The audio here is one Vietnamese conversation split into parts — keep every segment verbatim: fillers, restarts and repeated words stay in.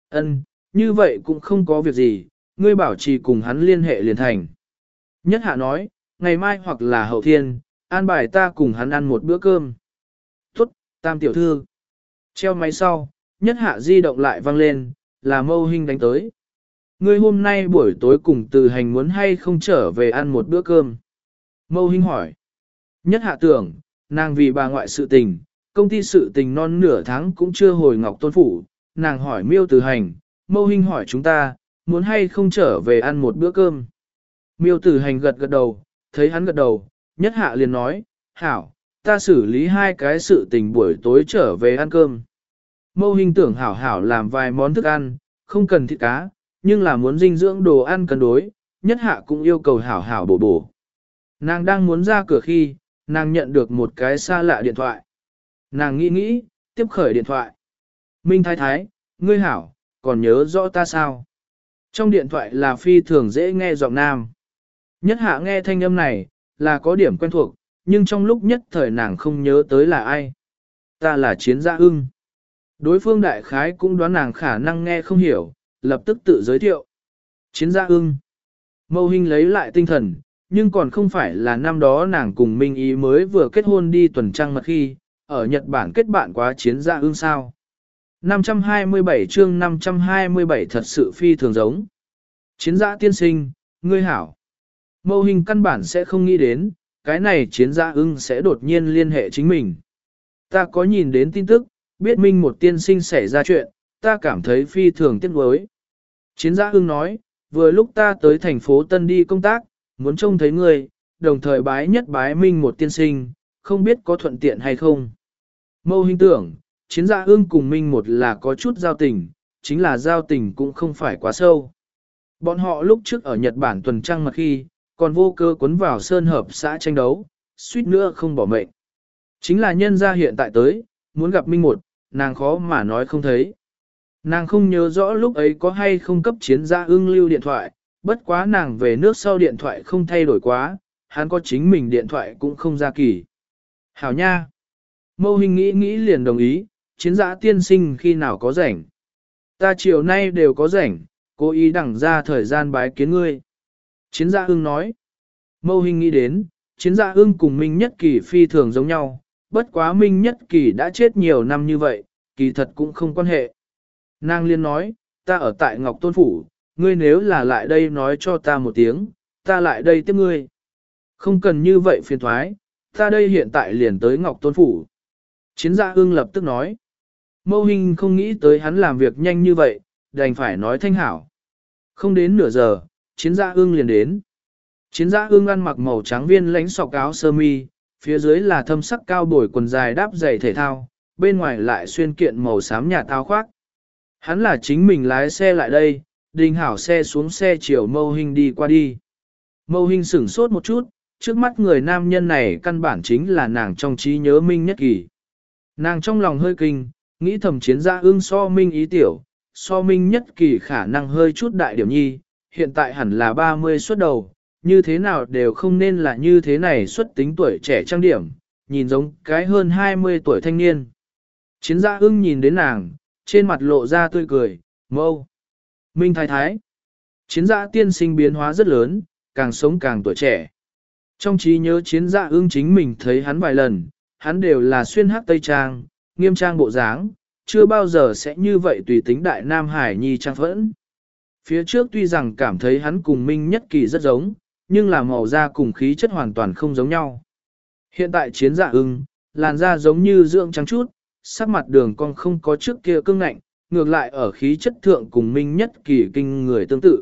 Ân, như vậy cũng không có việc gì, ngươi bảo trì cùng hắn liên hệ liền thành. Nhất hạ nói, ngày mai hoặc là hậu thiên, an bài ta cùng hắn ăn một bữa cơm. Tốt, tam tiểu thư. Treo máy sau, nhất hạ di động lại vang lên, là Mâu Hinh đánh tới. Ngươi hôm nay buổi tối cùng từ hành muốn hay không trở về ăn một bữa cơm? Mâu Hinh hỏi. Nhất hạ tưởng, nàng vì bà ngoại sự tình, công ty sự tình non nửa tháng cũng chưa hồi Ngọc Tôn Phủ, nàng hỏi Miêu Từ Hành, Mâu Hinh hỏi chúng ta, muốn hay không trở về ăn một bữa cơm. Miêu Từ Hành gật gật đầu, thấy hắn gật đầu, nhất hạ liền nói, hảo, ta xử lý hai cái sự tình buổi tối trở về ăn cơm. Mâu Hinh tưởng hảo hảo làm vài món thức ăn, không cần thịt cá, nhưng là muốn dinh dưỡng đồ ăn cân đối, nhất hạ cũng yêu cầu hảo hảo bổ bổ. Nàng đang muốn ra cửa khi, nàng nhận được một cái xa lạ điện thoại. Nàng nghĩ nghĩ, tiếp khởi điện thoại. Minh Thái Thái, ngươi hảo, còn nhớ rõ ta sao? Trong điện thoại là phi thường dễ nghe giọng nam. Nhất hạ nghe thanh âm này, là có điểm quen thuộc, nhưng trong lúc nhất thời nàng không nhớ tới là ai. Ta là Chiến Gia Ưng. Đối phương đại khái cũng đoán nàng khả năng nghe không hiểu, lập tức tự giới thiệu. Chiến Gia Ưng. Mâu Hinh lấy lại tinh thần, nhưng còn không phải là năm đó nàng cùng Minh Ý mới vừa kết hôn đi tuần trăng mật khi, ở Nhật Bản kết bạn quá Chiến Gia Ưng sao. năm trăm hai mươi bảy chương năm trăm hai mươi bảy thật sự phi thường giống. Chiến Gia tiên sinh, ngươi hảo. Mâu Hinh căn bản sẽ không nghĩ đến, cái này Chiến Gia Ưng sẽ đột nhiên liên hệ chính mình. Ta có nhìn đến tin tức, biết Minh một tiên sinh xảy ra chuyện, ta cảm thấy phi thường tiếc nuối. Chiến Gia Ưng nói, vừa lúc ta tới thành phố Tân đi công tác, muốn trông thấy ngươi, đồng thời bái nhất bái Minh một tiên sinh, không biết có thuận tiện hay không. Mâu Hinh tưởng, Chiến Gia Ưng cùng Minh một là có chút giao tình, chính là giao tình cũng không phải quá sâu. Bọn họ lúc trước ở Nhật Bản tuần trăng mật khi, còn vô cơ cuốn vào sơn hợp xã tranh đấu, suýt nữa không bỏ mệnh. Chính là nhân gia hiện tại tới, muốn gặp Minh một, nàng khó mà nói không thấy. Nàng không nhớ rõ lúc ấy có hay không cấp Chiến Gia Ưng lưu điện thoại, bất quá nàng về nước sau điện thoại không thay đổi quá, hắn có chính mình điện thoại cũng không ra kỳ. Hảo nha! Mâu Hinh nghĩ nghĩ liền đồng ý, Chiến Gia tiên sinh khi nào có rảnh. Ta chiều nay đều có rảnh, cố ý đẳng ra thời gian bái kiến ngươi. Chiến Gia Ưng nói. Mâu Hinh nghĩ đến, Chiến Gia Ưng cùng Minh Nhất Kỳ phi thường giống nhau, bất quá Minh Nhất Kỳ đã chết nhiều năm như vậy, kỳ thật cũng không quan hệ. Nàng liên nói, ta ở tại Ngọc Tôn Phủ, ngươi nếu là lại đây nói cho ta một tiếng, ta lại đây tiếp ngươi. Không cần như vậy phiền thoái, ta đây hiện tại liền tới Ngọc Tôn Phủ. Chiến Gia Ưng lập tức nói. Mâu Hinh không nghĩ tới hắn làm việc nhanh như vậy, đành phải nói thanh hảo. Không đến nửa giờ, Chiến Gia Ưng liền đến. Chiến Gia Ưng ăn mặc màu trắng viên lãnh sọc áo sơ mi, phía dưới là thâm sắc cao bồi quần dài đáp giày thể thao, bên ngoài lại xuyên kiện màu xám nhạt áo khoác. Hắn là chính mình lái xe lại đây, đình hảo xe xuống xe chiều Mâu Hinh đi qua đi. Mâu Hinh sửng sốt một chút, trước mắt người nam nhân này căn bản chính là nàng trong trí nhớ Minh Nhất Kỳ. Nàng trong lòng hơi kinh, nghĩ thầm Chiến Gia Ưng so Minh Ý tiểu, so Minh Nhất Kỳ khả năng hơi chút đại điểm nhi, hiện tại hẳn là ba mươi xuất đầu, như thế nào đều không nên là như thế này xuất tính tuổi trẻ trang điểm, nhìn giống cái hơn hai mươi tuổi thanh niên. Chiến Gia Ưng nhìn đến nàng, trên mặt lộ ra tươi cười, Mâu. Minh Thái Thái. Chiến Gia tiên sinh biến hóa rất lớn, càng sống càng tuổi trẻ. Trong trí nhớ Chiến Gia Ưng chính mình thấy hắn vài lần, hắn đều là xuyên hắc tây trang, nghiêm trang bộ dáng, chưa bao giờ sẽ như vậy tùy tính đại nam hải nhi trang phẫn. Phía trước tuy rằng cảm thấy hắn cùng Minh Nhất Kỳ rất giống, nhưng là màu da cùng khí chất hoàn toàn không giống nhau. Hiện tại Chiến Gia Ưng, làn da giống như dưỡng trắng chút, sắc mặt đường cong không có trước kia cương ngạnh, ngược lại ở khí chất thượng cùng Minh Nhất Kỳ kinh người tương tự.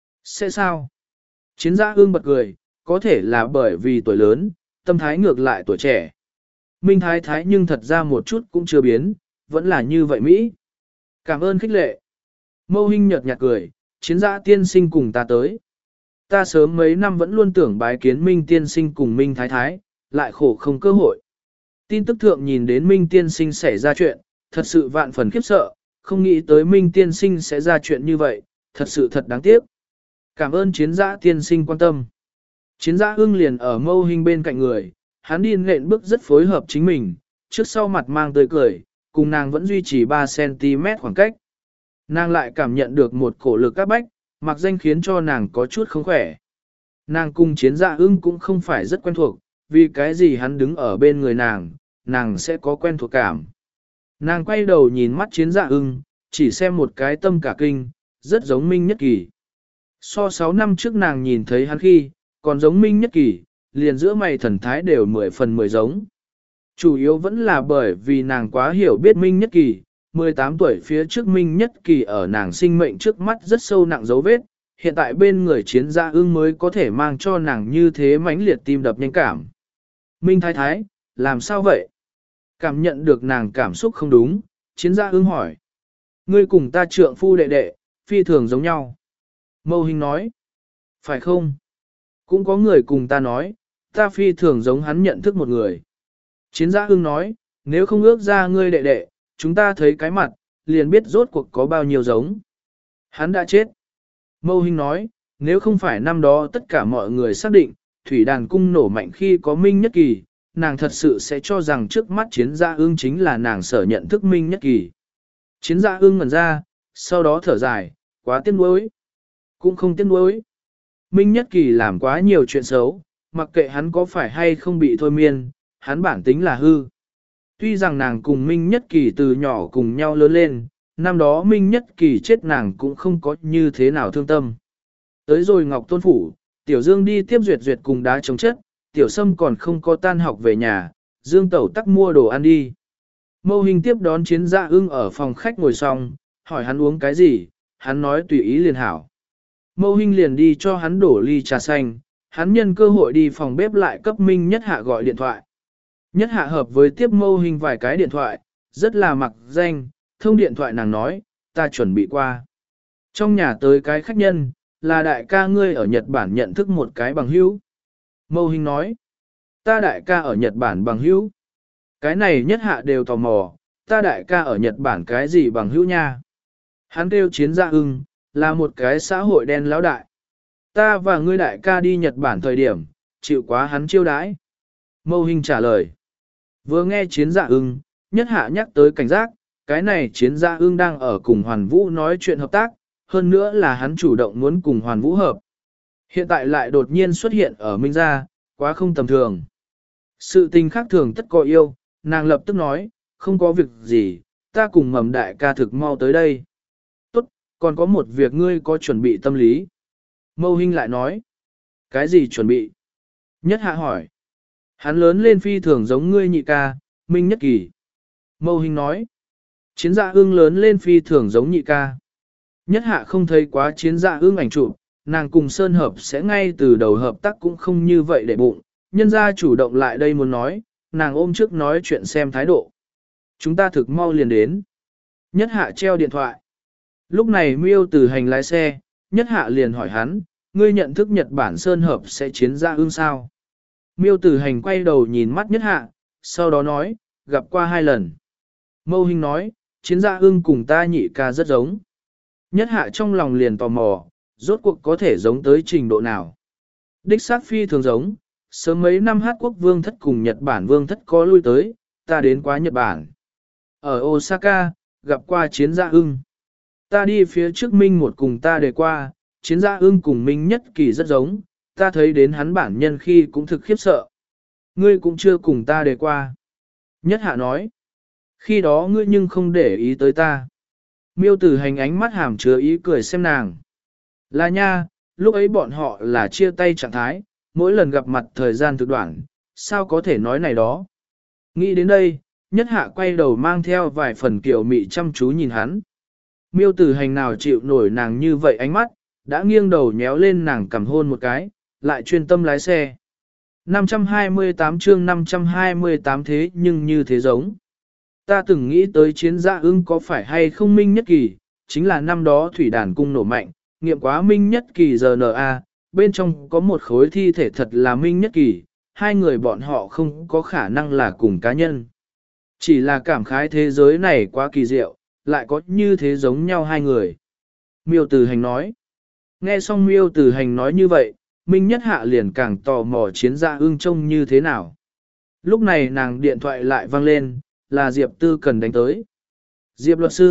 Sẽ sao? Chiến Gia Ưng bật cười, có thể là bởi vì tuổi lớn, tâm thái ngược lại tuổi trẻ. Minh Thái Thái nhưng thật ra một chút cũng chưa biến, vẫn là như vậy Mỹ. Cảm ơn khích lệ. Mâu Hinh nhợt nhạt cười, Chiến Gia tiên sinh cùng ta tới. Ta sớm mấy năm vẫn luôn tưởng bái kiến Minh tiên sinh cùng Minh Thái Thái, lại khổ không cơ hội. Tin tức thượng nhìn đến Minh tiên sinh xảy ra chuyện, thật sự vạn phần khiếp sợ, không nghĩ tới Minh tiên sinh sẽ ra chuyện như vậy, thật sự thật đáng tiếc. Cảm ơn Chiến Gia tiên sinh quan tâm. Chiến Gia Ưng liền ở Mâu Hinh bên cạnh người, hắn đi nện bước rất phối hợp chính mình, trước sau mặt mang tươi cười, cùng nàng vẫn duy trì ba xăng ti mét khoảng cách. Nàng lại cảm nhận được một cổ lực các bách, mặc danh khiến cho nàng có chút không khỏe. Nàng cùng chiến dạ ưng cũng không phải rất quen thuộc, vì cái gì hắn đứng ở bên người nàng, nàng sẽ có quen thuộc cảm. Nàng quay đầu nhìn mắt chiến dạ ưng, chỉ xem một cái tâm cả kinh, rất giống Minh Nhất Kỳ. So sáu năm trước nàng nhìn thấy hắn khi, còn giống Minh Nhất Kỳ, liền giữa mày thần thái đều mười phần mười giống. Chủ yếu vẫn là bởi vì nàng quá hiểu biết Minh Nhất Kỳ, mười tám tuổi phía trước Minh Nhất Kỳ ở nàng sinh mệnh trước mắt rất sâu nặng dấu vết, hiện tại bên người chiến gia ưng mới có thể mang cho nàng như thế mãnh liệt tim đập nhanh cảm. Minh Thái Thái, làm sao vậy? Cảm nhận được nàng cảm xúc không đúng, chiến gia ưng hỏi. Ngươi cùng ta trượng phu đệ đệ, phi thường giống nhau. Mâu Hình nói. Phải không? Cũng có người cùng ta nói, ta phi thường giống hắn nhận thức một người. Chiến gia ưng nói, nếu không ước ra ngươi đệ đệ, chúng ta thấy cái mặt, liền biết rốt cuộc có bao nhiêu giống. Hắn đã chết. Mâu Hình nói, nếu không phải năm đó tất cả mọi người xác định, thủy đàn cung nổ mạnh khi có Minh Nhất Kỳ, nàng thật sự sẽ cho rằng trước mắt chiến gia ương chính là nàng sở nhận thức Minh Nhất Kỳ. Chiến gia ương ngẩn ra, sau đó thở dài, quá tiếc nuối. Cũng không tiếc nuối. Minh Nhất Kỳ làm quá nhiều chuyện xấu, mặc kệ hắn có phải hay không bị thôi miên, hắn bản tính là hư. Tuy rằng nàng cùng Minh Nhất Kỳ từ nhỏ cùng nhau lớn lên, năm đó Minh Nhất Kỳ chết nàng cũng không có như thế nào thương tâm. Tới rồi Ngọc Tôn Phủ, Tiểu Dương đi tiếp duyệt duyệt cùng đá chống chất, Tiểu Sâm còn không có tan học về nhà, Dương Tẩu tắc mua đồ ăn đi. Mâu Hình tiếp đón chiến gia ưng ở phòng khách ngồi xong, hỏi hắn uống cái gì, hắn nói tùy ý liền hảo. Mâu Hình liền đi cho hắn đổ ly trà xanh, hắn nhân cơ hội đi phòng bếp lại cấp Minh Nhất Hạ gọi điện thoại. Nhất Hạ hợp với tiếp Mâu Hình vài cái điện thoại, rất là mặc danh, thông điện thoại nàng nói, ta chuẩn bị qua. Trong nhà tới cái khách nhân, là đại ca ngươi ở Nhật Bản nhận thức một cái bằng hữu. Mâu Hình nói, ta đại ca ở Nhật Bản bằng hữu. Cái này Nhất Hạ đều tò mò, ta đại ca ở Nhật Bản cái gì bằng hữu nha. Hắn kêu chiến gia ưng, là một cái xã hội đen lão đại. Ta và ngươi đại ca đi Nhật Bản thời điểm, chịu quá hắn chiêu đãi. Mâu Hình trả lời. Vừa nghe chiến gia ưng, Nhất Hạ nhắc tới cảnh giác, cái này chiến gia ưng đang ở cùng Hoàn Vũ nói chuyện hợp tác, hơn nữa là hắn chủ động muốn cùng Hoàn Vũ hợp. Hiện tại lại đột nhiên xuất hiện ở Minh gia, quá không tầm thường. Sự tình khác thường tất có yêu, nàng lập tức nói, không có việc gì, ta cùng Mầm đại ca thực mau tới đây. Tốt, còn có một việc ngươi có chuẩn bị tâm lý. Mâu Hình lại nói, cái gì chuẩn bị? Nhất Hạ hỏi, hắn lớn lên phi thường giống ngươi nhị ca, Minh Nhất Kỳ. Mâu Hình nói, chiến dạ ương lớn lên phi thường giống nhị ca. Nhất Hạ không thấy quá chiến dạ ương ảnh chụp, nàng cùng Sơn Hợp sẽ ngay từ đầu hợp tác cũng không như vậy để bụng, nhân gia chủ động lại đây muốn nói, nàng ôm trước nói chuyện xem thái độ. Chúng ta thực mau liền đến. Nhất Hạ treo điện thoại. Lúc này Miêu Tử Hành lái xe, Nhất Hạ liền hỏi hắn, ngươi nhận thức Nhật Bản Sơn Hợp sẽ chiến dạ ương sao? Miêu Tử Hành quay đầu nhìn mắt Nhất Hạ, sau đó nói, gặp qua hai lần. Mâu Hình nói, chiến dạ ương cùng ta nhị ca rất giống. Nhất Hạ trong lòng liền tò mò, rốt cuộc có thể giống tới trình độ nào. Đích xác phi thường giống, sớm mấy năm Hát quốc vương thất cùng Nhật Bản vương thất có lui tới, ta đến quá Nhật Bản. Ở Osaka, gặp qua chiến gia ưng. Ta đi phía trước Minh một cùng ta đề qua, chiến gia ưng cùng Minh Nhất Kỳ rất giống, ta thấy đến hắn bản nhân khi cũng thực khiếp sợ. Ngươi cũng chưa cùng ta đề qua. Nhất Hạ nói, khi đó ngươi nhưng không để ý tới ta. Miêu Tử Hành ánh mắt hàm chứa ý cười xem nàng. Là nha, lúc ấy bọn họ là chia tay trạng thái, mỗi lần gặp mặt thời gian thực đoạn, sao có thể nói này đó. Nghĩ đến đây, Nhất Hạ quay đầu mang theo vài phần kiểu mị chăm chú nhìn hắn. Miêu Tử Hành nào chịu nổi nàng như vậy ánh mắt, đã nghiêng đầu nhéo lên nàng cầm hôn một cái, lại chuyên tâm lái xe. năm trăm hai mươi tám chương năm trăm hai mươi tám thế nhưng như thế giống. Ta từng nghĩ tới chiến gia ưng có phải hay không Minh Nhất Kỳ, chính là năm đó thủy đàn cung nổ mạnh, nghiệm quá Minh Nhất Kỳ rờ en a, bên trong có một khối thi thể thật là Minh Nhất Kỳ, hai người bọn họ không có khả năng là cùng cá nhân. Chỉ là cảm khái thế giới này quá kỳ diệu, lại có như thế giống nhau hai người. Miêu Tử Hành nói. Nghe xong Miêu Tử Hành nói như vậy, Minh Nhất Hạ liền càng tò mò chiến gia ưng trông như thế nào. Lúc này nàng điện thoại lại vang lên, là Diệp Tư Cần đánh tới. Diệp luật sư,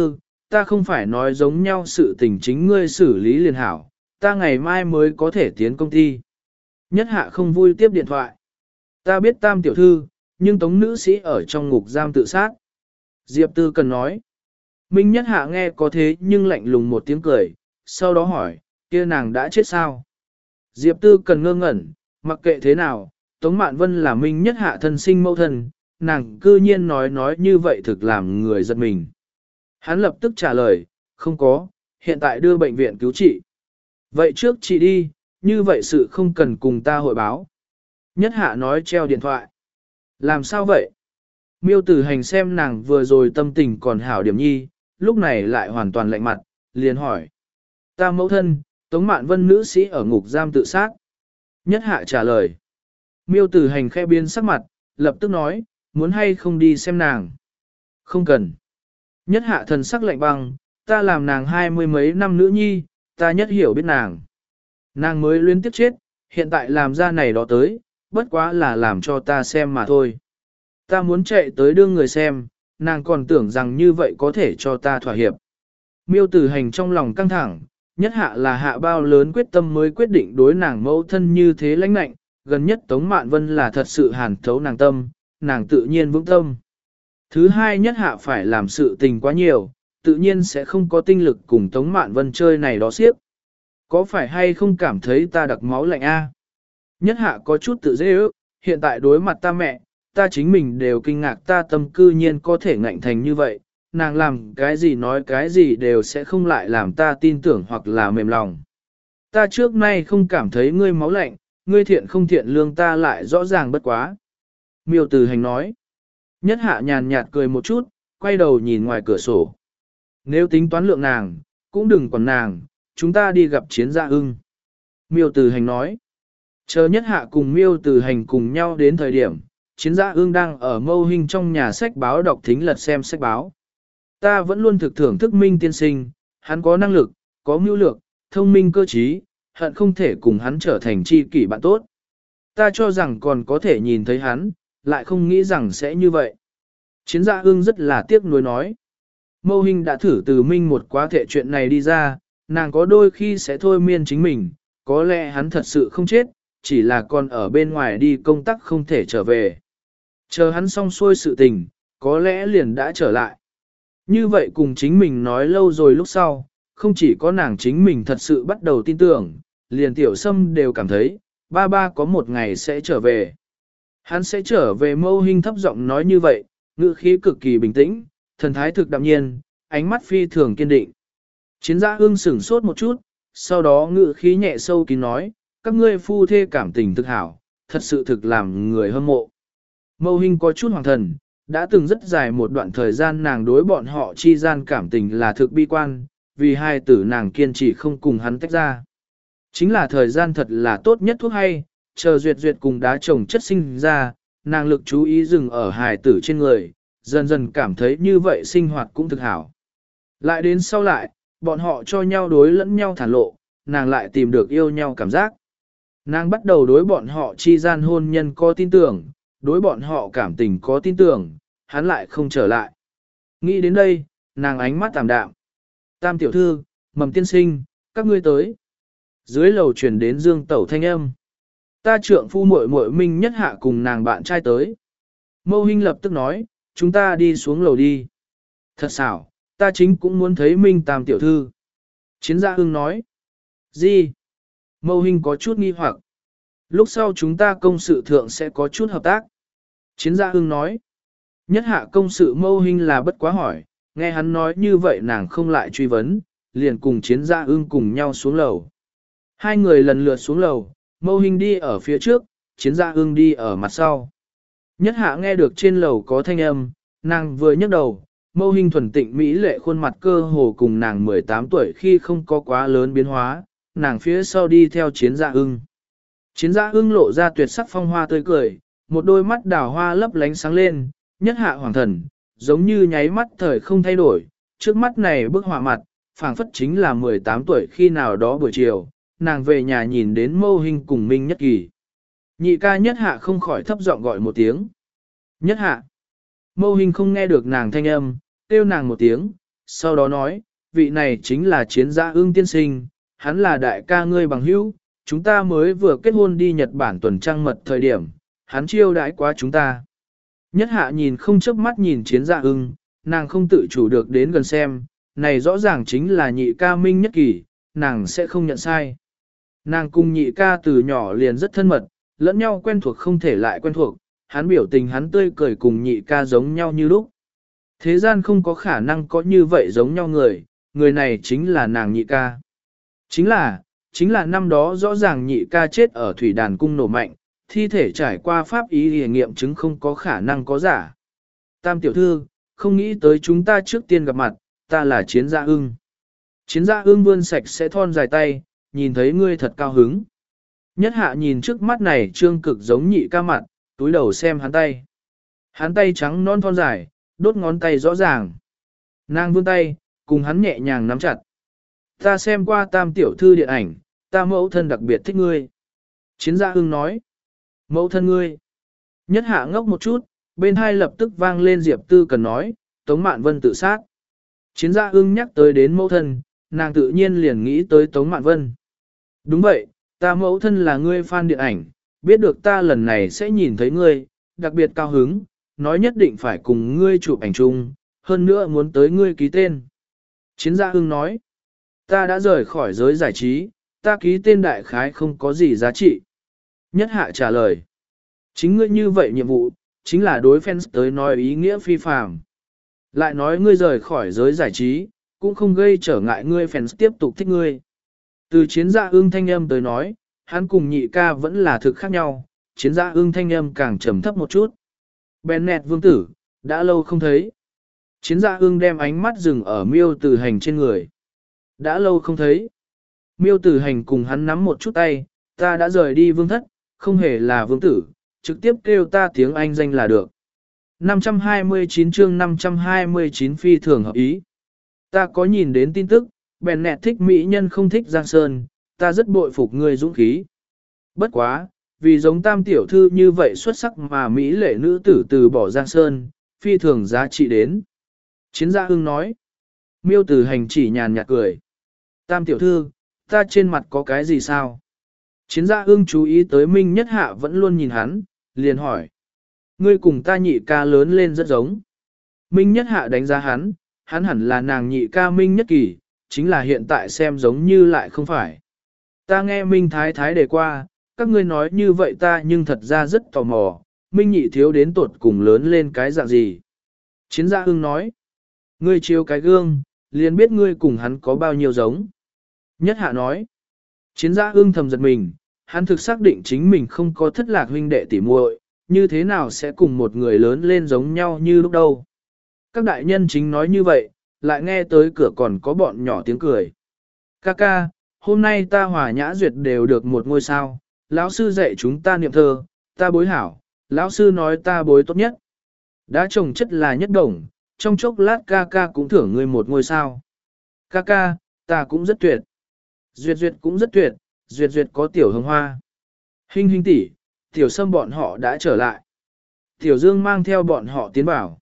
ta không phải nói giống nhau sự tình chính ngươi xử lý liền hảo, ta ngày mai mới có thể tiến công ty. Nhất hạ không vui tiếp điện thoại. Ta biết tam tiểu thư, nhưng tống nữ sĩ ở trong ngục giam tự sát. Diệp Tư Cần nói. Minh Nhất hạ nghe có thế nhưng lạnh lùng một tiếng cười, sau đó hỏi, kia nàng đã chết sao? Diệp Tư Cần ngơ ngẩn, mặc kệ thế nào, Tống Mạn Vân là Minh Nhất hạ thân sinh mẫu thân, nàng cư nhiên nói nói như vậy thực làm người giật mình. Hắn lập tức trả lời, không có, hiện tại đưa bệnh viện cứu trị. Vậy trước chị đi, như vậy sự không cần cùng ta hội báo. Nhất hạ nói treo điện thoại. Làm sao vậy? Miêu Tử Hành xem nàng vừa rồi tâm tình còn hảo điểm nhi, lúc này lại hoàn toàn lạnh mặt, liền hỏi. Ta mẫu thân, Tống Mạn Vân nữ sĩ ở ngục giam tự sát. Nhất hạ trả lời. Miêu Tử Hành khẽ biến sắc mặt, lập tức nói, muốn hay không đi xem nàng. Không cần. Nhất hạ thần sắc lạnh băng, ta làm nàng hai mươi mấy năm nữ nhi, ta nhất hiểu biết nàng. Nàng mới luyến tiếp chết, hiện tại làm ra này đó tới, bất quá là làm cho ta xem mà thôi. Ta muốn chạy tới đưa người xem, nàng còn tưởng rằng như vậy có thể cho ta thỏa hiệp. Miêu Tử Hành trong lòng căng thẳng, nhất hạ là hạ bao lớn quyết tâm mới quyết định đối nàng mẫu thân như thế lãnh lạnh, gần nhất Tống Mạn Vân là thật sự hàn thấu nàng tâm, nàng tự nhiên vững tâm. Thứ hai nhất hạ phải làm sự tình quá nhiều, tự nhiên sẽ không có tinh lực cùng Tống Mạn Vân chơi này đó xiếc. Có phải hay không cảm thấy ta đặc máu lạnh a? Nhất hạ có chút tự dễ ước, hiện tại đối mặt ta mẹ, ta chính mình đều kinh ngạc ta tâm cư nhiên có thể ngạnh thành như vậy, nàng làm cái gì nói cái gì đều sẽ không lại làm ta tin tưởng hoặc là mềm lòng. Ta trước nay không cảm thấy ngươi máu lạnh, ngươi thiện không thiện lương ta lại rõ ràng bất quá. Miêu Tử Hành nói. Nhất hạ nhàn nhạt cười một chút, quay đầu nhìn ngoài cửa sổ. Nếu tính toán lượng nàng, cũng đừng quản nàng, chúng ta đi gặp Chiến Dạ Ưng. Miêu Tử Hành nói. Chờ nhất hạ cùng Miêu Tử Hành cùng nhau đến thời điểm, Chiến Dạ Ưng đang ở Mâu Hinh trong nhà sách báo đọc thính lật xem sách báo. Ta vẫn luôn thực thưởng thức Minh tiên sinh, hắn có năng lực, có mưu lược, thông minh cơ trí, hận không thể cùng hắn trở thành tri kỷ bạn tốt. Ta cho rằng còn có thể nhìn thấy hắn, lại không nghĩ rằng sẽ như vậy. Chiến Dạ Ưng rất là tiếc nuối nói. Mâu Hinh đã thử từ Minh một quá thể chuyện này đi ra, nàng có đôi khi sẽ thôi miên chính mình, có lẽ hắn thật sự không chết, chỉ là còn ở bên ngoài đi công tác không thể trở về. Chờ hắn xong xuôi sự tình, có lẽ liền đã trở lại. Như vậy cùng chính mình nói lâu rồi lúc sau, không chỉ có nàng chính mình thật sự bắt đầu tin tưởng, liền Tiểu Sâm đều cảm thấy, ba ba có một ngày sẽ trở về. Hắn sẽ trở về. Mâu Hinh thấp giọng nói như vậy, ngữ khí cực kỳ bình tĩnh, thần thái thực đạm nhiên, ánh mắt phi thường kiên định. Chiến Dạ Ưng sửng sốt một chút, sau đó ngữ khí nhẹ sâu kín nói, các ngươi phu thê cảm tình thực hảo, thật sự thực làm người hâm mộ. Mâu Hinh có chút hoàng thần, đã từng rất dài một đoạn thời gian nàng đối bọn họ chi gian cảm tình là thực bi quan, vì hai tử nàng kiên trì không cùng hắn tách ra. Chính là thời gian thật là tốt nhất thuốc hay, chờ duyệt duyệt cùng đá chồng chất sinh ra, nàng lực chú ý dừng ở hài tử trên người, dần dần cảm thấy như vậy sinh hoạt cũng thực hảo. Lại đến sau lại, bọn họ cho nhau đối lẫn nhau thản lộ, nàng lại tìm được yêu nhau cảm giác. Nàng bắt đầu đối bọn họ chi gian hôn nhân có tin tưởng, đối bọn họ cảm tình có tin tưởng, hắn lại không trở lại. Nghĩ đến đây, nàng ánh mắt tạm đạm. Tam tiểu thư, Mầm tiên sinh, các ngươi tới. Dưới lầu truyền đến Dương Tẩu thanh âm. Ta trượng phu muội muội Minh Nhất hạ cùng nàng bạn trai tới. Mâu Hinh lập tức nói, chúng ta đi xuống lầu đi. Thật xảo, ta chính cũng muốn thấy Minh Tam tiểu thư. Chiến Dạ Ưng nói. Gì? Mâu Hinh có chút nghi hoặc. Lúc sau chúng ta công sự thượng sẽ có chút hợp tác. Chiến Dạ Ưng nói. Nhất hạ công sự Mâu Hinh là bất quá hỏi, nghe hắn nói như vậy nàng không lại truy vấn, liền cùng Chiến Dạ Ưng cùng nhau xuống lầu. Hai người lần lượt xuống lầu, Mâu Hinh đi ở phía trước, Chiến Dạ Ưng đi ở mặt sau. Nhất hạ nghe được trên lầu có thanh âm, nàng vừa nhấc đầu, Mâu Hinh thuần tịnh mỹ lệ khuôn mặt cơ hồ cùng nàng mười tám tuổi khi không có quá lớn biến hóa, nàng phía sau đi theo Chiến Dạ Ưng. Chiến Dạ Ưng lộ ra tuyệt sắc phong hoa tươi cười, một đôi mắt đào hoa lấp lánh sáng lên, nhất hạ hoàng thần, giống như nháy mắt thời không thay đổi, trước mắt này bức họa mặt, phảng phất chính là mười tám tuổi khi nào đó buổi chiều, nàng về nhà nhìn đến Mâu Hinh cùng Minh Nhất Kỳ. Nhị ca Nhất hạ không khỏi thấp giọng gọi một tiếng. Nhất hạ. Mâu Hinh không nghe được nàng thanh âm, kêu nàng một tiếng, sau đó nói, vị này chính là Chiến Gia Ưng tiên sinh, hắn là đại ca ngươi bằng hữu, chúng ta mới vừa kết hôn đi Nhật Bản tuần trăng mật thời điểm, hắn chiêu đãi quá chúng ta. Nhất hạ nhìn không chớp mắt nhìn Chiến Gia Ưng, nàng không tự chủ được đến gần xem, này rõ ràng chính là nhị ca Minh Nhất Kỳ, nàng sẽ không nhận sai. Nàng cùng nhị ca từ nhỏ liền rất thân mật, lẫn nhau quen thuộc không thể lại quen thuộc, hắn biểu tình hắn tươi cười cùng nhị ca giống nhau như lúc. Thế gian không có khả năng có như vậy giống nhau người, người này chính là nàng nhị ca. Chính là, chính là năm đó rõ ràng nhị ca chết ở thủy đàn cung nổ mạnh, thi thể trải qua pháp ý nghiệm nghiệm chứng không có khả năng có giả. Tam tiểu thư, không nghĩ tới chúng ta trước tiên gặp mặt, ta là Chiến Gia Ưng. Chiến Gia Ưng vươn sạch sẽ thon dài tay, nhìn thấy ngươi thật cao hứng. Nhất hạ nhìn trước mắt này trương cực giống nhị ca mặt, túi đầu xem hắn tay. Hắn tay trắng non thon dài, đốt ngón tay rõ ràng. Nàng vươn tay, cùng hắn nhẹ nhàng nắm chặt. Ta xem qua Tam tiểu thư điện ảnh, ta mẫu thân đặc biệt thích ngươi. Chiến Gia Ưng nói. Mẫu thân ngươi. Nhất hạ ngốc một chút, bên hai lập tức vang lên Diệp Tư Cần nói, Tống Mạn Vân tự sát. Chiến Gia Ưng nhắc tới đến mẫu thân, nàng tự nhiên liền nghĩ tới Tống Mạn Vân. Đúng vậy, ta mẫu thân là ngươi fan điện ảnh, biết được ta lần này sẽ nhìn thấy ngươi, đặc biệt cao hứng, nói nhất định phải cùng ngươi chụp ảnh chung, hơn nữa muốn tới ngươi ký tên. Chiến Gia Ưng nói, ta đã rời khỏi giới giải trí, ta ký tên đại khái không có gì giá trị. Nhất hạ trả lời, chính ngươi như vậy nhiệm vụ, chính là đối fans tới nói ý nghĩa phi phàm. Lại nói ngươi rời khỏi giới giải trí, cũng không gây trở ngại ngươi fans tiếp tục thích ngươi. Từ Chiến Gia Ưng thanh âm tới nói, hắn cùng nhị ca vẫn là thực khác nhau, Chiến Gia Ưng thanh âm càng trầm thấp một chút. Bennett vương tử, đã lâu không thấy. Chiến Gia Ưng đem ánh mắt dừng ở Miêu Tử Hành trên người. Đã lâu không thấy. Miêu Tử Hành cùng hắn nắm một chút tay, ta đã rời đi vương thất, không hề là vương tử, trực tiếp kêu ta tiếng Anh danh là được. năm trăm hai mươi chín chương năm trăm hai mươi chín phi thường hợp ý. Ta có nhìn đến tin tức, Bennett thích mỹ nhân không thích Giang Sơn, ta rất bội phục người dũng khí. Bất quá, vì giống Tam tiểu thư như vậy xuất sắc mà mỹ lệ nữ tử từ bỏ Giang Sơn, phi thường giá trị đến. Chiến Gia Ưng nói. Miêu Tử Hành chỉ nhàn nhạt cười. Tam tiểu thư, ta trên mặt có cái gì sao? Chiến Gia Ưng chú ý tới Minh Nhất Hạ vẫn luôn nhìn hắn, liền hỏi. Ngươi cùng ta nhị ca lớn lên rất giống. Minh Nhất Hạ đánh giá hắn, hắn hẳn là nàng nhị ca Minh Nhất Kỳ, chính là hiện tại xem giống như lại không phải. Ta nghe Minh Thái Thái đề qua, các ngươi nói như vậy ta nhưng thật ra rất tò mò, Minh nhị thiếu đến tột cùng lớn lên cái dạng gì. Chiến Gia Ưng nói, ngươi chiếu cái gương, liền biết ngươi cùng hắn có bao nhiêu giống. Nhất Hạ nói, Chiến Gia Ưng thầm giật mình, hắn thực xác định chính mình không có thất lạc huynh đệ tỉ muội, như thế nào sẽ cùng một người lớn lên giống nhau như lúc đâu. Các đại nhân chính nói như vậy, lại nghe tới cửa còn có bọn nhỏ tiếng cười. Ca ca, hôm nay ta Hòa Nhã Duyệt đều được một ngôi sao, lão sư dạy chúng ta niệm thơ, ta bối hảo, lão sư nói ta bối tốt nhất. Đã trồng chất là nhất đồng, trong chốc lát ca ca cũng thưởng ngươi một ngôi sao. Ca ca, ta cũng rất tuyệt. Duyệt Duyệt cũng rất tuyệt, Duyệt Duyệt có tiểu hồng hoa. Hình hình tỷ, tiểu sâm bọn họ đã trở lại. Tiểu Dương mang theo bọn họ tiến vào.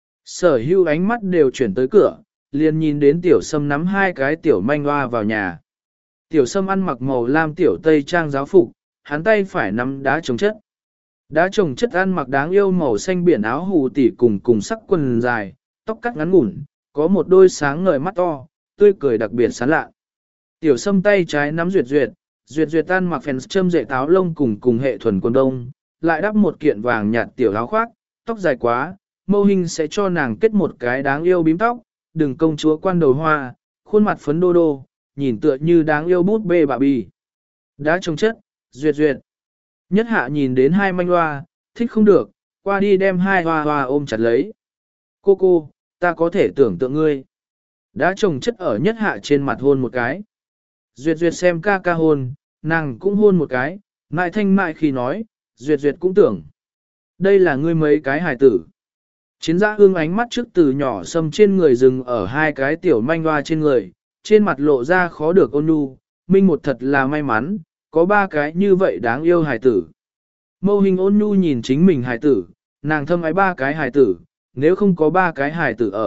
Sở hữu ánh mắt đều chuyển tới cửa, liền nhìn đến tiểu sâm nắm hai cái tiểu manh hoa vào nhà. Tiểu sâm ăn mặc màu lam tiểu tây trang giáo phục, hắn tay phải nắm đá trồng chất. Đá trồng chất ăn mặc đáng yêu màu xanh biển áo hù tỉ cùng cùng sắc quần dài, tóc cắt ngắn ngủn, có một đôi sáng ngời mắt to, tươi cười đặc biệt sán lạ. Tiểu sâm tay trái nắm Duyệt Duyệt, Duyệt Duyệt tan mặc phèn châm dệ táo lông cùng cùng hệ thuần quần đông, lại đắp một kiện vàng nhạt tiểu áo khoác, tóc dài quá, mâu hình sẽ cho nàng kết một cái đáng yêu bím tóc, đừng công chúa quan đầu hoa, khuôn mặt phấn đô đô, nhìn tựa như đáng yêu bút bê bạ bì. Đã trông chất, Duyệt Duyệt. Nhất Hạ nhìn đến hai manh hoa, thích không được, qua đi đem hai hoa hoa ôm chặt lấy. Cô cô, ta có thể tưởng tượng ngươi. Đã trồng chất ở Nhất Hạ trên mặt hôn một cái. Duyệt Duyệt xem ca ca hôn, nàng cũng hôn một cái, mại thanh mại khi nói, Duyệt Duyệt cũng tưởng. Đây là ngươi mấy cái hài tử. Chiến Gia Ưng ánh mắt trước từ nhỏ sâm trên người dừng ở hai cái tiểu manh hoa trên người, trên mặt lộ ra khó được ôn nhu, minh một thật là may mắn, có ba cái như vậy đáng yêu hài tử. Mâu hình ôn nhu nhìn chính mình hài tử, nàng thâm ái ba cái hài tử, nếu không có ba cái hài tử ở,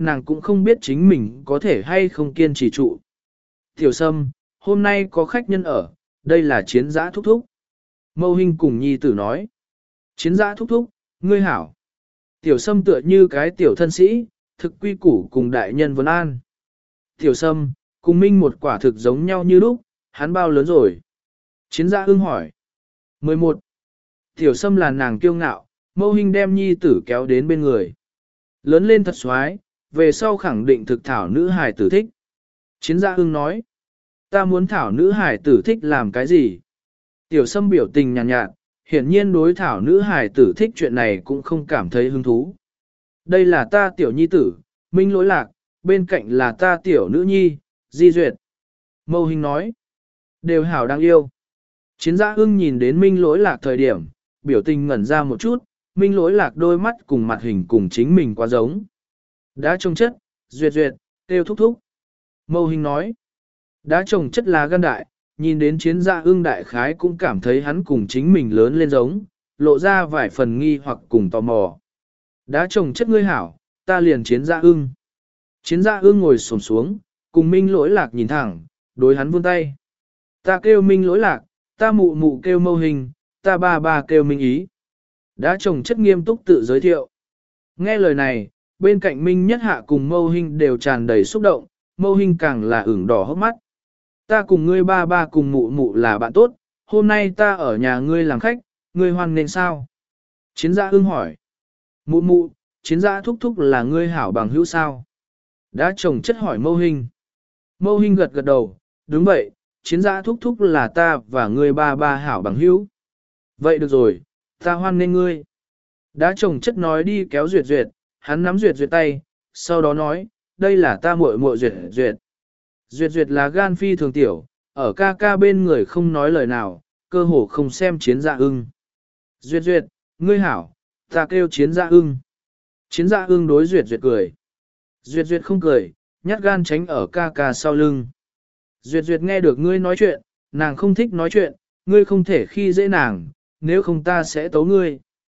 nàng cũng không biết chính mình có thể hay không kiên trì trụ. Tiểu Sâm, hôm nay có khách nhân ở, đây là chiến giã thúc thúc. Mâu Hinh cùng nhi tử nói. Chiến giã thúc thúc, ngươi hảo. Tiểu Sâm tựa như cái tiểu thân sĩ, thực quy củ cùng đại nhân vấn an. Tiểu Sâm, cùng Minh một quả thực giống nhau như lúc, hắn bao lớn rồi? Chiến giã ưng hỏi. mười một. Tiểu Sâm là nàng kiêu ngạo, Mâu Hinh đem nhi tử kéo đến bên người. Lớn lên thật xoái, về sau khẳng định thực thảo nữ hài tử thích. Chiến giã ưng nói. Ta muốn thảo nữ hài tử thích làm cái gì? Tiểu Sâm biểu tình nhàn nhạt, nhạt, hiển nhiên đối thảo nữ hài tử thích chuyện này cũng không cảm thấy hứng thú. Đây là ta tiểu nhi tử, Minh Lỗi Lạc, bên cạnh là ta tiểu nữ nhi, Di Duyệt. Mâu Hinh nói. Đều hảo đáng yêu. Chiến giã ưng nhìn đến Minh Lỗi Lạc thời điểm, biểu tình ngẩn ra một chút, Minh Lỗi Lạc đôi mắt cùng mặt hình cùng chính mình quá giống. Đã trông chất, Duyệt Duyệt, kêu thúc thúc. Mâu Hinh nói. Đã trồng chất là gan đại, nhìn đến chiến giã ưng đại khái cũng cảm thấy hắn cùng chính mình lớn lên giống, lộ ra vài phần nghi hoặc cùng tò mò. Đã trồng chất ngươi hảo, ta liền chiến giã ưng. Chiến giã ưng ngồi xổm xuống, cùng Minh Lỗi Lạc nhìn thẳng, đối hắn vươn tay. Ta kêu Minh Lỗi Lạc, ta mụ mụ kêu Mâu Hinh, ta ba ba kêu Minh Ý. Đã trồng chất nghiêm túc tự giới thiệu. Nghe lời này, bên cạnh Minh Nhất Hạ cùng Mâu Hinh đều tràn đầy xúc động, Mâu Hinh càng là ửng đỏ hốc mắt. Ta cùng ngươi ba ba cùng mụ mụ là bạn tốt, hôm nay ta ở nhà ngươi làm khách, ngươi hoan nên sao? Chiến giã ưng hỏi. Mụ mụ, chiến giã thúc thúc là ngươi hảo bằng hữu sao? Đã trồng chất hỏi Mâu Hinh. Mâu Hinh gật gật đầu, đúng vậy, chiến giã thúc thúc là ta và ngươi ba ba hảo bằng hữu. Vậy được rồi, ta hoan nên ngươi. Đã trồng chất nói đi kéo Duyệt Duyệt, hắn nắm Duyệt Duyệt tay, sau đó nói, đây là ta muội muội Duyệt Duyệt. Duyệt Duyệt là gan phi thường tiểu, ở ca ca bên người không nói lời nào, cơ hồ không xem chiến dạ ưng. Duyệt Duyệt, ngươi hảo, ta kêu chiến dạ ưng. Chiến dạ ưng đối Duyệt Duyệt cười. Duyệt Duyệt không cười, nhát gan tránh ở ca ca sau lưng. Duyệt Duyệt nghe được ngươi nói chuyện, nàng không thích nói chuyện, ngươi không thể khi dễ nàng, nếu không ta sẽ tấu ngươi.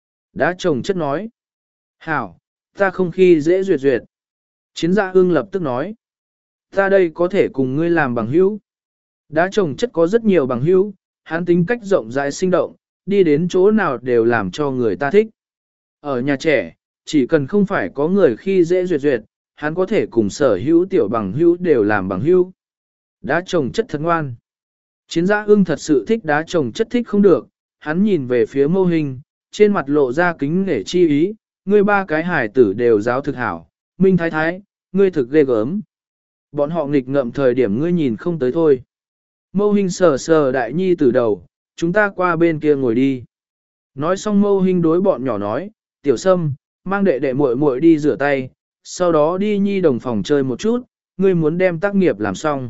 Đã chồng chất nói. Hảo, ta không khi dễ Duyệt Duyệt. Chiến dạ ưng lập tức nói. Ta đây có thể cùng ngươi làm bằng hữu. Đã chồng chất có rất nhiều bằng hữu, hắn tính cách rộng rãi sinh động, đi đến chỗ nào đều làm cho người ta thích. Ở nhà trẻ, chỉ cần không phải có người khi dễ Duyệt Duyệt, hắn có thể cùng sở hữu tiểu bằng hữu đều làm bằng hữu. Đã chồng chất thật ngoan. Chiến giã ưng thật sự thích đá chồng chất thích không được, hắn nhìn về phía Mâu Hinh, trên mặt lộ ra kính nể chi ý, ngươi ba cái hải tử đều giáo thực hảo, Minh Thái Thái, ngươi thực ghê gớm. Bọn họ nghịch ngợm thời điểm ngươi nhìn không tới thôi. Mâu Hinh sờ sờ đại nhi từ đầu, chúng ta qua bên kia ngồi đi. Nói xong Mâu Hinh đối bọn nhỏ nói, Tiểu Sâm, mang đệ đệ muội muội đi rửa tay, sau đó đi nhi đồng phòng chơi một chút, ngươi muốn đem tác nghiệp làm xong.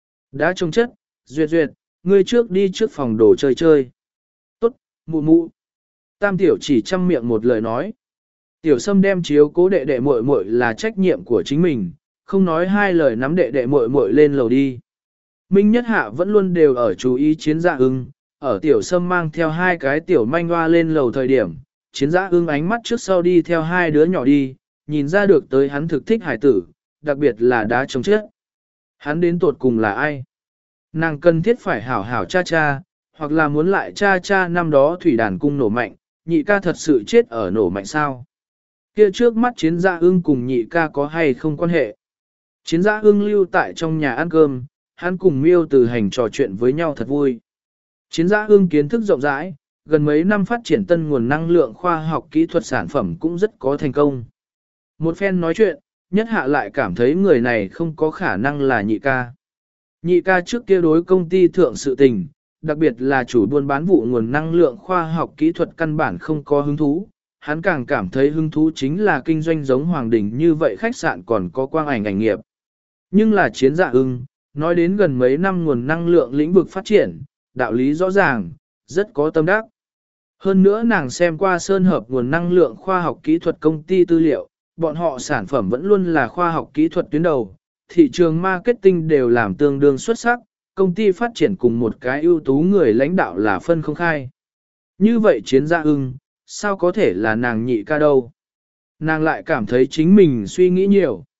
Đã trông chất, Duyệt Duyệt, ngươi trước đi trước phòng đồ chơi chơi. Tốt, mụ mụ. Tam tiểu chỉ chăm miệng một lời nói. Tiểu Sâm đem chiếu cố đệ đệ muội muội là trách nhiệm của chính mình, không nói hai lời nắm đệ đệ muội muội lên lầu đi. Minh Nhất Hạ vẫn luôn đều ở chú ý chiến dạ ưng, ở Tiểu Sâm mang theo hai cái tiểu manh hoa lên lầu thời điểm, chiến dạ ưng ánh mắt trước sau đi theo hai đứa nhỏ đi, nhìn ra được tới hắn thực thích hải tử, đặc biệt là đá trông chết. Hắn đến tột cùng là ai? Nàng cần thiết phải hảo hảo cha cha, hoặc là muốn lại cha cha năm đó thủy đàn cung nổ mạnh, nhị ca thật sự chết ở nổ mạnh sao? Kia trước mắt chiến dạ ưng cùng nhị ca có hay không quan hệ? Chiến dạ ưng lưu tại trong nhà ăn cơm, hắn cùng Miêu Từ Hành trò chuyện với nhau thật vui. Chiến dạ ưng kiến thức rộng rãi, gần mấy năm phát triển tân nguồn năng lượng khoa học kỹ thuật sản phẩm cũng rất có thành công. Một phen nói chuyện, Nhất Hạ lại cảm thấy người này không có khả năng là nhị ca. Nhị ca trước kia đối công ty thượng sự tình, đặc biệt là chủ buôn bán vụ nguồn năng lượng khoa học kỹ thuật căn bản không có hứng thú. Hắn càng cảm thấy hứng thú chính là kinh doanh giống Hoàng Đình như vậy khách sạn còn có quang ảnh ảnh nghiệp. Nhưng là chiến dạ ưng, nói đến gần mấy năm nguồn năng lượng lĩnh vực phát triển, đạo lý rõ ràng, rất có tâm đắc. Hơn nữa nàng xem qua sơn hợp nguồn năng lượng khoa học kỹ thuật công ty tư liệu, bọn họ sản phẩm vẫn luôn là khoa học kỹ thuật tuyến đầu, thị trường marketing đều làm tương đương xuất sắc, công ty phát triển cùng một cái ưu tú người lãnh đạo là phân không khai. Như vậy chiến dạ ưng, sao có thể là nàng nhị ca đâu? Nàng lại cảm thấy chính mình suy nghĩ nhiều.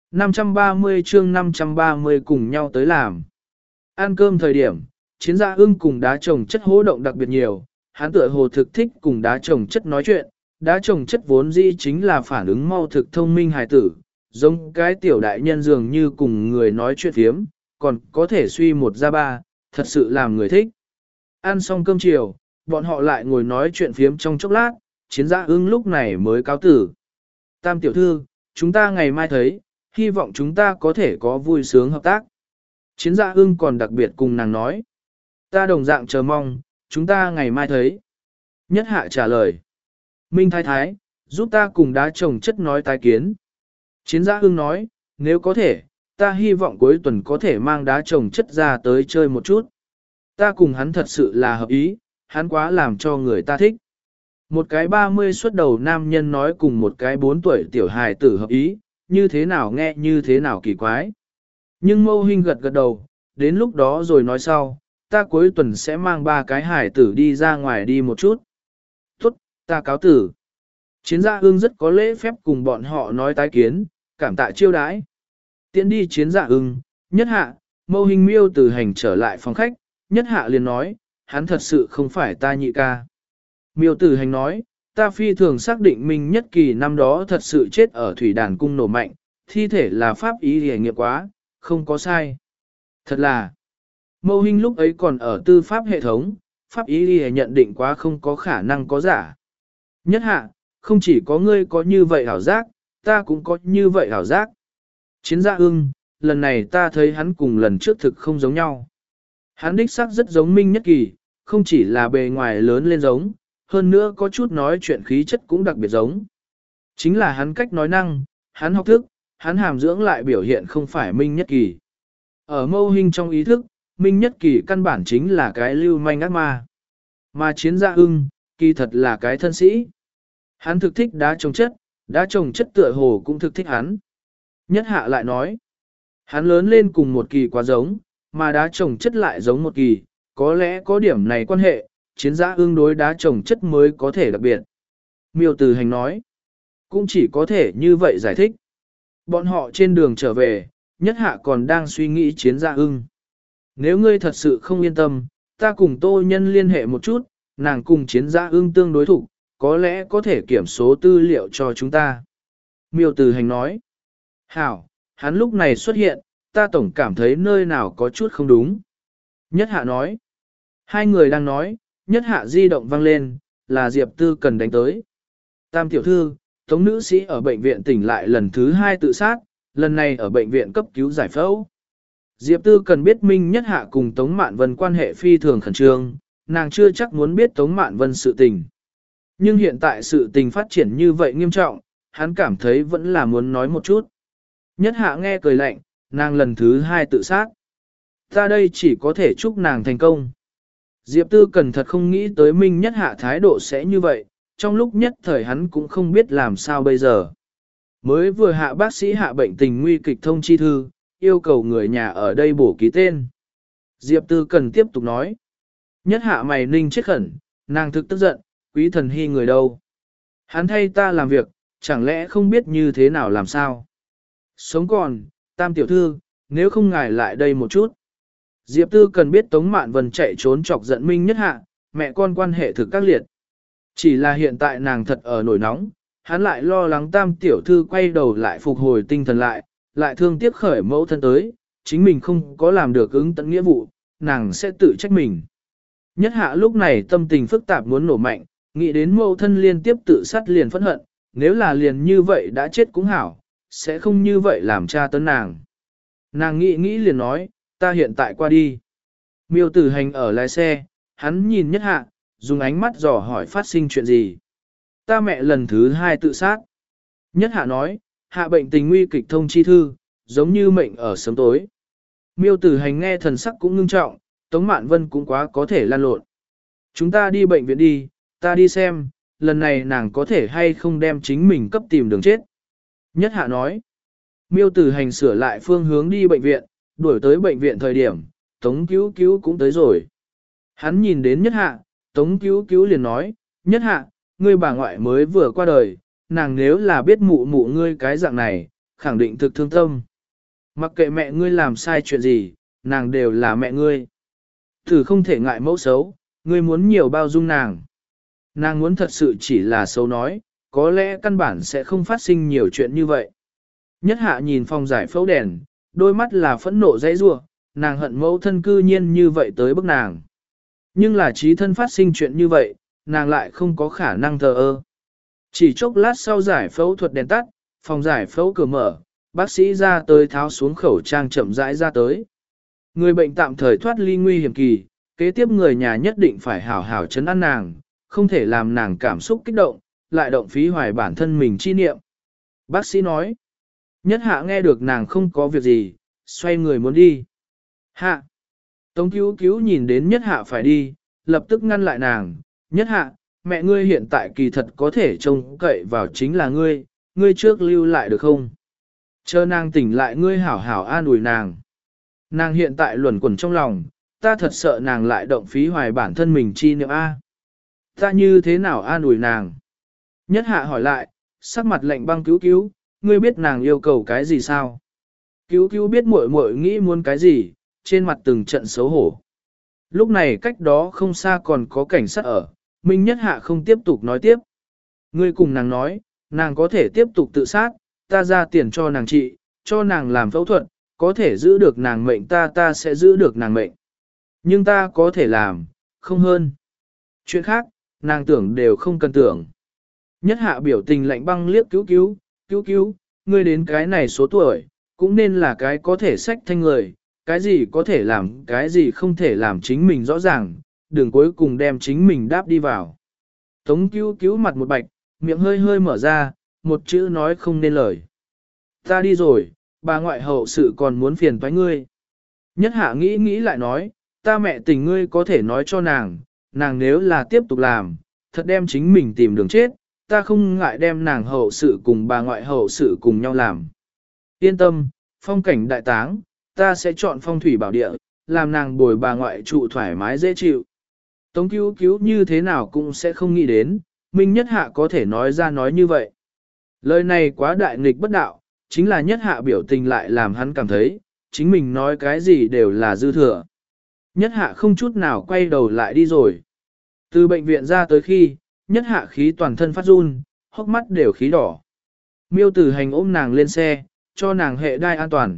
năm trăm ba mươi chương năm trăm ba mươi cùng nhau tới làm. Ăn cơm thời điểm, Chiến Dạ Ưng cùng đá trồng chất hỗ động đặc biệt nhiều, hắn tựa hồ thực thích cùng đá trồng chất nói chuyện, đá trồng chất vốn dĩ chính là phản ứng mau thực thông minh hài tử, giống cái tiểu đại nhân dường như cùng người nói chuyện phiếm, còn có thể suy một ra ba, thật sự làm người thích. Ăn xong cơm chiều, bọn họ lại ngồi nói chuyện phiếm trong chốc lát, Chiến Dạ Ưng lúc này mới cáo tử. Tam tiểu thư, chúng ta ngày mai thấy, hy vọng chúng ta có thể có vui sướng hợp tác. Chiến Dạ Ưng còn đặc biệt cùng nàng nói. Ta đồng dạng chờ mong, chúng ta ngày mai thấy. Nhất Hạ trả lời. Minh Thái Thái, giúp ta cùng đá trồng chất nói tái kiến. Chiến Dạ Ưng nói, nếu có thể, ta hy vọng cuối tuần có thể mang đá trồng chất ra tới chơi một chút. Ta cùng hắn thật sự là hợp ý, hắn quá làm cho người ta thích. Một cái ba mươi xuất đầu nam nhân nói cùng một cái bốn tuổi tiểu hài tử hợp ý, như thế nào nghe như thế nào kỳ quái. Nhưng Mâu Hinh gật gật đầu, đến lúc đó rồi nói sau, ta cuối tuần sẽ mang ba cái hài tử đi ra ngoài đi một chút. Tốt, ta cáo tử. Chiến Dạ Ưng rất có lễ phép cùng bọn họ nói tái kiến, cảm tạ chiêu đãi. Tiến đi Chiến Dạ Ưng, Nhất Hạ, Mâu Hinh miêu từ hành trở lại phòng khách, Nhất Hạ liền nói, hắn thật sự không phải ta nhị ca. Miêu tử hành nói, ta phi thường xác định Minh Nhất Kỳ năm đó thật sự chết ở thủy đàn cung nổ mạnh, thi thể là pháp ý hề nghiệm quá, không có sai. Thật là, Mâu Hinh lúc ấy còn ở tư pháp hệ thống, pháp ý hề nhận định quá không có khả năng có giả. Nhất Hạ, không chỉ có ngươi có như vậy hảo giác, ta cũng có như vậy hảo giác. Chiến Dạ Ưng, lần này ta thấy hắn cùng lần trước thực không giống nhau. Hắn đích xác rất giống Minh Nhất Kỳ, không chỉ là bề ngoài lớn lên giống, hơn nữa có chút nói chuyện khí chất cũng đặc biệt giống. Chính là hắn cách nói năng, hắn học thức, hắn hàm dưỡng lại biểu hiện không phải Minh Nhất Kỳ. Ở Mâu Hinh trong ý thức, Minh Nhất Kỳ căn bản chính là cái lưu manh ác ma. Mà Chiến Dạ Ưng, kỳ thật là cái thân sĩ. Hắn thực thích đá trồng chất, đá trồng chất tựa hồ cũng thực thích hắn. Nhất Hạ lại nói, hắn lớn lên cùng một kỳ quá giống, mà đá trồng chất lại giống một kỳ, có lẽ có điểm này quan hệ, Chiến Dạ Ưng đối đá trồng chất mới có thể đặc biệt. Miêu Từ Hành nói, cũng chỉ có thể như vậy giải thích. Bọn họ trên đường trở về, Nhất Hạ còn đang suy nghĩ Chiến Dạ Ưng. Nếu ngươi thật sự không yên tâm, ta cùng Tô Nhân liên hệ một chút, nàng cùng Chiến Dạ Ưng tương đối thủ, có lẽ có thể kiểm số tư liệu cho chúng ta. Miêu Từ Hành nói, hảo, hắn lúc này xuất hiện, ta tổng cảm thấy nơi nào có chút không đúng. Nhất Hạ nói, hai người đang nói, Nhất Hạ di động vang lên, là Diệp Tư Cần đánh tới. Tam tiểu thư, Tống nữ sĩ ở bệnh viện tỉnh lại lần thứ hai tự sát, lần này ở bệnh viện cấp cứu giải phẫu. Diệp Tư Cần biết Minh Nhất Hạ cùng Tống Mạn Vân quan hệ phi thường khẩn trương, nàng chưa chắc muốn biết Tống Mạn Vân sự tình. Nhưng hiện tại sự tình phát triển như vậy nghiêm trọng, hắn cảm thấy vẫn là muốn nói một chút. Nhất Hạ nghe cười lạnh, nàng lần thứ hai tự sát. Ta đây chỉ có thể chúc nàng thành công. Diệp Tư Cần thật không nghĩ tới Minh Nhất Hạ thái độ sẽ như vậy, trong lúc nhất thời hắn cũng không biết làm sao bây giờ. Mới vừa hạ bác sĩ hạ bệnh tình nguy kịch thông chi thư, yêu cầu người nhà ở đây bổ ký tên. Diệp Tư Cần tiếp tục nói. Nhất Hạ mày ninh chết khẩn, nàng thực tức giận, quý thần hy người đâu. Hắn thay ta làm việc, chẳng lẽ không biết như thế nào làm sao. Sống còn, Tam tiểu thư, nếu không ngài lại đây một chút. Diệp Tư Cần biết Tống Mạn Vân chạy trốn chọc giận Minh Nhất Hạ, mẹ con quan hệ thực các liệt. Chỉ là hiện tại nàng thật ở nổi nóng, hắn lại lo lắng Tam tiểu thư quay đầu lại phục hồi tinh thần lại, lại thương tiếc khởi mẫu thân tới, chính mình không có làm được ứng tận nghĩa vụ, nàng sẽ tự trách mình. Nhất Hạ lúc này tâm tình phức tạp muốn nổ mạnh, nghĩ đến mẫu thân liên tiếp tự sát liền phẫn hận, nếu là liền như vậy đã chết cũng hảo, sẽ không như vậy làm cha tấn nàng. Nàng nghĩ nghĩ liền nói, ta hiện tại qua đi. Miêu Tử Hành ở lái xe, hắn nhìn Nhất Hạ, dùng ánh mắt dò hỏi phát sinh chuyện gì. Ta mẹ lần thứ hai tự sát. Nhất Hạ nói, hạ bệnh tình nguy kịch thông chi thư, giống như mệnh ở sớm tối. Miêu Tử Hành nghe thần sắc cũng ngưng trọng, Tống Mạn Vân cũng quá có thể lan lộn. Chúng ta đi bệnh viện đi, ta đi xem, lần này nàng có thể hay không đem chính mình cấp tìm đường chết. Nhất Hạ nói, Miêu Tử Hành sửa lại phương hướng đi bệnh viện, đuổi tới bệnh viện thời điểm, Tống Cứu Cứu cũng tới rồi. Hắn nhìn đến Nhất Hạ, Tống Cứu Cứu liền nói, Nhất Hạ, ngươi bà ngoại mới vừa qua đời, nàng nếu là biết mụ mụ ngươi cái dạng này, khẳng định thực thương tâm. Mặc kệ mẹ ngươi làm sai chuyện gì, nàng đều là mẹ ngươi. Thử không thể ngại mẫu xấu, ngươi muốn nhiều bao dung nàng. Nàng muốn thật sự chỉ là xấu nói, có lẽ căn bản sẽ không phát sinh nhiều chuyện như vậy. Nhất hạ nhìn phòng giải phẫu đèn, đôi mắt là phẫn nộ dãy rủa, nàng hận mẫu thân cư nhiên như vậy tới bức nàng. Nhưng là trí thân phát sinh chuyện như vậy, nàng lại không có khả năng thờ ơ. Chỉ chốc lát sau giải phẫu thuật đèn tắt, phòng giải phẫu cửa mở, bác sĩ ra tới tháo xuống khẩu trang chậm rãi ra tới. Người bệnh tạm thời thoát ly nguy hiểm kỳ, kế tiếp người nhà nhất định phải hảo hảo chấn an nàng, không thể làm nàng cảm xúc kích động, lại động phí hoài bản thân mình chi niệm. Bác sĩ nói, nhất hạ nghe được nàng không có việc gì, xoay người muốn đi. Hạ! Tống cứu cứu nhìn đến nhất hạ phải đi, lập tức ngăn lại nàng, nhất hạ, mẹ ngươi hiện tại kỳ thật có thể trông cậy vào chính là ngươi, ngươi trước lưu lại được không? Chờ nàng tỉnh lại ngươi hảo hảo an ủi nàng. Nàng hiện tại luẩn quẩn trong lòng, ta thật sợ nàng lại động phí hoài bản thân mình chi niệm A. Ta như thế nào an ủi nàng? Nhất hạ hỏi lại, sắc mặt lạnh băng cứu cứu, ngươi biết nàng yêu cầu cái gì sao? Cứu cứu biết muội muội nghĩ muốn cái gì, trên mặt từng trận xấu hổ. Lúc này cách đó không xa còn có cảnh sát ở, Minh Nhất Hạ không tiếp tục nói tiếp. Ngươi cùng nàng nói, nàng có thể tiếp tục tự sát, ta ra tiền cho nàng trị, cho nàng làm phẫu thuật, có thể giữ được nàng mệnh ta ta sẽ giữ được nàng mệnh. Nhưng ta có thể làm, không hơn. Chuyện khác, nàng tưởng đều không cần tưởng. Nhất Hạ biểu tình lạnh băng liếc cứu cứu, cứu cứu, ngươi đến cái này số tuổi, cũng nên là cái có thể sách thanh người, cái gì có thể làm, cái gì không thể làm chính mình rõ ràng, đừng cuối cùng đem chính mình đáp đi vào. Tống cứu cứu mặt một bạch, miệng hơi hơi mở ra, một chữ nói không nên lời. Ta đi rồi, bà ngoại hậu sự còn muốn phiền toái ngươi. Nhất Hạ nghĩ nghĩ lại nói, ta mẹ tình ngươi có thể nói cho nàng, nàng nếu là tiếp tục làm, thật đem chính mình tìm đường chết, ta không ngại đem nàng hậu sự cùng bà ngoại hậu sự cùng nhau làm. Yên tâm, phong cảnh đại táng, ta sẽ chọn phong thủy bảo địa, làm nàng bồi bà ngoại trụ thoải mái dễ chịu. Tống cứu cứu như thế nào cũng sẽ không nghĩ đến, Minh Nhất Hạ có thể nói ra nói như vậy. Lời này quá đại nghịch bất đạo, chính là Nhất Hạ biểu tình lại làm hắn cảm thấy, chính mình nói cái gì đều là dư thừa. Nhất Hạ không chút nào quay đầu lại đi rồi. Từ bệnh viện ra tới khi, Nhất Hạ khí toàn thân phát run, hốc mắt đều khí đỏ. Miêu Tử Hành ôm nàng lên xe, cho nàng hệ đai an toàn.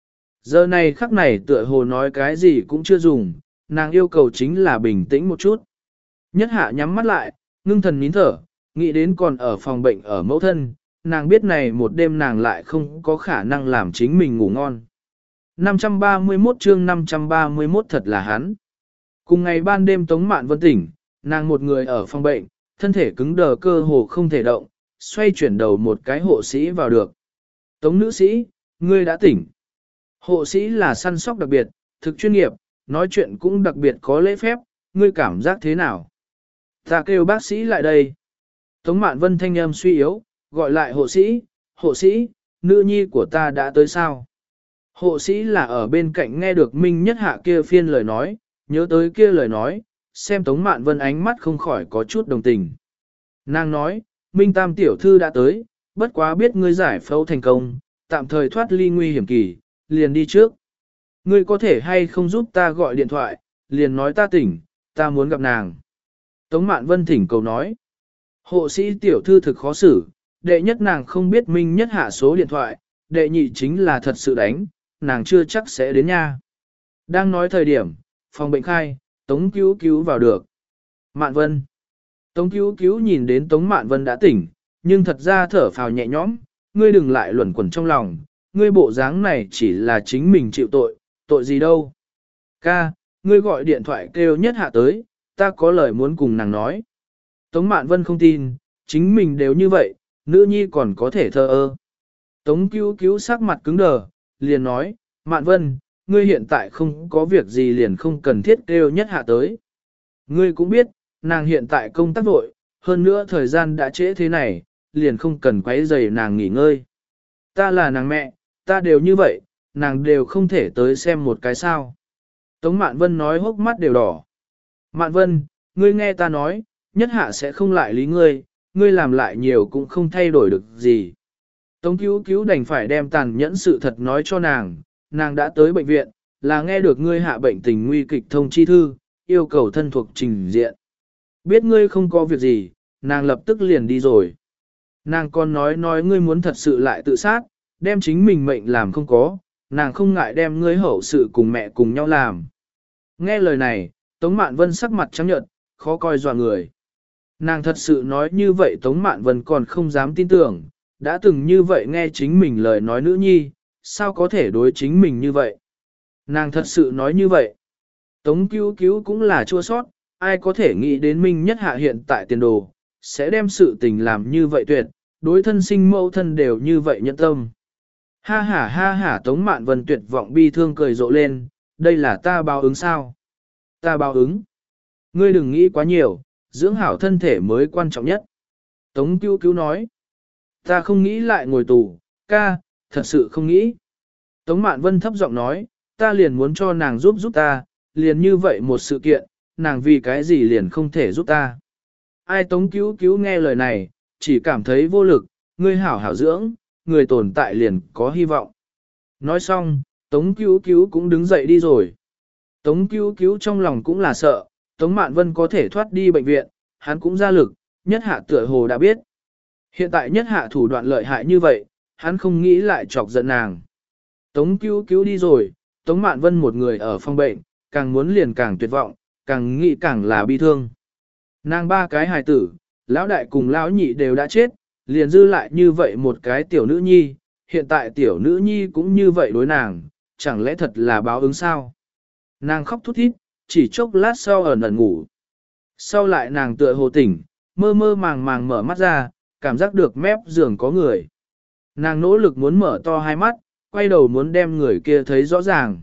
Giờ này khắc này tựa hồ nói cái gì cũng chưa dùng, nàng yêu cầu chính là bình tĩnh một chút. Nhất Hạ nhắm mắt lại, ngưng thần nín thở, nghĩ đến còn ở phòng bệnh ở mẫu thân, nàng biết này một đêm nàng lại không có khả năng làm chính mình ngủ ngon. năm trăm ba mươi mốt chương năm trăm ba mươi mốt thật là hắn. Cùng ngày ban đêm Tống Mạn Vân tỉnh, nàng một người ở phòng bệnh, thân thể cứng đờ cơ hồ không thể động, xoay chuyển đầu một cái hộ sĩ vào được. Tống nữ sĩ, ngươi đã tỉnh. Hộ sĩ là săn sóc đặc biệt, thực chuyên nghiệp, nói chuyện cũng đặc biệt có lễ phép, ngươi cảm giác thế nào? Ta kêu bác sĩ lại đây. Tống Mạn Vân thanh âm suy yếu, gọi lại hộ sĩ, hộ sĩ, nữ nhi của ta đã tới sao? Hộ sĩ là ở bên cạnh nghe được Minh Nhất Hạ kia phiên lời nói, nhớ tới kia lời nói, xem Tống Mạn Vân ánh mắt không khỏi có chút đồng tình. Nàng nói, Minh Tam tiểu thư đã tới, bất quá biết ngươi giải phẫu thành công, tạm thời thoát ly nguy hiểm kỳ, liền đi trước. Ngươi có thể hay không giúp ta gọi điện thoại, liền nói ta tỉnh, ta muốn gặp nàng. Tống Mạn Vân thỉnh cầu nói. Hộ sĩ tiểu thư thực khó xử, đệ nhất nàng không biết Minh Nhất Hạ số điện thoại, đệ nhị chính là thật sự đánh, nàng chưa chắc sẽ đến nha. Đang nói thời điểm, phòng bệnh khai, Tống cứu cứu vào được. Mạn Vân. Tống cứu cứu nhìn đến Tống Mạn Vân đã tỉnh, nhưng thật ra thở phào nhẹ nhõm, ngươi đừng lại luẩn quẩn trong lòng, ngươi bộ dáng này chỉ là chính mình chịu tội, tội gì đâu. Ca, ngươi gọi điện thoại kêu Nhất Hạ tới, ta có lời muốn cùng nàng nói. Tống Mạn Vân không tin, chính mình đều như vậy, nữ nhi còn có thể thờ ơ. Tống cứu cứu sắc mặt cứng đờ, liền nói, Mạn Vân, ngươi hiện tại không có việc gì liền không cần thiết kêu Nhất Hạ tới. Ngươi cũng biết, nàng hiện tại công tác vội, hơn nữa thời gian đã trễ thế này, liền không cần quấy rầy nàng nghỉ ngơi. Ta là nàng mẹ, ta đều như vậy, nàng đều không thể tới xem một cái sao. Tống Mạn Vân nói hốc mắt đều đỏ. Mạn Vân, ngươi nghe ta nói, Nhất Hạ sẽ không lại lý ngươi, ngươi làm lại nhiều cũng không thay đổi được gì. Tống cứu cứu đành phải đem tàn nhẫn sự thật nói cho nàng, nàng đã tới bệnh viện, là nghe được ngươi hạ bệnh tình nguy kịch thông chi thư, yêu cầu thân thuộc trình diện. Biết ngươi không có việc gì, nàng lập tức liền đi rồi. Nàng còn nói nói ngươi muốn thật sự lại tự sát, đem chính mình mệnh làm không có, nàng không ngại đem ngươi hậu sự cùng mẹ cùng nhau làm. Nghe lời này, Tống Mạn Vân sắc mặt trắng nhợt, khó coi dọa người. Nàng thật sự nói như vậy Tống Mạn Vân còn không dám tin tưởng, đã từng như vậy nghe chính mình lời nói nữ nhi, sao có thể đối chính mình như vậy. Nàng thật sự nói như vậy. Tống cứu cứu cũng là chua sót, ai có thể nghĩ đến Minh Nhất Hạ hiện tại tiền đồ, sẽ đem sự tình làm như vậy tuyệt, đối thân sinh mẫu thân đều như vậy nhẫn tâm. Ha ha ha ha Tống Mạn Vân tuyệt vọng bi thương cười rộ lên, đây là ta báo ứng sao? Ta báo ứng. Ngươi đừng nghĩ quá nhiều, dưỡng hảo thân thể mới quan trọng nhất. Tống cứu cứu nói. Ta không nghĩ lại ngồi tù, ca, thật sự không nghĩ. Tống Mạn Vân thấp giọng nói, ta liền muốn cho nàng giúp giúp ta, liền như vậy một sự kiện, nàng vì cái gì liền không thể giúp ta. Ai Tống cứu cứu nghe lời này, chỉ cảm thấy vô lực, ngươi hảo hảo dưỡng, người tồn tại liền có hy vọng. Nói xong, Tống cứu cứu cũng đứng dậy đi rồi. Tống cứu cứu trong lòng cũng là sợ, Tống Mạn Vân có thể thoát đi bệnh viện, hắn cũng ra lực, Nhất Hạ tựa hồ đã biết. Hiện tại Nhất Hạ thủ đoạn lợi hại như vậy, hắn không nghĩ lại chọc giận nàng. Tống cứu cứu đi rồi, Tống Mạn Vân một người ở phòng bệnh, càng muốn liền càng tuyệt vọng, càng nghĩ càng là bi thương. Nàng ba cái hài tử, lão đại cùng lão nhị đều đã chết, liền dư lại như vậy một cái tiểu nữ nhi, hiện tại tiểu nữ nhi cũng như vậy đối nàng, chẳng lẽ thật là báo ứng sao? Nàng khóc thút thít, chỉ chốc lát sau ẩn ẩn ngủ. Sau lại nàng tựa hồ tỉnh, mơ mơ màng màng mở mắt ra, cảm giác được mép giường có người. Nàng nỗ lực muốn mở to hai mắt, quay đầu muốn đem người kia thấy rõ ràng.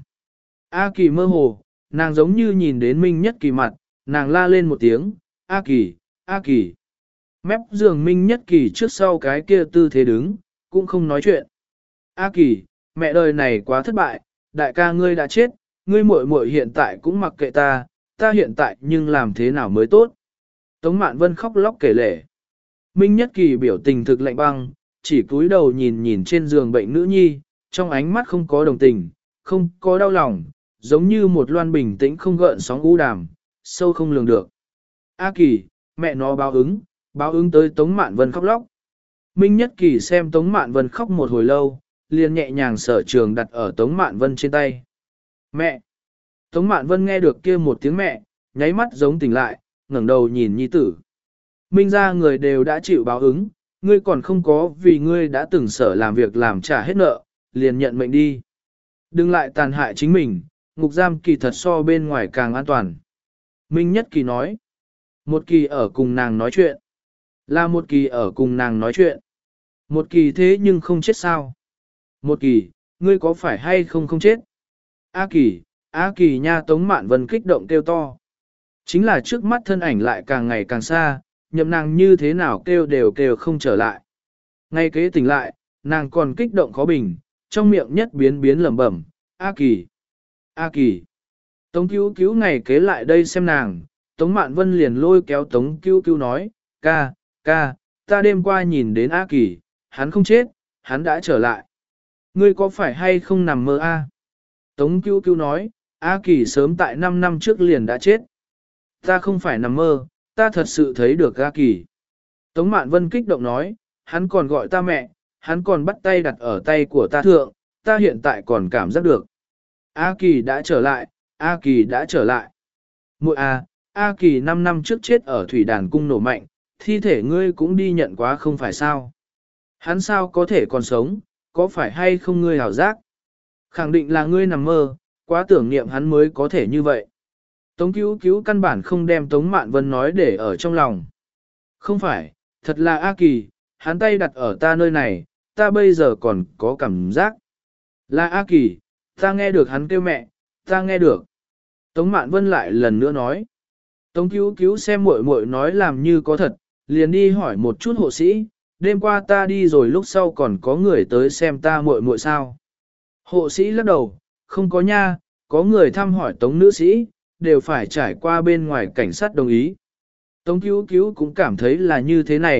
A Kỳ mơ hồ, nàng giống như nhìn đến Minh Nhất Kỳ mặt, nàng la lên một tiếng, A Kỳ, A Kỳ. Mép giường Minh Nhất Kỳ trước sau cái kia tư thế đứng, cũng không nói chuyện. A Kỳ, mẹ đời này quá thất bại, đại ca ngươi đã chết, ngươi muội muội hiện tại cũng mặc kệ ta, ta hiện tại nhưng làm thế nào mới tốt. Tống Mạn Vân khóc lóc kể lể. Minh Nhất Kỳ biểu tình thực lạnh băng, chỉ cúi đầu nhìn nhìn trên giường bệnh nữ nhi, trong ánh mắt không có đồng tình, không có đau lòng, giống như một loan bình tĩnh không gợn sóng u đàm, sâu không lường được. A Kỳ, mẹ nó báo ứng, báo ứng tới Tống Mạn Vân khóc lóc. Minh Nhất Kỳ xem Tống Mạn Vân khóc một hồi lâu, liền nhẹ nhàng sở trường đặt ở Tống Mạn Vân trên tay. Mẹ! Tống Mạn Vân nghe được kia một tiếng mẹ, nháy mắt giống tỉnh lại, ngẩng đầu nhìn nhi tử. Minh ra người đều đã chịu báo ứng, ngươi còn không có vì ngươi đã từng sở làm việc làm trả hết nợ, liền nhận mệnh đi. Đừng lại tàn hại chính mình, ngục giam kỳ thật so bên ngoài càng an toàn. Minh Nhất Kỳ nói. Một kỳ ở cùng nàng nói chuyện. Là một kỳ ở cùng nàng nói chuyện. Một kỳ thế nhưng không chết sao. Một kỳ, ngươi có phải hay không không chết? A Kỳ, A Kỳ nha Tống Mạn Vân kích động kêu to. Chính là trước mắt thân ảnh lại càng ngày càng xa, nhậm nàng như thế nào kêu đều kêu không trở lại. Ngay kế tỉnh lại, nàng còn kích động khó bình, trong miệng nhất biến biến lẩm bẩm, A Kỳ, A Kỳ. Tống cứu cứu ngày kế lại đây xem nàng, Tống Mạn Vân liền lôi kéo Tống cứu cứu nói, ca, ca, ta đêm qua nhìn đến A Kỳ, hắn không chết, hắn đã trở lại. Ngươi có phải hay không nằm mơ a? Tống cứu cứu nói, A Kỳ sớm tại năm năm trước liền đã chết. Ta không phải nằm mơ, ta thật sự thấy được A Kỳ. Tống Mạn Vân kích động nói, hắn còn gọi ta mẹ, hắn còn bắt tay đặt ở tay của ta thượng, ta hiện tại còn cảm giác được. A Kỳ đã trở lại, A Kỳ đã trở lại. Muội A, A Kỳ năm năm trước chết ở thủy đàn cung nổ mạnh, thi thể ngươi cũng đi nhận quá không phải sao. Hắn sao có thể còn sống, có phải hay không ngươi hảo giác? Khẳng định là ngươi nằm mơ, quá tưởng niệm hắn mới có thể như vậy. Tống cứu cứu căn bản không đem Tống Mạn Vân nói để ở trong lòng. Không phải, thật là A Kỳ, hắn tay đặt ở ta nơi này, ta bây giờ còn có cảm giác. Là A Kỳ, ta nghe được hắn kêu mẹ, ta nghe được. Tống Mạn Vân lại lần nữa nói. Tống cứu cứu xem muội muội nói làm như có thật, liền đi hỏi một chút hộ sĩ, đêm qua ta đi rồi lúc sau còn có người tới xem ta muội muội sao. Hộ sĩ lắc đầu, không có nha, có người thăm hỏi Tống nữ sĩ, đều phải trải qua bên ngoài cảnh sát đồng ý. Tống cứu cứu cũng cảm thấy là như thế này,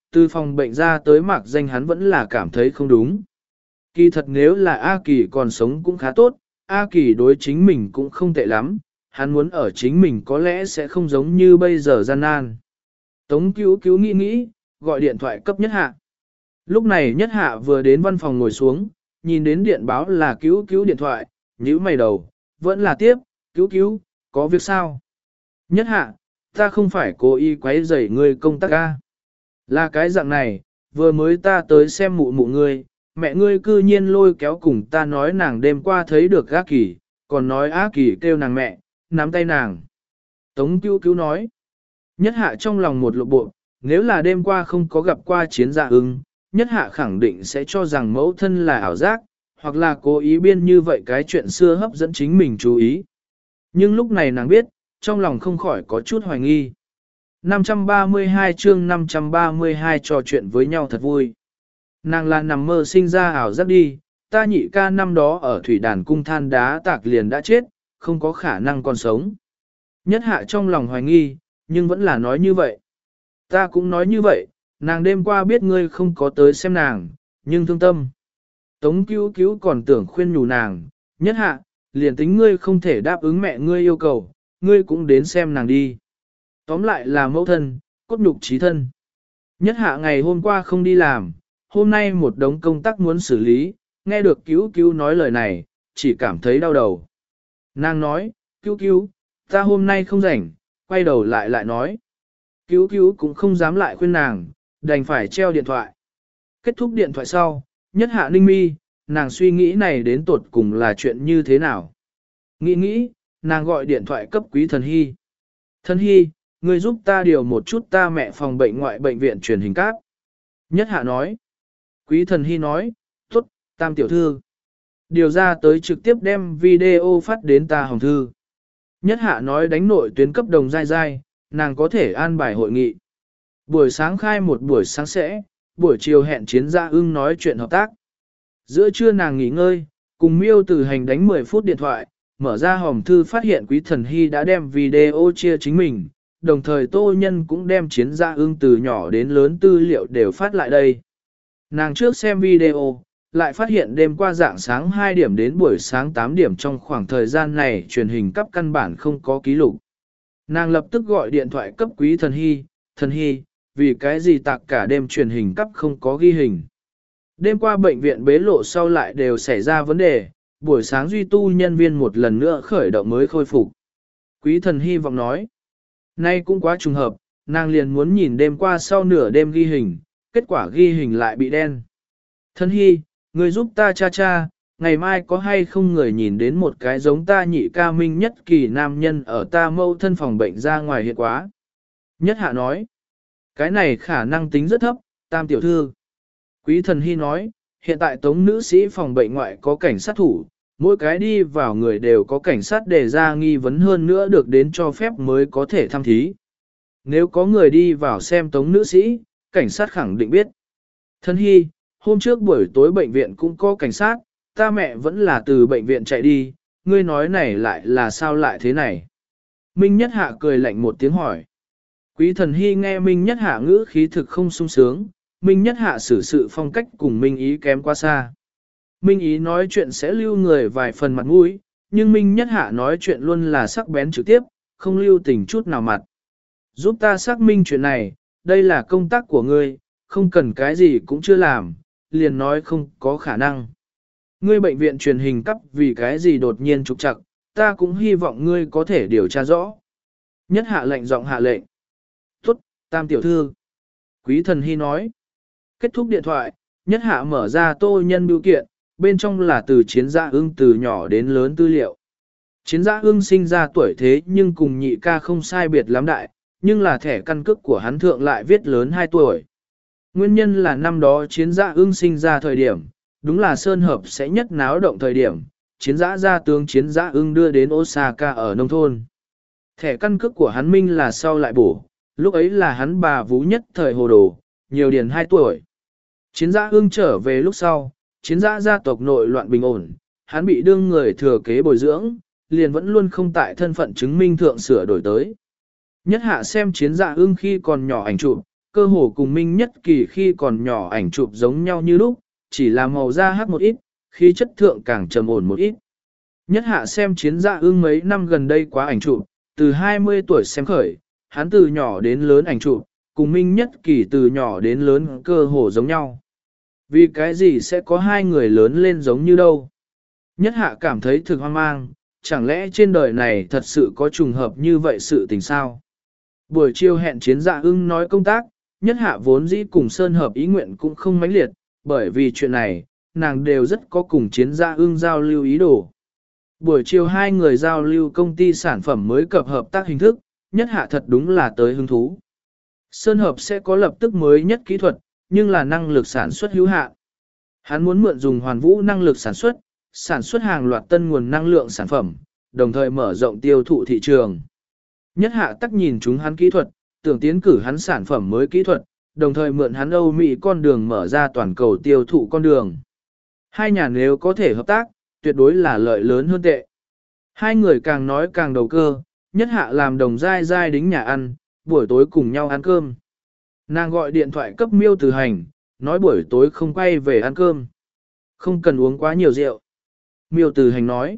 từ phòng bệnh ra tới mạc danh hắn vẫn là cảm thấy không đúng. Kỳ thật nếu là A Kỳ còn sống cũng khá tốt, A Kỳ đối chính mình cũng không tệ lắm, hắn muốn ở chính mình có lẽ sẽ không giống như bây giờ gian nan. Tống cứu cứu nghĩ nghĩ, gọi điện thoại cấp nhất hạ. Lúc này nhất hạ vừa đến văn phòng ngồi xuống, nhìn đến điện báo là cứu cứu điện thoại, nhíu mày đầu, vẫn là tiếp, cứu cứu, có việc sao? Nhất hạ, ta không phải cố ý quấy rầy ngươi công tác a. Là cái dạng này, vừa mới ta tới xem mụ mụ ngươi, mẹ ngươi cư nhiên lôi kéo cùng ta nói nàng đêm qua thấy được A Kỳ, còn nói A Kỳ kêu nàng mẹ, nắm tay nàng. Tống cứu cứu nói, nhất hạ trong lòng một lộ bộ, nếu là đêm qua không có gặp qua chiến dạ ưng, nhất hạ khẳng định sẽ cho rằng mẫu thân là ảo giác, hoặc là cố ý biên như vậy cái chuyện xưa hấp dẫn chính mình chú ý. Nhưng lúc này nàng biết, trong lòng không khỏi có chút hoài nghi. năm trăm ba mươi hai chương năm trăm ba mươi hai trò chuyện với nhau thật vui. Nàng là nằm mơ sinh ra ảo giác đi, ta nhị ca năm đó ở thủy đàn cung than đá tạc liền đã chết, không có khả năng còn sống. Nhất hạ trong lòng hoài nghi, nhưng vẫn là nói như vậy. Ta cũng nói như vậy, nàng đêm qua biết ngươi không có tới xem nàng, nhưng thương tâm. Tống cứu cứu còn tưởng khuyên nhủ nàng, nhất hạ, liền tính ngươi không thể đáp ứng mẹ ngươi yêu cầu, ngươi cũng đến xem nàng đi. Tóm lại là mẫu thân, cốt nhục chí thân. Nhất hạ ngày hôm qua không đi làm, hôm nay một đống công tác muốn xử lý, nghe được cứu cứu nói lời này, chỉ cảm thấy đau đầu. Nàng nói, cứu cứu, ta hôm nay không rảnh, quay đầu lại lại nói. Cứu cứu cũng không dám lại khuyên nàng, đành phải treo điện thoại. Kết thúc điện thoại sau, nhất hạ ninh mi, nàng suy nghĩ này đến tột cùng là chuyện như thế nào. Nghĩ nghĩ, nàng gọi điện thoại cấp quý thần hy. Thần hy, người giúp ta điều một chút ta mẹ phòng bệnh ngoại bệnh viện truyền hình cáp. Nhất hạ nói. Quý thần hy nói, tốt, tam tiểu thư. Điều ra tới trực tiếp đem video phát đến ta hồng thư. Nhất hạ nói đánh nội tuyến cấp đồng dai dai, nàng có thể an bài hội nghị. Buổi sáng khai một buổi sáng sẽ, buổi chiều hẹn chiến gia ưng nói chuyện hợp tác. Giữa trưa nàng nghỉ ngơi, cùng miêu từ hành đánh mười phút điện thoại, mở ra hòm thư phát hiện quý thần hy đã đem video chia chính mình, đồng thời tô nhân cũng đem chiến gia ưng từ nhỏ đến lớn tư liệu đều phát lại đây. Nàng trước xem video, lại phát hiện đêm qua dạng sáng hai điểm đến buổi sáng tám điểm trong khoảng thời gian này truyền hình cấp căn bản không có ký lục. Nàng lập tức gọi điện thoại cấp quý thần hy, thần hy, vì cái gì tạc cả đêm truyền hình cấp không có ghi hình. Đêm qua bệnh viện bế lộ sau lại đều xảy ra vấn đề, buổi sáng duy tu nhân viên một lần nữa khởi động mới khôi phục. Quý thần hy vọng nói, nay cũng quá trùng hợp, nàng liền muốn nhìn đêm qua sau nửa đêm ghi hình, kết quả ghi hình lại bị đen. Thần hy, người giúp ta cha cha, ngày mai có hay không người nhìn đến một cái giống ta nhị ca minh nhất kỳ nam nhân ở ta mâu thân phòng bệnh ra ngoài hiện quá. Nhất hạ nói, cái này khả năng tính rất thấp, tam tiểu thư. Quý thần hy nói, hiện tại tống nữ sĩ phòng bệnh ngoại có cảnh sát thủ, mỗi cái đi vào người đều có cảnh sát đề ra nghi vấn hơn nữa được đến cho phép mới có thể thăm thí. Nếu có người đi vào xem tống nữ sĩ, cảnh sát khẳng định biết. Thần hy, hôm trước buổi tối bệnh viện cũng có cảnh sát, ta mẹ vẫn là từ bệnh viện chạy đi, ngươi nói này lại là sao lại thế này? Minh Nhất Hạ cười lạnh một tiếng hỏi. Quý thần hy nghe Minh Nhất Hạ ngữ khí thực không sung sướng, Minh Nhất Hạ xử sự phong cách cùng Minh Ý kém quá xa. Minh Ý nói chuyện sẽ lưu người vài phần mặt mũi, nhưng Minh Nhất Hạ nói chuyện luôn là sắc bén trực tiếp, không lưu tình chút nào mặt. Giúp ta xác minh chuyện này, đây là công tác của ngươi, không cần cái gì cũng chưa làm, liền nói không có khả năng. Ngươi bệnh viện truyền hình cấp vì cái gì đột nhiên trục trặc, ta cũng hy vọng ngươi có thể điều tra rõ. Nhất Hạ lệnh giọng hạ lệnh. Tốt, tam tiểu thư. Quý thần hy nói. Kết thúc điện thoại, Nhất Hạ mở ra tô nhân bưu kiện, bên trong là từ chiến gia ưng từ nhỏ đến lớn tư liệu. Chiến gia ưng sinh ra tuổi thế nhưng cùng nhị ca không sai biệt lắm đại, nhưng là thẻ căn cước của hắn thượng lại viết lớn hai tuổi. Nguyên nhân là năm đó chiến gia ưng sinh ra thời điểm, đúng là Sơn Hợp sẽ nhất náo động thời điểm, chiến giã gia tướng chiến giã ưng đưa đến Osaka ở nông thôn. Thẻ căn cước của hắn minh là sau lại bổ, lúc ấy là hắn bà vú nhất thời hồ đồ, nhiều điền hai tuổi. Chiến giã ưng trở về lúc sau, chiến giã gia tộc nội loạn bình ổn, hắn bị đương người thừa kế bồi dưỡng, liền vẫn luôn không tại thân phận chứng minh thượng sửa đổi tới. Nhất Hạ xem chiến giã ưng khi còn nhỏ ảnh chụp, cơ hồ cùng Minh Nhất Kỳ khi còn nhỏ ảnh chụp giống nhau như lúc, chỉ là màu da hắc một ít, khí chất thượng càng trầm ổn một ít. Nhất Hạ xem Chiến Dạ Ưng mấy năm gần đây quá ảnh chụp, từ hai mươi tuổi xem khởi, hắn từ nhỏ đến lớn ảnh chụp, cùng Minh Nhất Kỳ từ nhỏ đến lớn cơ hồ giống nhau. Vì cái gì sẽ có hai người lớn lên giống như đâu? Nhất Hạ cảm thấy thực hoang mang, chẳng lẽ trên đời này thật sự có trùng hợp như vậy sự tình sao? Buổi chiều hẹn Chiến Dạ Ưng nói công tác, Nhất Hạ vốn dĩ cùng Sơn hợp ý nguyện cũng không mãnh liệt, bởi vì chuyện này, nàng đều rất có cùng Chiến Dạ Ưng giao lưu ý đồ. Buổi chiều hai người giao lưu công ty sản phẩm mới cập hợp tác hình thức, Nhất Hạ thật đúng là tới hứng thú. Sơn hợp sẽ có lập tức mới nhất kỹ thuật, nhưng là năng lực sản xuất hữu hạn. Hắn muốn mượn dùng hoàn vũ năng lực sản xuất, sản xuất hàng loạt tân nguồn năng lượng sản phẩm, đồng thời mở rộng tiêu thụ thị trường. Nhất Hạ tắc nhìn chúng hắn kỹ thuật, tưởng tiến cử hắn sản phẩm mới kỹ thuật, đồng thời mượn hắn Âu Mỹ con đường mở ra toàn cầu tiêu thụ con đường. Hai nhà nếu có thể hợp tác, tuyệt đối là lợi lớn hơn tệ. Hai người càng nói càng đầu cơ, Nhất Hạ làm đồng dai dai đính nhà ăn, buổi tối cùng nhau ăn cơm. Nàng gọi điện thoại cấp Miêu Từ Hành, nói buổi tối không quay về ăn cơm. Không cần uống quá nhiều rượu. Miêu Từ Hành nói,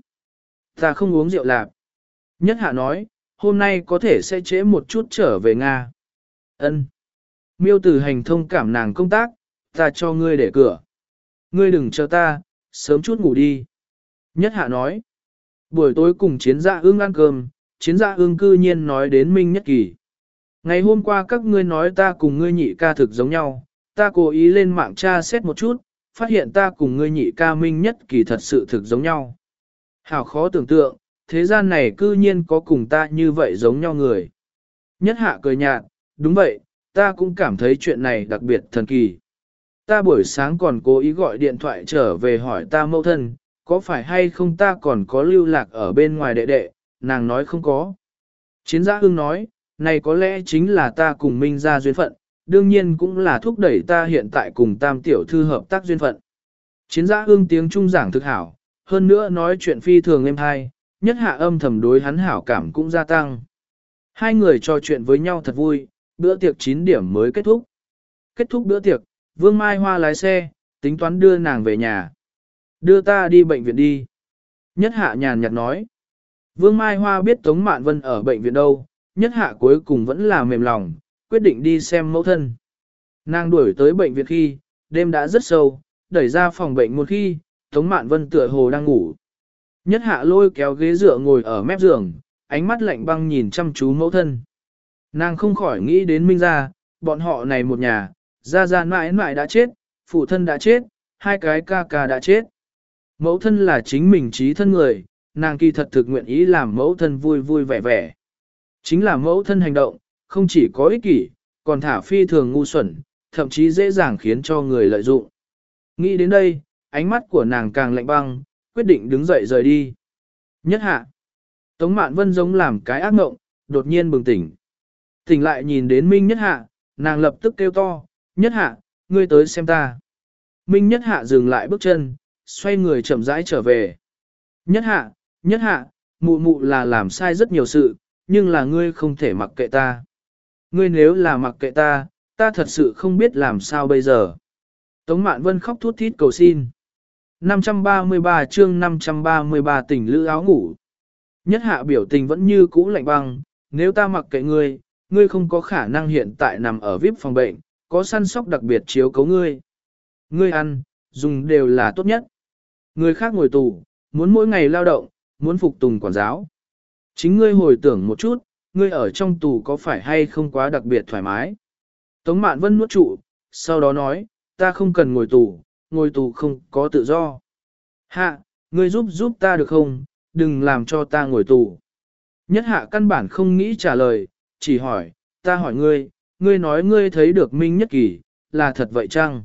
ta không uống rượu lạp. Nhất Hạ nói, hôm nay có thể sẽ trễ một chút trở về Nga. Ân. Miêu Từ Hành thông cảm nàng công tác, ta cho ngươi để cửa. Ngươi đừng chờ ta, sớm chút ngủ đi. Nhất Hạ nói, buổi tối cùng Chiến Dạ Ưng ăn cơm, Chiến Dạ Ưng cư nhiên nói đến Minh Nhất Kỳ. Ngày hôm qua các ngươi nói ta cùng ngươi nhị ca thực giống nhau, ta cố ý lên mạng tra xét một chút, phát hiện ta cùng ngươi nhị ca Minh Nhất Kỳ thật sự thực giống nhau. Hảo khó tưởng tượng, thế gian này cư nhiên có cùng ta như vậy giống nhau người. Nhất Hạ cười nhạt, đúng vậy, ta cũng cảm thấy chuyện này đặc biệt thần kỳ. Ta buổi sáng còn cố ý gọi điện thoại trở về hỏi ta mẫu thân, có phải hay không ta còn có lưu lạc ở bên ngoài đệ đệ, nàng nói không có. Chiến Dạ Ưng nói, này có lẽ chính là ta cùng Minh ra duyên phận, đương nhiên cũng là thúc đẩy ta hiện tại cùng Tam tiểu thư hợp tác duyên phận. Chiến Dạ Ưng tiếng trung giảng thực hảo, hơn nữa nói chuyện phi thường êm hay, Nhất Hạ âm thầm đối hắn hảo cảm cũng gia tăng. Hai người trò chuyện với nhau thật vui, bữa tiệc chín điểm mới kết thúc. Kết thúc bữa tiệc, Vương Mai Hoa lái xe, tính toán đưa nàng về nhà. Đưa ta đi bệnh viện đi. Nhất Hạ nhàn nhạt nói. Vương Mai Hoa biết Tống Mạn Vân ở bệnh viện đâu, Nhất Hạ cuối cùng vẫn là mềm lòng, quyết định đi xem mẫu thân. Nàng đuổi tới bệnh viện khi, đêm đã rất sâu, đẩy ra phòng bệnh một khi, Tống Mạn Vân tựa hồ đang ngủ. Nhất Hạ lôi kéo ghế dựa ngồi ở mép giường, ánh mắt lạnh băng nhìn chăm chú mẫu thân. Nàng không khỏi nghĩ đến Minh gia, bọn họ này một nhà, gia gia mãi mãi đã chết, phụ thân đã chết, hai cái ca ca đã chết. Mẫu thân là chính mình trí thân người, nàng kỳ thật thực nguyện ý làm mẫu thân vui vui vẻ vẻ. Chính là mẫu thân hành động, không chỉ có ích kỷ, còn thả phi thường ngu xuẩn, thậm chí dễ dàng khiến cho người lợi dụng. Nghĩ đến đây, ánh mắt của nàng càng lạnh băng, quyết định đứng dậy rời đi. Nhất Hạ. Tống Mạn Vân giống làm cái ác mộng, đột nhiên bừng tỉnh. Tỉnh lại nhìn đến Minh Nhất Hạ, nàng lập tức kêu to, Nhất Hạ, ngươi tới xem ta. Minh Nhất Hạ dừng lại bước chân, xoay người chậm rãi trở về. Nhất Hạ, Nhất Hạ, mụ mụ là làm sai rất nhiều sự, nhưng là ngươi không thể mặc kệ ta. Ngươi nếu là mặc kệ ta, ta thật sự không biết làm sao bây giờ. Tống Mạn Vân khóc thút thít cầu xin. năm trăm ba mươi ba chương năm trăm ba mươi ba tình lữ áo ngủ. Nhất Hạ biểu tình vẫn như cũ lạnh băng, nếu ta mặc kệ ngươi, ngươi không có khả năng hiện tại nằm ở vi ai pi phòng bệnh, có săn sóc đặc biệt chiếu cấu ngươi. Ngươi ăn, dùng đều là tốt nhất. Người khác ngồi tù, muốn mỗi ngày lao động, muốn phục tùng quản giáo. Chính ngươi hồi tưởng một chút, ngươi ở trong tù có phải hay không quá đặc biệt thoải mái. Tống Mạn Vân nuốt trụ, sau đó nói, ta không cần ngồi tù, ngồi tù không có tự do. Hạ, ngươi giúp giúp ta được không, đừng làm cho ta ngồi tù. Nhất Hạ căn bản không nghĩ trả lời, chỉ hỏi, ta hỏi ngươi, ngươi nói ngươi thấy được Minh Nhất Kỳ, là thật vậy chăng?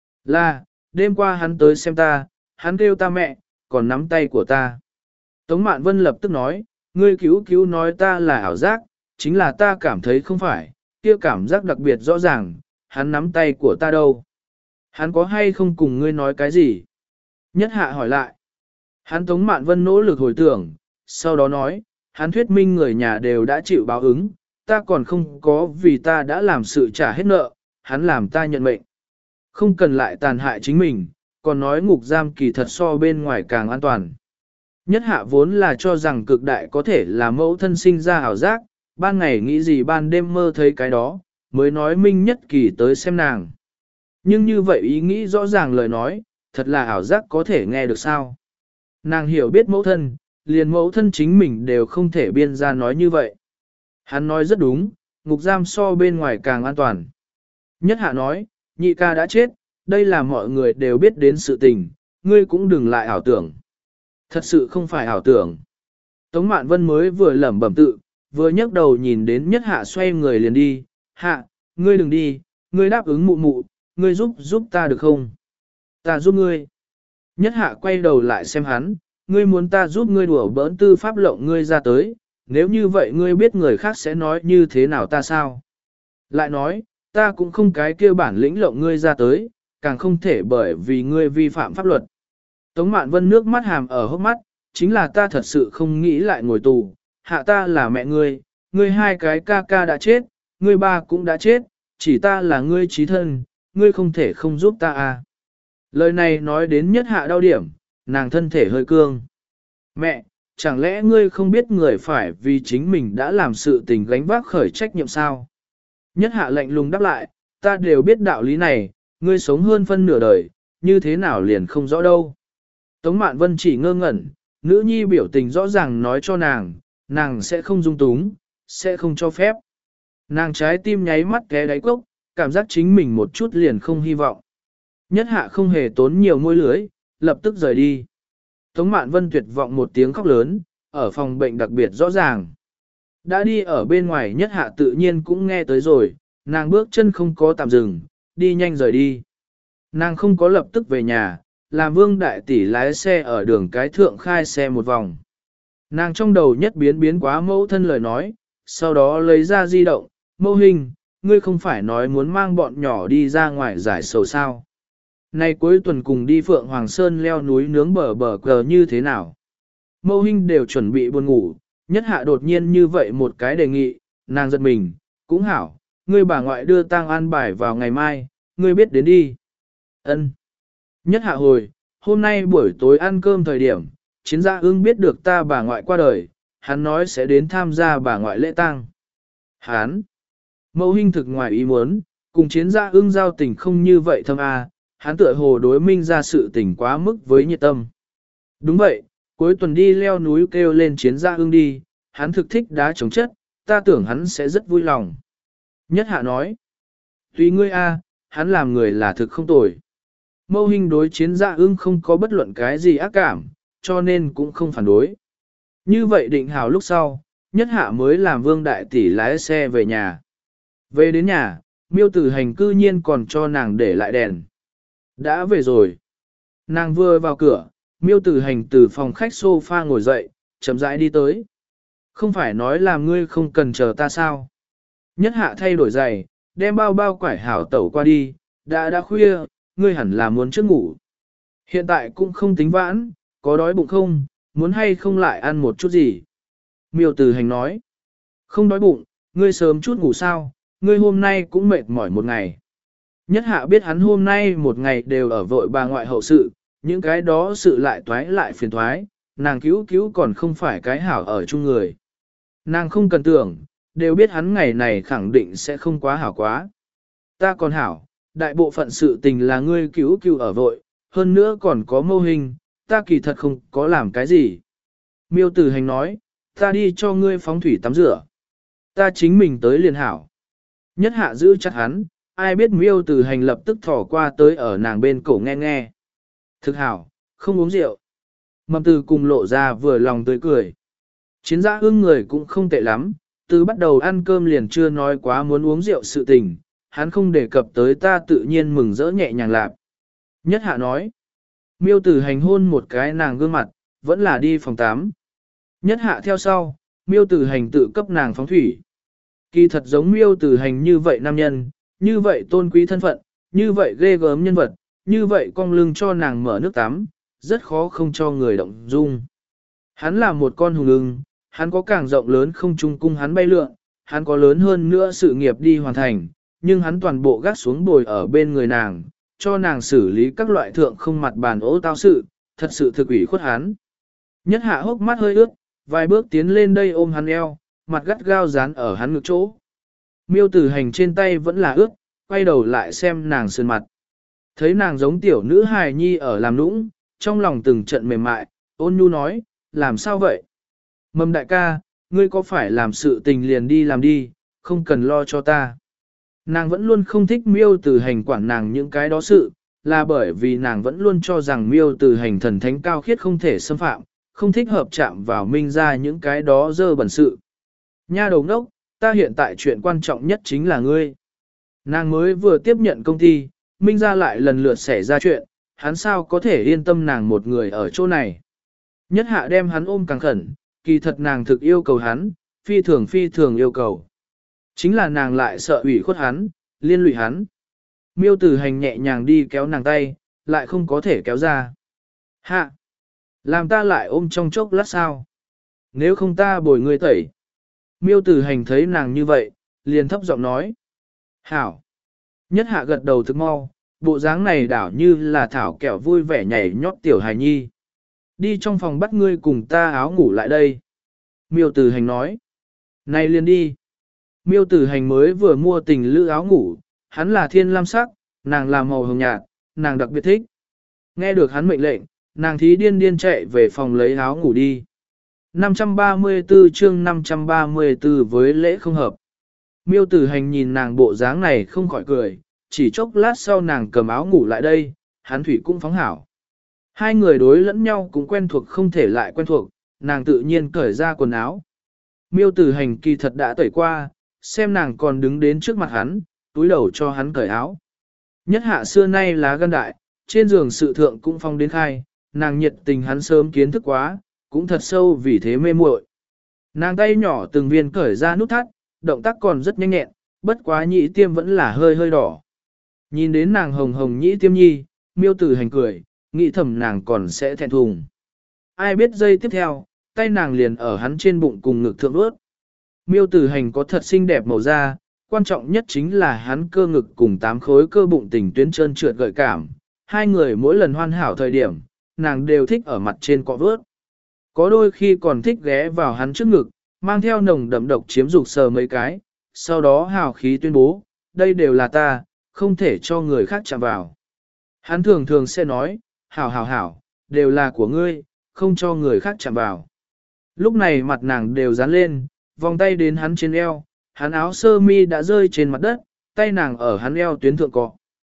Là, đêm qua hắn tới xem ta, hắn kêu ta mẹ, còn nắm tay của ta. Tống Mạn Vân lập tức nói, ngươi cứu cứu nói ta là ảo giác, chính là ta cảm thấy không phải, kia cảm giác đặc biệt rõ ràng, hắn nắm tay của ta đâu. Hắn có hay không cùng ngươi nói cái gì? Nhất Hạ hỏi lại. Hắn Tống Mạn Vân nỗ lực hồi tưởng, sau đó nói, hắn thuyết minh người nhà đều đã chịu báo ứng, ta còn không có vì ta đã làm sự trả hết nợ, hắn làm ta nhận mệnh. Không cần lại tàn hại chính mình, còn nói ngục giam kỳ thật so bên ngoài càng an toàn. Nhất hạ vốn là cho rằng cực đại có thể là mẫu thân sinh ra ảo giác, ban ngày nghĩ gì ban đêm mơ thấy cái đó, mới nói Minh Nhất Kỳ tới xem nàng. Nhưng như vậy ý nghĩ rõ ràng lời nói, thật là ảo giác có thể nghe được sao. Nàng hiểu biết mẫu thân, liền mẫu thân chính mình đều không thể biên ra nói như vậy. Hắn nói rất đúng, ngục giam so bên ngoài càng an toàn. Nhất hạ nói, nhị ca đã chết, đây là mọi người đều biết đến sự tình, ngươi cũng đừng lại ảo tưởng. Thật sự không phải ảo tưởng. Tống Mạn Vân mới vừa lẩm bẩm tự, vừa nhấc đầu nhìn đến nhất hạ xoay người liền đi, hạ, ngươi đừng đi, ngươi đáp ứng mụ mụ, ngươi giúp giúp ta được không? Ta giúp ngươi. Nhất hạ quay đầu lại xem hắn, ngươi muốn ta giúp ngươi đùa bỡn tư pháp lộng ngươi ra tới, nếu như vậy ngươi biết người khác sẽ nói như thế nào ta sao? Lại nói, ta cũng không cái kia bản lĩnh lộng ngươi ra tới, càng không thể bởi vì ngươi vi phạm pháp luật. Tống Mạn Vân nước mắt hàm ở hốc mắt, chính là ta thật sự không nghĩ lại ngồi tù, hạ ta là mẹ ngươi, ngươi hai cái ca ca đã chết, ngươi ba cũng đã chết, chỉ ta là ngươi trí thân, ngươi không thể không giúp ta à. Lời này nói đến nhất hạ đau điểm, nàng thân thể hơi cương. Mẹ, chẳng lẽ ngươi không biết người phải vì chính mình đã làm sự tình gánh vác khởi trách nhiệm sao? Nhất hạ lạnh lùng đáp lại, ta đều biết đạo lý này, ngươi sống hơn phân nửa đời, như thế nào liền không rõ đâu. Tống Mạn Vân chỉ ngơ ngẩn, nữ nhi biểu tình rõ ràng nói cho nàng, nàng sẽ không dung túng, sẽ không cho phép. Nàng trái tim nháy mắt ghé đáy cốc, cảm giác chính mình một chút liền không hy vọng. Nhất hạ không hề tốn nhiều môi lưới, lập tức rời đi. Tống Mạn Vân tuyệt vọng một tiếng khóc lớn, ở phòng bệnh đặc biệt rõ ràng. Đã đi ở bên ngoài nhất hạ tự nhiên cũng nghe tới rồi, nàng bước chân không có tạm dừng, đi nhanh rời đi. Nàng không có lập tức về nhà, làm Vương đại tỷ lái xe ở đường cái thượng khai xe một vòng. Nàng trong đầu nhất biến biến quá mẫu thân lời nói, sau đó lấy ra di động, mẫu hình, ngươi không phải nói muốn mang bọn nhỏ đi ra ngoài giải sầu sao. Này cuối tuần cùng đi Phượng Hoàng Sơn leo núi nướng bờ bờ cờ như thế nào? Mẫu hình đều chuẩn bị buồn ngủ, nhất hạ đột nhiên như vậy một cái đề nghị, nàng giật mình, cũng hảo, ngươi bà ngoại đưa tang an bài vào ngày mai, ngươi biết đến đi. Ân. Nhất hạ hồi, hôm nay buổi tối ăn cơm thời điểm, chiến gia ưng biết được ta bà ngoại qua đời, hắn nói sẽ đến tham gia bà ngoại lễ tang. Hắn, mẫu hình thực ngoài ý muốn, cùng chiến gia ưng giao tình không như vậy thâm a, hắn tựa hồ đối minh ra sự tình quá mức với nhiệt tâm. Đúng vậy, cuối tuần đi leo núi kêu lên chiến gia ưng đi, hắn thực thích đá chống chất, ta tưởng hắn sẽ rất vui lòng. Nhất hạ nói, tùy ngươi a, hắn làm người là thực không tồi. Mâu hình đối chiến gia ưng không có bất luận cái gì ác cảm, cho nên cũng không phản đối. Như vậy định hào lúc sau, nhất hạ mới làm Vương đại tỷ lái xe về nhà. Về đến nhà, Miêu Tử Hành cư nhiên còn cho nàng để lại đèn. Đã về rồi. Nàng vừa vào cửa, Miêu Tử Hành từ phòng khách sofa ngồi dậy, chậm rãi đi tới. Không phải nói là ngươi không cần chờ ta sao? Nhất hạ thay đổi giày, đem bao bao quải hảo tẩu qua đi, đã đã khuya, ngươi hẳn là muốn trước ngủ. Hiện tại cũng không tính vãn, có đói bụng không, muốn hay không lại ăn một chút gì? Miêu Tử Hành nói, không đói bụng, ngươi sớm chút ngủ sao, ngươi hôm nay cũng mệt mỏi một ngày. Nhất hạ biết hắn hôm nay một ngày đều ở vội bà ngoại hậu sự, những cái đó sự lại toái lại phiền thoái, nàng cứu cứu còn không phải cái hảo ở chung người. Nàng không cần tưởng, đều biết hắn ngày này khẳng định sẽ không quá hảo quá. Ta còn hảo, đại bộ phận sự tình là ngươi cứu cứu ở vội, hơn nữa còn có mô hình, ta kỳ thật không có làm cái gì. Miêu Tử Hành nói, ta đi cho ngươi phóng thủy tắm rửa. Ta chính mình tới liền hảo. Nhất hạ giữ chặt hắn, ai biết Miêu Tử Hành lập tức thỏ qua tới ở nàng bên cổ nghe nghe. Thực hảo, không uống rượu. Mầm Từ cùng lộ ra vừa lòng tươi cười. Chiến gia ưng người cũng không tệ lắm, từ bắt đầu ăn cơm liền chưa nói quá muốn uống rượu sự tình, hắn không đề cập tới ta tự nhiên mừng rỡ nhẹ nhàng lạp. Nhất hạ nói, Miêu Tử Hành hôn một cái nàng gương mặt, vẫn là đi phòng tắm. Nhất hạ theo sau, Miêu Tử Hành tự cấp nàng phóng thủy. Kỳ thật giống Miêu Tử Hành như vậy nam nhân, như vậy tôn quý thân phận, như vậy ghê gớm nhân vật, như vậy cong lưng cho nàng mở nước tắm, rất khó không cho người động dung. Hắn là một con hùng ưng, hắn có càng rộng lớn không trung cung hắn bay lượn, hắn có lớn hơn nữa sự nghiệp đi hoàn thành, nhưng hắn toàn bộ gác xuống bồi ở bên người nàng, cho nàng xử lý các loại thượng không mặt bàn ố tao sự, thật sự thực ủy khuất hắn. Nhất hạ hốc mắt hơi ướt, vài bước tiến lên đây ôm hắn eo, mặt gắt gao dán ở hắn ngực chỗ. Miêu tử hành trên tay vẫn là ướt, quay đầu lại xem nàng sơn mặt. Thấy nàng giống tiểu nữ hài nhi ở làm nũng, trong lòng từng trận mềm mại, ôn nhu nói, làm sao vậy? Mầm đại ca, ngươi có phải làm sự tình liền đi làm đi, không cần lo cho ta. Nàng vẫn luôn không thích miêu tử hành quản nàng những cái đó sự, là bởi vì nàng vẫn luôn cho rằng miêu tử hành thần thánh cao khiết không thể xâm phạm, không thích hợp chạm vào minh ra những cái đó dơ bẩn sự. Nha đầu ngốc, ta hiện tại chuyện quan trọng nhất chính là ngươi. Nàng mới vừa tiếp nhận công ty, minh ra lại lần lượt xảy ra chuyện, hắn sao có thể yên tâm nàng một người ở chỗ này. Nhất hạ đem hắn ôm càng khẩn, kỳ thật nàng thực yêu cầu hắn, phi thường phi thường yêu cầu. Chính là nàng lại sợ ủy khuất hắn, liên lụy hắn. Miêu tử hành nhẹ nhàng đi kéo nàng tay, lại không có thể kéo ra. Hạ! Làm ta lại ôm trong chốc lát sao? Nếu không ta bồi ngươi tẩy. Miêu tử hành thấy nàng như vậy, liền thấp giọng nói. Hảo! Nhất hạ gật đầu thực mau, bộ dáng này đảo như là thảo kẹo vui vẻ nhảy nhót tiểu hài nhi. Đi trong phòng bắt ngươi cùng ta áo ngủ lại đây. Miêu tử hành nói. Này liền đi. Miêu tử hành mới vừa mua tình lữ áo ngủ, hắn là thiên lam sắc, nàng là màu hồng nhạt, nàng đặc biệt thích. Nghe được hắn mệnh lệnh, nàng thí điên điên chạy về phòng lấy áo ngủ đi. năm trăm ba mươi tư chương năm trăm ba mươi tư với lễ không hợp. Miêu tử hành nhìn nàng bộ dáng này không khỏi cười, chỉ chốc lát sau nàng cầm áo ngủ lại đây, hắn thủy cũng phóng hảo. Hai người đối lẫn nhau cũng quen thuộc không thể lại quen thuộc, nàng tự nhiên cởi ra quần áo. Miêu tử hành kỳ thật đã tẩy qua, xem nàng còn đứng đến trước mặt hắn, túi đầu cho hắn cởi áo. Nhất hạ xưa nay lá gan đại, trên giường sự thượng cũng phong đến khai, nàng nhiệt tình hắn sớm kiến thức quá, cũng thật sâu vì thế mê muội. Nàng tay nhỏ từng viên cởi ra nút thắt, động tác còn rất nhanh nhẹn, bất quá nhĩ tiêm vẫn là hơi hơi đỏ. Nhìn đến nàng hồng hồng nhĩ tiêm nhi, miêu tử hành cười, nghĩ thầm nàng còn sẽ thẹn thùng. Ai biết giây tiếp theo, tay nàng liền ở hắn trên bụng cùng ngực thượng ướt. Miêu tử hành có thật xinh đẹp màu da, quan trọng nhất chính là hắn cơ ngực cùng tám khối cơ bụng tình tuyến trơn trượt gợi cảm. Hai người mỗi lần hoàn hảo thời điểm, nàng đều thích ở mặt trên cọ vớt. Có đôi khi còn thích ghé vào hắn trước ngực, mang theo nồng đậm độc chiếm dục sờ mấy cái, sau đó hào khí tuyên bố, đây đều là ta, không thể cho người khác chạm vào. Hắn thường thường sẽ nói, hảo hảo hảo, đều là của ngươi, không cho người khác chạm vào. Lúc này mặt nàng đều dán lên, vòng tay đến hắn trên eo, hắn áo sơ mi đã rơi trên mặt đất, tay nàng ở hắn eo tuyến thượng cọ.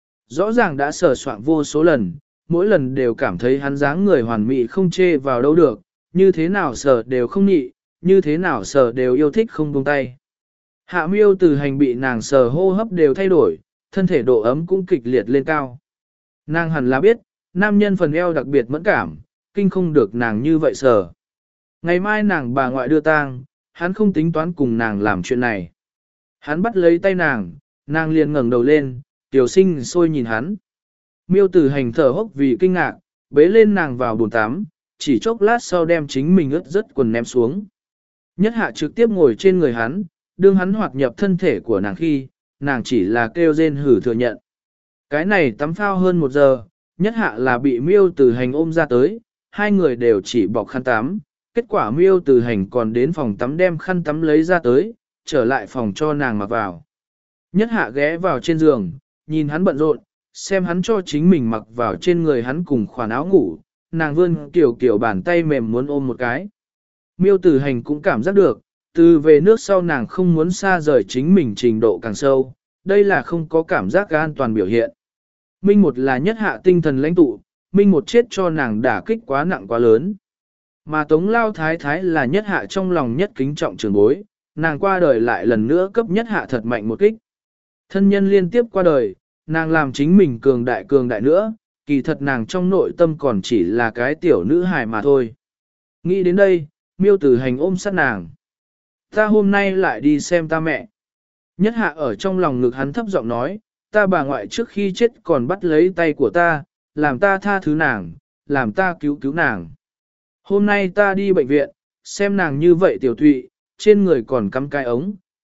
Rõ ràng đã sờ soạn vô số lần, mỗi lần đều cảm thấy hắn dáng người hoàn mỹ không chê vào đâu được, như thế nào sờ đều không nhị, như thế nào sờ đều yêu thích không buông tay. Hạ miêu từ hành bị nàng sờ hô hấp đều thay đổi, thân thể độ ấm cũng kịch liệt lên cao. Nàng hẳn là biết, nam nhân phần eo đặc biệt mẫn cảm, kinh không được nàng như vậy sờ. Ngày mai nàng bà ngoại đưa tang, hắn không tính toán cùng nàng làm chuyện này. Hắn bắt lấy tay nàng, nàng liền ngẩng đầu lên, tiểu sinh sôi nhìn hắn. Miêu tử hành thở hốc vì kinh ngạc, bế lên nàng vào bồn tắm, chỉ chốc lát sau đem chính mình ướt rất quần ném xuống. Nhất hạ trực tiếp ngồi trên người hắn, đương hắn hoạt nhập thân thể của nàng khi, nàng chỉ là kêu rên hử thừa nhận. Cái này tắm phao hơn một giờ, nhất hạ là bị miêu tử hành ôm ra tới, hai người đều chỉ bọc khăn tắm. Kết quả miêu tử hành còn đến phòng tắm đem khăn tắm lấy ra tới, trở lại phòng cho nàng mặc vào. Nhất hạ ghé vào trên giường, nhìn hắn bận rộn, xem hắn cho chính mình mặc vào trên người hắn cùng khoản áo ngủ, nàng vươn kiểu kiểu bàn tay mềm muốn ôm một cái. Miêu tử hành cũng cảm giác được, từ về nước sau nàng không muốn xa rời chính mình trình độ càng sâu, đây là không có cảm giác an toàn biểu hiện. Minh một là nhất hạ tinh thần lãnh tụ, Minh một chết cho nàng đả kích quá nặng quá lớn. Mà Tống Lao Thái Thái là nhất hạ trong lòng nhất kính trọng trường bối, nàng qua đời lại lần nữa cấp nhất hạ thật mạnh một kích. Thân nhân liên tiếp qua đời, nàng làm chính mình cường đại cường đại nữa, kỳ thật nàng trong nội tâm còn chỉ là cái tiểu nữ hài mà thôi. Nghĩ đến đây, miêu tử hành ôm sát nàng. Ta hôm nay lại đi xem ta mẹ. Nhất hạ ở trong lòng ngực hắn thấp giọng nói, ta bà ngoại trước khi chết còn bắt lấy tay của ta, làm ta tha thứ nàng, làm ta cứu cứu nàng. Hôm nay ta đi bệnh viện, xem nàng như vậy tiểu thụy, trên người còn cắm cái ống,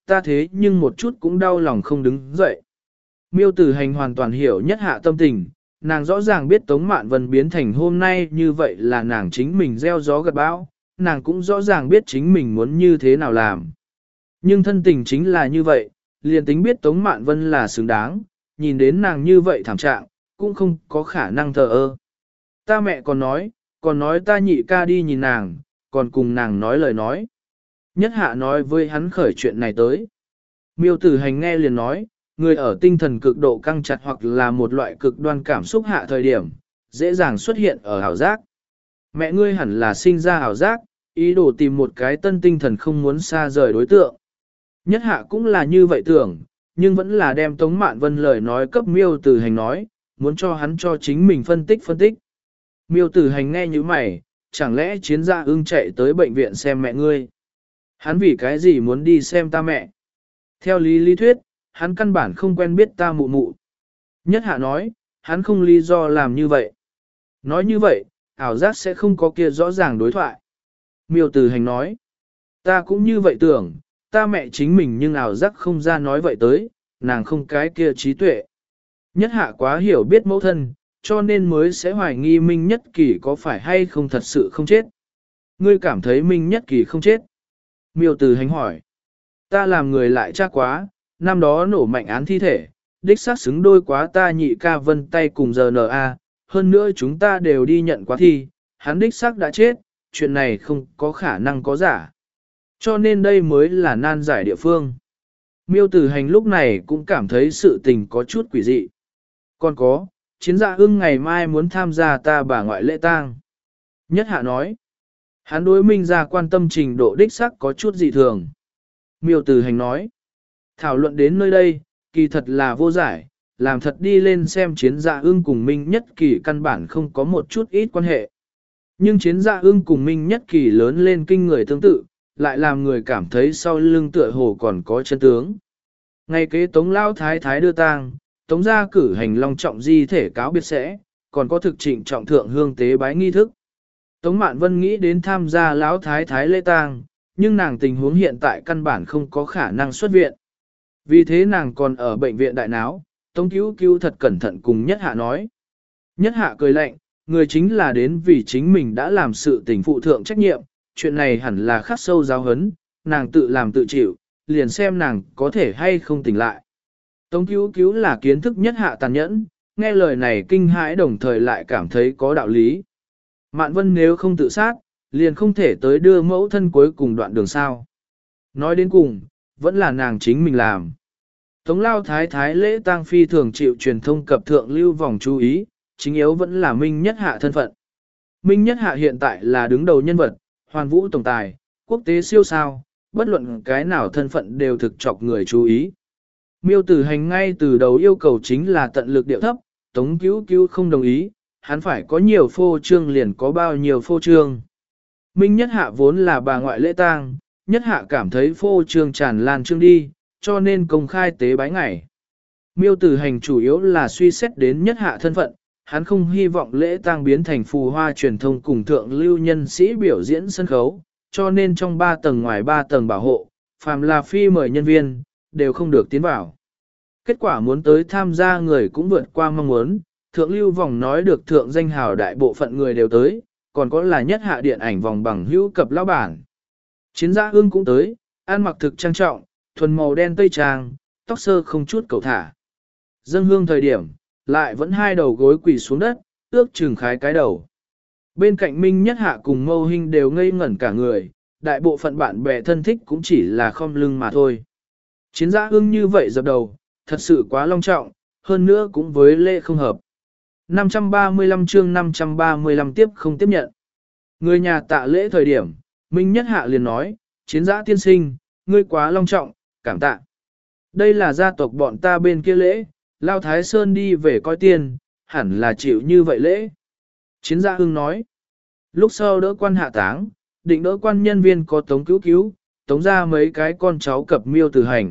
ta thế nhưng một chút cũng đau lòng không đứng dậy. Miêu Tử Hành hoàn toàn hiểu Nhất Hạ tâm tình, nàng rõ ràng biết Tống Mạn Vân biến thành hôm nay như vậy là nàng chính mình gieo gió gặt bão, nàng cũng rõ ràng biết chính mình muốn như thế nào làm. Nhưng thân tình chính là như vậy, liền tính biết Tống Mạn Vân là xứng đáng, nhìn đến nàng như vậy thảm trạng, cũng không có khả năng thờ ơ. Ta mẹ còn nói, còn nói ta nhị ca đi nhìn nàng, còn cùng nàng nói lời nói. Nhất Hạ nói với hắn khởi chuyện này tới. Miêu Tử Hành nghe liền nói, người ở tinh thần cực độ căng chặt hoặc là một loại cực đoan cảm xúc hạ thời điểm, dễ dàng xuất hiện ở ảo giác. Mẹ ngươi hẳn là sinh ra ảo giác, ý đồ tìm một cái tân tinh thần không muốn xa rời đối tượng. Nhất Hạ cũng là như vậy tưởng, nhưng vẫn là đem Tống Mạn Vân lời nói cấp Miêu Tử Hành nói, muốn cho hắn cho chính mình phân tích phân tích. Miêu Tử Hành nghe như mày, chẳng lẽ Chiến Dạ Ưng chạy tới bệnh viện xem mẹ ngươi? Hắn vì cái gì muốn đi xem ta mẹ? Theo lý lý thuyết, hắn căn bản không quen biết ta mụ mụ. Nhất Hạ nói, hắn không lý do làm như vậy. Nói như vậy, ảo giác sẽ không có kia rõ ràng đối thoại. Miêu Tử Hành nói, ta cũng như vậy tưởng, ta mẹ chính mình nhưng ảo giác không ra nói vậy tới, nàng không cái kia trí tuệ. Nhất Hạ quá hiểu biết mẫu thân, cho nên mới sẽ hoài nghi Minh Nhất Kỳ có phải hay không thật sự không chết. Ngươi cảm thấy Minh Nhất Kỳ không chết? Miêu Tử Hành hỏi, ta làm người lại chắc quá, năm đó nổ mạnh án thi thể, đích xác xứng đôi quá ta nhị ca Vân tay cùng giờ en a, hơn nữa chúng ta đều đi nhận quá thi, hắn đích xác đã chết, chuyện này không có khả năng có giả. Cho nên đây mới là nan giải địa phương. Miêu Tử Hành lúc này cũng cảm thấy sự tình có chút quỷ dị. Còn có, Chiến Dạ Ưng ngày mai muốn tham gia ta bà ngoại lễ tang. Nhất Hạ nói, hắn đối Minh ra quan tâm trình độ đích xác có chút dị thường. Miêu Tử Hành nói, thảo luận đến nơi đây, kỳ thật là vô giải, làm thật đi lên xem Chiến Dạ Ưng cùng Minh Nhất Kỳ căn bản không có một chút ít quan hệ. Nhưng Chiến Dạ Ưng cùng Minh Nhất Kỳ lớn lên kinh người tương tự, lại làm người cảm thấy sau lưng tựa hồ còn có chân tướng. Ngày kế Tống Lao Thái Thái đưa tang, Tống gia cử hành long trọng di thể cáo biệt sẽ, còn có thực trịnh trọng thượng hương tế bái nghi thức. Tống Mạn Vân nghĩ đến tham gia Lão Thái Thái lễ tang, nhưng nàng tình huống hiện tại căn bản không có khả năng xuất viện. Vì thế nàng còn ở bệnh viện đại náo, Tống Cứu Cứu thật cẩn thận cùng Nhất Hạ nói. Nhất Hạ cười lạnh, người chính là đến vì chính mình đã làm sự tình phụ thượng trách nhiệm, chuyện này hẳn là khắc sâu giáo hấn, nàng tự làm tự chịu, liền xem nàng có thể hay không tỉnh lại. Tống Cứu Cứu là kiến thức Nhất Hạ tàn nhẫn, nghe lời này kinh hãi đồng thời lại cảm thấy có đạo lý. Mạn Vân nếu không tự sát, liền không thể tới đưa mẫu thân cuối cùng đoạn đường sao. Nói đến cùng, vẫn là nàng chính mình làm. Tống Lao Thái Thái lễ tang phi thường chịu truyền thông cập thượng lưu vòng chú ý, chính yếu vẫn là Minh Nhất Hạ thân phận. Minh Nhất Hạ hiện tại là đứng đầu nhân vật, hoàn vũ tổng tài, quốc tế siêu sao, bất luận cái nào thân phận đều thực chọc người chú ý. Miêu Tử Hành ngay từ đầu yêu cầu chính là tận lực điệu thấp, Tống Cứu Cứu không đồng ý, hắn phải có nhiều phô trương liền có bao nhiêu phô trương. Minh Nhất Hạ vốn là bà ngoại lễ tang, Nhất Hạ cảm thấy phô trương tràn lan trương đi, cho nên công khai tế bái ngày. Miêu Tử Hành chủ yếu là suy xét đến Nhất Hạ thân phận, hắn không hy vọng lễ tang biến thành phù hoa truyền thông cùng thượng lưu nhân sĩ biểu diễn sân khấu, cho nên trong ba tầng ngoài ba tầng bảo hộ, phàm là phi mời nhân viên, đều không được tiến vào. Kết quả muốn tới tham gia người cũng vượt qua mong muốn, thượng lưu vòng nói được thượng danh hào đại bộ phận người đều tới, còn có là Nhất Hạ điện ảnh vòng bằng hữu cập lão bản. Chiến Dạ Ưng cũng tới, ăn mặc thực trang trọng, thuần màu đen tây trang, tóc sơ không chút cầu thả. Dâng hương thời điểm, lại vẫn hai đầu gối quỳ xuống đất, ước chừng khái cái đầu. Bên cạnh Minh Nhất Hạ cùng Mâu Hinh đều ngây ngẩn cả người, đại bộ phận bạn bè thân thích cũng chỉ là khom lưng mà thôi. Chiến Dạ Ưng như vậy dập đầu, thật sự quá long trọng, hơn nữa cũng với lễ không hợp. năm trăm ba mươi lăm chương năm trăm ba mươi lăm tiếp không tiếp nhận. Người nhà tạ lễ thời điểm, Minh Nhất Hạ liền nói, Chiến Dạ tiên sinh, ngươi quá long trọng, cảm tạ. Đây là gia tộc bọn ta bên kia lễ, Lao Thái Sơn đi về coi tiền, hẳn là chịu như vậy lễ. Chiến Dạ Ưng nói, lúc sau đỡ quan hạ táng, định đỡ quan nhân viên có Tống Cứu Cứu, tống ra mấy cái con cháu cập Miêu Tử Hành.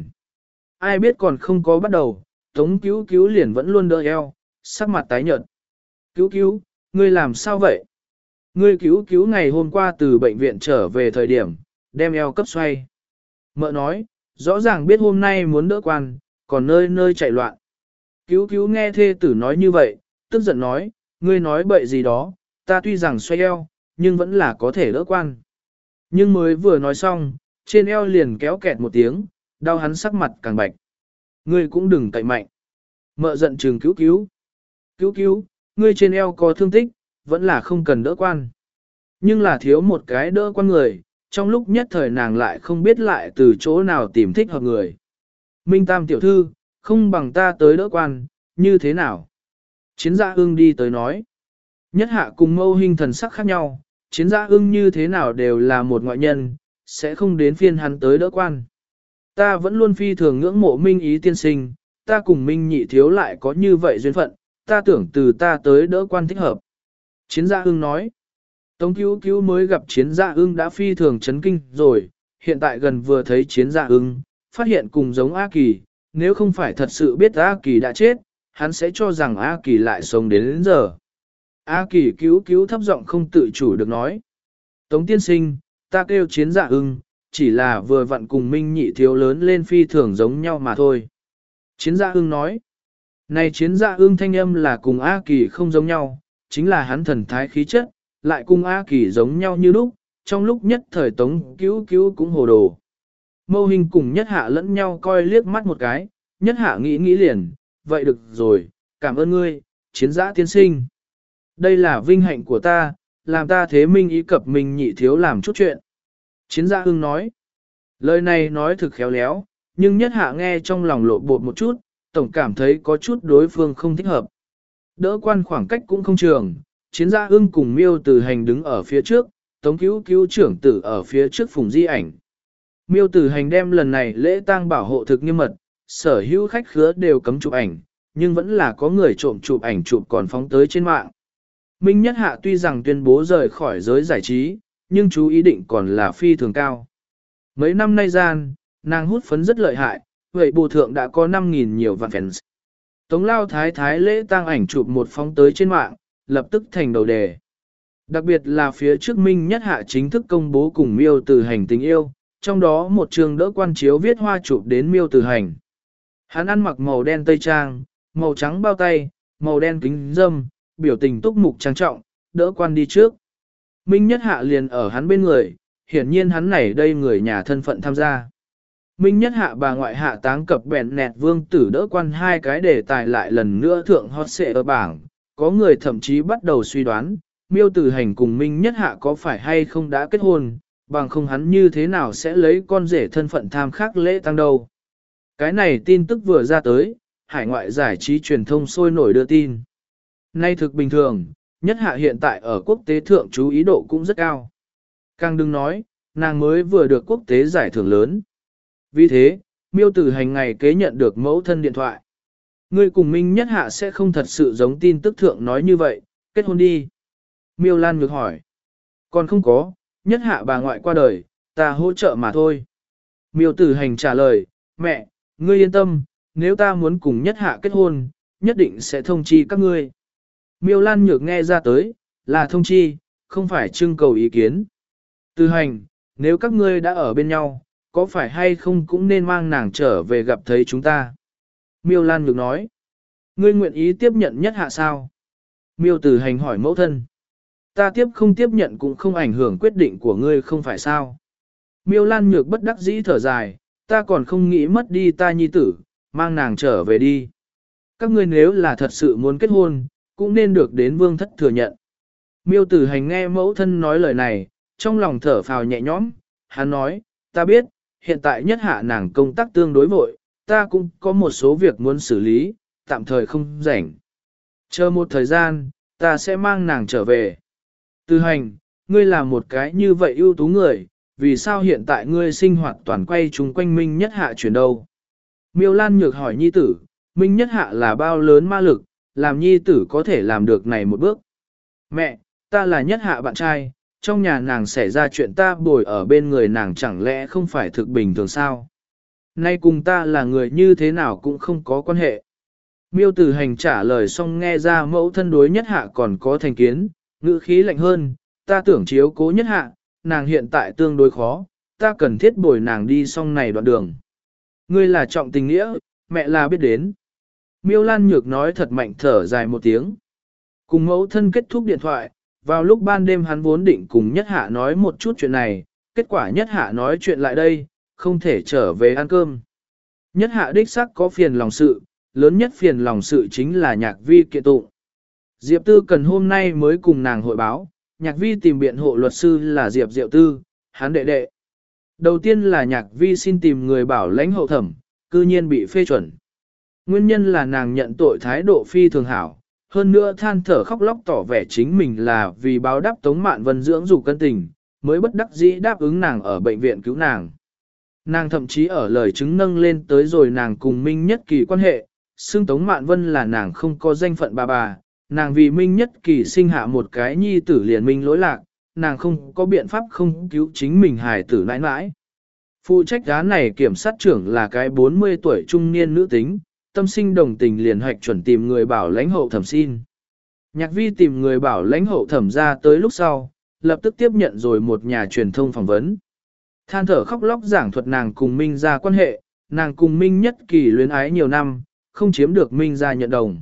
Ai biết còn không có bắt đầu, Tống Cứu Cứu liền vẫn luôn đỡ eo, sắc mặt tái nhợt. Cứu Cứu, ngươi làm sao vậy? Ngươi Cứu Cứu ngày hôm qua từ bệnh viện trở về thời điểm, đem eo cấp xoay. Mợ nói, Rõ ràng biết hôm nay muốn đỡ quan, còn nơi nơi chạy loạn. Cứu cứu nghe thê tử nói như vậy, tức giận nói, ngươi nói bậy gì đó, ta tuy rằng xoay eo, nhưng vẫn là có thể đỡ quan. Nhưng mới vừa nói xong, trên eo liền kéo kẹt một tiếng, đau hắn sắc mặt càng bạch. Ngươi cũng đừng cậy mạnh. Mợ giận trừng cứu cứu. Cứu cứu, ngươi trên eo có thương tích, vẫn là không cần đỡ quan. Nhưng là thiếu một cái đỡ quan người, trong lúc nhất thời nàng lại không biết lại từ chỗ nào tìm thích hợp người. Minh Tam tiểu thư, không bằng ta tới đỡ quan, như thế nào? Chiến gia ưng đi tới nói. Nhất hạ cùng mâu hình thần sắc khác nhau, chiến gia ưng như thế nào đều là một ngoại nhân, sẽ không đến phiên hắn tới đỡ quan. Ta vẫn luôn phi thường ngưỡng mộ Minh ý tiên sinh, ta cùng Minh nhị thiếu lại có như vậy duyên phận, ta tưởng từ ta tới đỡ quan thích hợp. Chiến gia ưng nói. Tống cứu cứu mới gặp chiến gia ưng đã phi thường chấn kinh rồi, hiện tại gần vừa thấy chiến gia ưng, phát hiện cùng giống A Kỳ, nếu không phải thật sự biết A Kỳ đã chết, hắn sẽ cho rằng A Kỳ lại sống đến, đến giờ. A Kỳ cứu cứu thấp giọng không tự chủ được nói. Tống tiên sinh, ta kêu chiến gia ưng, chỉ là vừa vặn cùng Minh nhị thiếu lớn lên phi thường giống nhau mà thôi. Chiến gia ưng nói. Này chiến gia ưng thanh âm là cùng A Kỳ không giống nhau, chính là hắn thần thái khí chất, lại cùng A Kỳ giống nhau như lúc, trong lúc nhất thời Tống cứu cứu cũng hồ đồ. Mâu hình cùng nhất hạ lẫn nhau coi liếc mắt một cái, nhất hạ nghĩ nghĩ liền, vậy được rồi, cảm ơn ngươi, chiến giã tiên sinh. Đây là vinh hạnh của ta, làm ta thế minh ý cập mình nhị thiếu làm chút chuyện. Chiến giã hưng nói, lời này nói thực khéo léo, nhưng nhất hạ nghe trong lòng lộ bột một chút, tổng cảm thấy có chút đối phương không thích hợp. Đỡ quan khoảng cách cũng không trường, chiến gia ưng cùng miêu tử hành đứng ở phía trước, tống cứu cứu trưởng tử ở phía trước phùng di ảnh. Miêu tử hành đem lần này lễ tang bảo hộ thực nghiêm mật, sở hữu khách khứa đều cấm chụp ảnh, nhưng vẫn là có người trộm chụp ảnh chụp còn phóng tới trên mạng. Minh Nhất Hạ tuy rằng tuyên bố rời khỏi giới giải trí, nhưng chú ý định còn là phi thường cao. Mấy năm nay gian, nàng hút phấn rất lợi hại, vậy bù thượng đã có năm nghìn nhiều vạn fans. Tống lao thái thái lễ tang ảnh chụp một phóng tới trên mạng, lập tức thành đầu đề. Đặc biệt là phía trước Minh Nhất Hạ chính thức công bố cùng miêu tử hành tình yêu, trong đó một trường đỡ quan chiếu viết hoa chụp đến miêu tử hành. Hắn ăn mặc màu đen tây trang, màu trắng bao tay, màu đen kính dâm, biểu tình túc mục trang trọng, đỡ quan đi trước. Minh Nhất Hạ liền ở hắn bên người, hiển nhiên hắn này đây người nhà thân phận tham gia. Minh Nhất Hạ bà ngoại hạ táng cập bèn nẹt vương tử đỡ quan hai cái đề tài lại lần nữa thượng hot xệ ở bảng, có người thậm chí bắt đầu suy đoán, miêu tử hành cùng Minh Nhất Hạ có phải hay không đã kết hôn, bằng không hắn như thế nào sẽ lấy con rể thân phận tham khắc lễ tang đâu. Cái này tin tức vừa ra tới, hải ngoại giải trí truyền thông sôi nổi đưa tin. Nay thực bình thường, Nhất Hạ hiện tại ở quốc tế thượng chú ý độ cũng rất cao. Càng đừng nói, nàng mới vừa được quốc tế giải thưởng lớn. Vì thế, miêu tử hành ngày kế nhận được mẫu thân điện thoại. Ngươi cùng Minh Nhất Hạ sẽ không thật sự giống tin tức thượng nói như vậy, kết hôn đi. Miêu Lan ngược hỏi. Còn không có, Nhất Hạ bà ngoại qua đời, ta hỗ trợ mà thôi. Miêu tử hành trả lời, mẹ, ngươi yên tâm, nếu ta muốn cùng Nhất Hạ kết hôn, nhất định sẽ thông chi các ngươi. Miêu Lan nhược nghe ra tới, là thông chi, không phải trưng cầu ý kiến. Tử hành, nếu các ngươi đã ở bên nhau, có phải hay không cũng nên mang nàng trở về gặp thấy chúng ta. Miêu Lan nhược nói, ngươi nguyện ý tiếp nhận Nhất Hạ sao? Miêu Tử hành hỏi mẫu thân. Ta tiếp không tiếp nhận cũng không ảnh hưởng quyết định của ngươi không phải sao? Miêu Lan nhược bất đắc dĩ thở dài, ta còn không nghĩ mất đi ta nhi tử, mang nàng trở về đi. Các ngươi nếu là thật sự muốn kết hôn, cũng nên được đến vương thất thừa nhận. Miêu Tử hành nghe mẫu thân nói lời này, trong lòng thở phào nhẹ nhõm, hắn nói, ta biết, hiện tại Nhất Hạ nàng công tác tương đối vội, ta cũng có một số việc muốn xử lý, tạm thời không rảnh. Chờ một thời gian, ta sẽ mang nàng trở về. Tử hành, ngươi là một cái như vậy ưu tú người, vì sao hiện tại ngươi sinh hoạt toàn quay chung quanh Minh Nhất Hạ chuyển đâu? Miêu Lan nhược hỏi nhi tử, Minh Nhất Hạ là bao lớn ma lực, làm nhi tử có thể làm được này một bước. Mẹ, ta là Nhất Hạ bạn trai, trong nhà nàng xảy ra chuyện ta bồi ở bên người nàng chẳng lẽ không phải thực bình thường sao? Nay cùng ta là người như thế nào cũng không có quan hệ. Miêu Tử hành trả lời xong nghe ra mẫu thân đối Nhất Hạ còn có thành kiến, ngữ khí lạnh hơn, ta tưởng chiếu cố Nhất Hạ, nàng hiện tại tương đối khó, ta cần thiết bồi nàng đi xong này đoạn đường. Ngươi là trọng tình nghĩa, mẹ là biết đến. Miêu Lan Nhược nói thật mạnh thở dài một tiếng. Cùng mẫu thân kết thúc điện thoại, vào lúc ban đêm hắn vốn định cùng Nhất Hạ nói một chút chuyện này, kết quả Nhất Hạ nói chuyện lại đây, không thể trở về ăn cơm. Nhất Hạ đích sắc có phiền lòng sự, lớn nhất phiền lòng sự chính là Nhạc Vi kiện tụng. Diệp Tư Cần hôm nay mới cùng nàng hội báo, Nhạc Vi tìm biện hộ luật sư là Diệp Diệu Tư, hắn đệ đệ. Đầu tiên là Nhạc Vi xin tìm người bảo lãnh hậu thẩm, cư nhiên bị phê chuẩn. Nguyên nhân là nàng nhận tội thái độ phi thường hảo, hơn nữa than thở khóc lóc tỏ vẻ chính mình là vì báo đáp Tống Mạn Vân dưỡng dục cân tình, mới bất đắc dĩ đáp ứng nàng ở bệnh viện cứu nàng. Nàng thậm chí ở lời chứng nâng lên tới rồi nàng cùng Minh Nhất Kỳ quan hệ, xưng Tống Mạn Vân là nàng không có danh phận bà bà, nàng vì Minh Nhất Kỳ sinh hạ một cái nhi tử liền minh lỗi lạc, nàng không có biện pháp không cứu chính mình hài tử nãi nãi. Phụ trách án này kiểm sát trưởng là cái bốn mươi tuổi trung niên nữ tính, tâm sinh đồng tình liền hoạch chuẩn tìm người bảo lãnh hậu thẩm xin. Nhạc Vi tìm người bảo lãnh hậu thẩm ra tới lúc sau, lập tức tiếp nhận rồi một nhà truyền thông phỏng vấn. Than thở khóc lóc giảng thuật nàng cùng Minh ra quan hệ, nàng cùng Minh Nhất Kỳ luyến ái nhiều năm, không chiếm được Minh ra nhận đồng.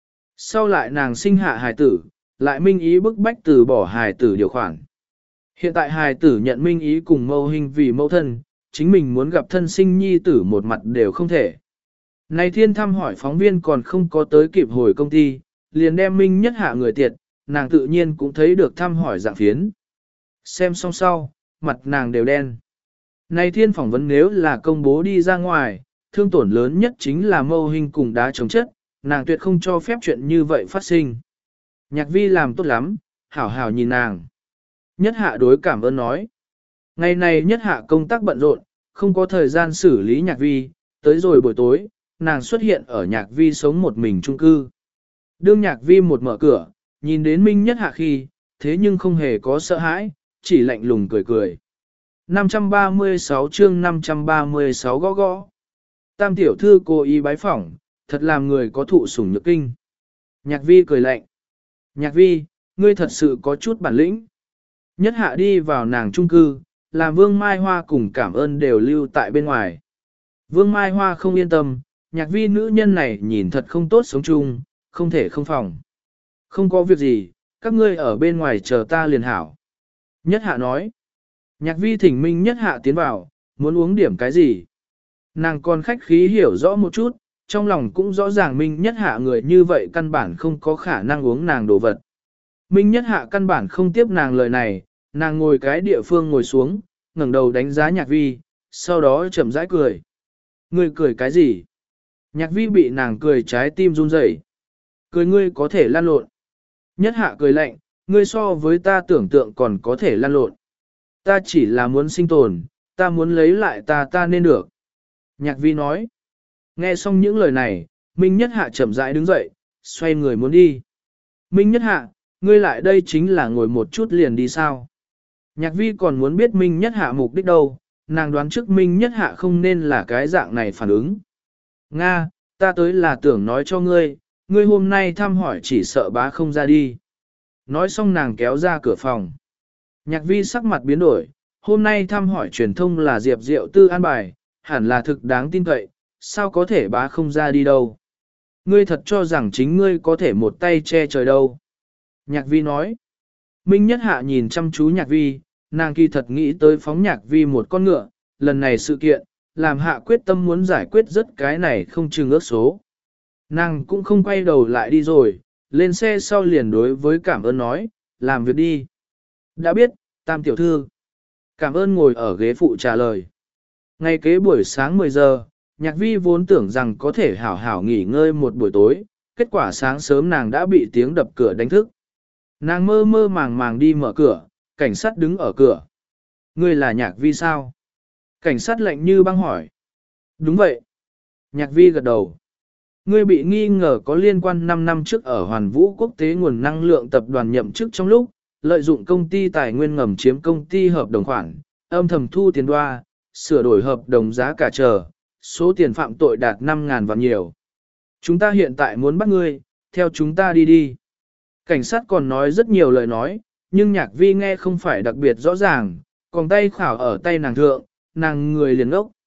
Sau lại nàng sinh hạ hài tử, lại Minh ý bức bách từ bỏ hài tử điều khoản. Hiện tại hài tử nhận Minh ý cùng mâu hình vì mẫu thân, chính mình muốn gặp thân sinh nhi tử một mặt đều không thể. Này thiên thăm hỏi phóng viên còn không có tới kịp hồi công ty, liền đem Minh Nhất Hạ người tiệt, nàng tự nhiên cũng thấy được thăm hỏi dạng phiến. Xem xong sau, mặt nàng đều đen. Này thiên phỏng vấn nếu là công bố đi ra ngoài, thương tổn lớn nhất chính là mâu hình cùng đá chống chất, nàng tuyệt không cho phép chuyện như vậy phát sinh. Nhạc Vi làm tốt lắm, hảo hảo nhìn nàng. Nhất Hạ đối cảm ơn nói. Ngày này Nhất Hạ công tác bận rộn, không có thời gian xử lý Nhạc Vi, tới rồi buổi tối, nàng xuất hiện ở Nhạc Vi sống một mình chung cư. Đương Nhạc Vi một mở cửa, nhìn đến Minh Nhất Hạ khi, thế nhưng không hề có sợ hãi, chỉ lạnh lùng cười cười. năm trăm ba mươi sáu chương năm trăm ba mươi sáu gõ gõ. Tam tiểu thư cô y bái phỏng, thật làm người có thụ sủng nhược kinh. Nhạc Vi cười lạnh. Nhạc Vi, ngươi thật sự có chút bản lĩnh. Nhất Hạ đi vào nàng chung cư, làm Vương Mai Hoa cùng cảm ơn đều lưu tại bên ngoài. Vương Mai Hoa không yên tâm, Nhạc Vi nữ nhân này nhìn thật không tốt sống chung, không thể không phòng. Không có việc gì, các ngươi ở bên ngoài chờ ta liền hảo. Nhất Hạ nói. Nhạc Vi thỉnh Minh Nhất Hạ tiến vào, muốn uống điểm cái gì. Nàng còn khách khí hiểu rõ một chút, trong lòng cũng rõ ràng Minh Nhất Hạ người như vậy căn bản không có khả năng uống nàng đồ vật. Minh Nhất Hạ căn bản không tiếp nàng lời này, nàng ngồi cái địa phương ngồi xuống, ngẩng đầu đánh giá Nhạc Vi, sau đó chậm rãi cười. Ngươi cười cái gì? Nhạc Vi bị nàng cười trái tim run rẩy. Cười ngươi có thể lan lộn. Nhất Hạ cười lạnh, ngươi so với ta tưởng tượng còn có thể lan lộn. Ta chỉ là muốn sinh tồn, ta muốn lấy lại ta ta nên được. Nhạc Vi nói. Nghe xong những lời này, Minh Nhất Hạ chậm rãi đứng dậy, xoay người muốn đi. Minh Nhất Hạ, ngươi lại đây chính là ngồi một chút liền đi sao? Nhạc Vi còn muốn biết Minh Nhất Hạ mục đích đâu, nàng đoán trước Minh Nhất Hạ không nên là cái dạng này phản ứng. Nga, ta tới là tưởng nói cho ngươi, ngươi hôm nay thăm hỏi chỉ sợ bá không ra đi. Nói xong nàng kéo ra cửa phòng. Nhạc Vi sắc mặt biến đổi, hôm nay thăm hỏi truyền thông là Diệp Diệu Tư an bài, hẳn là thực đáng tin cậy, sao có thể bá không ra đi đâu. Ngươi thật cho rằng chính ngươi có thể một tay che trời đâu. Nhạc Vi nói. Minh Nhất Hạ nhìn chăm chú Nhạc Vi, nàng kỳ thật nghĩ tới phóng Nhạc Vi một con ngựa, lần này sự kiện, làm Hạ quyết tâm muốn giải quyết rất cái này không chừng ước số. Nàng cũng không quay đầu lại đi rồi, lên xe sau liền đối với cảm ơn nói, làm việc đi. Đã biết, Tam tiểu thư. Cảm ơn ngồi ở ghế phụ trả lời. Ngay kế buổi sáng mười giờ, Nhạc Vi vốn tưởng rằng có thể hảo hảo nghỉ ngơi một buổi tối, kết quả sáng sớm nàng đã bị tiếng đập cửa đánh thức. Nàng mơ mơ màng màng đi mở cửa, cảnh sát đứng ở cửa. Ngươi là Nhạc Vi sao? Cảnh sát lạnh như băng hỏi. Đúng vậy. Nhạc Vi gật đầu. Ngươi bị nghi ngờ có liên quan năm năm trước ở Hoàn Vũ Quốc tế nguồn năng lượng tập đoàn nhậm chức trong lúc, lợi dụng công ty tài nguyên ngầm chiếm công ty hợp đồng khoản, âm thầm thu tiền đoa, sửa đổi hợp đồng giá cả chờ, số tiền phạm tội đạt năm ngàn vạn nhiều. Chúng ta hiện tại muốn bắt ngươi, theo chúng ta đi đi. Cảnh sát còn nói rất nhiều lời nói, nhưng Nhạc Vi nghe không phải đặc biệt rõ ràng, còn tay khảo ở tay nàng thượng, nàng người liền ốc.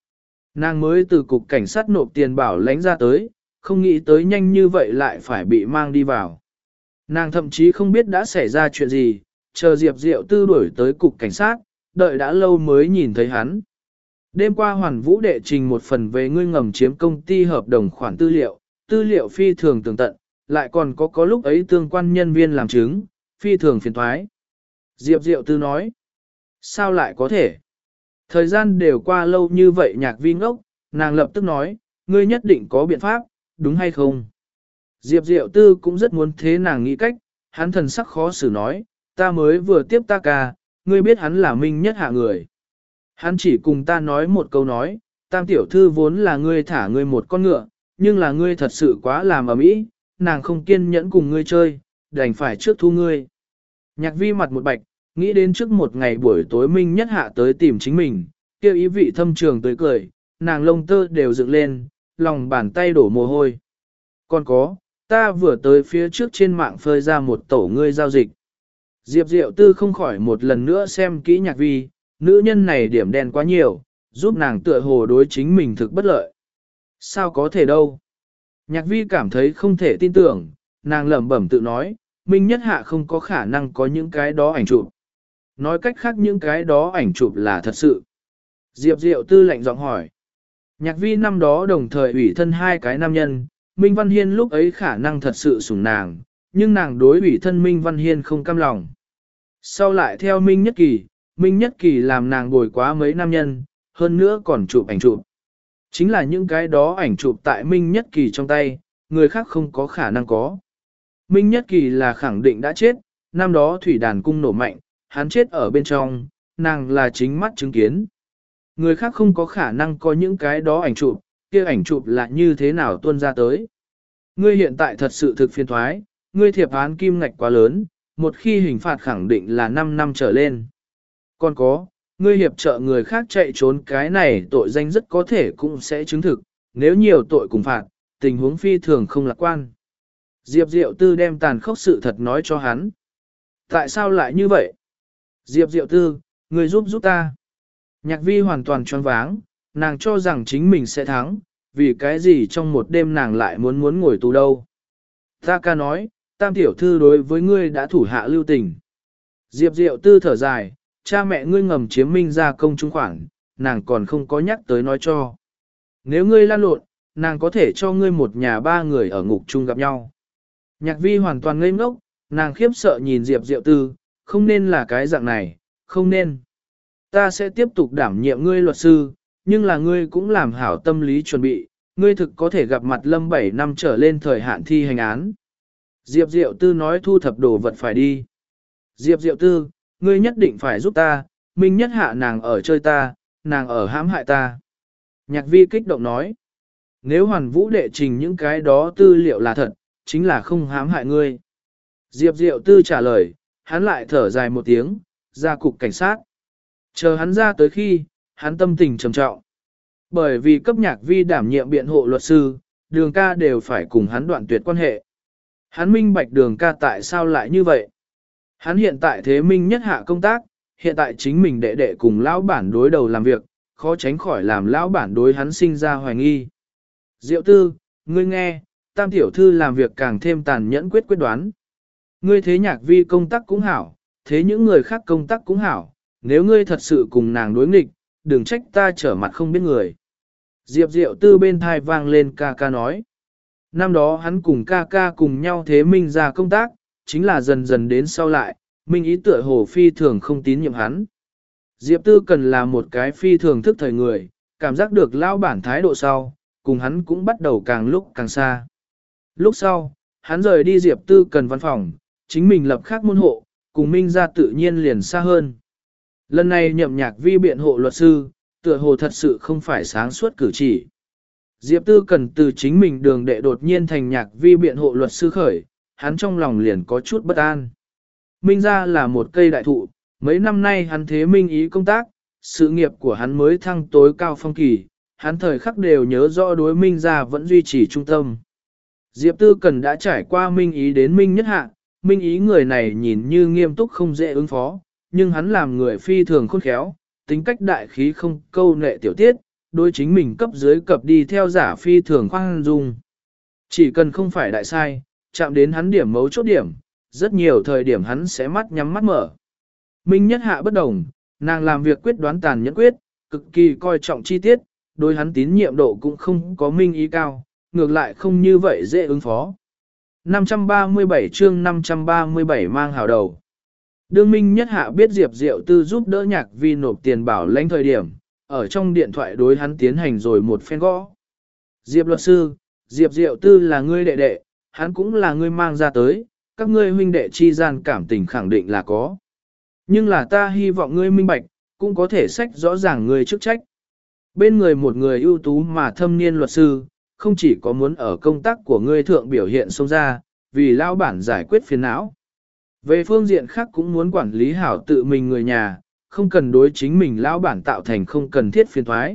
Nàng mới từ cục cảnh sát nộp tiền bảo lãnh ra tới, không nghĩ tới nhanh như vậy lại phải bị mang đi vào. Nàng thậm chí không biết đã xảy ra chuyện gì, chờ Diệp Diệu Tư đuổi tới cục cảnh sát, đợi đã lâu mới nhìn thấy hắn. Đêm qua Hoàn Vũ đệ trình một phần về ngươi ngầm chiếm công ty hợp đồng khoản tư liệu, tư liệu phi thường tường tận, lại còn có có lúc ấy tương quan nhân viên làm chứng, phi thường phiền thoái. Diệp Diệu Tư nói, sao lại có thể? Thời gian đều qua lâu như vậy Nhạc Vi ngốc, nàng lập tức nói, ngươi nhất định có biện pháp, đúng hay không? Diệp Diệu Tư cũng rất muốn thế nàng nghĩ cách, hắn thần sắc khó xử nói, ta mới vừa tiếp ta ca, ngươi biết hắn là Minh Nhất Hạ người. Hắn chỉ cùng ta nói một câu nói, tam tiểu thư vốn là ngươi thả ngươi một con ngựa, nhưng là ngươi thật sự quá làm ầm ĩ, nàng không kiên nhẫn cùng ngươi chơi, đành phải trước thu ngươi. Nhạc Vi mặt một bạch, nghĩ đến trước một ngày buổi tối Minh Nhất Hạ tới tìm chính mình, kêu ý vị thâm trường tới cười, nàng lông tơ đều dựng lên, lòng bàn tay đổ mồ hôi. Còn có, ta vừa tới phía trước trên mạng phơi ra một tổ ngươi giao dịch. Diệp Diệu Tư không khỏi một lần nữa xem kỹ Nhạc Vi, nữ nhân này điểm đen quá nhiều, giúp nàng tựa hồ đối chính mình thực bất lợi. Sao có thể đâu? Nhạc Vi cảm thấy không thể tin tưởng, nàng lẩm bẩm tự nói, Minh Nhất Hạ không có khả năng có những cái đó ảnh chụp. Nói cách khác những cái đó ảnh chụp là thật sự. Diệp Diệu Tư lạnh giọng hỏi. Nhạc Vi năm đó đồng thời ủy thân hai cái nam nhân, Minh Văn Hiên lúc ấy khả năng thật sự sủng nàng, nhưng nàng đối ủy thân Minh Văn Hiên không cam lòng. Sau lại theo Minh Nhất Kỳ, Minh Nhất Kỳ làm nàng bồi quá mấy nam nhân, hơn nữa còn chụp ảnh chụp. Chính là những cái đó ảnh chụp tại Minh Nhất Kỳ trong tay, người khác không có khả năng có. Minh Nhất Kỳ là khẳng định đã chết, năm đó thủy đàn cung nổ mạnh, hắn chết ở bên trong, nàng là chính mắt chứng kiến. Người khác không có khả năng có những cái đó ảnh chụp, kia ảnh chụp là như thế nào tuôn ra tới. Ngươi hiện tại thật sự thực phiền thoái, ngươi thiệp án kim ngạch quá lớn, một khi hình phạt khẳng định là năm năm trở lên. Còn có, ngươi hiệp trợ người khác chạy trốn cái này tội danh rất có thể cũng sẽ chứng thực, nếu nhiều tội cùng phạt, tình huống phi thường không lạc quan. Diệp Diệu Tư đem tàn khốc sự thật nói cho hắn. Tại sao lại như vậy? Diệp Diệu Tư, ngươi giúp giúp ta. Nhạc Vi hoàn toàn choáng váng, nàng cho rằng chính mình sẽ thắng, vì cái gì trong một đêm nàng lại muốn muốn ngồi tù đâu. Ta ca nói, tam tiểu thư đối với ngươi đã thủ hạ lưu tình. Diệp Diệu Tư thở dài, cha mẹ ngươi ngầm chiếm Minh gia công trung khoản, nàng còn không có nhắc tới nói cho. Nếu ngươi lan lộn, nàng có thể cho ngươi một nhà ba người ở ngục chung gặp nhau. Nhạc Vi hoàn toàn ngây ngốc, nàng khiếp sợ nhìn Diệp Diệu Tư, không nên là cái dạng này, không nên. Ta sẽ tiếp tục đảm nhiệm ngươi luật sư, nhưng là ngươi cũng làm hảo tâm lý chuẩn bị, ngươi thực có thể gặp mặt Lâm bảy năm trở lên thời hạn thi hành án. Diệp Diệu Tư nói thu thập đồ vật phải đi. Diệp Diệu Tư, ngươi nhất định phải giúp ta, Minh Nhất Hạ nàng ở chơi ta, nàng ở hãm hại ta. Nhạc Vi kích động nói, nếu Hoàn Vũ đệ trình những cái đó tư liệu là thật, chính là không hãm hại ngươi. Diệp Diệu Tư trả lời, hắn lại thở dài một tiếng, ra cục cảnh sát. Chờ hắn ra tới khi, hắn tâm tình trầm trọng. Bởi vì cấp Nhạc Vi đảm nhiệm biện hộ luật sư, Đường ca đều phải cùng hắn đoạn tuyệt quan hệ. Hắn minh bạch Đường ca tại sao lại như vậy. Hắn hiện tại thế Minh Nhất Hạ công tác, hiện tại chính mình đệ đệ cùng lão bản đối đầu làm việc, khó tránh khỏi làm lão bản đối hắn sinh ra hoài nghi. Diệu Tư, ngươi nghe, tam tiểu thư làm việc càng thêm tàn nhẫn quyết quyết đoán. Ngươi thế Nhạc Vi công tác cũng hảo, thế những người khác công tác cũng hảo, nếu ngươi thật sự cùng nàng đối nghịch, đừng trách ta trở mặt không biết người. Diệp Diệu Tư bên thai vang lên ca ca nói. Năm đó hắn cùng ca ca cùng nhau thế Minh ra công tác, chính là dần dần đến sau lại, Minh ý tựa hồ phi thường không tín nhiệm hắn. Diệp Tư cần là một cái phi thường thức thời người, cảm giác được lão bản thái độ sau, cùng hắn cũng bắt đầu càng lúc càng xa. Lúc sau, hắn rời đi Diệp Tư cần văn phòng, chính mình lập khác môn hộ, cùng Minh ra tự nhiên liền xa hơn. Lần này nhậm Nhạc Vi biện hộ luật sư, tựa hồ thật sự không phải sáng suốt cử chỉ. Diệp Tư cần từ chính mình đường đệ đột nhiên thành Nhạc Vi biện hộ luật sư khởi, hắn trong lòng liền có chút bất an. Minh ra là một cây đại thụ, mấy năm nay hắn thế Minh ý công tác, sự nghiệp của hắn mới thăng tối cao phong kỳ, hắn thời khắc đều nhớ rõ đối Minh ra vẫn duy trì trung tâm. Diệp Tư cần đã trải qua Minh ý đến Minh Nhất Hạ, Minh ý người này nhìn như nghiêm túc không dễ ứng phó, nhưng hắn làm người phi thường khôn khéo, tính cách đại khí không câu nệ tiểu tiết, đối chính mình cấp dưới cập đi theo giả phi thường khoan dung. Chỉ cần không phải đại sai, chạm đến hắn điểm mấu chốt điểm, rất nhiều thời điểm hắn sẽ mắt nhắm mắt mở. Minh Nhất Hạ bất đồng, nàng làm việc quyết đoán tàn nhẫn quyết, cực kỳ coi trọng chi tiết, đối hắn tín nhiệm độ cũng không có minh ý cao, ngược lại không như vậy dễ ứng phó. năm trăm ba mươi bảy chương năm trăm ba mươi bảy mang hào đầu. Đương Minh Nhất Hạ biết Diệp Diệu Tư giúp đỡ Nhạc Vi nộp tiền bảo lãnh thời điểm, ở trong điện thoại đối hắn tiến hành rồi một phen gõ. Diệp luật sư, Diệp Diệu Tư là ngươi đệ đệ, hắn cũng là ngươi mang ra tới, các ngươi huynh đệ chi gian cảm tình khẳng định là có. Nhưng là ta hy vọng ngươi minh bạch, cũng có thể sách rõ ràng ngươi chức trách. Bên người một người ưu tú mà thâm niên luật sư, không chỉ có muốn ở công tác của ngươi thượng biểu hiện xông ra, vì lao bản giải quyết phiền não. Về phương diện khác cũng muốn quản lý hảo tự mình người nhà, không cần đối chính mình lao bản tạo thành không cần thiết phiền thoái.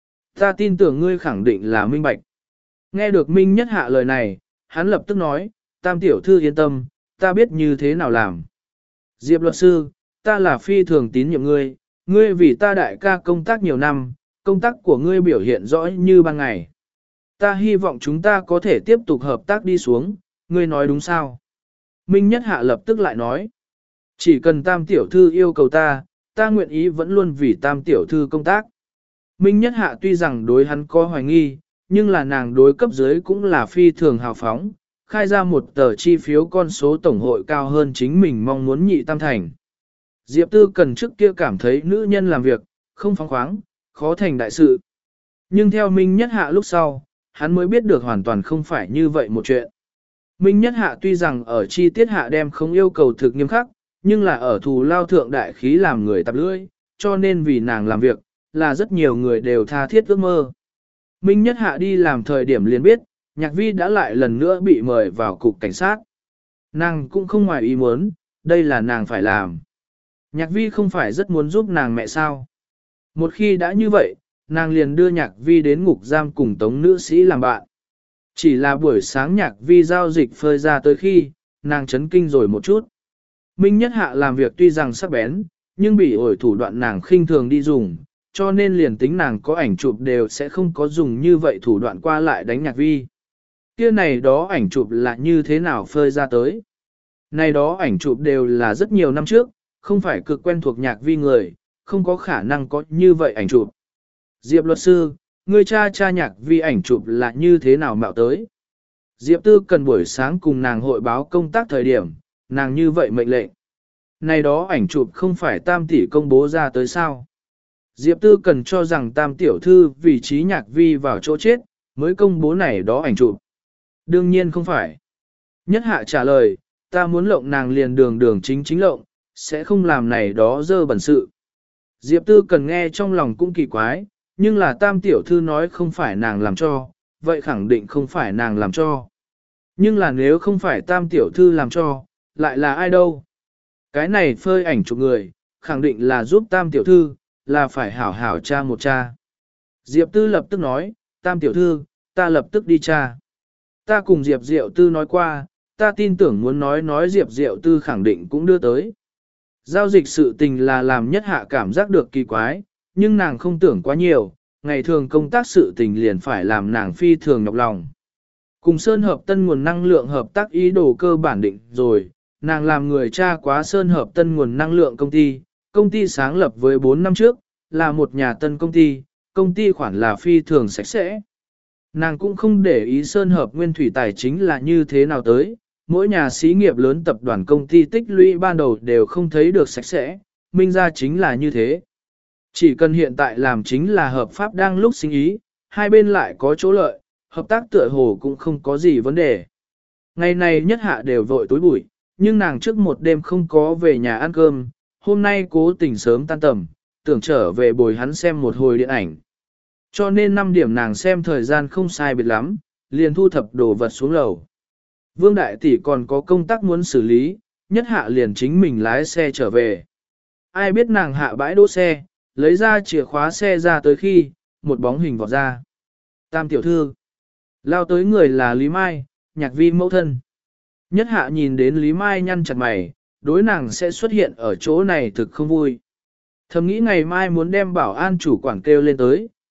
Ta tin tưởng ngươi khẳng định là minh bạch. Nghe được Minh Nhất Hạ lời này, hắn lập tức nói, Tam tiểu thư yên tâm, ta biết như thế nào làm. Diệp luật sư, ta là phi thường tín nhiệm ngươi, ngươi vì ta đại ca công tác nhiều năm, công tác của ngươi biểu hiện rõ như ban ngày. Ta hy vọng chúng ta có thể tiếp tục hợp tác đi xuống, ngươi nói đúng sao? Minh Nhất Hạ lập tức lại nói, chỉ cần Tam tiểu thư yêu cầu ta, ta nguyện ý vẫn luôn vì Tam tiểu thư công tác. Minh Nhất Hạ tuy rằng đối hắn có hoài nghi, nhưng là nàng đối cấp dưới cũng là phi thường hào phóng, khai ra một tờ chi phiếu con số tổng hội cao hơn chính mình mong muốn nhị tam thành. Diệp Tư Cần trước kia cảm thấy nữ nhân làm việc, không phóng khoáng, khó thành đại sự. Nhưng theo Minh Nhất Hạ lúc sau, hắn mới biết được hoàn toàn không phải như vậy một chuyện. Minh Nhất Hạ tuy rằng ở chi tiết hạ đem không yêu cầu thực nghiêm khắc, nhưng là ở thù lao thượng đại khí làm người tạp lưỡi, cho nên vì nàng làm việc, là rất nhiều người đều tha thiết ước mơ. Minh Nhất Hạ đi làm thời điểm liền biết, Nhạc Vi đã lại lần nữa bị mời vào cục cảnh sát. Nàng cũng không ngoài ý muốn, đây là nàng phải làm. Nhạc Vi không phải rất muốn giúp nàng mẹ sao. Một khi đã như vậy, nàng liền đưa Nhạc Vi đến ngục giam cùng tống nữ sĩ làm bạn. Chỉ là buổi sáng Nhạc Vi giao dịch phơi ra tới khi, nàng chấn kinh rồi một chút. Minh Nhất Hạ làm việc tuy rằng sắc bén, nhưng bị ổi thủ đoạn nàng khinh thường đi dùng, cho nên liền tính nàng có ảnh chụp đều sẽ không có dùng như vậy thủ đoạn qua lại đánh Nhạc Vi. Kia này đó ảnh chụp là như thế nào phơi ra tới. Này đó ảnh chụp đều là rất nhiều năm trước, không phải cực quen thuộc Nhạc Vi người, không có khả năng có như vậy ảnh chụp. Diệp luật sư, người cha cha Nhạc Vi ảnh chụp là như thế nào mạo tới. Diệp Tư Cần buổi sáng cùng nàng hội báo công tác thời điểm, nàng như vậy mệnh lệnh. Này đó ảnh chụp không phải Tam tỷ công bố ra tới sao. Diệp Tư Cần cho rằng Tam tiểu thư vị trí Nhạc Vi vào chỗ chết, mới công bố này đó ảnh chụp. Đương nhiên không phải. Nhất Hạ trả lời, ta muốn lộng nàng liền đường đường chính chính lộng, sẽ không làm này đó dơ bẩn sự. Diệp Tư Cần nghe trong lòng cũng kỳ quái, nhưng là Tam tiểu thư nói không phải nàng làm cho, vậy khẳng định không phải nàng làm cho. Nhưng là nếu không phải Tam tiểu thư làm cho, lại là ai đâu? Cái này phơi ảnh chụp người, khẳng định là giúp Tam tiểu thư, là phải hảo hảo tra một tra. Diệp Tư lập tức nói, Tam tiểu thư, ta lập tức đi tra. Ta cùng Diệp Diệu Tư nói qua, ta tin tưởng muốn nói nói Diệp Diệu Tư khẳng định cũng đưa tới. Giao dịch sự tình là làm Nhất Hạ cảm giác được kỳ quái, nhưng nàng không tưởng quá nhiều, ngày thường công tác sự tình liền phải làm nàng phi thường nhọc lòng. Cùng Sơn Hợp Tân nguồn năng lượng hợp tác ý đồ cơ bản định rồi, nàng làm người cha quá Sơn Hợp Tân nguồn năng lượng công ty, công ty sáng lập với bốn năm trước, là một nhà tân công ty, công ty khoản là phi thường sạch sẽ. Nàng cũng không để ý Sơn Hợp nguyên thủy tài chính là như thế nào tới, mỗi nhà xí nghiệp lớn tập đoàn công ty tích lũy ban đầu đều không thấy được sạch sẽ, minh ra chính là như thế. Chỉ cần hiện tại làm chính là hợp pháp đang lúc sinh ý, hai bên lại có chỗ lợi, hợp tác tựa hồ cũng không có gì vấn đề. Ngày này Nhất Hạ đều vội tối bụi, nhưng nàng trước một đêm không có về nhà ăn cơm, hôm nay cố tình sớm tan tầm, tưởng trở về bồi hắn xem một hồi điện ảnh. Cho nên năm điểm nàng xem thời gian không sai biệt lắm, liền thu thập đồ vật xuống lầu. Vương Đại Tỷ còn có công tác muốn xử lý, Nhất Hạ liền chính mình lái xe trở về. Ai biết nàng hạ bãi đỗ xe, lấy ra chìa khóa xe ra tới khi, một bóng hình vọt ra. Tam tiểu thư. Lao tới người là Lý Mai, Nhạc Vi mẫu thân. Nhất Hạ nhìn đến Lý Mai nhăn chặt mày, đối nàng sẽ xuất hiện ở chỗ này thực không vui. Thầm nghĩ ngày mai muốn đem bảo an chủ quản kêu lên tới,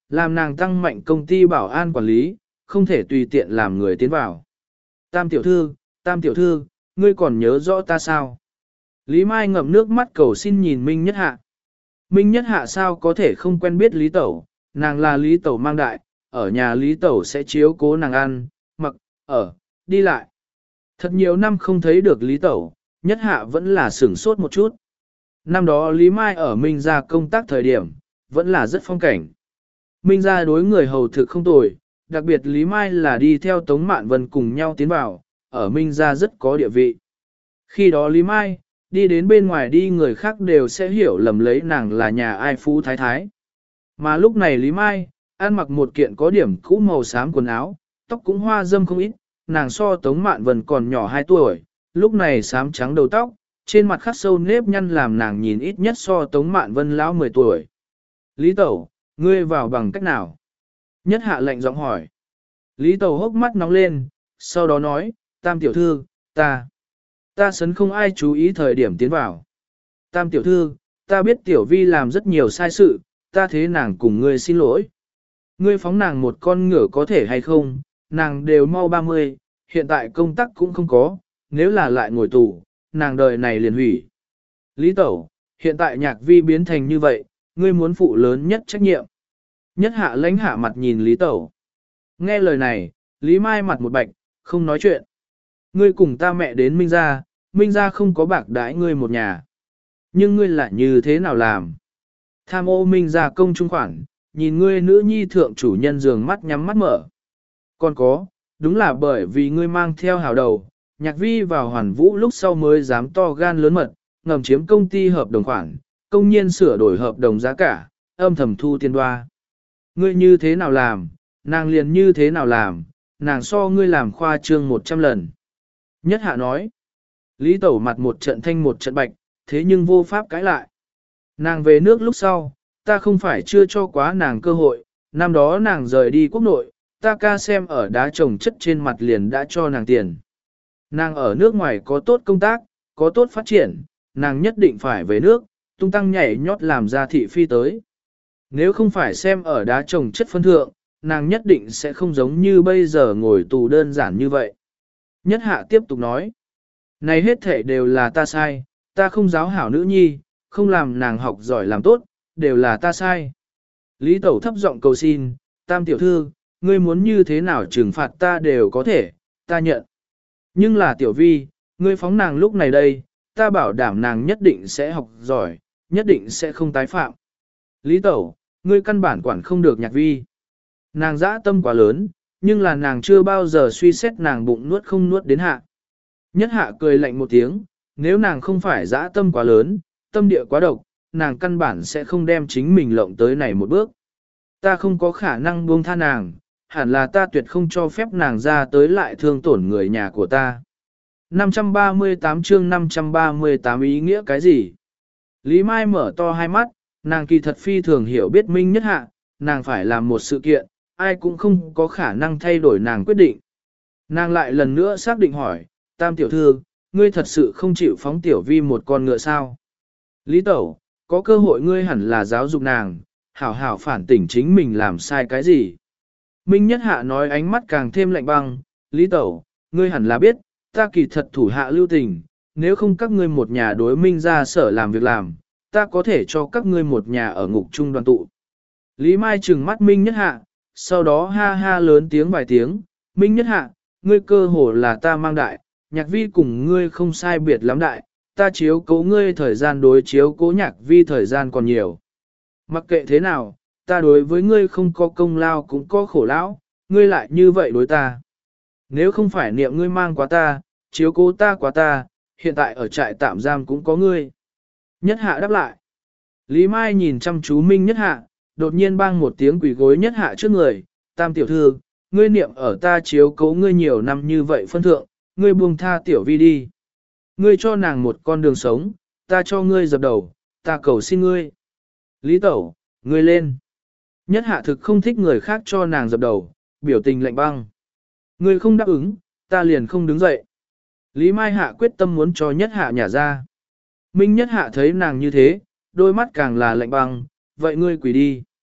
làm nàng tăng mạnh công ty bảo an quản lý, không thể tùy tiện làm người tiến vào. Tam tiểu thư, tam tiểu thư, ngươi còn nhớ rõ ta sao? Lý Mai ngậm nước mắt cầu xin nhìn Minh Nhất Hạ. Minh Nhất Hạ sao có thể không quen biết Lý Tẩu, nàng là Lý Tẩu mang đại, ở nhà Lý Tẩu sẽ chiếu cố nàng ăn, mặc, ở, đi lại. Thật nhiều năm không thấy được Lý Tẩu, Nhất Hạ vẫn là sửng sốt một chút. Năm đó Lý Mai ở Minh gia công tác thời điểm, vẫn là rất phong cảnh. Minh gia đối người hầu thực không tồi, đặc biệt Lý Mai là đi theo Tống Mạn Vân cùng nhau tiến vào, ở Minh gia rất có địa vị. Khi đó Lý Mai, đi đến bên ngoài đi người khác đều sẽ hiểu lầm lấy nàng là nhà ai phú thái thái. Mà lúc này Lý Mai, ăn mặc một kiện có điểm cũ màu xám quần áo, tóc cũng hoa dâm không ít, nàng so Tống Mạn Vân còn nhỏ hai tuổi, lúc này xám trắng đầu tóc, trên mặt khắc sâu nếp nhăn làm nàng nhìn ít nhất so Tống Mạn Vân lão mười tuổi. Lý Tẩu, ngươi vào bằng cách nào? Nhất Hạ lệnh giọng hỏi. Lý Tẩu hốc mắt nóng lên, sau đó nói, Tam tiểu thư, ta, ta sấn không ai chú ý thời điểm tiến vào. Tam tiểu thư, ta biết tiểu vi làm rất nhiều sai sự, ta thế nàng cùng ngươi xin lỗi. Ngươi phóng nàng một con ngựa có thể hay không, nàng đều mau ba mươi, hiện tại công tác cũng không có, nếu là lại ngồi tù, nàng đời này liền hủy. Lý Tẩu, hiện tại nhạc vi biến thành như vậy, ngươi muốn phụ lớn nhất trách nhiệm. Nhất Hạ lãnh hạ mặt nhìn Lý Tẩu. Nghe lời này, Lý Mai mặt một bạch, không nói chuyện. Ngươi cùng ta mẹ đến Minh gia, Minh gia không có bạc đãi ngươi một nhà. Nhưng ngươi lại như thế nào làm? Tham ô Minh gia công trung khoản, nhìn ngươi nữ nhi thượng chủ nhân giường mắt nhắm mắt mở. Còn có, đúng là bởi vì ngươi mang theo hào đầu, nhạc vi vào hoàn vũ lúc sau mới dám to gan lớn mật, ngầm chiếm công ty hợp đồng khoản, công nhiên sửa đổi hợp đồng giá cả, âm thầm thu tiền đoa. Ngươi như thế nào làm, nàng liền như thế nào làm, nàng so ngươi làm khoa trương một trăm lần. Nhất Hạ nói, Lý Tẩu mặt một trận thanh một trận bạch, thế nhưng vô pháp cãi lại. Nàng về nước lúc sau, ta không phải chưa cho quá nàng cơ hội, năm đó nàng rời đi quốc nội, ta ca xem ở đá trồng chất trên mặt liền đã cho nàng tiền. Nàng ở nước ngoài có tốt công tác, có tốt phát triển, nàng nhất định phải về nước, tung tăng nhảy nhót làm ra thị phi tới. Nếu không phải xem ở đá trồng chất phân thượng, nàng nhất định sẽ không giống như bây giờ ngồi tù đơn giản như vậy. Nhất Hạ tiếp tục nói, này hết thể đều là ta sai, ta không giáo hảo nữ nhi, không làm nàng học giỏi làm tốt, đều là ta sai. Lý Tẩu thấp giọng cầu xin, Tam tiểu thư, ngươi muốn như thế nào trừng phạt ta đều có thể, ta nhận. Nhưng là tiểu vi, ngươi phóng nàng lúc này đây, ta bảo đảm nàng nhất định sẽ học giỏi, nhất định sẽ không tái phạm. Lý Tẩu, ngươi căn bản quản không được nhạc vi. Nàng dã tâm quá lớn, nhưng là nàng chưa bao giờ suy xét nàng bụng nuốt không nuốt đến hạ. Nhất Hạ cười lạnh một tiếng, nếu nàng không phải dã tâm quá lớn, tâm địa quá độc, nàng căn bản sẽ không đem chính mình lộng tới này một bước. Ta không có khả năng buông tha nàng, hẳn là ta tuyệt không cho phép nàng ra tới lại thương tổn người nhà của ta. năm trăm ba mươi tám chương năm trăm ba mươi tám ý nghĩa cái gì? Lý Mai mở to hai mắt, nàng kỳ thật phi thường hiểu biết Minh Nhất Hạ, nàng phải làm một sự kiện, ai cũng không có khả năng thay đổi nàng quyết định. Nàng lại lần nữa xác định hỏi, Tam tiểu thư, ngươi thật sự không chịu phóng tiểu vi một con ngựa sao? Lý Tẩu, có cơ hội ngươi hẳn là giáo dục nàng, hảo hảo phản tỉnh chính mình làm sai cái gì. Minh Nhất Hạ nói ánh mắt càng thêm lạnh băng, Lý Tẩu, ngươi hẳn là biết, ta kỳ thật thủ hạ lưu tình, nếu không các ngươi một nhà đối Minh ra sở làm việc làm, ta có thể cho các ngươi một nhà ở ngục chung đoàn tụ. Lý Mai trừng mắt Minh Nhất Hạ, sau đó ha ha lớn tiếng vài tiếng, Minh Nhất Hạ, ngươi cơ hồ là ta mang đại, nhạc vi cùng ngươi không sai biệt lắm đại, ta chiếu cố ngươi thời gian đối chiếu cố nhạc vi thời gian còn nhiều. Mặc kệ thế nào, ta đối với ngươi không có công lao cũng có khổ lão, ngươi lại như vậy đối ta. Nếu không phải niệm ngươi mang quá ta, chiếu cố ta quá ta, hiện tại ở trại tạm giam cũng có ngươi. Nhất Hạ đáp lại. Lý Mai nhìn chăm chú Minh Nhất Hạ, đột nhiên bang một tiếng quỷ gối Nhất Hạ trước người, Tam tiểu thư, ngươi niệm ở ta chiếu cố ngươi nhiều năm như vậy phân thượng, ngươi buông tha tiểu vi đi. Ngươi cho nàng một con đường sống, ta cho ngươi dập đầu, ta cầu xin ngươi. Lý Tẩu, ngươi lên. Nhất Hạ thực không thích người khác cho nàng dập đầu, biểu tình lạnh băng. Ngươi không đáp ứng, ta liền không đứng dậy. Lý Mai Hạ quyết tâm muốn cho Nhất Hạ nhả ra. Minh Nhất Hạ thấy nàng như thế, đôi mắt càng là lạnh băng, vậy ngươi quỳ đi.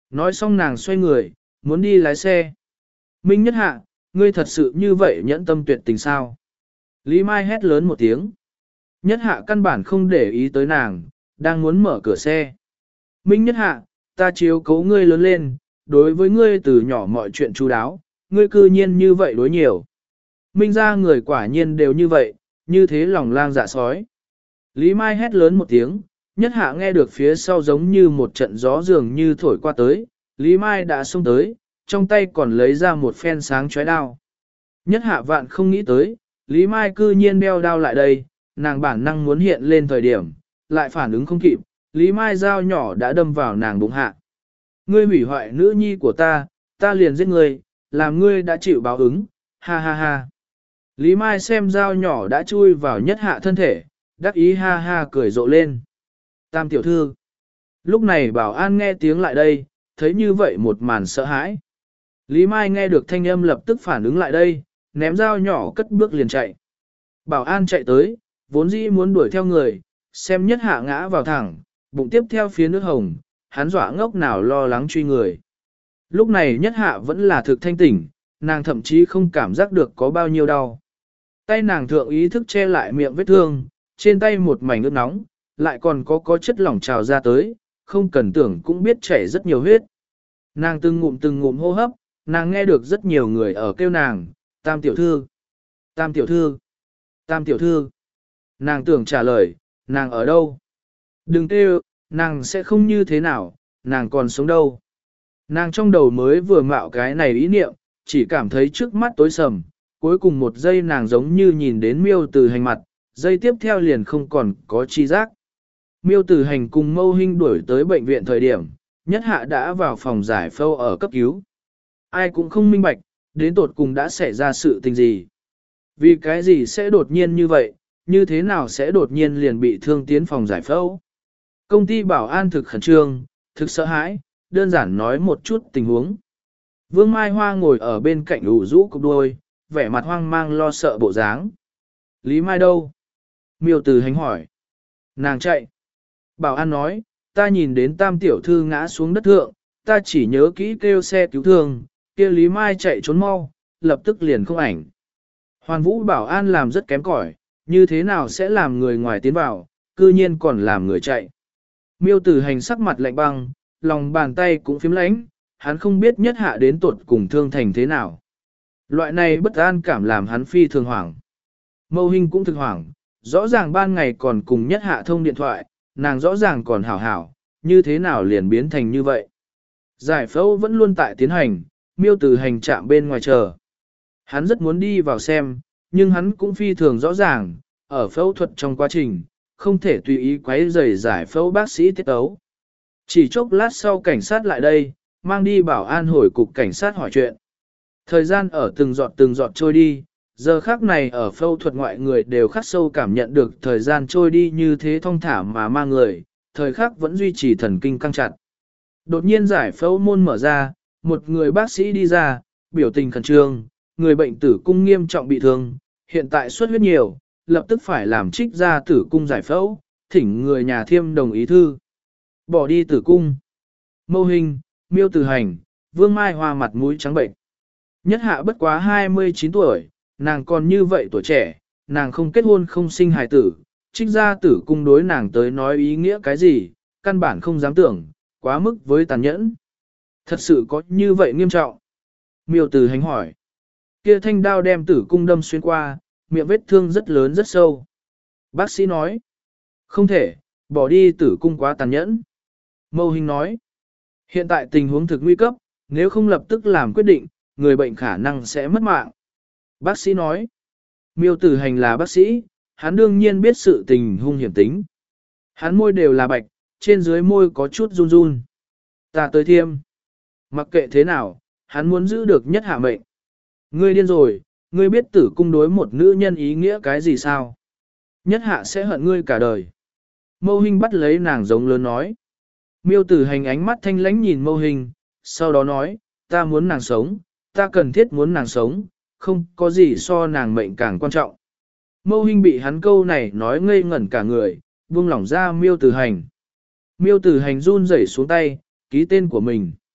Nói xong nàng xoay người, muốn đi lái xe. Minh Nhất Hạ, ngươi thật sự như vậy nhẫn tâm tuyệt tình sao? Lý Mai hét lớn một tiếng. Nhất Hạ căn bản không để ý tới nàng, đang muốn mở cửa xe. Minh Nhất Hạ, ta chiếu cố ngươi lớn lên, đối với ngươi từ nhỏ mọi chuyện chu đáo, ngươi cư nhiên như vậy đối nhiều. Minh ra người quả nhiên đều như vậy, như thế lòng lang dạ sói. Lý Mai hét lớn một tiếng, Nhất Hạ nghe được phía sau giống như một trận gió dường như thổi qua tới, Lý Mai đã xông tới, trong tay còn lấy ra một phen sáng chói đao. Nhất Hạ vạn không nghĩ tới, Lý Mai cư nhiên đeo đao lại đây, nàng bản năng muốn hiện lên thời điểm, lại phản ứng không kịp, Lý Mai dao nhỏ đã đâm vào nàng bụng hạ. Ngươi hủy hoại nữ nhi của ta, ta liền giết ngươi, làm ngươi đã chịu báo ứng, ha ha ha. Lý Mai xem dao nhỏ đã chui vào Nhất Hạ thân thể, đắc ý ha ha cười rộ lên. Tam tiểu thư. Lúc này bảo an nghe tiếng lại đây, thấy như vậy một màn sợ hãi. Lý Mai nghe được thanh âm lập tức phản ứng lại đây, ném dao nhỏ cất bước liền chạy. Bảo an chạy tới, vốn dĩ muốn đuổi theo người, xem Nhất Hạ ngã vào thẳng, bụng tiếp theo phía nước hồng, hắn dọa ngốc nào lo lắng truy người. Lúc này Nhất Hạ vẫn là thực thanh tỉnh, nàng thậm chí không cảm giác được có bao nhiêu đau. Tay nàng thượng ý thức che lại miệng vết thương, trên tay một mảnh nước nóng, lại còn có có chất lỏng trào ra tới, không cần tưởng cũng biết chảy rất nhiều huyết. Nàng từng ngụm từng ngụm hô hấp, nàng nghe được rất nhiều người ở kêu nàng, Tam tiểu thư, Tam tiểu thư, Tam tiểu thư. Nàng tưởng trả lời, nàng ở đâu? Đừng kêu, nàng sẽ không như thế nào, nàng còn sống đâu. Nàng trong đầu mới vừa mạo cái này ý niệm, chỉ cảm thấy trước mắt tối sầm, cuối cùng một giây nàng giống như nhìn đến miêu từ hành mặt, giây tiếp theo liền không còn có chi giác. Miêu Tử Hành cùng Mâu Hinh đuổi tới bệnh viện thời điểm, Nhất Hạ đã vào phòng giải phẫu ở cấp cứu. Ai cũng không minh bạch, đến tột cùng đã xảy ra sự tình gì. Vì cái gì sẽ đột nhiên như vậy, như thế nào sẽ đột nhiên liền bị thương tiến phòng giải phẫu. Công ty bảo an thực khẩn trương, thực sợ hãi, đơn giản nói một chút tình huống. Vương Mai Hoa ngồi ở bên cạnh ủ rũ cục đôi, vẻ mặt hoang mang lo sợ bộ dáng. Lý Mai đâu? Miêu Tử Hành hỏi. Nàng chạy. Bảo an nói, ta nhìn đến Tam tiểu thư ngã xuống đất thượng, ta chỉ nhớ kỹ kêu xe cứu thương, kia Lý Mai chạy trốn mau, lập tức liền không ảnh. Hoàn Vũ bảo an làm rất kém cỏi, như thế nào sẽ làm người ngoài tiến vào, cư nhiên còn làm người chạy. Miêu Tử Hành sắc mặt lạnh băng, lòng bàn tay cũng phím lánh, hắn không biết Nhất Hạ đến tuột cùng thương thành thế nào. Loại này bất an cảm làm hắn phi thường hoảng. Mâu Hinh cũng thực hoảng, rõ ràng ban ngày còn cùng Nhất Hạ thông điện thoại, nàng rõ ràng còn hảo hảo, như thế nào liền biến thành như vậy. Giải phẫu vẫn luôn tại tiến hành, Miêu Tử Hành chạm bên ngoài chờ. Hắn rất muốn đi vào xem, nhưng hắn cũng phi thường rõ ràng, ở phẫu thuật trong quá trình, không thể tùy ý quấy rầy giải phẫu bác sĩ tiết tấu. Chỉ chốc lát sau cảnh sát lại đây, mang đi bảo an hồi cục cảnh sát hỏi chuyện. Thời gian ở từng giọt từng giọt trôi đi, giờ khắc này ở phẫu thuật ngoại người đều khắc sâu cảm nhận được thời gian trôi đi như thế thong thả mà mang người, thời khắc vẫn duy trì thần kinh căng chặt. Đột nhiên giải phẫu môn mở ra, một người bác sĩ đi ra, biểu tình khẩn trương, người bệnh tử cung nghiêm trọng bị thương, hiện tại xuất huyết nhiều, lập tức phải làm trích ra tử cung giải phẫu, thỉnh người nhà thiêm đồng ý thư. Bỏ đi tử cung. Mâu Hinh, Miêu Tử Hành, Vương Mai Hoa mặt mũi trắng bệnh. Nhất Hạ bất quá hai mươi chín tuổi, nàng còn như vậy tuổi trẻ, nàng không kết hôn không sinh hài tử, trích ra tử cung đối nàng tới nói ý nghĩa cái gì, căn bản không dám tưởng, quá mức với tàn nhẫn. Thật sự có như vậy nghiêm trọng? Miêu Tử Hành hỏi. Kia thanh đao đem tử cung đâm xuyên qua, miệng vết thương rất lớn rất sâu. Bác sĩ nói. Không thể, bỏ đi tử cung quá tàn nhẫn. Mâu Hinh nói. Hiện tại tình huống thực nguy cấp, nếu không lập tức làm quyết định, người bệnh khả năng sẽ mất mạng. Bác sĩ nói. Miêu Tử Hành là bác sĩ, hắn đương nhiên biết sự tình hung hiểm tính. Hắn môi đều là bạch, trên dưới môi có chút run run. Ta tới thiêm. Mặc kệ thế nào, hắn muốn giữ được Nhất Hạ mệnh. Ngươi điên rồi, ngươi biết tử cung đối một nữ nhân ý nghĩa cái gì sao? Nhất Hạ sẽ hận ngươi cả đời. Mâu Hinh bắt lấy nàng giống lớn nói. Miêu Tử Hành ánh mắt thanh lãnh nhìn Mâu Hinh, sau đó nói, ta muốn nàng sống, ta cần thiết muốn nàng sống, không có gì so nàng mệnh càng quan trọng. Mâu Hinh bị hắn câu này nói ngây ngẩn cả người, buông lỏng ra Miêu Tử Hành. Miêu Tử Hành run rẩy xuống tay, ký tên của mình.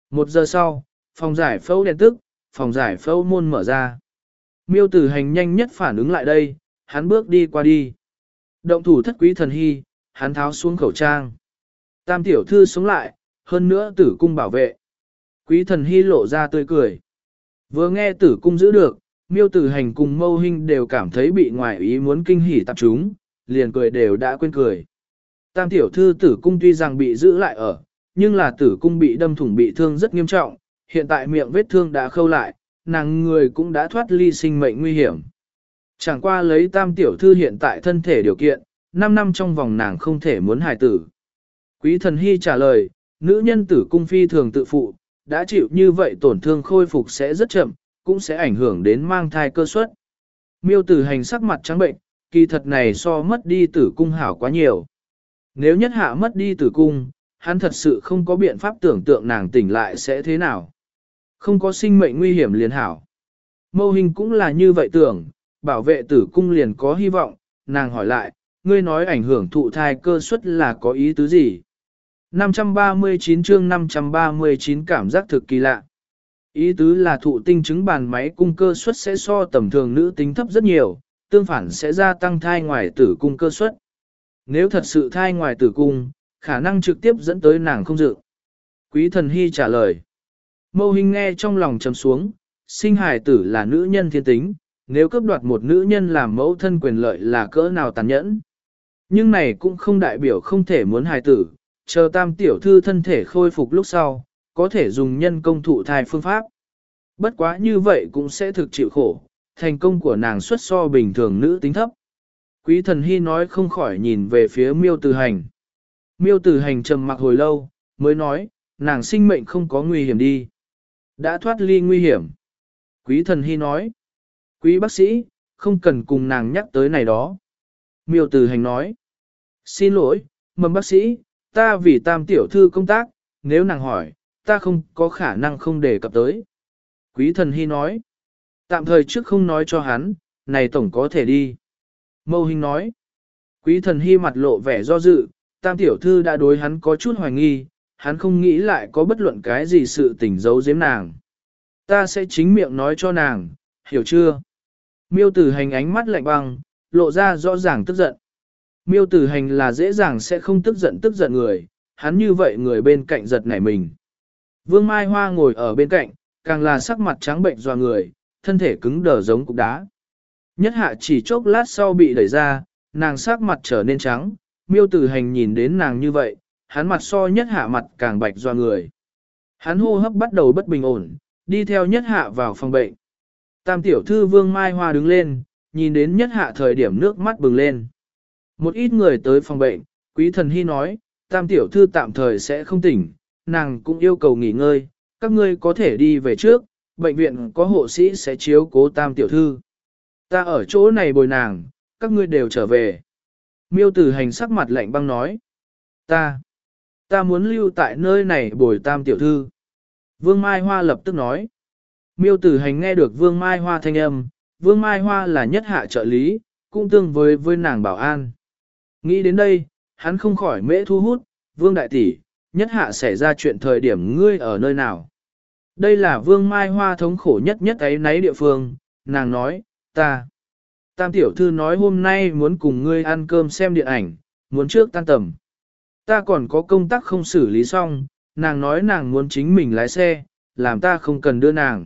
Một giờ sau, phòng giải phẫu đèn tức, phòng giải phẫu môn mở ra. Miêu Tử Hành nhanh nhất phản ứng lại đây, hắn bước đi qua đi. Động thủ thất Quý Thần Hy, hắn tháo xuống khẩu trang. Tam tiểu thư sống lại, hơn nữa tử cung bảo vệ. Quý Thần Hy lộ ra tươi cười. Vừa nghe tử cung giữ được, Miêu Tử Hành cùng Mâu Hinh đều cảm thấy bị ngoài ý muốn kinh hỉ tập chúng, liền cười đều đã quên cười. Tam tiểu thư tử cung tuy rằng bị giữ lại ở, nhưng là tử cung bị đâm thủng bị thương rất nghiêm trọng, hiện tại miệng vết thương đã khâu lại, nàng người cũng đã thoát ly sinh mệnh nguy hiểm. Chẳng qua lấy tam tiểu thư hiện tại thân thể điều kiện, năm năm trong vòng nàng không thể muốn hài tử. Quý Thần Hy trả lời, nữ nhân tử cung phi thường tự phụ, đã chịu như vậy tổn thương khôi phục sẽ rất chậm, cũng sẽ ảnh hưởng đến mang thai cơ suất. Miêu Tử Hành sắc mặt trắng bệnh, kỳ thật này so mất đi tử cung hảo quá nhiều. Nếu nhất hạ mất đi tử cung, hắn thật sự không có biện pháp tưởng tượng nàng tỉnh lại sẽ thế nào. Không có sinh mệnh nguy hiểm liền hảo. Mâu Hinh cũng là như vậy tưởng, bảo vệ tử cung liền có hy vọng, nàng hỏi lại, ngươi nói ảnh hưởng thụ thai cơ suất là có ý tứ gì? năm trăm ba mươi chín chương năm trăm ba mươi chín cảm giác thực kỳ lạ. Ý tứ là thụ tinh chứng bàn máy cung cơ suất sẽ so tầm thường nữ tính thấp rất nhiều, tương phản sẽ gia tăng thai ngoài tử cung cơ suất. Nếu thật sự thai ngoài tử cung, khả năng trực tiếp dẫn tới nàng không dự. Quý Thần Hy trả lời. Mâu Hinh nghe trong lòng trầm xuống, sinh hài tử là nữ nhân thiên tính, nếu cướp đoạt một nữ nhân làm mẫu thân quyền lợi là cỡ nào tàn nhẫn. Nhưng này cũng không đại biểu không thể muốn hài tử, chờ tam tiểu thư thân thể khôi phục lúc sau, có thể dùng nhân công thụ thai phương pháp. Bất quá như vậy cũng sẽ thực chịu khổ, thành công của nàng xuất so bình thường nữ tính thấp. Quý Thần Hy nói không khỏi nhìn về phía Miêu Tử Hành. Miêu Tử Hành trầm mặc hồi lâu, mới nói, nàng sinh mệnh không có nguy hiểm đi. Đã thoát ly nguy hiểm. Quý Thần Hy nói, quý bác sĩ, không cần cùng nàng nhắc tới này đó. Miêu Tử Hành nói, xin lỗi, Mầm bác sĩ, ta vì tam tiểu thư công tác, nếu nàng hỏi, ta không có khả năng không đề cập tới. Quý Thần Hy nói, tạm thời trước không nói cho hắn, này tổng có thể đi. Mâu Hinh nói, Quý Thần Hy mặt lộ vẻ do dự, tam tiểu thư đã đối hắn có chút hoài nghi, hắn không nghĩ lại có bất luận cái gì sự tình giấu giếm nàng. Ta sẽ chính miệng nói cho nàng, hiểu chưa? Miêu Tử Hành ánh mắt lạnh băng, lộ ra rõ ràng tức giận. Miêu Tử Hành là dễ dàng sẽ không tức giận tức giận người, hắn như vậy người bên cạnh giật nảy mình. Vương Mai Hoa ngồi ở bên cạnh, càng là sắc mặt trắng bệnh doa người, thân thể cứng đờ giống cục đá. Nhất hạ chỉ chốc lát sau bị đẩy ra, nàng sắc mặt trở nên trắng, Miêu Tử Hành nhìn đến nàng như vậy, hắn mặt so nhất hạ mặt càng bạch doa người. Hắn hô hấp bắt đầu bất bình ổn, đi theo nhất hạ vào phòng bệnh. Tam tiểu thư Vương Mai Hoa đứng lên, nhìn đến nhất hạ thời điểm nước mắt bừng lên. Một ít người tới phòng bệnh, Quý Thần Hy nói, tam tiểu thư tạm thời sẽ không tỉnh, nàng cũng yêu cầu nghỉ ngơi, các ngươi có thể đi về trước, bệnh viện có hộ sĩ sẽ chiếu cố tam tiểu thư. Ta ở chỗ này bồi nàng, các ngươi đều trở về. Miêu Tử Hành sắc mặt lạnh băng nói, ta, ta muốn lưu tại nơi này bồi tam tiểu thư. Vương Mai Hoa lập tức nói, Miêu Tử Hành nghe được Vương Mai Hoa thanh âm, Vương Mai Hoa là nhất hạ trợ lý, cũng tương với với nàng bảo an. Nghĩ đến đây, hắn không khỏi mễ thu hút, Vương Đại Tỷ, nhất hạ xảy ra chuyện thời điểm ngươi ở nơi nào. Đây là Vương Mai Hoa thống khổ nhất nhất ấy nấy địa phương, nàng nói, ta. Tam tiểu thư nói hôm nay muốn cùng ngươi ăn cơm xem điện ảnh, muốn trước tan tầm. Ta còn có công tác không xử lý xong, nàng nói nàng muốn chính mình lái xe, làm ta không cần đưa nàng.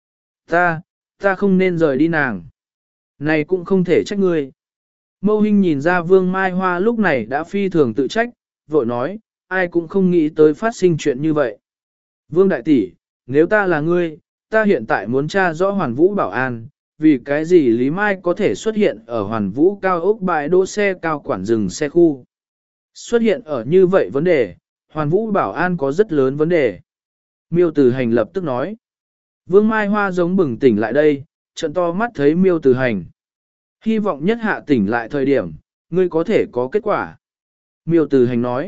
Ta, ta không nên rời đi nàng. Này cũng không thể trách ngươi. Mâu Hinh nhìn ra Vương Mai Hoa lúc này đã phi thường tự trách, vội nói, ai cũng không nghĩ tới phát sinh chuyện như vậy. Vương Đại Tỷ, nếu ta là ngươi, ta hiện tại muốn tra rõ Hoàn Vũ bảo an, vì cái gì Lý Mai có thể xuất hiện ở Hoàn Vũ cao ốc bãi đỗ xe cao quản rừng xe khu. Xuất hiện ở như vậy vấn đề, Hoàn Vũ bảo an có rất lớn vấn đề. Miêu Tử Hành lập tức nói. Vương Mai Hoa giống bừng tỉnh lại đây, trận to mắt thấy Miêu Tử Hành. Hy vọng nhất hạ tỉnh lại thời điểm, ngươi có thể có kết quả. Miêu Tử Hành nói.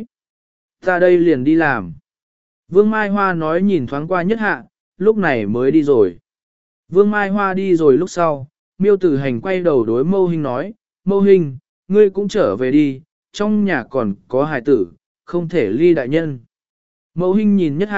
Ta đây liền đi làm. Vương Mai Hoa nói nhìn thoáng qua nhất hạ, lúc này mới đi rồi. Vương Mai Hoa đi rồi lúc sau, Miêu Tử Hành quay đầu đối Mâu Hinh nói, Mâu Hinh, ngươi cũng trở về đi, trong nhà còn có hài tử, không thể ly đại nhân. Mâu Hinh nhìn nhất hạ,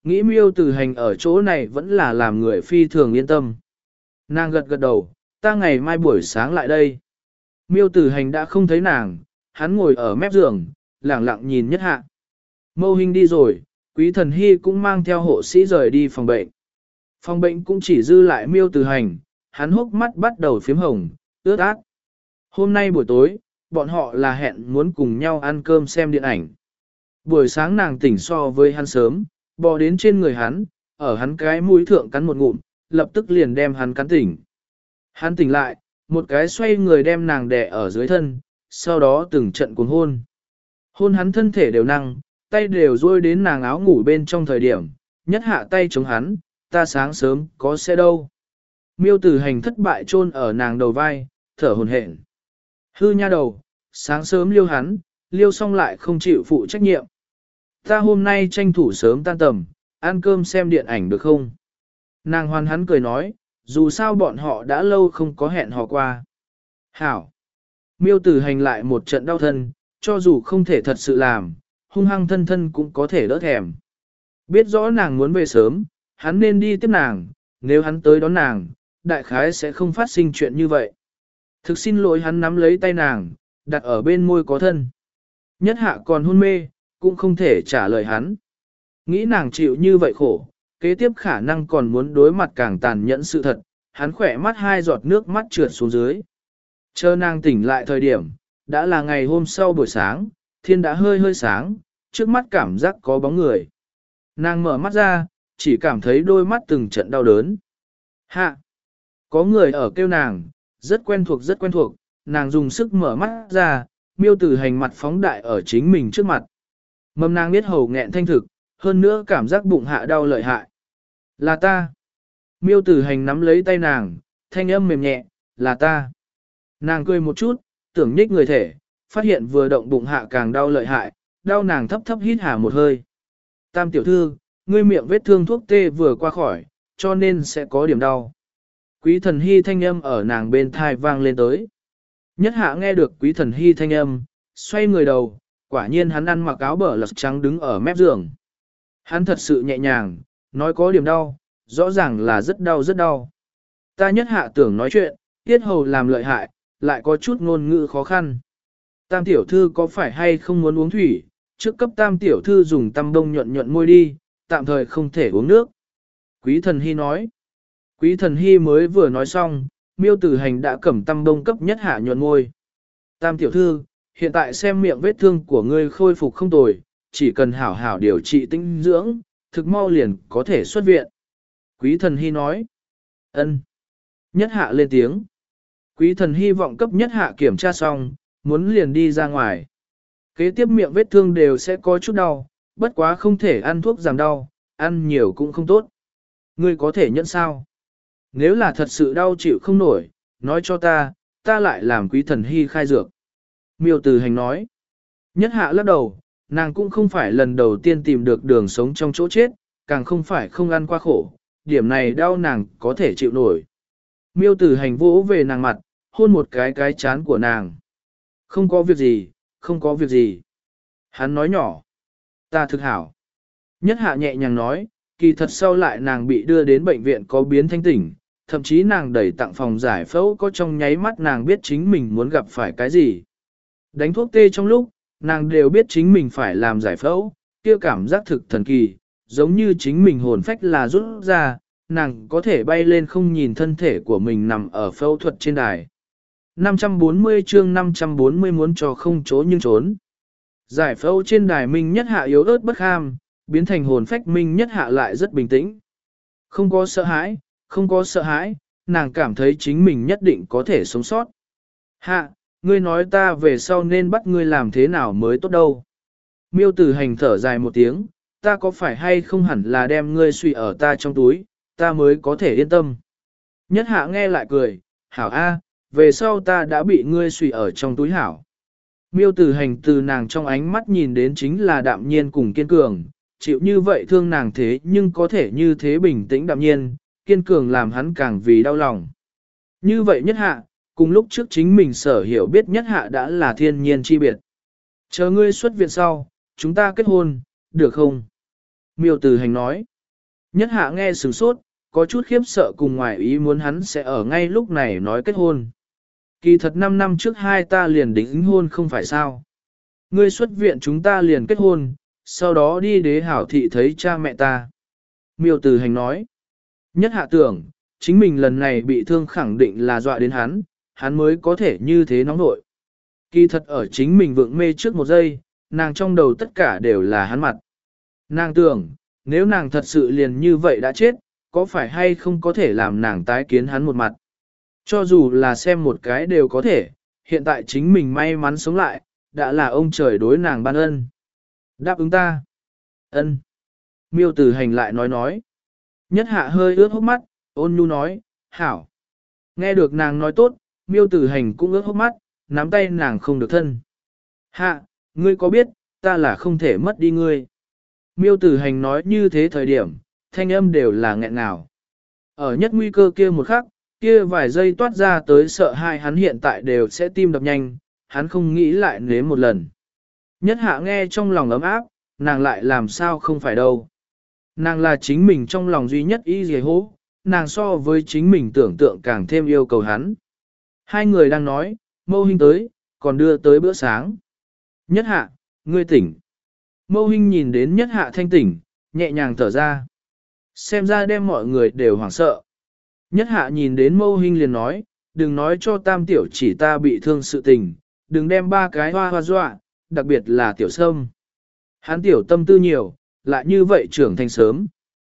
nghĩ miêu tử hành ở chỗ này vẫn là làm người phi thường yên tâm. Nàng gật gật đầu, ta ngày mai buổi sáng lại đây. Miêu tử hành đã không thấy nàng, hắn ngồi ở mép giường, lẳng lặng nhìn Nhất Hạ. Mâu Hinh đi rồi, Quý Thần Hy cũng mang theo hộ sĩ rời đi phòng bệnh. Phòng bệnh cũng chỉ dư lại miêu tử hành, hắn hốc mắt bắt đầu phím hồng, ướt át. Hôm nay buổi tối, bọn họ là hẹn muốn cùng nhau ăn cơm xem điện ảnh. Buổi sáng nàng tỉnh so với hắn sớm, bò đến trên người hắn, ở hắn cái mũi thượng cắn một ngụm, lập tức liền đem hắn cắn tỉnh. Hắn tỉnh lại, một cái xoay người đem nàng đè ở dưới thân, sau đó từng trận cuồng hôn. Hôn hắn thân thể đều năng, tay đều rôi đến nàng áo ngủ bên trong thời điểm, Nhất Hạ tay chống hắn, ta sáng sớm có xe đâu. Miêu tử hành thất bại chôn ở nàng đầu vai, thở hổn hển. Hư nha đầu, sáng sớm liêu hắn, liêu xong lại không chịu phụ trách nhiệm. Ta hôm nay tranh thủ sớm tan tầm, ăn cơm xem điện ảnh được không? Nàng hoàn hắn cười nói, dù sao bọn họ đã lâu không có hẹn hò qua. Hảo! Miêu tử hành lại một trận đau thân, cho dù không thể thật sự làm, hung hăng thân thân cũng có thể đỡ thèm. Biết rõ nàng muốn về sớm, hắn nên đi tiếp nàng, nếu hắn tới đón nàng, đại khái sẽ không phát sinh chuyện như vậy. Thực xin lỗi hắn nắm lấy tay nàng, đặt ở bên môi có thân. Nhất Hạ còn hôn mê, cũng không thể trả lời hắn. Nghĩ nàng chịu như vậy khổ, kế tiếp khả năng còn muốn đối mặt càng tàn nhẫn sự thật, hắn khỏe mắt hai giọt nước mắt trượt xuống dưới. Chờ nàng tỉnh lại thời điểm, đã là ngày hôm sau buổi sáng, thiên đã hơi hơi sáng, trước mắt cảm giác có bóng người. Nàng mở mắt ra, chỉ cảm thấy đôi mắt từng trận đau đớn. Hạ! Có người ở kêu nàng, rất quen thuộc rất quen thuộc, nàng dùng sức mở mắt ra, miêu tử hành mặt phóng đại ở chính mình trước mặt. Mầm nàng biết hầu nghẹn thanh thực, hơn nữa cảm giác bụng hạ đau lợi hại. Là ta! Miêu tử hành nắm lấy tay nàng, thanh âm mềm nhẹ, là ta. Nàng cười một chút, tưởng nhích người thể, phát hiện vừa động bụng hạ càng đau lợi hại, đau nàng thấp thấp hít hà một hơi. Tam tiểu thư, ngươi miệng vết thương thuốc tê vừa qua khỏi, cho nên sẽ có điểm đau. Quý Thần Hy thanh âm ở nàng bên thai vang lên tới. Nhất Hạ nghe được Quý Thần Hy thanh âm, xoay người đầu, quả nhiên hắn ăn mặc áo bờ lật trắng đứng ở mép giường. Hắn thật sự nhẹ nhàng, nói có điểm đau, rõ ràng là rất đau rất đau. Ta Nhất Hạ tưởng nói chuyện, tiết hầu làm lợi hại, lại có chút ngôn ngữ khó khăn. Tam tiểu thư có phải hay không muốn uống thủy, trước cấp tam tiểu thư dùng tăm bông nhuận nhuận môi đi, tạm thời không thể uống nước. Quý Thần Hy nói. Quý Thần Hy mới vừa nói xong, miêu tử hành đã cầm tăm bông cấp Nhất Hạ nhuận môi. Tam tiểu thư, hiện tại xem miệng vết thương của ngươi khôi phục không tồi, chỉ cần hảo hảo điều trị tinh dưỡng, thực mau liền có thể xuất viện. Quý Thần Hy nói. Ân. Nhất Hạ lên tiếng. Quý Thần hy vọng cấp Nhất Hạ kiểm tra xong, muốn liền đi ra ngoài. Kế tiếp miệng vết thương đều sẽ có chút đau, bất quá không thể ăn thuốc giảm đau, ăn nhiều cũng không tốt. Ngươi có thể nhận sao? Nếu là thật sự đau chịu không nổi, nói cho ta, ta lại làm Quý Thần hy khai dược. Miêu Tử Hành nói. Nhất Hạ lắc đầu, nàng cũng không phải lần đầu tiên tìm được đường sống trong chỗ chết, càng không phải không ăn qua khổ, điểm này đau nàng có thể chịu nổi. Miêu Tử Hành vỗ về nàng mặt, hôn một cái cái chán của nàng. Không có việc gì, không có việc gì. Hắn nói nhỏ. Ta thực hảo. Nhất Hạ nhẹ nhàng nói, kỳ thật sau lại nàng bị đưa đến bệnh viện có biến thanh tỉnh, thậm chí nàng đẩy tặng phòng giải phẫu có trong nháy mắt nàng biết chính mình muốn gặp phải cái gì. Đánh thuốc tê trong lúc, nàng đều biết chính mình phải làm giải phẫu, kia cảm giác thực thần kỳ, giống như chính mình hồn phách là rút ra, nàng có thể bay lên không nhìn thân thể của mình nằm ở phẫu thuật trên đài. năm trăm bốn mươi chương năm trăm bốn mươi muốn cho không chỗ nhưng trốn. Giải phẫu trên đài Minh Nhất Hạ yếu ớt bất kham, biến thành hồn phách Minh Nhất Hạ lại rất bình tĩnh. Không có sợ hãi, không có sợ hãi, nàng cảm thấy chính mình nhất định có thể sống sót. Hạ, ngươi nói ta về sau nên bắt ngươi làm thế nào mới tốt đâu. Miêu Tử Hành thở dài một tiếng, ta có phải hay không hẳn là đem ngươi suy ở ta trong túi, ta mới có thể yên tâm. Nhất Hạ nghe lại cười, hảo a, về sau ta đã bị ngươi suy ở trong túi hảo. Miêu Tử Hành từ nàng trong ánh mắt nhìn đến chính là đạm nhiên cùng kiên cường, chịu như vậy thương nàng thế nhưng có thể như thế bình tĩnh đạm nhiên, kiên cường làm hắn càng vì đau lòng. Như vậy Nhất Hạ, cùng lúc trước chính mình sở hiểu biết Nhất Hạ đã là thiên nhiên chi biệt. Chờ ngươi xuất viện sau, chúng ta kết hôn, được không? Miêu Tử Hành nói. Nhất hạ nghe sửng sốt, có chút khiếp sợ cùng ngoài ý muốn hắn sẽ ở ngay lúc này nói kết hôn. Kỳ thật năm năm trước hai ta liền đính hôn không phải sao. Ngươi xuất viện chúng ta liền kết hôn, sau đó đi đế hảo thị thấy cha mẹ ta. Miêu Tử Hành nói. Nhất hạ tưởng, chính mình lần này bị thương khẳng định là dọa đến hắn, hắn mới có thể như thế nóng nội. Kỳ thật ở chính mình vượng mê trước một giây, nàng trong đầu tất cả đều là hắn mặt. Nàng tưởng, nếu nàng thật sự liền như vậy đã chết, có phải hay không có thể làm nàng tái kiến hắn một mặt. Cho dù là xem một cái đều có thể, hiện tại chính mình may mắn sống lại, đã là ông trời đối nàng ban ân. Đáp ứng ta. Ân. Miêu Tử Hành lại nói nói. Nhất hạ hơi ướt hốc mắt, ôn nhu nói, hảo. Nghe được nàng nói tốt, Miêu Tử Hành cũng ướt hốc mắt, nắm tay nàng không được thân. Hạ, ngươi có biết, ta là không thể mất đi ngươi. Miêu Tử Hành nói như thế thời điểm, thanh âm đều là nghẹn ngào. Ở nhất nguy cơ kia một khắc, kia vài giây toát ra tới sợ hai hắn hiện tại đều sẽ tim đập nhanh, hắn không nghĩ lại nếm một lần. Nhất hạ nghe trong lòng ấm áp, nàng lại làm sao không phải đâu. Nàng là chính mình trong lòng duy nhất y dề hố, nàng so với chính mình tưởng tượng càng thêm yêu cầu hắn. Hai người đang nói, Mâu Hinh tới, còn đưa tới bữa sáng. Nhất hạ, ngươi tỉnh. Mâu Hinh nhìn đến nhất hạ thanh tỉnh, nhẹ nhàng thở ra. Xem ra đem mọi người đều hoảng sợ. Nhất hạ nhìn đến Mâu Hinh liền nói, đừng nói cho tam tiểu chỉ ta bị thương sự tình, đừng đem ba cái hoa hoa dọa, đặc biệt là tiểu sâm. Hắn tiểu tâm tư nhiều, lại như vậy trưởng thành sớm.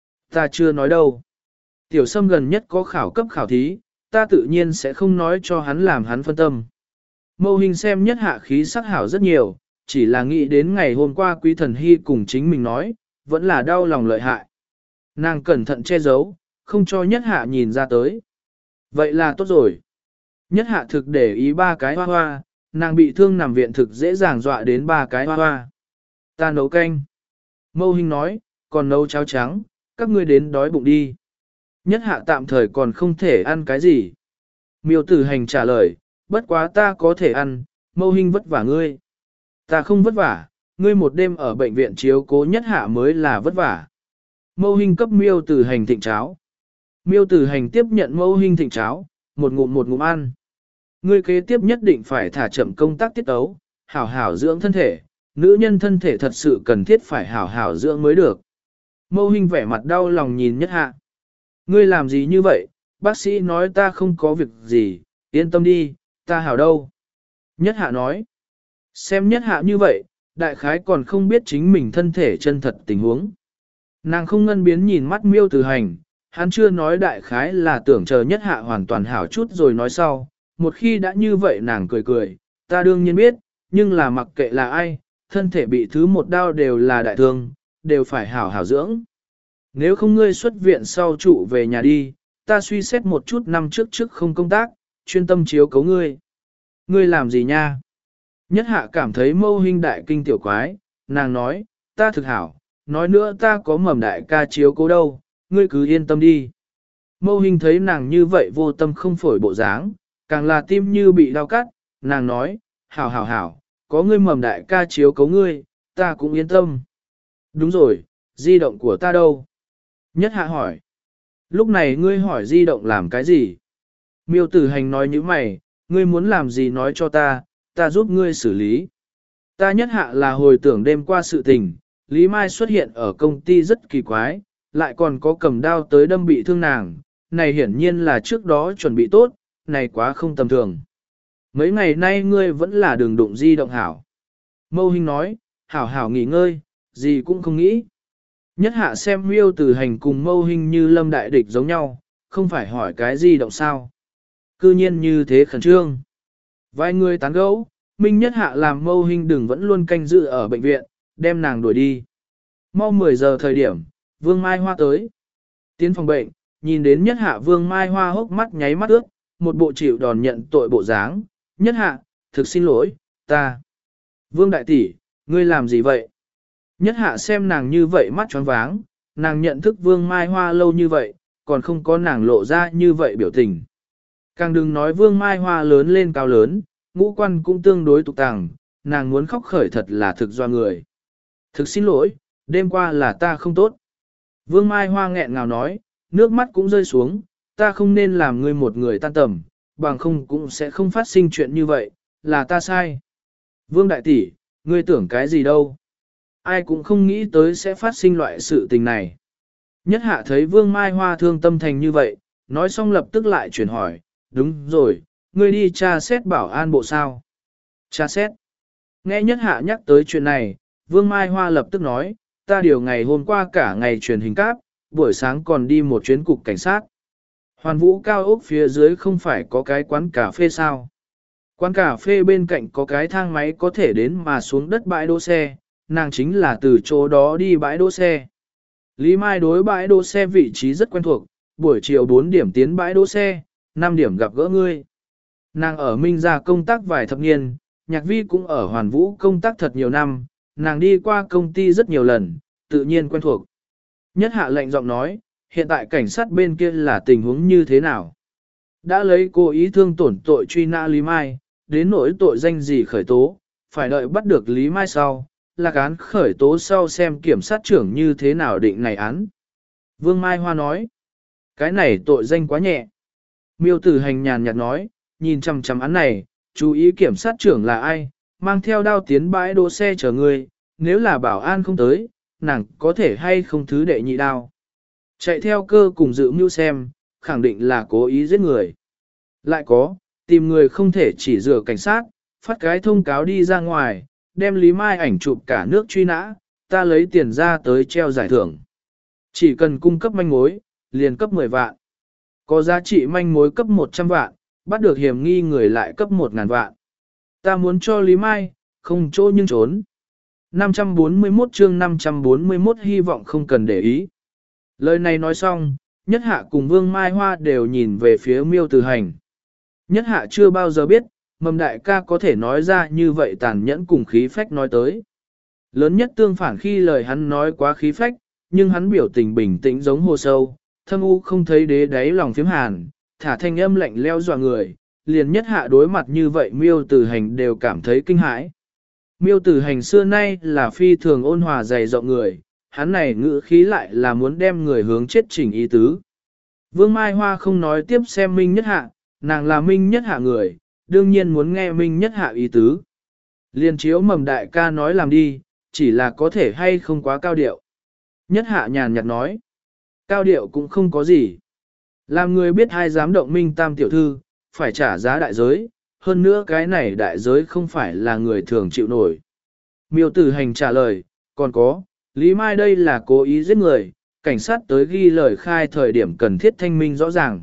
Ta chưa nói đâu. Tiểu sâm gần nhất có khảo cấp khảo thí, ta tự nhiên sẽ không nói cho hắn làm hắn phân tâm. Mâu Hinh xem nhất hạ khí sắc hảo rất nhiều, chỉ là nghĩ đến ngày hôm qua Quý Thần Hy cùng chính mình nói, vẫn là đau lòng lợi hại. Nàng cẩn thận che giấu, không cho nhất hạ nhìn ra tới. Vậy là tốt rồi. Nhất hạ thực để ý ba cái hoa hoa, nàng bị thương nằm viện thực dễ dàng dọa đến ba cái hoa hoa. Ta nấu canh. Mâu Hinh nói, còn nấu cháo trắng, các ngươi đến đói bụng đi. Nhất hạ tạm thời còn không thể ăn cái gì. Miêu Tử Hành trả lời, bất quá ta có thể ăn, Mâu Hinh vất vả ngươi. Ta không vất vả, ngươi một đêm ở bệnh viện chiếu cố nhất hạ mới là vất vả. Mâu Hinh cấp Miêu Tử Hành thịnh cháo. Miêu Tử Hành tiếp nhận Mâu Hinh thịnh cháo, một ngụm một ngụm ăn. Ngươi kế tiếp nhất định phải thả chậm công tác tiết tấu, hảo hảo dưỡng thân thể, nữ nhân thân thể thật sự cần thiết phải hảo hảo dưỡng mới được. Mâu Hinh vẻ mặt đau lòng nhìn nhất hạ. Ngươi làm gì như vậy, bác sĩ nói ta không có việc gì, yên tâm đi, ta hảo đâu. Nhất hạ nói, xem nhất hạ như vậy, đại khái còn không biết chính mình thân thể chân thật tình huống. Nàng không ngân biến nhìn mắt Miêu Tử Hành, hắn chưa nói đại khái là tưởng chờ nhất hạ hoàn toàn hảo chút rồi nói sau. Một khi đã như vậy nàng cười cười, ta đương nhiên biết, nhưng là mặc kệ là ai, thân thể bị thứ một đau đều là đại thương, đều phải hảo hảo dưỡng. Nếu không ngươi xuất viện sau trụ về nhà đi, ta suy xét một chút năm trước trước không công tác, chuyên tâm chiếu cấu ngươi. Ngươi làm gì nha? Nhất hạ cảm thấy Mâu Hinh đại kinh tiểu quái, nàng nói, ta thực hảo, nói nữa ta có mầm đại ca chiếu cố đâu, ngươi cứ yên tâm đi. Mâu Hinh thấy nàng như vậy vô tâm không phổi bộ dáng, càng là tim như bị đau cắt, nàng nói, hảo hảo hảo, có ngươi mầm đại ca chiếu cấu ngươi, ta cũng yên tâm. Đúng rồi, di động của ta đâu? Nhất hạ hỏi. Lúc này ngươi hỏi di động làm cái gì? Miêu Tử Hành nói như mày, ngươi muốn làm gì nói cho ta, ta giúp ngươi xử lý. Ta nhất hạ là hồi tưởng đêm qua sự tình, Lý Mai xuất hiện ở công ty rất kỳ quái, lại còn có cầm đao tới đâm bị thương nàng, này hiển nhiên là trước đó chuẩn bị tốt, này quá không tầm thường. Mấy ngày nay ngươi vẫn là đường đụng di động hảo. Mâu Hinh nói, hảo hảo nghỉ ngơi, gì cũng không nghĩ. Nhất hạ xem Miêu Tử Hành cùng Mâu Hinh như lâm đại địch giống nhau, không phải hỏi cái gì động sao. Cư nhiên như thế khẩn trương. Vài người tán gẫu, Minh Nhất hạ làm Mâu Hinh đừng vẫn luôn canh giữ ở bệnh viện, đem nàng đuổi đi. Mau mười giờ thời điểm, Vương Mai Hoa tới. Tiến phòng bệnh, nhìn đến Nhất hạ Vương Mai Hoa hốc mắt nháy mắt ướt, một bộ chịu đòn nhận tội bộ dáng. Nhất hạ, thực xin lỗi, ta. Vương đại tỷ, ngươi làm gì vậy? Nhất hạ xem nàng như vậy mắt tròn váng, nàng nhận thức Vương Mai Hoa lâu như vậy, còn không có nàng lộ ra như vậy biểu tình. Càng đừng nói Vương Mai Hoa lớn lên cao lớn, ngũ quan cũng tương đối tục tàng, nàng muốn khóc khởi thật là thực do người. Thực xin lỗi, đêm qua là ta không tốt. Vương Mai Hoa nghẹn ngào nói, nước mắt cũng rơi xuống, ta không nên làm ngươi một người tan tầm, bằng không cũng sẽ không phát sinh chuyện như vậy, là ta sai. Vương Đại Tỷ, ngươi tưởng cái gì đâu? Ai cũng không nghĩ tới sẽ phát sinh loại sự tình này. Nhất hạ thấy Vương Mai Hoa thương tâm thành như vậy, nói xong lập tức lại chuyển hỏi, đúng rồi, ngươi đi tra xét bảo an bộ sao? Tra xét. Nghe nhất hạ nhắc tới chuyện này, Vương Mai Hoa lập tức nói, ta điều ngày hôm qua cả ngày truyền hình cáp, buổi sáng còn đi một chuyến cục cảnh sát. Hoàn Vũ cao ốc phía dưới không phải có cái quán cà phê sao? Quán cà phê bên cạnh có cái thang máy có thể đến mà xuống đất bãi đỗ xe, nàng chính là từ chỗ đó đi bãi đỗ xe. Lý Mai đối bãi đỗ xe vị trí rất quen thuộc, buổi chiều bốn điểm tiến bãi đỗ xe, năm điểm gặp gỡ ngươi. Nàng ở Minh Gia công tác vài thập niên, Nhạc Vi cũng ở Hoàn Vũ công tác thật nhiều năm, nàng đi qua công ty rất nhiều lần, tự nhiên quen thuộc. Nhất hạ lệnh giọng nói, hiện tại cảnh sát bên kia là tình huống như thế nào? Đã lấy cố ý thương tổn tội truy nã Lý Mai, đến nỗi tội danh gì khởi tố, phải đợi bắt được Lý Mai sau, là án khởi tố sau xem kiểm sát trưởng như thế nào định này án. Vương Mai Hoa nói, cái này tội danh quá nhẹ. Miêu Tử Hành nhàn nhạt nói, nhìn chằm chằm án này, chú ý kiểm sát trưởng là ai, mang theo đao tiến bãi đỗ xe chở người, nếu là bảo an không tới, nàng có thể hay không thứ đệ nhị đao. Chạy theo cơ cùng dự mưu xem, khẳng định là cố ý giết người. Lại có, tìm người không thể chỉ dựa cảnh sát, phát cái thông cáo đi ra ngoài, đem Lý Mai ảnh chụp cả nước truy nã, ta lấy tiền ra tới treo giải thưởng. Chỉ cần cung cấp manh mối, liền cấp mười vạn. Có giá trị manh mối cấp một trăm vạn, bắt được hiểm nghi người lại cấp một ngàn vạn. Ta muốn cho Lý Mai, không chỗ nhưng trốn. năm trăm bốn mươi mốt chương năm trăm bốn mươi mốt hy vọng không cần để ý. Lời này nói xong, Nhất Hạ cùng Vương Mai Hoa đều nhìn về phía Miêu Tử Hành. Nhất Hạ chưa bao giờ biết, Mầm đại ca có thể nói ra như vậy tàn nhẫn cùng khí phách nói tới. Lớn nhất tương phản khi lời hắn nói quá khí phách, nhưng hắn biểu tình bình tĩnh giống hồ sâu, thâm u không thấy đế đáy lòng phiếm hàn, thả thanh âm lạnh leo dọa người, liền Nhất Hạ đối mặt như vậy Miêu Tử Hành đều cảm thấy kinh hãi. Miêu Tử Hành xưa nay là phi thường ôn hòa dày rộng người, hắn này ngữ khí lại là muốn đem người hướng chết chỉnh ý tứ. Vương Mai Hoa không nói tiếp xem Minh Nhất Hạ, nàng là Minh Nhất Hạ người, đương nhiên muốn nghe Minh Nhất Hạ ý tứ. Liên chiếu Mầm đại ca nói làm đi, chỉ là có thể hay không quá cao điệu. Nhất Hạ nhàn nhạt nói, cao điệu cũng không có gì. Làm người biết hai dám động Minh Tam tiểu thư, phải trả giá đại giới, hơn nữa cái này đại giới không phải là người thường chịu nổi. Miêu Tử Hành trả lời, còn có, Lý Mai đây là cố ý giết người, cảnh sát tới ghi lời khai thời điểm cần thiết thanh minh rõ ràng.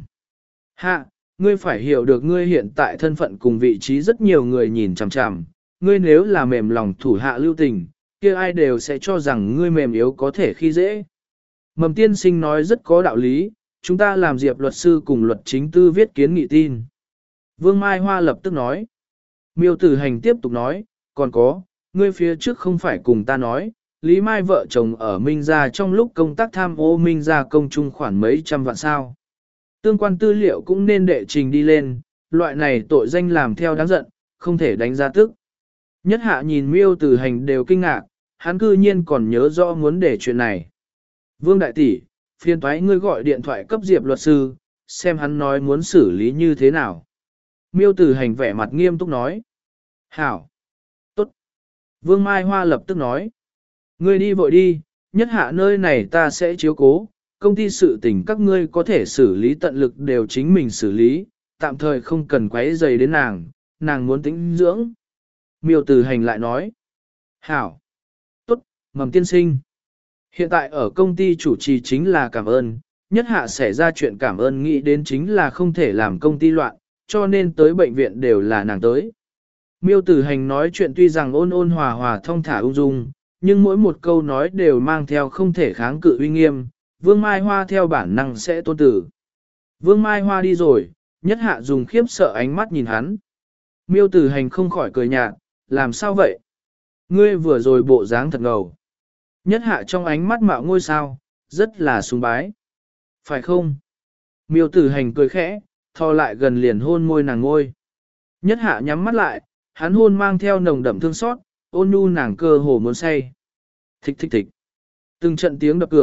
Hạ, ngươi phải hiểu được ngươi hiện tại thân phận cùng vị trí rất nhiều người nhìn chằm chằm, ngươi nếu là mềm lòng thủ hạ lưu tình, kia ai đều sẽ cho rằng ngươi mềm yếu có thể khi dễ. Mầm tiên sinh nói rất có đạo lý, chúng ta làm Diệp luật sư cùng luật chính tư viết kiến nghị tin. Vương Mai Hoa lập tức nói. Miêu Tử Hành tiếp tục nói, còn có, ngươi phía trước không phải cùng ta nói, Lý Mai vợ chồng ở Minh Gia trong lúc công tác tham ô Minh Gia công trung khoản mấy trăm vạn sao. Tương quan tư liệu cũng nên đệ trình đi lên, loại này tội danh làm theo đáng giận, không thể đánh giá tức. Nhất Hạ nhìn Miêu Tử Hành đều kinh ngạc, hắn cư nhiên còn nhớ rõ muốn để chuyện này. Vương Đại Tỷ, phiền toái ngươi gọi điện thoại cấp Diệp luật sư, xem hắn nói muốn xử lý như thế nào. Miêu Tử Hành vẻ mặt nghiêm túc nói. Hảo. Tốt. Vương Mai Hoa lập tức nói. Ngươi đi vội đi, Nhất Hạ nơi này ta sẽ chiếu cố, công ty sự tình các ngươi có thể xử lý tận lực đều chính mình xử lý, tạm thời không cần quấy rầy đến nàng, nàng muốn tĩnh dưỡng. Miêu Tử Hành lại nói. Hảo. Tốt, Mầm tiên sinh. Hiện tại ở công ty chủ trì chính là cảm ơn, Nhất Hạ xảy ra chuyện cảm ơn nghĩ đến chính là không thể làm công ty loạn, cho nên tới bệnh viện đều là nàng tới. Miêu Tử Hành nói chuyện tuy rằng ôn ôn hòa hòa thông thả ung dung, nhưng mỗi một câu nói đều mang theo không thể kháng cự uy nghiêm, Vương Mai Hoa theo bản năng sẽ tôn tử. Vương Mai Hoa đi rồi, Nhất Hạ dùng khiếp sợ ánh mắt nhìn hắn. Miêu Tử Hành không khỏi cười nhạt, làm sao vậy? Ngươi vừa rồi bộ dáng thật ngầu. Nhất Hạ trong ánh mắt mạo ngôi sao, rất là sùng bái. Phải không? Miêu Tử Hành cười khẽ, thò lại gần liền hôn môi nàng ngôi. Nhất Hạ nhắm mắt lại, hắn hôn mang theo nồng đậm thương xót, ôn nhu nàng cơ hồ muốn say. Thích thích thích. Từng trận tiếng đập cửa,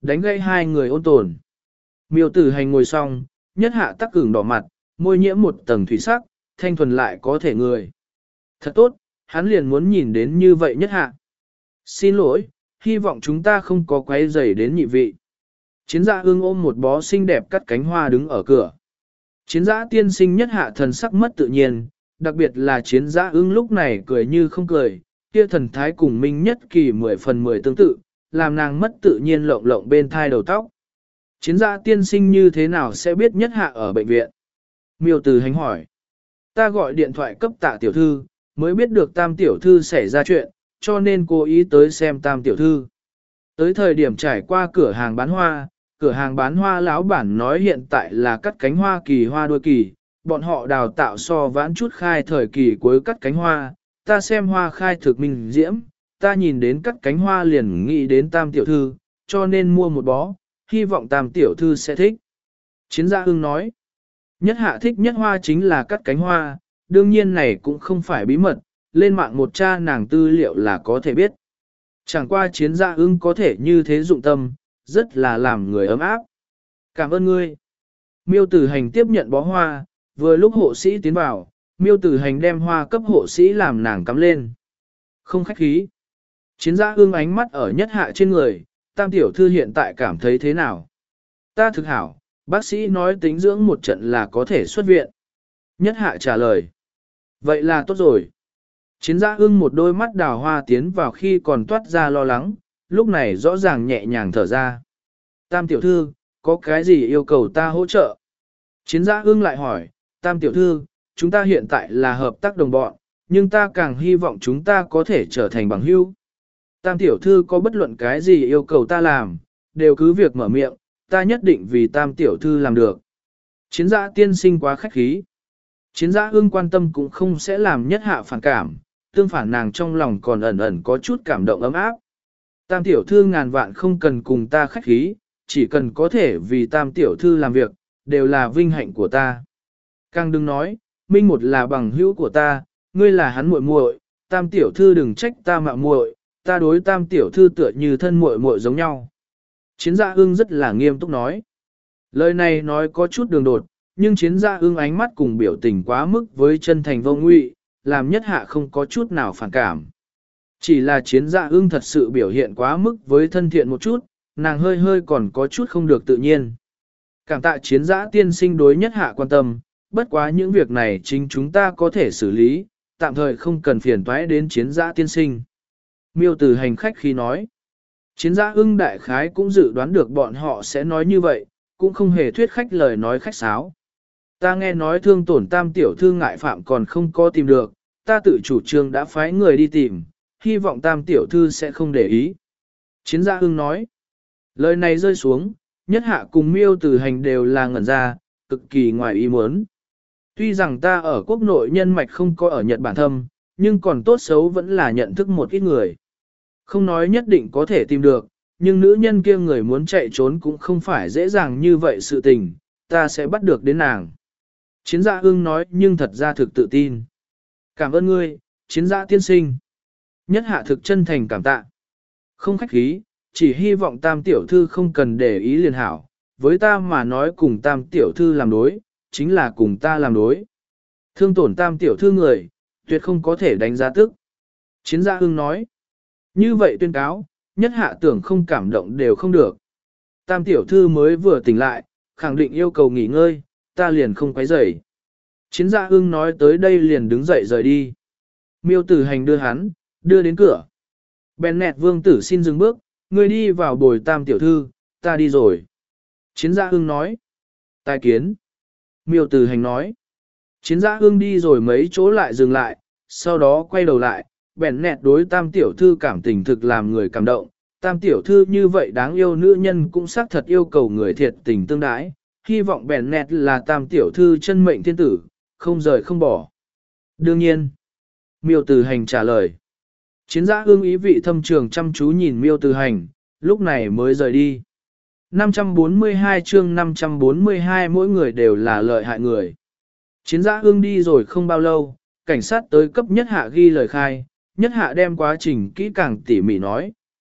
đánh gây hai người ôn tồn. Miêu tử hành ngồi xong, nhất hạ tắc cứng đỏ mặt, môi nhiễm một tầng thủy sắc, thanh thuần lại có thể người. Thật tốt, hắn liền muốn nhìn đến như vậy nhất hạ. Xin lỗi, hy vọng chúng ta không có quấy rầy đến nhị vị. Chiến gia ương ôm một bó xinh đẹp cắt cánh hoa đứng ở cửa. Chiến giã tiên sinh nhất hạ thần sắc mất tự nhiên, đặc biệt là chiến giã ương lúc này cười như không cười, kia thần thái cùng minh nhất kỳ mười phần mười tương tự, làm nàng mất tự nhiên lộng lộng bên thai đầu tóc. Chiến giã tiên sinh như thế nào sẽ biết nhất hạ ở bệnh viện? Miêu Từ Hành hỏi. Ta gọi điện thoại cấp tạ tiểu thư, mới biết được tam tiểu thư xảy ra chuyện, cho nên cố ý tới xem tam tiểu thư. Tới thời điểm trải qua cửa hàng bán hoa, cửa hàng bán hoa lão bản nói hiện tại là cắt cánh hoa kỳ hoa đuôi kỳ, bọn họ đào tạo so vãn chút khai thời kỳ cuối cắt cánh hoa, ta xem hoa khai thực minh diễm, ta nhìn đến cắt cánh hoa liền nghĩ đến tam tiểu thư, cho nên mua một bó, hy vọng tam tiểu thư sẽ thích. Chiến gia Hưng nói, nhất hạ thích nhất hoa chính là cắt cánh hoa, đương nhiên này cũng không phải bí mật, lên mạng một tra nàng tư liệu là có thể biết. Chẳng qua chiến gia Hưng có thể như thế dụng tâm, rất là làm người ấm áp. Cảm ơn ngươi. Miêu Tử Hành tiếp nhận bó hoa, vừa lúc hộ sĩ tiến vào, Miêu Tử Hành đem hoa cấp hộ sĩ làm nàng cắm lên. Không khách khí. Chiến gia ương ánh mắt ở nhất hạ trên người, tam tiểu thư hiện tại cảm thấy thế nào? Ta thực hảo, bác sĩ nói tính dưỡng một trận là có thể xuất viện. Nhất hạ trả lời. Vậy là tốt rồi. Chiến gia ương một đôi mắt đào hoa tiến vào khi còn toát ra lo lắng, lúc này rõ ràng nhẹ nhàng thở ra. Tam tiểu thư, có cái gì yêu cầu ta hỗ trợ? Chiến gia ương lại hỏi, tam tiểu thư, chúng ta hiện tại là hợp tác đồng bọn, nhưng ta càng hy vọng chúng ta có thể trở thành bằng hữu. Tam tiểu thư có bất luận cái gì yêu cầu ta làm, đều cứ việc mở miệng, ta nhất định vì tam tiểu thư làm được. Chiến gia tiên sinh quá khách khí. Chiến gia ương quan tâm cũng không sẽ làm nhất hạ phản cảm, tương phản nàng trong lòng còn ẩn ẩn có chút cảm động ấm áp. Tam tiểu thư ngàn vạn không cần cùng ta khách khí, chỉ cần có thể vì tam tiểu thư làm việc, đều là vinh hạnh của ta. Càng đừng nói, Minh một là bằng hữu của ta, ngươi là hắn muội muội, tam tiểu thư đừng trách ta mạo muội, ta đối tam tiểu thư tựa như thân muội muội giống nhau. Chiến gia ương rất là nghiêm túc nói. Lời này nói có chút đường đột, nhưng chiến gia ương ánh mắt cùng biểu tình quá mức với chân thành vô ngụy, làm nhất hạ không có chút nào phản cảm. Chỉ là chiến gia ương thật sự biểu hiện quá mức với thân thiện một chút, nàng hơi hơi còn có chút không được tự nhiên. Cảm tạ chiến giã tiên sinh đối nhất hạ quan tâm, bất quá những việc này chính chúng ta có thể xử lý, tạm thời không cần phiền toái đến chiến giã tiên sinh. Miêu Từ Hành khách khi nói, chiến giã ưng đại khái cũng dự đoán được bọn họ sẽ nói như vậy, cũng không hề thuyết khách lời nói khách sáo. Ta nghe nói thương tổn tam tiểu thư ngại phạm còn không có tìm được, ta tự chủ trương đã phái người đi tìm, hy vọng tam tiểu thư sẽ không để ý. Chiến gia ưng nói, lời này rơi xuống, nhất hạ cùng Miêu Từ Hành đều là ngẩn ra, cực kỳ ngoài ý muốn. Tuy rằng ta ở quốc nội nhân mạch không có ở Nhật Bản thâm, nhưng còn tốt xấu vẫn là nhận thức một ít người. Không nói nhất định có thể tìm được, nhưng nữ nhân kia người muốn chạy trốn cũng không phải dễ dàng như vậy sự tình, ta sẽ bắt được đến nàng. Chiến gia ưng nói nhưng thật ra thực tự tin. Cảm ơn ngươi, chiến gia tiên sinh. Nhất hạ thực chân thành cảm tạ. Không khách khí, chỉ hy vọng tam tiểu thư không cần để ý liền hảo, với ta mà nói cùng tam tiểu thư làm đối, chính là cùng ta làm đối. Thương tổn tam tiểu thư người, tuyệt không có thể đánh giá tức. Chiến gia ưng nói, như vậy tuyên cáo, nhất hạ tưởng không cảm động đều không được. Tam tiểu thư mới vừa tỉnh lại, khẳng định yêu cầu nghỉ ngơi, ta liền không quấy rầy. Chiến gia ưng nói tới đây liền đứng dậy rời đi. Miêu Tử Hành đưa hắn, đưa đến cửa. Bennett vương tử xin dừng bước, ngươi đi vào bồi tam tiểu thư, ta đi rồi. Chiến gia ưng nói. Tài kiến. Miêu Tử Hành nói. Chiến gia ưng đi rồi mấy chỗ lại dừng lại, sau đó quay đầu lại, Bennett đối tam tiểu thư cảm tình thực làm người cảm động. Tam tiểu thư như vậy đáng yêu nữ nhân cũng xác thật yêu cầu người thiệt tình tương đái. Hy vọng Bennett là tam tiểu thư chân mệnh thiên tử, không rời không bỏ. Đương nhiên. Miêu Tử Hành trả lời. Chiến gia ương ý vị thâm trường chăm chú nhìn Miêu Tử Hành, lúc này mới rời đi. năm trăm bốn mươi hai chương năm trăm bốn mươi hai mỗi người đều là lợi hại người. Chiến gia ương đi rồi không bao lâu, cảnh sát tới cấp nhất hạ ghi lời khai, nhất hạ đem quá trình kỹ càng tỉ mỉ nói,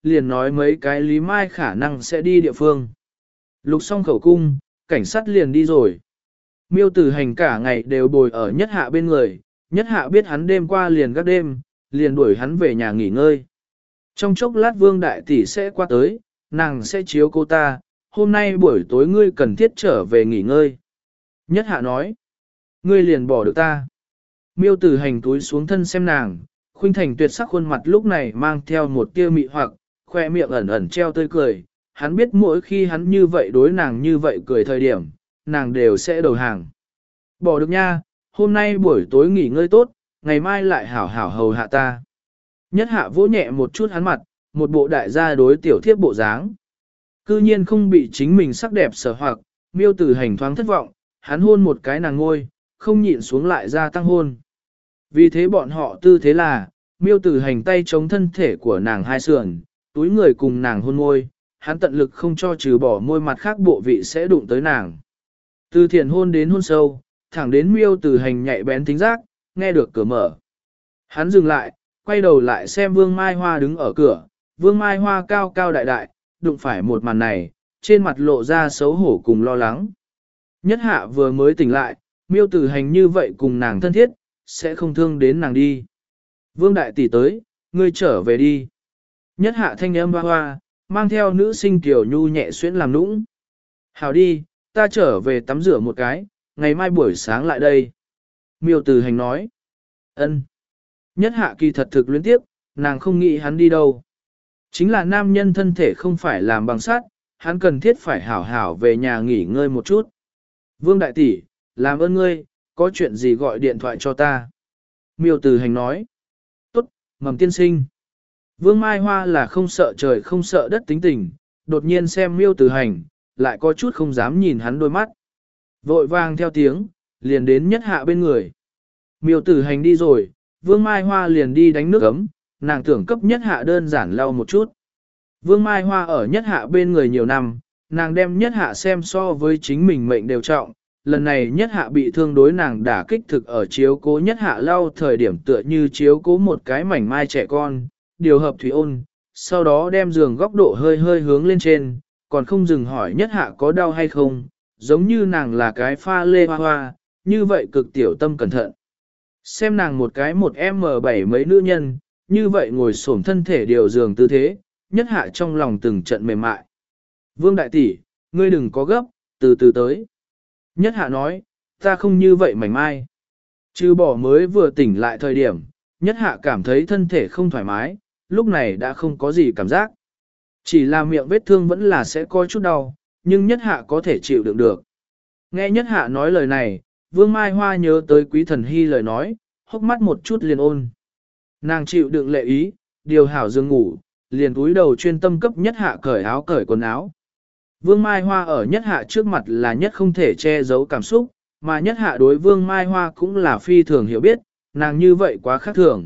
liền nói mấy cái Lý Mai khả năng sẽ đi địa phương. Lục xong khẩu cung, cảnh sát liền đi rồi. Miêu Tử Hành cả ngày đều bồi ở Nhất Hạ bên người, Nhất Hạ biết hắn đêm qua liền gác đêm, liền đuổi hắn về nhà nghỉ ngơi. Trong chốc lát Vương Đại Tỷ sẽ qua tới, nàng sẽ chiếu cô ta, hôm nay buổi tối ngươi cần thiết trở về nghỉ ngơi. Nhất Hạ nói, ngươi liền bỏ được ta. Miêu Tử Hành túi xuống thân xem nàng, khuynh thành tuyệt sắc khuôn mặt lúc này mang theo một tia mị hoặc, khoe miệng ẩn ẩn treo tươi cười. Hắn biết mỗi khi hắn như vậy đối nàng như vậy cười thời điểm, nàng đều sẽ đầu hàng. Bỏ được nha, hôm nay buổi tối nghỉ ngơi tốt, ngày mai lại hảo hảo hầu hạ ta. Nhất Hạ vỗ nhẹ một chút hắn mặt, một bộ đại gia đối tiểu thiếp bộ dáng. Cư nhiên không bị chính mình sắc đẹp sở hoặc, Miêu Tử Hành thoáng thất vọng, hắn hôn một cái nàng ngôi, không nhịn xuống lại ra tăng hôn. Vì thế bọn họ tư thế là, Miêu Tử Hành tay chống thân thể của nàng hai sườn, túi người cùng nàng hôn môi, hắn tận lực không cho trừ bỏ môi mặt khác bộ vị sẽ đụng tới nàng. Từ thiền hôn đến hôn sâu, thẳng đến Miêu Tử Hành nhạy bén tính giác, nghe được cửa mở. Hắn dừng lại, quay đầu lại xem Vương Mai Hoa đứng ở cửa, Vương Mai Hoa cao cao đại đại, đụng phải một màn này, trên mặt lộ ra xấu hổ cùng lo lắng. Nhất Hạ vừa mới tỉnh lại, Miêu Tử Hành như vậy cùng nàng thân thiết, sẽ không thương đến nàng đi. Vương Đại Tỷ tới, ngươi trở về đi. Nhất Hạ thanh âm hoa hoa, mang theo nữ sinh tiểu nhu nhẹ xuyễn làm nũng. Hảo đi, ta trở về tắm rửa một cái, ngày mai buổi sáng lại đây. Miêu Tử Hành nói. Ân. Nhất Hạ kỳ thật thực luyến tiếp, nàng không nghĩ hắn đi đâu. Chính là nam nhân thân thể không phải làm bằng sắt, hắn cần thiết phải hảo hảo về nhà nghỉ ngơi một chút. Vương Đại Tỷ, làm ơn ngươi, có chuyện gì gọi điện thoại cho ta. Miêu Tử Hành nói. Tốt, Mầm tiên sinh. Vương Mai Hoa là không sợ trời không sợ đất tính tình, đột nhiên xem Miêu Tử Hành, lại có chút không dám nhìn hắn đôi mắt. Vội vàng theo tiếng, liền đến Nhất Hạ bên người. Miêu Tử Hành đi rồi, Vương Mai Hoa liền đi đánh nước ấm, nàng tưởng cấp Nhất Hạ đơn giản lau một chút. Vương Mai Hoa ở Nhất Hạ bên người nhiều năm, nàng đem Nhất Hạ xem so với chính mình mệnh đều trọng. Lần này Nhất Hạ bị thương đối nàng đả kích thực ở chiếu cố Nhất Hạ lau thời điểm tựa như chiếu cố một cái mảnh mai trẻ con, điều hợp thủy ôn, sau đó đem giường góc độ hơi hơi hướng lên trên, còn không dừng hỏi Nhất Hạ có đau hay không, giống như nàng là cái pha lê hoa hoa, như vậy cực tiểu tâm cẩn thận. Xem nàng một cái một em bảy mấy nữ nhân, như vậy ngồi xổm thân thể điều giường tư thế, Nhất Hạ trong lòng từng trận mềm mại. Vương Đại Tỷ, ngươi đừng có gấp, từ từ tới. Nhất Hạ nói, ta không như vậy mảnh mai. Trừ bỏ mới vừa tỉnh lại thời điểm, Nhất Hạ cảm thấy thân thể không thoải mái, lúc này đã không có gì cảm giác. Chỉ là miệng vết thương vẫn là sẽ có chút đau, nhưng Nhất Hạ có thể chịu đựng được. Nghe Nhất Hạ nói lời này, Vương Mai Hoa nhớ tới Quý Thần Hy lời nói, hốc mắt một chút liền ôn. Nàng chịu đựng lệ ý, điều hảo giường ngủ, liền túi đầu chuyên tâm cấp Nhất Hạ cởi áo cởi quần áo. Vương Mai Hoa ở Nhất Hạ trước mặt là nhất không thể che giấu cảm xúc, mà Nhất Hạ đối Vương Mai Hoa cũng là phi thường hiểu biết, nàng như vậy quá khác thường.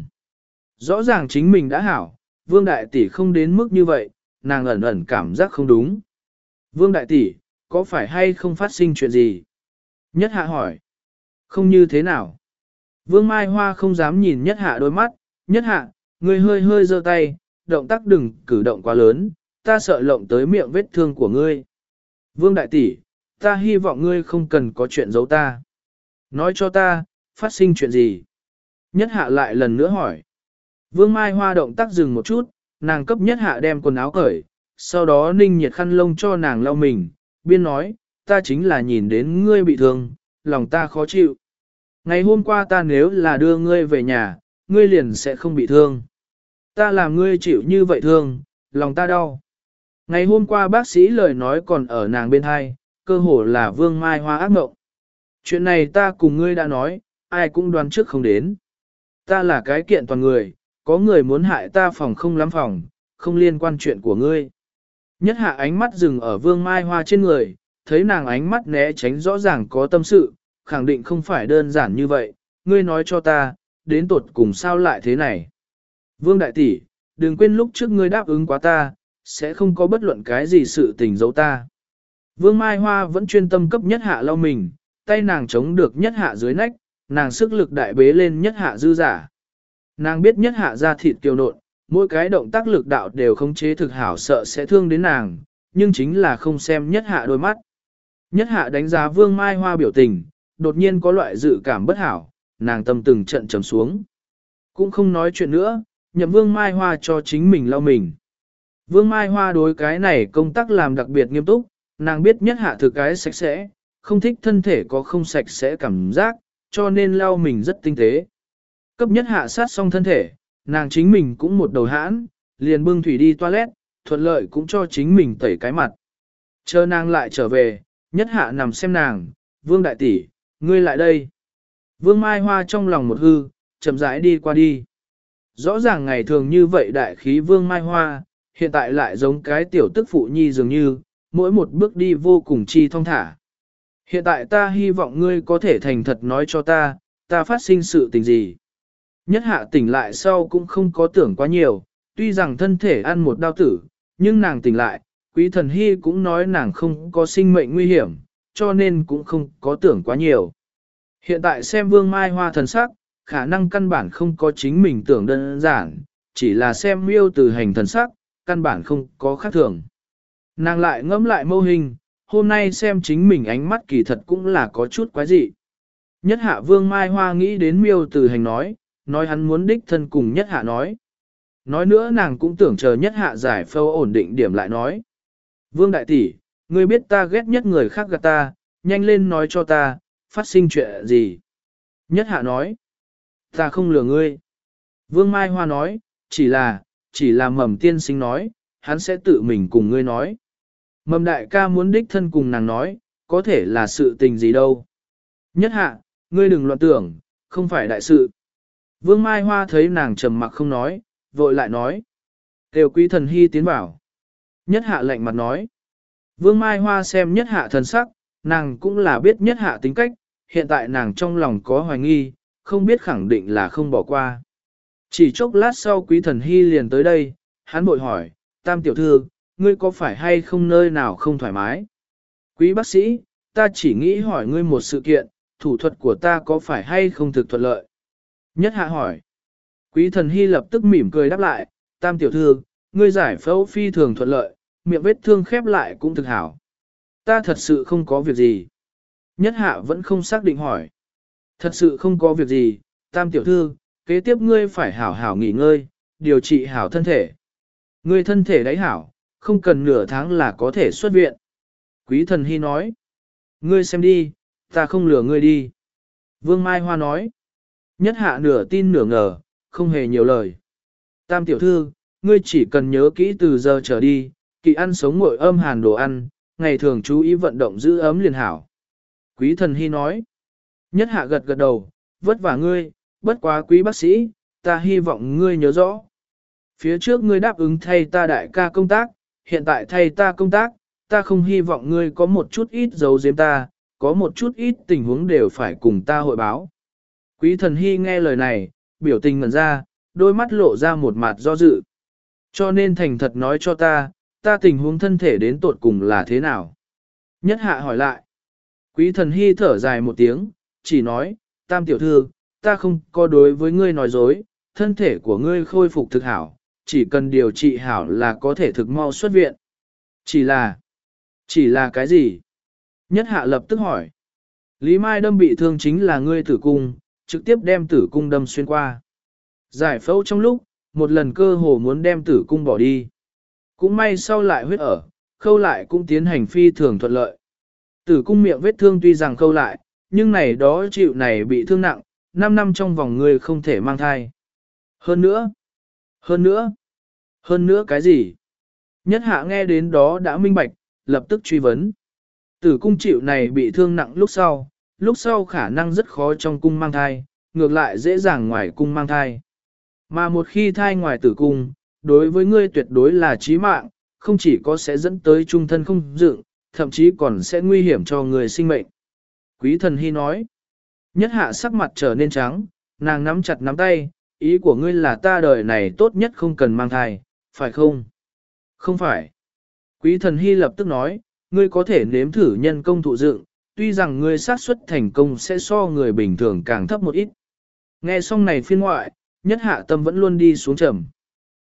Rõ ràng chính mình đã hảo, Vương Đại Tỷ không đến mức như vậy, nàng ẩn ẩn cảm giác không đúng. Vương Đại Tỷ, có phải hay không phát sinh chuyện gì? Nhất Hạ hỏi. Không như thế nào? Vương Mai Hoa không dám nhìn Nhất Hạ đôi mắt, Nhất Hạ, ngươi hơi hơi giơ tay, động tác đừng cử động quá lớn, ta sợ lộng tới miệng vết thương của ngươi. Vương Đại Tỷ, ta hy vọng ngươi không cần có chuyện giấu ta. Nói cho ta, phát sinh chuyện gì? Nhất Hạ lại lần nữa hỏi. Vương Mai Hoa động tác dừng một chút, nàng cấp Nhất Hạ đem quần áo cởi, sau đó ninh nhiệt khăn lông cho nàng lau mình, biên nói, ta chính là nhìn đến ngươi bị thương, lòng ta khó chịu. Ngày hôm qua ta nếu là đưa ngươi về nhà, ngươi liền sẽ không bị thương. Ta làm ngươi chịu như vậy thương, lòng ta đau. Ngày hôm qua bác sĩ lời nói còn ở nàng bên hai, cơ hồ là Vương Mai Hoa ác mộng. Chuyện này ta cùng ngươi đã nói, ai cũng đoán trước không đến. Ta là cái kiện toàn người, có người muốn hại ta phòng không lắm phòng, không liên quan chuyện của ngươi. Nhất Hạ ánh mắt dừng ở Vương Mai Hoa trên người, thấy nàng ánh mắt né tránh rõ ràng có tâm sự, khẳng định không phải đơn giản như vậy, ngươi nói cho ta, đến tột cùng sao lại thế này. Vương Đại Tỷ, đừng quên lúc trước ngươi đáp ứng quá ta, sẽ không có bất luận cái gì sự tình giấu ta. Vương Mai Hoa vẫn chuyên tâm cấp Nhất Hạ lau mình, tay nàng chống được Nhất Hạ dưới nách, nàng sức lực đại bế lên Nhất Hạ dư giả. Nàng biết Nhất Hạ ra thịt kiều nộn, mỗi cái động tác lực đạo đều khống chế thực hảo sợ sẽ thương đến nàng, nhưng chính là không xem nhất hạ đôi mắt. Nhất hạ đánh giá Vương Mai Hoa biểu tình, đột nhiên có loại dự cảm bất hảo, nàng tâm từng trận trầm xuống. Cũng không nói chuyện nữa, nhậm Vương Mai Hoa cho chính mình lau mình. Vương Mai Hoa đối cái này công tác làm đặc biệt nghiêm túc, nàng biết nhất hạ thực cái sạch sẽ, không thích thân thể có không sạch sẽ cảm giác, cho nên lau mình rất tinh tế. Cấp nhất hạ sát xong thân thể, nàng chính mình cũng một đầu hãn, liền bưng thủy đi toilet, thuận lợi cũng cho chính mình tẩy cái mặt. Chờ nàng lại trở về, nhất hạ nằm xem nàng, Vương đại tỷ, ngươi lại đây. Vương Mai Hoa trong lòng một hư, chậm rãi đi qua đi. Rõ ràng ngày thường như vậy đại khí Vương Mai Hoa, hiện tại lại giống cái tiểu tức phụ nhi dường như, mỗi một bước đi vô cùng chi thong thả. Hiện tại ta hy vọng ngươi có thể thành thật nói cho ta, ta phát sinh sự tình gì. Nhất hạ tỉnh lại sau cũng không có tưởng quá nhiều, tuy rằng thân thể ăn một đau tử, nhưng nàng tỉnh lại, Quý Thần Hy cũng nói nàng không có sinh mệnh nguy hiểm, cho nên cũng không có tưởng quá nhiều. Hiện tại xem Vương Mai Hoa thần sắc, khả năng căn bản không có chính mình tưởng đơn giản, chỉ là xem miêu từ hành thần sắc, căn bản không có khác thường. Nàng lại ngẫm lại mô hình, hôm nay xem chính mình ánh mắt kỳ thật cũng là có chút quái dị. Nhất hạ Vương Mai Hoa nghĩ đến miêu từ hành nói, nói hắn muốn đích thân cùng nhất hạ nói. Nói nữa nàng cũng tưởng chờ nhất hạ giải phâu ổn định điểm lại nói. Vương đại tỷ, ngươi biết ta ghét nhất người khác gạt ta, nhanh lên nói cho ta, phát sinh chuyện gì. Nhất hạ nói, ta không lừa ngươi. Vương Mai Hoa nói, chỉ là, chỉ là mầm tiên sinh nói, hắn sẽ tự mình cùng ngươi nói. Mầm đại ca muốn đích thân cùng nàng nói, có thể là sự tình gì đâu. Nhất hạ, ngươi đừng loạn tưởng, không phải đại sự. Vương Mai Hoa thấy nàng trầm mặc không nói, vội lại nói. Kêu Quý Thần Hy tiến vào. Nhất hạ lạnh mặt nói. Vương Mai Hoa xem nhất hạ thần sắc, nàng cũng là biết nhất hạ tính cách, hiện tại nàng trong lòng có hoài nghi, không biết khẳng định là không bỏ qua. Chỉ chốc lát sau Quý Thần Hy liền tới đây, hắn bội hỏi, Tam tiểu thư, ngươi có phải hay không nơi nào không thoải mái? Quý bác sĩ, ta chỉ nghĩ hỏi ngươi một sự kiện, thủ thuật của ta có phải hay không thực thuận lợi? Nhất hạ hỏi. Quý Thần Hy lập tức mỉm cười đáp lại, Tam tiểu thư, ngươi giải phẫu phi thường thuận lợi, miệng vết thương khép lại cũng thực hảo. Ta thật sự không có việc gì. Nhất hạ vẫn không xác định hỏi. Thật sự không có việc gì, Tam tiểu thư, kế tiếp ngươi phải hảo hảo nghỉ ngơi, điều trị hảo thân thể. Ngươi thân thể đấy hảo, không cần nửa tháng là có thể xuất viện. Quý Thần Hy nói. Ngươi xem đi, ta không lừa ngươi đi. Vương Mai Hoa nói. Nhất hạ nửa tin nửa ngờ, không hề nhiều lời. Tam tiểu thư, ngươi chỉ cần nhớ kỹ từ giờ trở đi, kỵ ăn sống ngội âm hàn đồ ăn, ngày thường chú ý vận động giữ ấm liền hảo. Quý Thần Hy nói. Nhất hạ gật gật đầu, vất vả ngươi, bất quá quý bác sĩ, ta hy vọng ngươi nhớ rõ. Phía trước ngươi đáp ứng thay ta đại ca công tác, hiện tại thay ta công tác, ta không hy vọng ngươi có một chút ít giấu giếm ta, có một chút ít tình huống đều phải cùng ta hội báo. Quý Thần Hy nghe lời này, biểu tình ngẩn ra, đôi mắt lộ ra một mặt do dự. Cho nên thành thật nói cho ta, ta tình huống thân thể đến tột cùng là thế nào? Nhất hạ hỏi lại. Quý Thần Hy thở dài một tiếng, chỉ nói, Tam tiểu thư, ta không có đối với ngươi nói dối, thân thể của ngươi khôi phục thực hảo, chỉ cần điều trị hảo là có thể thực mau xuất viện. Chỉ là, chỉ là cái gì? Nhất hạ lập tức hỏi. Lý Mai đâm bị thương chính là ngươi tử cung, trực tiếp đem tử cung đâm xuyên qua. Giải phẫu trong lúc, một lần cơ hồ muốn đem tử cung bỏ đi. Cũng may sau lại huyết ở, khâu lại cũng tiến hành phi thường thuận lợi. Tử cung miệng vết thương tuy rằng khâu lại, nhưng này đó chịu này bị thương nặng, năm năm trong vòng ngươi không thể mang thai. Hơn nữa, hơn nữa, hơn nữa cái gì? Nhất hạ nghe đến đó đã minh bạch, lập tức truy vấn. Tử cung chịu này bị thương nặng lúc sau, lúc sau khả năng rất khó trong cung mang thai, ngược lại dễ dàng ngoài cung mang thai. Mà một khi thai ngoài tử cung, đối với ngươi tuyệt đối là chí mạng, không chỉ có sẽ dẫn tới trung thân không dựng, thậm chí còn sẽ nguy hiểm cho người sinh mệnh. Quý Thần Hy nói. Nhất hạ sắc mặt trở nên trắng, nàng nắm chặt nắm tay, ý của ngươi là ta đời này tốt nhất không cần mang thai, phải không? Không phải. Quý Thần Hy lập tức nói, ngươi có thể nếm thử nhân công thụ dựng, tuy rằng ngươi xác suất thành công sẽ so người bình thường càng thấp một ít. Nghe xong này phiên ngoại, nhất hạ tâm vẫn luôn đi xuống trầm.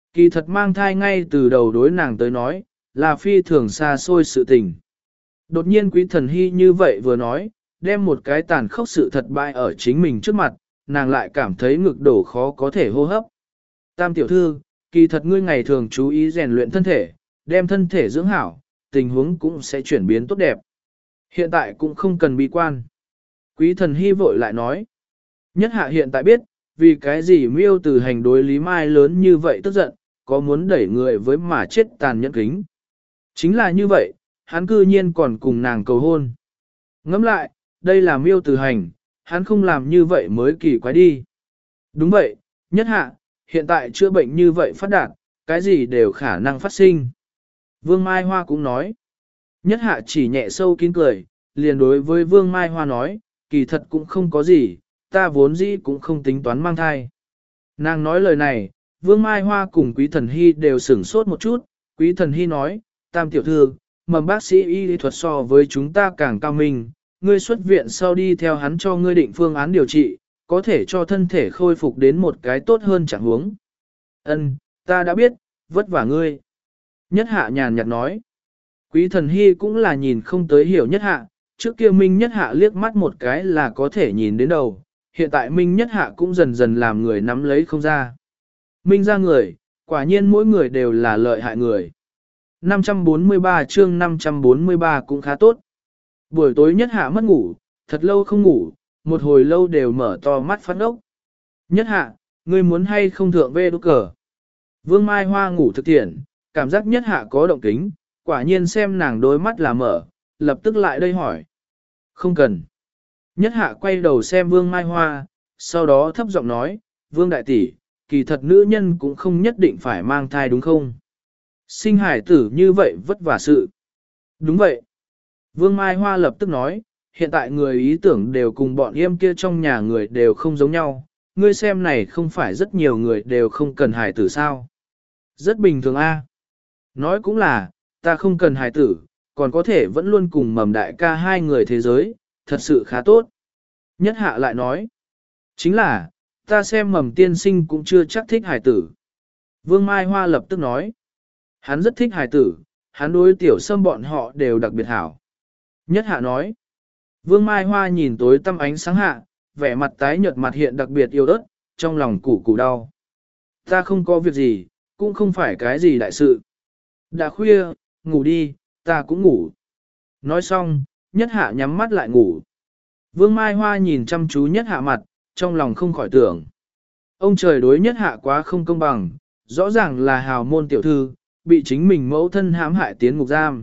Kỳ thật mang thai ngay từ đầu đối nàng tới nói, là phi thường xa xôi sự tình. Đột nhiên quý thần hy như vậy vừa nói, đem một cái tàn khốc sự thật bại ở chính mình trước mặt, nàng lại cảm thấy ngực đổ khó có thể hô hấp. Tam tiểu thư, kỳ thật ngươi ngày thường chú ý rèn luyện thân thể, đem thân thể dưỡng hảo, tình huống cũng sẽ chuyển biến tốt đẹp. Hiện tại cũng không cần bi quan. Quý thần hy vội lại nói. Nhất hạ hiện tại biết, vì cái gì miêu từ hành đối Lý Mai lớn như vậy tức giận, có muốn đẩy người với mà chết tàn nhẫn kính. Chính là như vậy, hắn cư nhiên còn cùng nàng cầu hôn. Ngẫm lại, đây là miêu từ hành, hắn không làm như vậy mới kỳ quái đi. Đúng vậy, nhất hạ, hiện tại chữa bệnh như vậy phát đạt, cái gì đều khả năng phát sinh. Vương Mai Hoa cũng nói. Nhất hạ chỉ nhẹ sâu kín cười, liền đối với Vương Mai Hoa nói, kỳ thật cũng không có gì, ta vốn dĩ cũng không tính toán mang thai. Nàng nói lời này, Vương Mai Hoa cùng Quý Thần Hy đều sửng sốt một chút, Quý Thần Hy nói, Tam tiểu thư, mầm bác sĩ y thuật so với chúng ta càng cao minh, ngươi xuất viện sau đi theo hắn cho ngươi định phương án điều trị, có thể cho thân thể khôi phục đến một cái tốt hơn chẳng huống. Ân, ta đã biết, vất vả ngươi. Nhất hạ nhàn nhạt nói. Quý Thần Hy cũng là nhìn không tới hiểu nhất hạ, trước kia Minh nhất hạ liếc mắt một cái là có thể nhìn đến đầu, hiện tại Minh nhất hạ cũng dần dần làm người nắm lấy không ra. Minh ra người, quả nhiên mỗi người đều là lợi hại người. năm trăm bốn mươi ba chương năm trăm bốn mươi ba cũng khá tốt. Buổi tối nhất hạ mất ngủ, thật lâu không ngủ, một hồi lâu đều mở to mắt phát ốc. Nhất hạ, ngươi muốn hay không thượng về đốt cờ. Vương Mai Hoa ngủ thực thiện, cảm giác nhất hạ có động kính, quả nhiên xem nàng đôi mắt là mở, lập tức lại đây hỏi. Không cần. Nhất hạ quay đầu xem Vương Mai Hoa, sau đó thấp giọng nói, Vương Đại Tỷ, kỳ thật nữ nhân cũng không nhất định phải mang thai đúng không? Sinh hải tử như vậy vất vả sự. Đúng vậy. Vương Mai Hoa lập tức nói, hiện tại người ý tưởng đều cùng bọn em kia trong nhà người đều không giống nhau, ngươi xem này không phải rất nhiều người đều không cần hải tử sao. Rất bình thường a. Nói cũng là, ta không cần hải tử, còn có thể vẫn luôn cùng mầm đại ca hai người thế giới, thật sự khá tốt. Nhất hạ lại nói, chính là, ta xem mầm tiên sinh cũng chưa chắc thích hải tử. Vương Mai Hoa lập tức nói, hắn rất thích hải tử, hắn đối tiểu sâm bọn họ đều đặc biệt hảo. Nhất hạ nói, Vương Mai Hoa nhìn tối tăm ánh sáng hạ, vẻ mặt tái nhợt mặt hiện đặc biệt yêu ớt, trong lòng củ củ đau. Ta không có việc gì, cũng không phải cái gì đại sự. Đã khuya, ngủ đi, ta cũng ngủ. Nói xong, nhất hạ nhắm mắt lại ngủ. Vương Mai Hoa nhìn chăm chú nhất hạ mặt, trong lòng không khỏi tưởng. Ông trời đối nhất hạ quá không công bằng, rõ ràng là hào môn tiểu thư, bị chính mình mẫu thân hãm hại tiến ngục giam.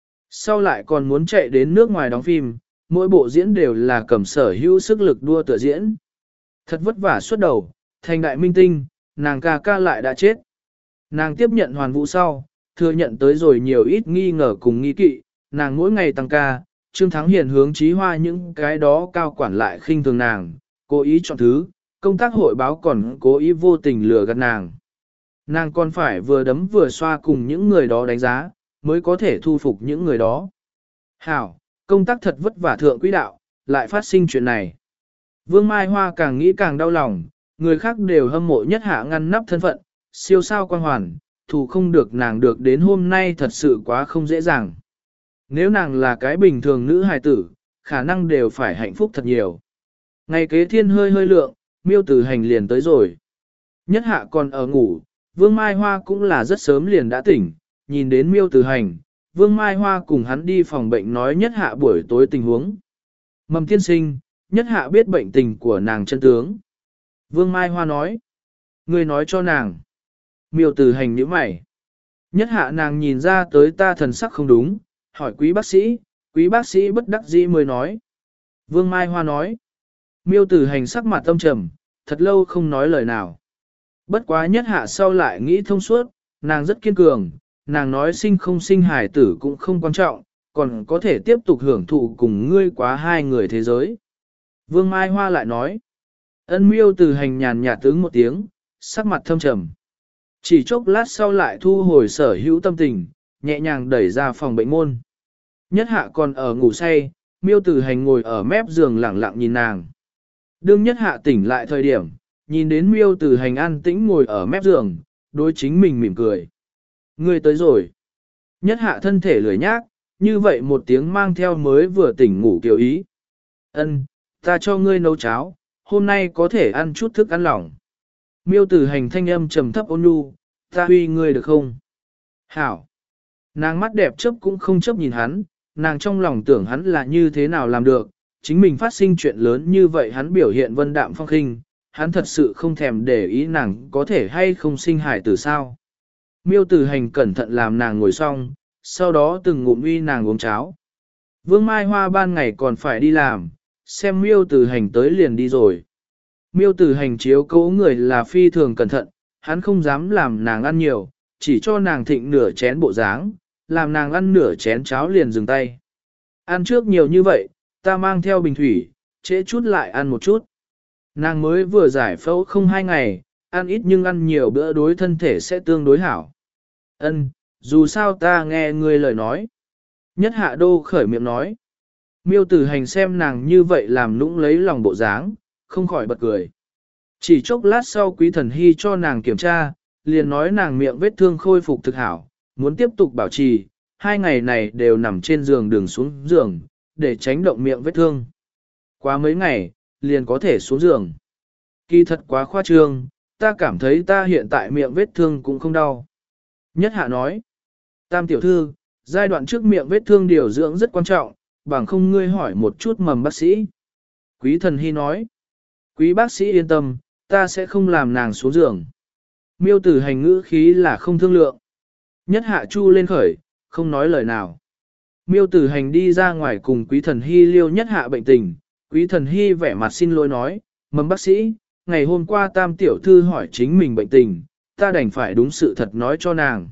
Sau lại còn muốn chạy đến nước ngoài đóng phim, mỗi bộ diễn đều là cầm sở hữu sức lực đua tựa diễn. Thật vất vả suốt đầu, thành đại minh tinh, nàng ca ca lại đã chết. Nàng tiếp nhận hoàn vụ sau, thừa nhận tới rồi nhiều ít nghi ngờ cùng nghi kỵ, nàng mỗi ngày tăng ca, Trương Thắng Hiền hướng Chí Hoa những cái đó cao quản lại khinh thường nàng, cố ý chọn thứ, công tác hội báo còn cố ý vô tình lừa gạt nàng. Nàng còn phải vừa đấm vừa xoa cùng những người đó đánh giá, mới có thể thu phục những người đó. Hảo, công tác thật vất vả thượng quỹ đạo, lại phát sinh chuyện này. Vương Mai Hoa càng nghĩ càng đau lòng, người khác đều hâm mộ nhất hạ ngăn nắp thân phận, siêu sao quan hoàn, thù không được nàng được đến hôm nay thật sự quá không dễ dàng. Nếu nàng là cái bình thường nữ hài tử, khả năng đều phải hạnh phúc thật nhiều. Ngày kế thiên hơi hơi lượng, miêu tử hành liền tới rồi. Nhất hạ còn ở ngủ, Vương Mai Hoa cũng là rất sớm liền đã tỉnh, nhìn đến miêu tử hành, Vương Mai Hoa cùng hắn đi phòng bệnh nói nhất hạ buổi tối tình huống. Mầm tiên sinh, nhất hạ biết bệnh tình của nàng chân tướng. Vương Mai Hoa nói, người nói cho nàng. Miêu tử hành nhíu mày. Nhất hạ nàng nhìn ra tới ta thần sắc không đúng, hỏi quý bác sĩ, quý bác sĩ bất đắc dĩ mới nói. Vương Mai Hoa nói, miêu tử hành sắc mặt tâm trầm, thật lâu không nói lời nào. Bất quá nhất hạ sau lại nghĩ thông suốt, nàng rất kiên cường, nàng nói sinh không sinh hài tử cũng không quan trọng, còn có thể tiếp tục hưởng thụ cùng ngươi quá hai người thế giới. Vương Mai Hoa lại nói, ân miêu tử hành nhàn nhạt tướng một tiếng, sắc mặt thâm trầm. Chỉ chốc lát sau lại thu hồi sở hữu tâm tình, nhẹ nhàng đẩy ra phòng bệnh môn. Nhất hạ còn ở ngủ say, miêu tử hành ngồi ở mép giường lặng lặng nhìn nàng. Đương nhất hạ tỉnh lại thời điểm, nhìn đến miêu tử hành an tĩnh ngồi ở mép giường, đối chính mình mỉm cười. Ngươi tới rồi. Nhất hạ thân thể lười nhác, như vậy một tiếng mang theo mới vừa tỉnh ngủ kiểu ý. Ân, ta cho ngươi nấu cháo, hôm nay có thể ăn chút thức ăn lỏng. Miêu tử hành thanh âm trầm thấp ôn nhu, ta huy ngươi được không? Hảo. Nàng mắt đẹp chớp cũng không chớp nhìn hắn, nàng trong lòng tưởng hắn là như thế nào làm được, chính mình phát sinh chuyện lớn như vậy hắn biểu hiện vân đạm phong khinh, hắn thật sự không thèm để ý nàng có thể hay không sinh hải tử sao. Miêu tử hành cẩn thận làm nàng ngồi xong, sau đó từng ngụm uy nàng uống cháo. Vương Mai Hoa ban ngày còn phải đi làm, xem miêu tử hành tới liền đi rồi. Miêu tử hành chiếu cố người là phi thường cẩn thận, hắn không dám làm nàng ăn nhiều, chỉ cho nàng thịnh nửa chén bộ dáng, làm nàng ăn nửa chén cháo liền dừng tay. Ăn trước nhiều như vậy, ta mang theo bình thủy, trễ chút lại ăn một chút. Nàng mới vừa giải phẫu không hai ngày, ăn ít nhưng ăn nhiều bữa đối thân thể sẽ tương đối hảo. Ân, dù sao ta nghe ngươi lời nói. Nhất hạ đô khởi miệng nói. Miêu tử hành xem nàng như vậy làm nũng lấy lòng bộ dáng, không khỏi bật cười. Chỉ chốc lát sau quý thần hy cho nàng kiểm tra, liền nói nàng miệng vết thương khôi phục thực hảo, muốn tiếp tục bảo trì, hai ngày này đều nằm trên giường đường xuống giường, để tránh động miệng vết thương. Quá mấy ngày, liền có thể xuống giường. Kỳ thật quá khoa trương, ta cảm thấy ta hiện tại miệng vết thương cũng không đau. Nhất hạ nói, tam tiểu thư, giai đoạn trước miệng vết thương điều dưỡng rất quan trọng, bằng không ngươi hỏi một chút mầm bác sĩ. Quý thần hy nói, quý bác sĩ yên tâm, ta sẽ không làm nàng xuống giường. Miêu tử hành ngữ khí là không thương lượng. Nhất hạ chu lên khởi, không nói lời nào. Miêu tử hành đi ra ngoài cùng quý thần hy liêu nhất hạ bệnh tình. Quý thần hy vẻ mặt xin lỗi nói, mầm bác sĩ, ngày hôm qua tam tiểu thư hỏi chính mình bệnh tình, ta đành phải đúng sự thật nói cho nàng.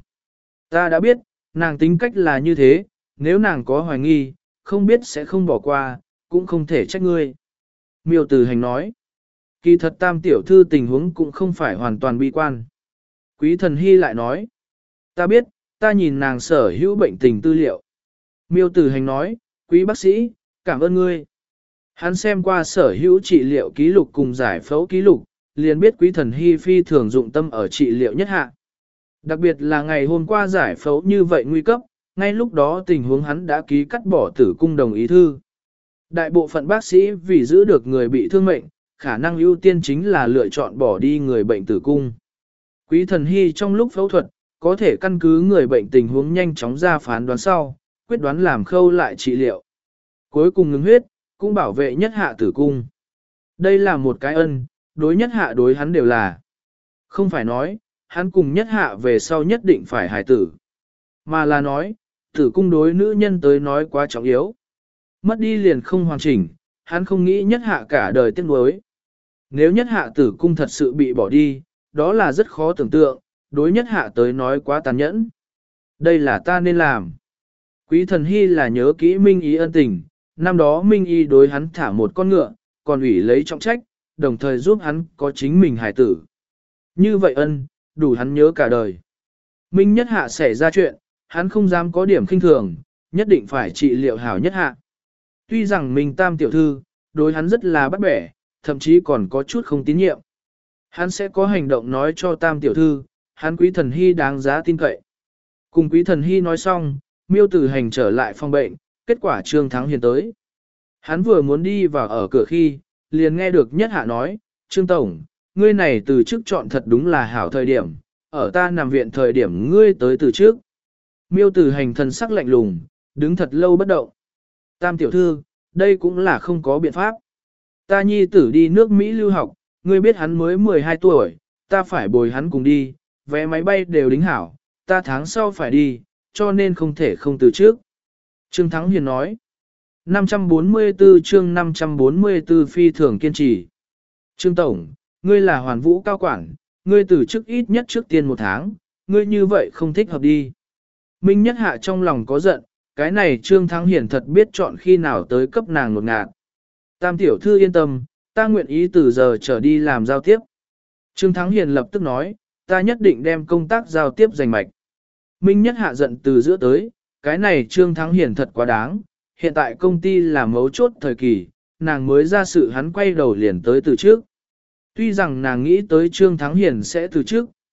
Ta đã biết, nàng tính cách là như thế, nếu nàng có hoài nghi, không biết sẽ không bỏ qua, cũng không thể trách ngươi. Miêu tử hành nói, kỳ thật tam tiểu thư tình huống cũng không phải hoàn toàn bi quan. Quý thần hy lại nói, ta biết, ta nhìn nàng sở hữu bệnh tình tư liệu. Miêu tử hành nói, quý bác sĩ, cảm ơn ngươi. Hắn xem qua sở hữu trị liệu ký lục cùng giải phẫu ký lục, liền biết quý thần hy phi thường dụng tâm ở trị liệu nhất hạ. Đặc biệt là ngày hôm qua giải phẫu như vậy nguy cấp, ngay lúc đó tình huống hắn đã ký cắt bỏ tử cung đồng ý thư. Đại bộ phận bác sĩ vì giữ được người bị thương mệnh, khả năng ưu tiên chính là lựa chọn bỏ đi người bệnh tử cung. Quý thần hy trong lúc phẫu thuật, có thể căn cứ người bệnh tình huống nhanh chóng ra phán đoán sau, quyết đoán làm khâu lại trị liệu. Cuối cùng ngừng huyết, cũng bảo vệ nhất hạ tử cung. Đây là một cái ân, đối nhất hạ đối hắn đều là. Không phải nói, hắn cùng nhất hạ về sau nhất định phải hài tử. Mà là nói, tử cung đối nữ nhân tới nói quá trọng yếu. Mất đi liền không hoàn chỉnh, hắn không nghĩ nhất hạ cả đời tiếc nuối. Nếu nhất hạ tử cung thật sự bị bỏ đi, đó là rất khó tưởng tượng, đối nhất hạ tới nói quá tàn nhẫn. Đây là ta nên làm. Quý thần hy là nhớ kỹ Minh Ý ân tình, năm đó Minh Y đối hắn thả một con ngựa, còn ủy lấy trọng trách, đồng thời giúp hắn có chính mình hài tử. Như vậy ân, đủ hắn nhớ cả đời. Minh nhất hạ xảy ra chuyện, hắn không dám có điểm khinh thường, nhất định phải trị liệu hảo nhất hạ. Tuy rằng Minh tam tiểu thư, đối hắn rất là bắt bẻ, thậm chí còn có chút không tín nhiệm. Hắn sẽ có hành động nói cho tam tiểu thư, hắn quý thần hy đáng giá tin cậy. Cùng quý thần hy nói xong, miêu tử hành trở lại phòng bệnh, kết quả Trương Thắng Hiền tới. Hắn vừa muốn đi vào ở cửa khi, liền nghe được nhất hạ nói, Trương Tổng, ngươi này từ trước chọn thật đúng là hảo thời điểm, ở ta nằm viện thời điểm ngươi tới từ trước. Miêu tử hành thần sắc lạnh lùng, đứng thật lâu bất động. Tam tiểu thư, đây cũng là không có biện pháp. Ta nhi tử đi nước Mỹ lưu học, ngươi biết hắn mới mười hai tuổi, ta phải bồi hắn cùng đi, vé máy bay đều đính hảo, ta tháng sau phải đi, cho nên không thể không từ trước. Trương Thắng Hiền nói, năm trăm bốn mươi tư chương năm trăm bốn mươi tư phi thường kiên trì. Trương Tổng, ngươi là hoàn vũ cao quản, ngươi từ chức ít nhất trước tiên một tháng, ngươi như vậy không thích hợp đi. Minh nhất hạ trong lòng có giận, cái này Trương Thắng Hiền thật biết chọn khi nào tới cấp nàng nột ngạt. Tam tiểu thư yên tâm, ta nguyện ý từ giờ trở đi làm giao tiếp. Trương Thắng Hiền lập tức nói, ta nhất định đem công tác giao tiếp giành mạch. Minh nhất hạ giận từ giữa tới, cái này Trương Thắng Hiền thật quá đáng, hiện tại công ty là mấu chốt thời kỳ, nàng mới ra sự hắn quay đầu liền tới từ trước. Tuy rằng nàng nghĩ tới Trương Thắng Hiền sẽ từ trước,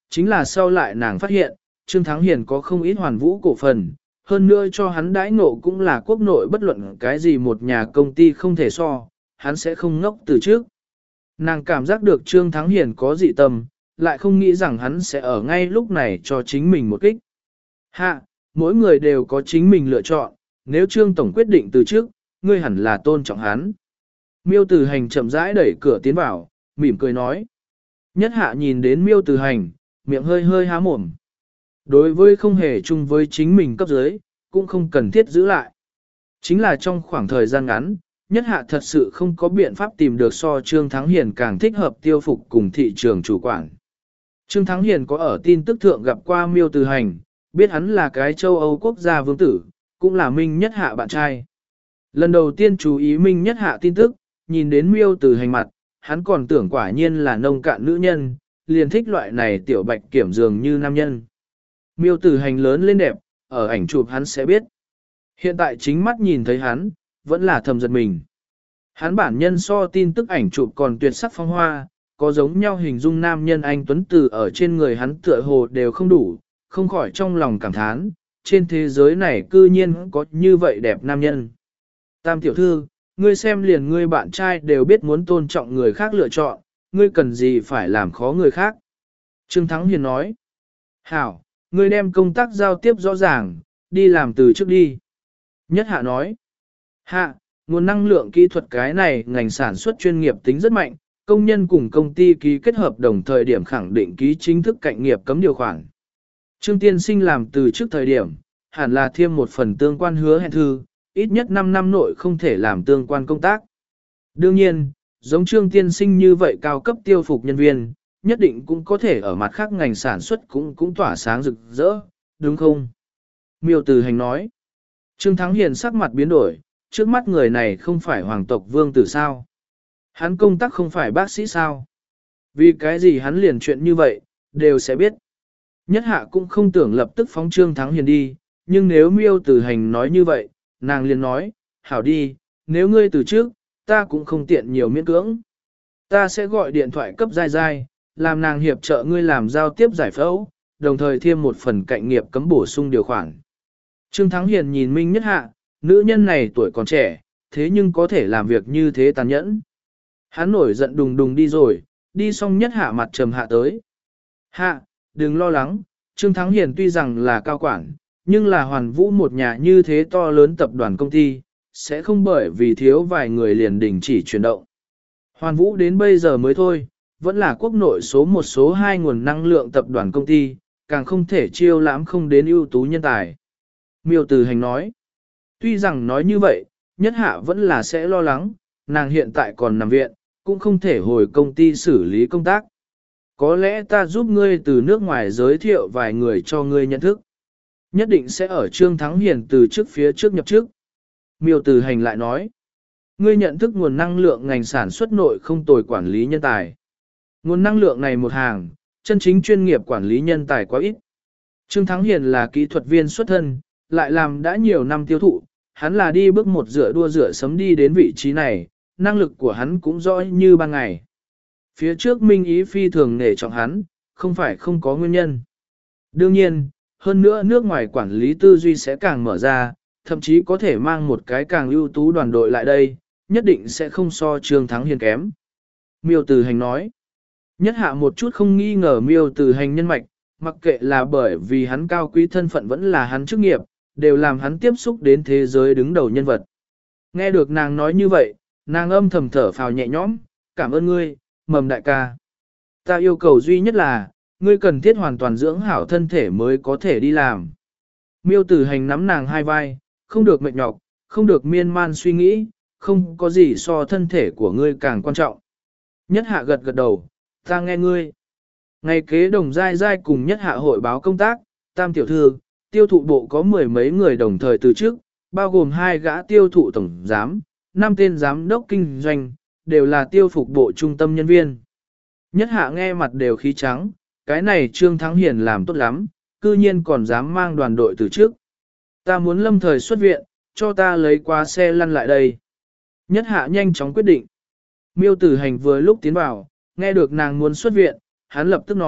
chính là sau lại nàng phát hiện, Trương Thắng Hiền có không ít hoàn vũ cổ phần, hơn nữa cho hắn đãi ngộ cũng là quốc nội bất luận cái gì một nhà công ty không thể so, hắn sẽ không ngốc từ trước. Nàng cảm giác được Trương Thắng Hiền có dị tâm, lại không nghĩ rằng hắn sẽ ở ngay lúc này cho chính mình một kích. Hạ, mỗi người đều có chính mình lựa chọn, nếu Trương Tổng quyết định từ trước, ngươi hẳn là tôn trọng hắn. Miêu Tử Hành chậm rãi đẩy cửa tiến vào, mỉm cười nói. Nhất Hạ nhìn đến Miêu Tử Hành, miệng hơi hơi há mồm. Đối với không hề chung với chính mình cấp dưới, cũng không cần thiết giữ lại. Chính là trong khoảng thời gian ngắn, Nhất Hạ thật sự không có biện pháp tìm được so Trương Thắng Hiền càng thích hợp tiêu phục cùng thị trường chủ quản. Trương Thắng Hiền có ở tin tức thượng gặp qua Miêu Tử Hành, biết hắn là cái châu Âu quốc gia vương tử, cũng là Minh Nhất Hạ bạn trai. Lần đầu tiên chú ý Minh Nhất Hạ tin tức, nhìn đến Miêu Tử Hành mặt, hắn còn tưởng quả nhiên là nông cạn nữ nhân, liền thích loại này tiểu bạch kiểm dường như nam nhân. Miêu Tử Hành lớn lên đẹp, ở ảnh chụp hắn sẽ biết. Hiện tại chính mắt nhìn thấy hắn, vẫn là thầm giật mình. Hắn bản nhân so tin tức ảnh chụp còn tuyệt sắc phong hoa, có giống nhau hình dung nam nhân anh Tuấn Tử ở trên người hắn tựa hồ đều không đủ, không khỏi trong lòng cảm thán, trên thế giới này cư nhiên có như vậy đẹp nam nhân. Tam tiểu thư, ngươi xem liền ngươi bạn trai đều biết muốn tôn trọng người khác lựa chọn, ngươi cần gì phải làm khó người khác. Trương Thắng Hiền nói, hảo, ngươi đem công tác giao tiếp rõ ràng, đi làm từ trước đi. Nhất Hạ nói, hạ, nguồn năng lượng kỹ thuật cái này ngành sản xuất chuyên nghiệp tính rất mạnh, công nhân cùng công ty ký kết hợp đồng thời điểm khẳng định ký chính thức cạnh nghiệp cấm điều khoản. Trương Tiên Sinh làm từ trước thời điểm, hẳn là thêm một phần tương quan hứa hẹn thư, ít nhất năm năm nội không thể làm tương quan công tác. Đương nhiên, giống Trương Tiên Sinh như vậy cao cấp tiêu phục nhân viên, nhất định cũng có thể ở mặt khác ngành sản xuất cũng cũng tỏa sáng rực rỡ, đúng không? Miêu Tử Hành nói. Trương Thắng Hiền sắc mặt biến đổi, trước mắt người này không phải hoàng tộc vương tử sao? Hắn công tác không phải bác sĩ sao? Vì cái gì hắn liền chuyện như vậy, đều sẽ biết. Nhất Hạ cũng không tưởng lập tức phóng Trương Thắng Hiền đi, nhưng nếu Miêu Tử Hành nói như vậy, nàng liền nói, hảo đi, nếu ngươi từ trước, ta cũng không tiện nhiều miễn cưỡng. Ta sẽ gọi điện thoại cấp dai dai, làm nàng hiệp trợ ngươi làm giao tiếp giải phẫu, đồng thời thêm một phần cạnh nghiệp cấm bổ sung điều khoản. Trương Thắng Hiền nhìn Minh Nhất Hạ, nữ nhân này tuổi còn trẻ, thế nhưng có thể làm việc như thế tàn nhẫn. Hắn nổi giận đùng đùng đi rồi, đi xong Nhất Hạ mặt trầm hạ tới. Hạ, đừng lo lắng, Trương Thắng Hiền tuy rằng là cao quản, nhưng là hoàn vũ một nhà như thế to lớn tập đoàn công ty, sẽ không bởi vì thiếu vài người liền đình chỉ chuyển động. Hoàn vũ đến bây giờ mới thôi, vẫn là quốc nội số một số hai nguồn năng lượng tập đoàn công ty, càng không thể chiêu lãm không đến ưu tú nhân tài. Miêu Tử Hành nói, tuy rằng nói như vậy, Nhất Hạ vẫn là sẽ lo lắng, nàng hiện tại còn nằm viện, cũng không thể hồi công ty xử lý công tác. Có lẽ ta giúp ngươi từ nước ngoài giới thiệu vài người cho ngươi nhận thức. Nhất định sẽ ở Trương Thắng Hiền từ trước phía trước nhập trước. Miêu Tử Hành lại nói, ngươi nhận thức nguồn năng lượng ngành sản xuất nội không tồi quản lý nhân tài. Nguồn năng lượng này một hàng, chân chính chuyên nghiệp quản lý nhân tài quá ít. Trương Thắng Hiền là kỹ thuật viên xuất thân, lại làm đã nhiều năm tiêu thụ, hắn là đi bước một dựa đua dựa sấm đi đến vị trí này, năng lực của hắn cũng rõ như ban ngày. Phía trước Minh Ý phi thường nể trọng hắn, không phải không có nguyên nhân. Đương nhiên, hơn nữa nước ngoài quản lý tư duy sẽ càng mở ra, thậm chí có thể mang một cái càng ưu tú đoàn đội lại đây, nhất định sẽ không so Trương Thắng Hiền kém. Miêu Tử Hành nói, Nhất Hạ một chút không nghi ngờ Miêu Tử Hành nhân mạch, mặc kệ là bởi vì hắn cao quý thân phận vẫn là hắn chức nghiệp, đều làm hắn tiếp xúc đến thế giới đứng đầu nhân vật. Nghe được nàng nói như vậy, nàng âm thầm thở phào nhẹ nhõm, cảm ơn ngươi, Mầm đại ca. Ta yêu cầu duy nhất là, ngươi cần thiết hoàn toàn dưỡng hảo thân thể mới có thể đi làm. Miêu Tử Hành nắm nàng hai vai, không được mệt nhọc, không được miên man suy nghĩ, không có gì so thân thể của ngươi càng quan trọng. Nhất Hạ gật gật đầu, ta nghe ngươi. Ngày kế đồng giai giai cùng Nhất Hạ hội báo công tác, Tam tiểu thư, tiêu thụ bộ có mười mấy người đồng thời từ trước, bao gồm hai gã tiêu thụ tổng giám, năm tên giám đốc kinh doanh, đều là tiêu phục bộ trung tâm nhân viên. Nhất Hạ nghe mặt đều khí trắng, cái này Trương Thắng Hiền làm tốt lắm, cư nhiên còn dám mang đoàn đội từ trước. Ta muốn lâm thời xuất viện, cho ta lấy qua xe lăn lại đây. Nhất Hạ nhanh chóng quyết định. Miêu Tử Hành vừa lúc tiến vào, nghe được nàng muốn xuất viện, hắn lập tức nói,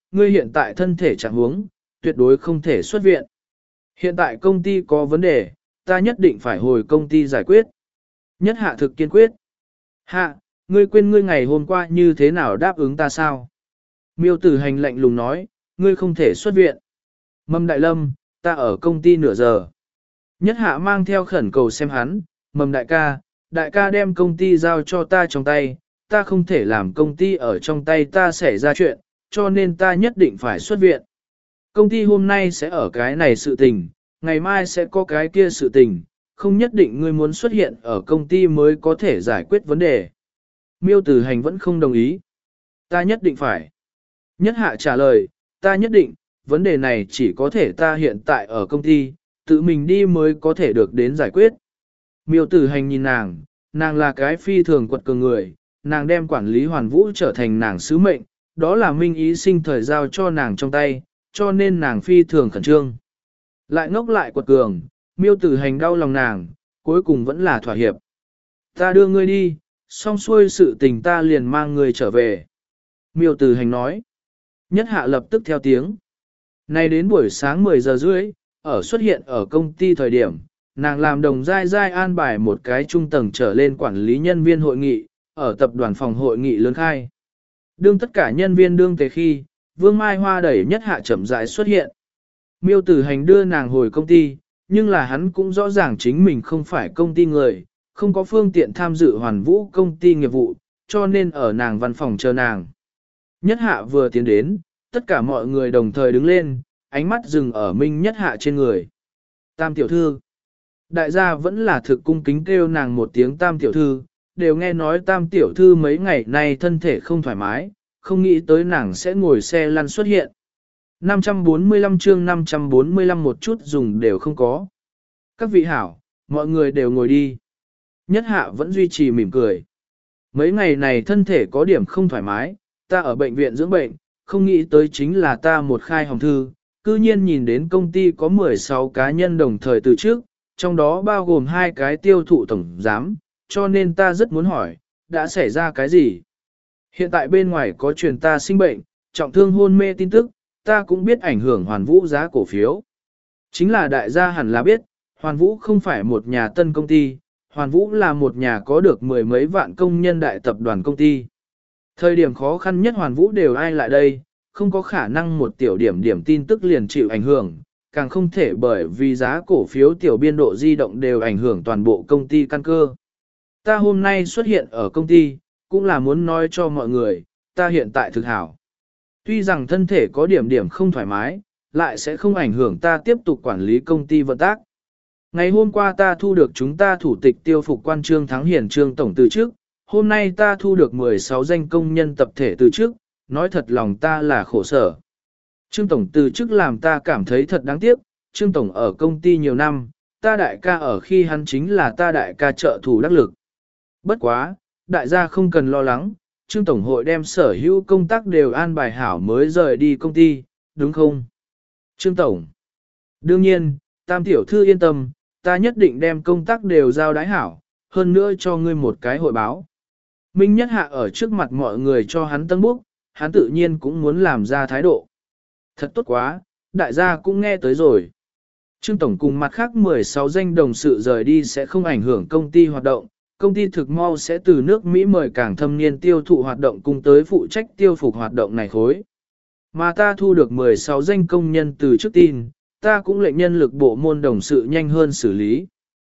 ngươi hiện tại thân thể trạng huống, tuyệt đối không thể xuất viện. Hiện tại công ty có vấn đề, ta nhất định phải hồi công ty giải quyết. Nhất hạ thực kiên quyết. Hạ, ngươi quên ngươi ngày hôm qua như thế nào đáp ứng ta sao? Miêu tử hành lạnh lùng nói, ngươi không thể xuất viện. Mâm đại lâm, ta ở công ty nửa giờ. Nhất hạ mang theo khẩn cầu xem hắn, mầm đại ca, đại ca đem công ty giao cho ta trong tay, ta không thể làm công ty ở trong tay ta xảy ra chuyện, cho nên ta nhất định phải xuất viện. Công ty hôm nay sẽ ở cái này sự tình, ngày mai sẽ có cái kia sự tình, không nhất định ngươi muốn xuất hiện ở công ty mới có thể giải quyết vấn đề. Miêu tử hành vẫn không đồng ý. Ta nhất định phải. Nhất hạ trả lời, ta nhất định, vấn đề này chỉ có thể ta hiện tại ở công ty, tự mình đi mới có thể được đến giải quyết. Miêu tử hành nhìn nàng, nàng là cái phi thường quật cường người, nàng đem quản lý hoàn vũ trở thành nàng sứ mệnh, đó là minh ý sinh thời giao cho nàng trong tay, cho nên nàng phi thường khẩn trương. Lại ngốc lại quật cường, miêu tử hành đau lòng nàng, cuối cùng vẫn là thỏa hiệp. Ta đưa ngươi đi, xong xuôi sự tình ta liền mang ngươi trở về. Miêu tử hành nói. Nhất hạ lập tức theo tiếng. Nay đến buổi sáng mười giờ rưỡi, ở xuất hiện ở công ty thời điểm, nàng làm đồng dai dai an bài một cái trung tầng trở lên quản lý nhân viên hội nghị, ở tập đoàn phòng hội nghị lớn khai. Đương tất cả nhân viên đương tế khi, Vương Mai Hoa đẩy nhất hạ chậm rãi xuất hiện. Miêu tử hành đưa nàng hồi công ty, nhưng là hắn cũng rõ ràng chính mình không phải công ty người, không có phương tiện tham dự hoàn vũ công ty nghiệp vụ, cho nên ở nàng văn phòng chờ nàng. Nhất hạ vừa tiến đến, tất cả mọi người đồng thời đứng lên, ánh mắt dừng ở Minh Nhất hạ trên người. Tam tiểu thư. Đại gia vẫn là thực cung kính kêu nàng một tiếng tam tiểu thư, đều nghe nói tam tiểu thư mấy ngày nay thân thể không thoải mái, không nghĩ tới nàng sẽ ngồi xe lăn xuất hiện. năm trăm bốn mươi lăm chương năm trăm bốn mươi lăm một chút dùng đều không có. Các vị hảo, mọi người đều ngồi đi. Nhất hạ vẫn duy trì mỉm cười. Mấy ngày này thân thể có điểm không thoải mái, ta ở bệnh viện dưỡng bệnh, không nghĩ tới chính là ta một khai hồng thư, cư nhiên nhìn đến công ty có mười sáu cá nhân đồng thời từ trước, trong đó bao gồm hai cái tiêu thụ tổng giám, cho nên ta rất muốn hỏi, đã xảy ra cái gì? Hiện tại bên ngoài có truyền ta sinh bệnh, trọng thương hôn mê tin tức, ta cũng biết ảnh hưởng hoàn vũ giá cổ phiếu. Chính là đại gia hẳn là biết, hoàn vũ không phải một nhà tân công ty, hoàn vũ là một nhà có được mười mấy vạn công nhân đại tập đoàn công ty. Thời điểm khó khăn nhất hoàn vũ đều ai lại đây, không có khả năng một tiểu điểm điểm tin tức liền chịu ảnh hưởng, càng không thể bởi vì giá cổ phiếu tiểu biên độ di động đều ảnh hưởng toàn bộ công ty căn cơ. Ta hôm nay xuất hiện ở công ty, cũng là muốn nói cho mọi người, ta hiện tại thực hảo. Tuy rằng thân thể có điểm điểm không thoải mái, lại sẽ không ảnh hưởng ta tiếp tục quản lý công ty vận tác. Ngày hôm qua ta thu được chúng ta thủ tịch tiêu phục quan Trương Thắng Hiển Trương Tổng từ trước, hôm nay ta thu được mười sáu danh công nhân tập thể từ trước, nói thật lòng ta là khổ sở. Trương Tổng từ chức làm ta cảm thấy thật đáng tiếc, Trương Tổng ở công ty nhiều năm, ta đại ca ở khi hắn chính là ta đại ca trợ thủ đắc lực. Bất quá, đại gia không cần lo lắng, Trương Tổng hội đem sở hữu công tác đều an bài hảo mới rời đi công ty, đúng không? Trương Tổng. Đương nhiên, Tam Tiểu Thư yên tâm, ta nhất định đem công tác đều giao đái hảo, hơn nữa cho ngươi một cái hội báo. Minh Nhất Hạ ở trước mặt mọi người cho hắn tân búc, hắn tự nhiên cũng muốn làm ra thái độ. Thật tốt quá, đại gia cũng nghe tới rồi. Trương Tổng cùng mặt khác mười sáu danh đồng sự rời đi sẽ không ảnh hưởng công ty hoạt động, công ty thực mau sẽ từ nước Mỹ mời cảng thâm niên tiêu thụ hoạt động cùng tới phụ trách tiêu phục hoạt động này khối. Mà ta thu được mười sáu danh công nhân từ trước tin, ta cũng lệnh nhân lực bộ môn đồng sự nhanh hơn xử lý.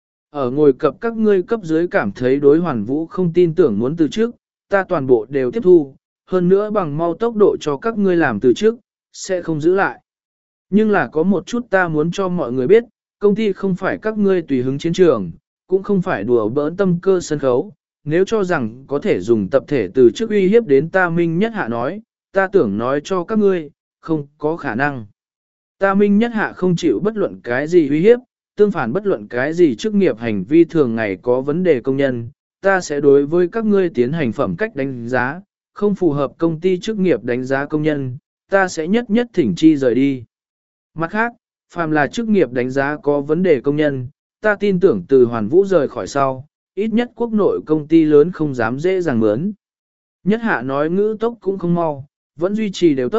Ở ngồi cập các ngươi cấp dưới cảm thấy đối hoàn vũ không tin tưởng muốn từ trước, ta toàn bộ đều tiếp thu, hơn nữa bằng mau tốc độ cho các ngươi làm từ trước, sẽ không giữ lại. Nhưng là có một chút ta muốn cho mọi người biết, công ty không phải các ngươi tùy hứng chiến trường, cũng không phải đùa bỡn tâm cơ sân khấu, nếu cho rằng có thể dùng tập thể từ trước uy hiếp đến ta Minh Nhất Hạ nói, ta tưởng nói cho các ngươi, không có khả năng. Ta Minh Nhất Hạ không chịu bất luận cái gì uy hiếp, tương phản bất luận cái gì chức nghiệp hành vi thường ngày có vấn đề công nhân, ta sẽ đối với các ngươi tiến hành phẩm cách đánh giá, không phù hợp công ty chức nghiệp đánh giá công nhân, ta sẽ nhất nhất thỉnh chi rời đi. Mặt khác, phàm là chức nghiệp đánh giá có vấn đề công nhân, ta tin tưởng từ Hoàn Vũ rời khỏi sau, ít nhất quốc nội công ty lớn không dám dễ dàng mướn. Nhất Hạ nói ngữ tốc cũng không mau, vẫn duy trì đều tốc,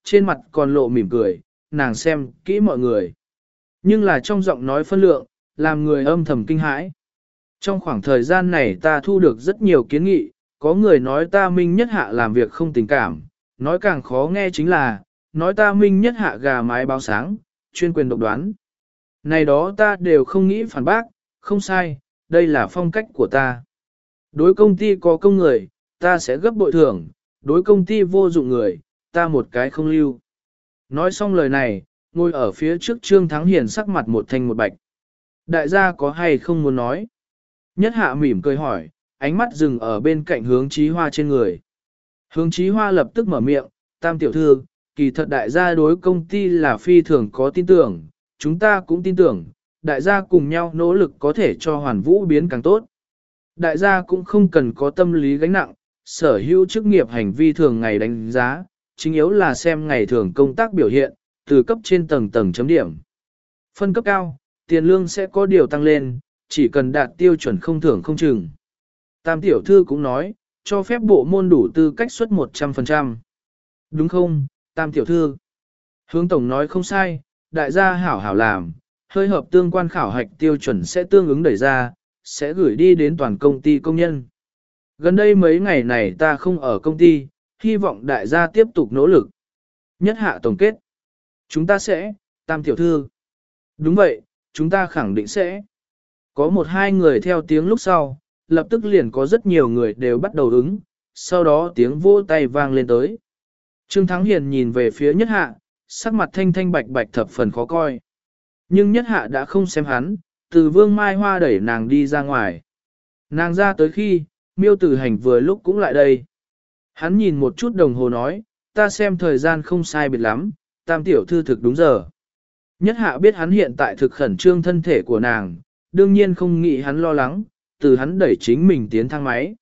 trên mặt còn lộ mỉm cười, nàng xem kỹ mọi người. Nhưng là trong giọng nói phân lượng, làm người âm thầm kinh hãi. Trong khoảng thời gian này ta thu được rất nhiều kiến nghị, có người nói ta Minh Nhất Hạ làm việc không tình cảm, nói càng khó nghe chính là, nói ta Minh Nhất Hạ gà mái báo sáng, chuyên quyền độc đoán. Này đó ta đều không nghĩ phản bác, không sai, đây là phong cách của ta. Đối công ty có công người, ta sẽ gấp bội thưởng, đối công ty vô dụng người, ta một cái không lưu. Nói xong lời này, ngồi ở phía trước Trương Thắng Hiền sắc mặt một thanh một bạch. Đại gia có hay không muốn nói? Nhất Hạ mỉm cười hỏi, ánh mắt dừng ở bên cạnh Hướng Chí Hoa trên người. Hướng Chí Hoa lập tức mở miệng, Tam tiểu thư, kỳ thật đại gia đối công ty là phi thường có tin tưởng, chúng ta cũng tin tưởng, đại gia cùng nhau nỗ lực có thể cho Hoàn Vũ biến càng tốt. Đại gia cũng không cần có tâm lý gánh nặng, sở hữu chức nghiệp hành vi thường ngày đánh giá, chính yếu là xem ngày thường công tác biểu hiện, từ cấp trên tầng tầng chấm điểm. Phân cấp cao, tiền lương sẽ có điều tăng lên, chỉ cần đạt tiêu chuẩn không thưởng không chừng. Tam tiểu thư cũng nói, cho phép bộ môn đủ tư cách suất một trăm phần trăm. Đúng không, Tam tiểu thư? Hướng tổng nói không sai, đại gia hảo hảo làm, hơi hợp tương quan khảo hạch tiêu chuẩn sẽ tương ứng đẩy ra, sẽ gửi đi đến toàn công ty công nhân. Gần đây mấy ngày này ta không ở công ty, hy vọng đại gia tiếp tục nỗ lực. Nhất Hạ tổng kết. Chúng ta sẽ, Tam tiểu thư. Đúng vậy, chúng ta khẳng định sẽ. Có một hai người theo tiếng lúc sau, lập tức liền có rất nhiều người đều bắt đầu ứng, sau đó tiếng vỗ tay vang lên tới. Trương Thắng Hiền nhìn về phía Nhất Hạ, sắc mặt thanh thanh bạch bạch thập phần khó coi. Nhưng Nhất Hạ đã không xem hắn, từ Vương Mai Hoa đẩy nàng đi ra ngoài. Nàng ra tới khi, Miêu Tử Hành vừa lúc cũng lại đây. Hắn nhìn một chút đồng hồ nói, ta xem thời gian không sai biệt lắm, Tam tiểu thư thực đúng giờ. Nhất Hạ biết hắn hiện tại thực khẩn trương thân thể của nàng, đương nhiên không nghĩ hắn lo lắng, từ hắn đẩy chính mình tiến thang máy.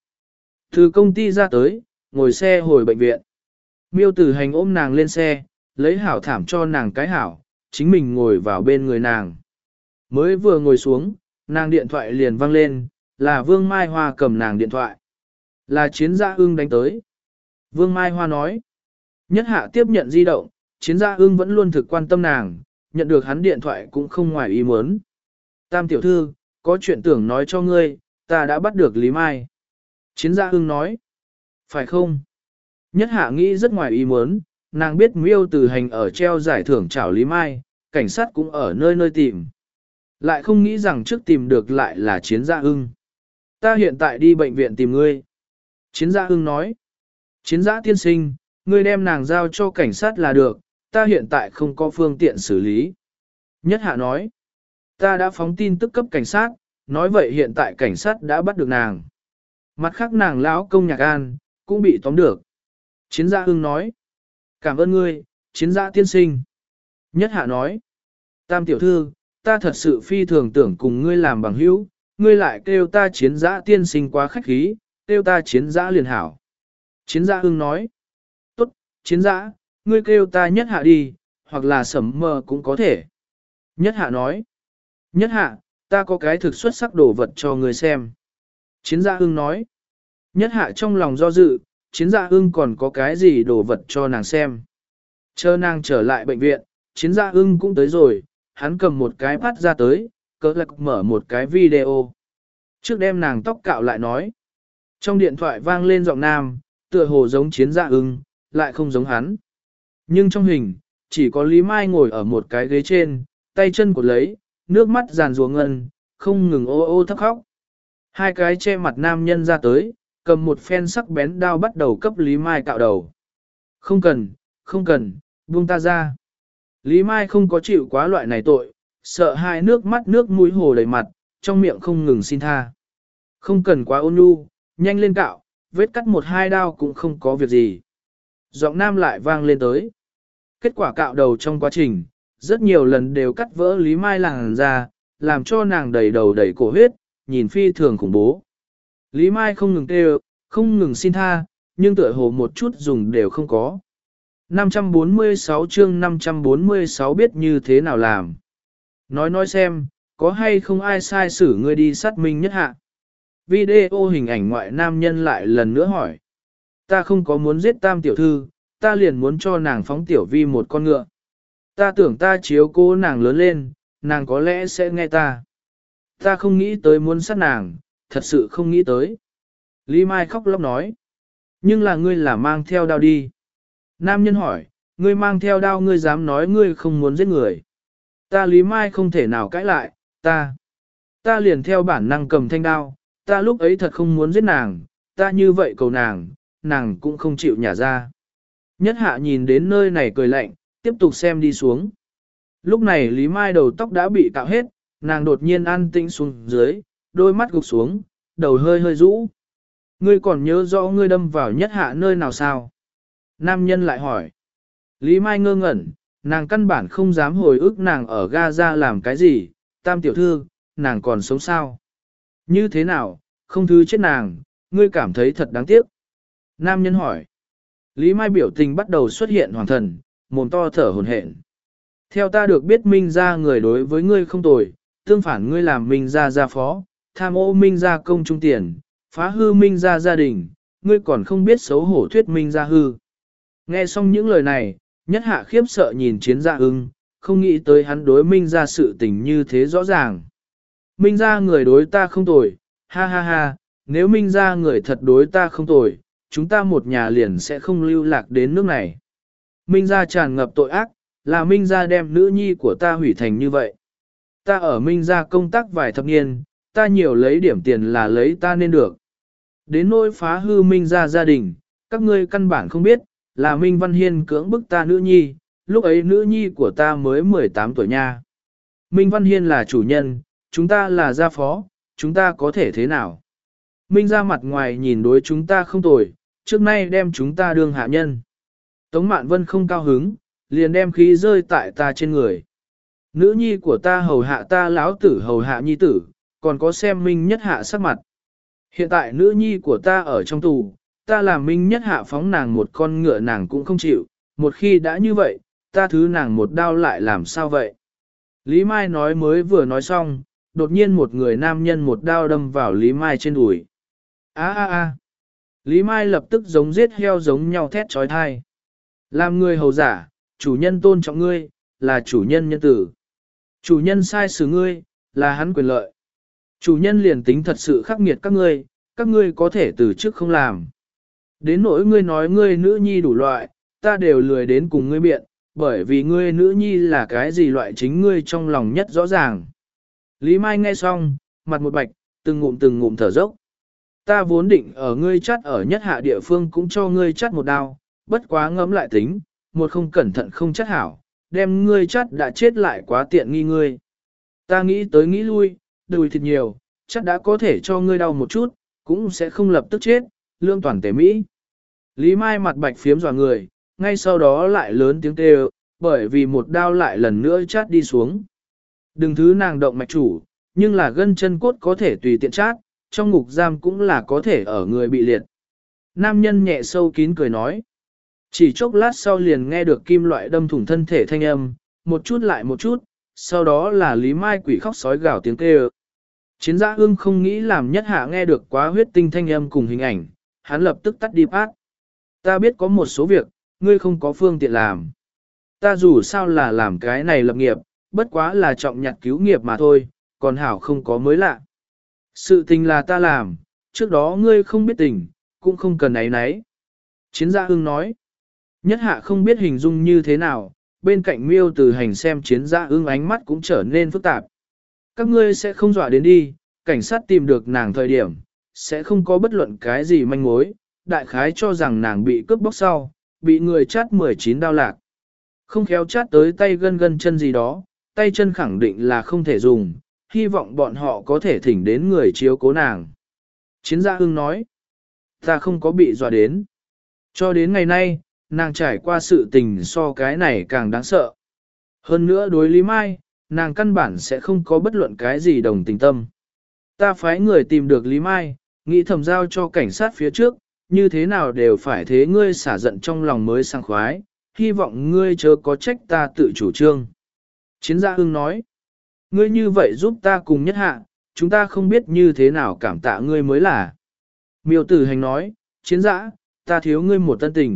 Từ công ty ra tới, ngồi xe hồi bệnh viện. Miêu Tử Hành ôm nàng lên xe, lấy hảo thảm cho nàng cái hảo, chính mình ngồi vào bên người nàng. Mới vừa ngồi xuống, nàng điện thoại liền vang lên, là Vương Mai Hoa cầm nàng điện thoại. Là Chiến Gia Ưng đánh tới. Vương Mai Hoa nói. Nhất Hạ tiếp nhận di động, Chiến Gia Ưng vẫn luôn thực quan tâm nàng, nhận được hắn điện thoại cũng không ngoài ý muốn. Tam tiểu thư, có chuyện tưởng nói cho ngươi, ta đã bắt được Lý Mai. Chiến Gia Ưng nói. Phải không? Nhất Hạ nghĩ rất ngoài ý muốn, nàng biết Miêu Tử Hành ở treo giải thưởng chảo Lý Mai, cảnh sát cũng ở nơi nơi tìm. Lại không nghĩ rằng trước tìm được lại là Chiến Gia Ưng. Ta hiện tại đi bệnh viện tìm ngươi. Chiến Gia Ưng nói. Chiến Gia tiên sinh, ngươi đem nàng giao cho cảnh sát là được, ta hiện tại không có phương tiện xử lý. Nhất Hạ nói. Ta đã phóng tin tức cấp cảnh sát, nói vậy hiện tại cảnh sát đã bắt được nàng. Mặt khác nàng lão công Nhạc An, cũng bị tóm được. Chiến Gia Ưng nói. Cảm ơn ngươi, Chiến Gia tiên sinh. Nhất Hạ nói. Tam tiểu thư, ta thật sự phi thường tưởng cùng ngươi làm bằng hữu, ngươi lại kêu ta Chiến Gia tiên sinh quá khách khí, kêu ta Chiến Gia liền hảo. Chiến Gia Ưng nói. Tốt, Chiến Gia, ngươi kêu ta Nhất Hạ đi, hoặc là Sẩm Mơ cũng có thể. Nhất Hạ nói. Nhất Hạ, ta có cái thực xuất sắc đồ vật cho ngươi xem. Chiến Gia Ưng nói. Nhất Hạ trong lòng do dự, Chiến Gia Ưng còn có cái gì đồ vật cho nàng xem. Chờ nàng trở lại bệnh viện, Chiến Gia Ưng cũng tới rồi, hắn cầm một cái phát ra tới, cỡ lạc mở một cái video. Trước đem nàng tóc cạo lại nói. Trong điện thoại vang lên giọng nam, tựa hồ giống Chiến Gia Ưng, lại không giống hắn. Nhưng trong hình, chỉ có Lý Mai ngồi ở một cái ghế trên, tay chân cột lấy, nước mắt giàn rùa ngân, không ngừng ô ô thấp khóc. Hai cái che mặt nam nhân ra tới, cầm một phen sắc bén đao bắt đầu cấp Lý Mai cạo đầu. Không cần, không cần, buông ta ra. Lý Mai không có chịu quá loại này tội, sợ hai nước mắt nước mũi hồ đầy mặt, trong miệng không ngừng xin tha. Không cần quá ôn nhu, nhanh lên cạo, vết cắt một hai đao cũng không có việc gì. Giọng nam lại vang lên tới. Kết quả cạo đầu trong quá trình, rất nhiều lần đều cắt vỡ Lý Mai làn ra, làm cho nàng đầy đầu đầy cổ huyết, nhìn phi thường khủng bố. Lý Mai không ngừng kêu, không ngừng xin tha, nhưng tựa hồ một chút dùng đều không có. năm trăm bốn mươi sáu chương năm trăm bốn mươi sáu biết như thế nào làm. Nói nói xem, có hay không ai sai xử ngươi đi sát minh Nhất Hạ. Video hình ảnh ngoại nam nhân lại lần nữa hỏi. Ta không có muốn giết Tam tiểu thư, ta liền muốn cho nàng phóng tiểu vi một con ngựa. Ta tưởng ta chiếu cố nàng lớn lên, nàng có lẽ sẽ nghe ta. Ta không nghĩ tới muốn sát nàng, thật sự không nghĩ tới. Lý Mai khóc lóc nói. Nhưng là ngươi là mang theo đao đi. Nam nhân hỏi, ngươi mang theo đao ngươi dám nói ngươi không muốn giết người. Ta Lý Mai không thể nào cãi lại, ta. Ta liền theo bản năng cầm thanh đao, ta lúc ấy thật không muốn giết nàng, ta như vậy cầu nàng, nàng cũng không chịu nhả ra. Nhất hạ nhìn đến nơi này cười lạnh, tiếp tục xem đi xuống. Lúc này Lý Mai đầu tóc đã bị cạo hết, nàng đột nhiên an tĩnh xuống dưới, đôi mắt gục xuống, đầu hơi hơi rũ. Ngươi còn nhớ rõ ngươi đâm vào nhất hạ nơi nào sao? Nam nhân lại hỏi. Lý Mai ngơ ngẩn, nàng căn bản không dám hồi ức nàng ở Gaza làm cái gì, tam tiểu thư, nàng còn sống sao? Như thế nào, không thứ chết nàng, ngươi cảm thấy thật đáng tiếc. Nam nhân hỏi. Lý Mai biểu tình bắt đầu xuất hiện hoàng thần, mồm to thở hổn hển. Theo ta được biết Minh gia người đối với ngươi không tồi, tương phản ngươi làm Minh gia gia phó, tham ô Minh gia công trung tiền, phá hư Minh gia gia đình, ngươi còn không biết xấu hổ thuyết Minh gia hư. Nghe xong những lời này, nhất hạ khiếp sợ nhìn chiến gia ưng, không nghĩ tới hắn đối Minh gia sự tình như thế rõ ràng. Minh gia người đối ta không tồi, ha ha ha, nếu Minh gia người thật đối ta không tồi, chúng ta một nhà liền sẽ không lưu lạc đến nước này. Minh gia tràn ngập tội ác, là Minh gia đem nữ nhi của ta hủy thành như vậy. Ta ở Minh gia công tác vài thập niên, ta nhiều lấy điểm tiền là lấy ta nên được. Đến nỗi phá hư Minh gia gia đình, các ngươi căn bản không biết, là Minh Văn Hiên cưỡng bức ta nữ nhi, lúc ấy nữ nhi của ta mới mười tám tuổi nha. Minh Văn Hiên là chủ nhân, chúng ta là gia phó, chúng ta có thể thế nào? Minh gia mặt ngoài nhìn đối chúng ta không tồi, trước nay đem chúng ta đương hạ nhân. Tống Mạn Vân không cao hứng, liền đem khí rơi tại ta trên người. Nữ nhi của ta hầu hạ ta lão tử hầu hạ nhi tử, còn có xem Minh nhất hạ sắc mặt. Hiện tại nữ nhi của ta ở trong tù, ta làm Minh nhất hạ phóng nàng một con ngựa nàng cũng không chịu, một khi đã như vậy, ta thứ nàng một đao lại làm sao vậy? Lý Mai nói mới vừa nói xong, đột nhiên một người nam nhân một đao đâm vào Lý Mai trên đùi. A a a. Lý Mai lập tức giống giết heo giống nhau thét trói thai. Làm người hầu giả, chủ nhân tôn trọng ngươi, là chủ nhân nhân tử. Chủ nhân sai xử ngươi, là hắn quyền lợi. Chủ nhân liền tính thật sự khắc nghiệt các ngươi, các ngươi có thể từ chức không làm. Đến nỗi ngươi nói ngươi nữ nhi đủ loại, ta đều lười đến cùng ngươi biện, bởi vì ngươi nữ nhi là cái gì loại chính ngươi trong lòng nhất rõ ràng. Lý Mai nghe xong, mặt một bạch, từng ngụm từng ngụm thở dốc. Ta vốn định ở ngươi chắt ở nhất hạ địa phương cũng cho ngươi chắt một đao, bất quá ngẫm lại tính, một không cẩn thận không chắt hảo, đem ngươi chắt đã chết lại quá tiện nghi ngươi. Ta nghĩ tới nghĩ lui, đùi thịt nhiều, chắc đã có thể cho ngươi đau một chút, cũng sẽ không lập tức chết, lương toàn tể Mỹ. Lý Mai mặt bạch phiếm dọa người, ngay sau đó lại lớn tiếng kêu, bởi vì một đao lại lần nữa chát đi xuống. Đừng thứ nàng động mạch chủ, nhưng là gân chân cốt có thể tùy tiện chát, trong ngục giam cũng là có thể ở người bị liệt. Nam nhân nhẹ sâu kín cười nói. Chỉ chốc lát sau liền nghe được kim loại đâm thủng thân thể thanh âm, một chút lại một chút, sau đó là Lý Mai quỷ khóc sói gào tiếng kêu. Chiến gia ương không nghĩ làm nhất hạ nghe được quá huyết tinh thanh âm cùng hình ảnh, hắn lập tức tắt đi phát. Ta biết có một số việc, ngươi không có phương tiện làm. Ta dù sao là làm cái này lập nghiệp, bất quá là trọng nhặt cứu nghiệp mà thôi, còn hảo không có mới lạ. Sự tình là ta làm, trước đó ngươi không biết tình, cũng không cần ấy nấy. Chiến gia ương nói. Nhất hạ không biết hình dung như thế nào, bên cạnh miêu từ hành xem chiến gia ương ánh mắt cũng trở nên phức tạp. Các ngươi sẽ không dọa đến đi, cảnh sát tìm được nàng thời điểm, sẽ không có bất luận cái gì manh mối, đại khái cho rằng nàng bị cướp bóc sau, bị người chát mười chín đao lạc. Không khéo chát tới tay gân gân chân gì đó, tay chân khẳng định là không thể dùng, hy vọng bọn họ có thể thỉnh đến người chiếu cố nàng. Chiến gia ương nói, ta không có bị dọa đến. Cho đến ngày nay, nàng trải qua sự tình so cái này càng đáng sợ. Hơn nữa đối Lý Mai, nàng căn bản sẽ không có bất luận cái gì đồng tình tâm. Ta phái người tìm được Lý Mai, nghĩ thầm giao cho cảnh sát phía trước, như thế nào đều phải thế ngươi xả giận trong lòng mới sang khoái, hy vọng ngươi chớ có trách ta tự chủ trương. Chiến gia ương nói, ngươi như vậy giúp ta cùng nhất hạ, chúng ta không biết như thế nào cảm tạ ngươi mới là. Miêu tử hành nói, chiến giã, ta thiếu ngươi một tân tình,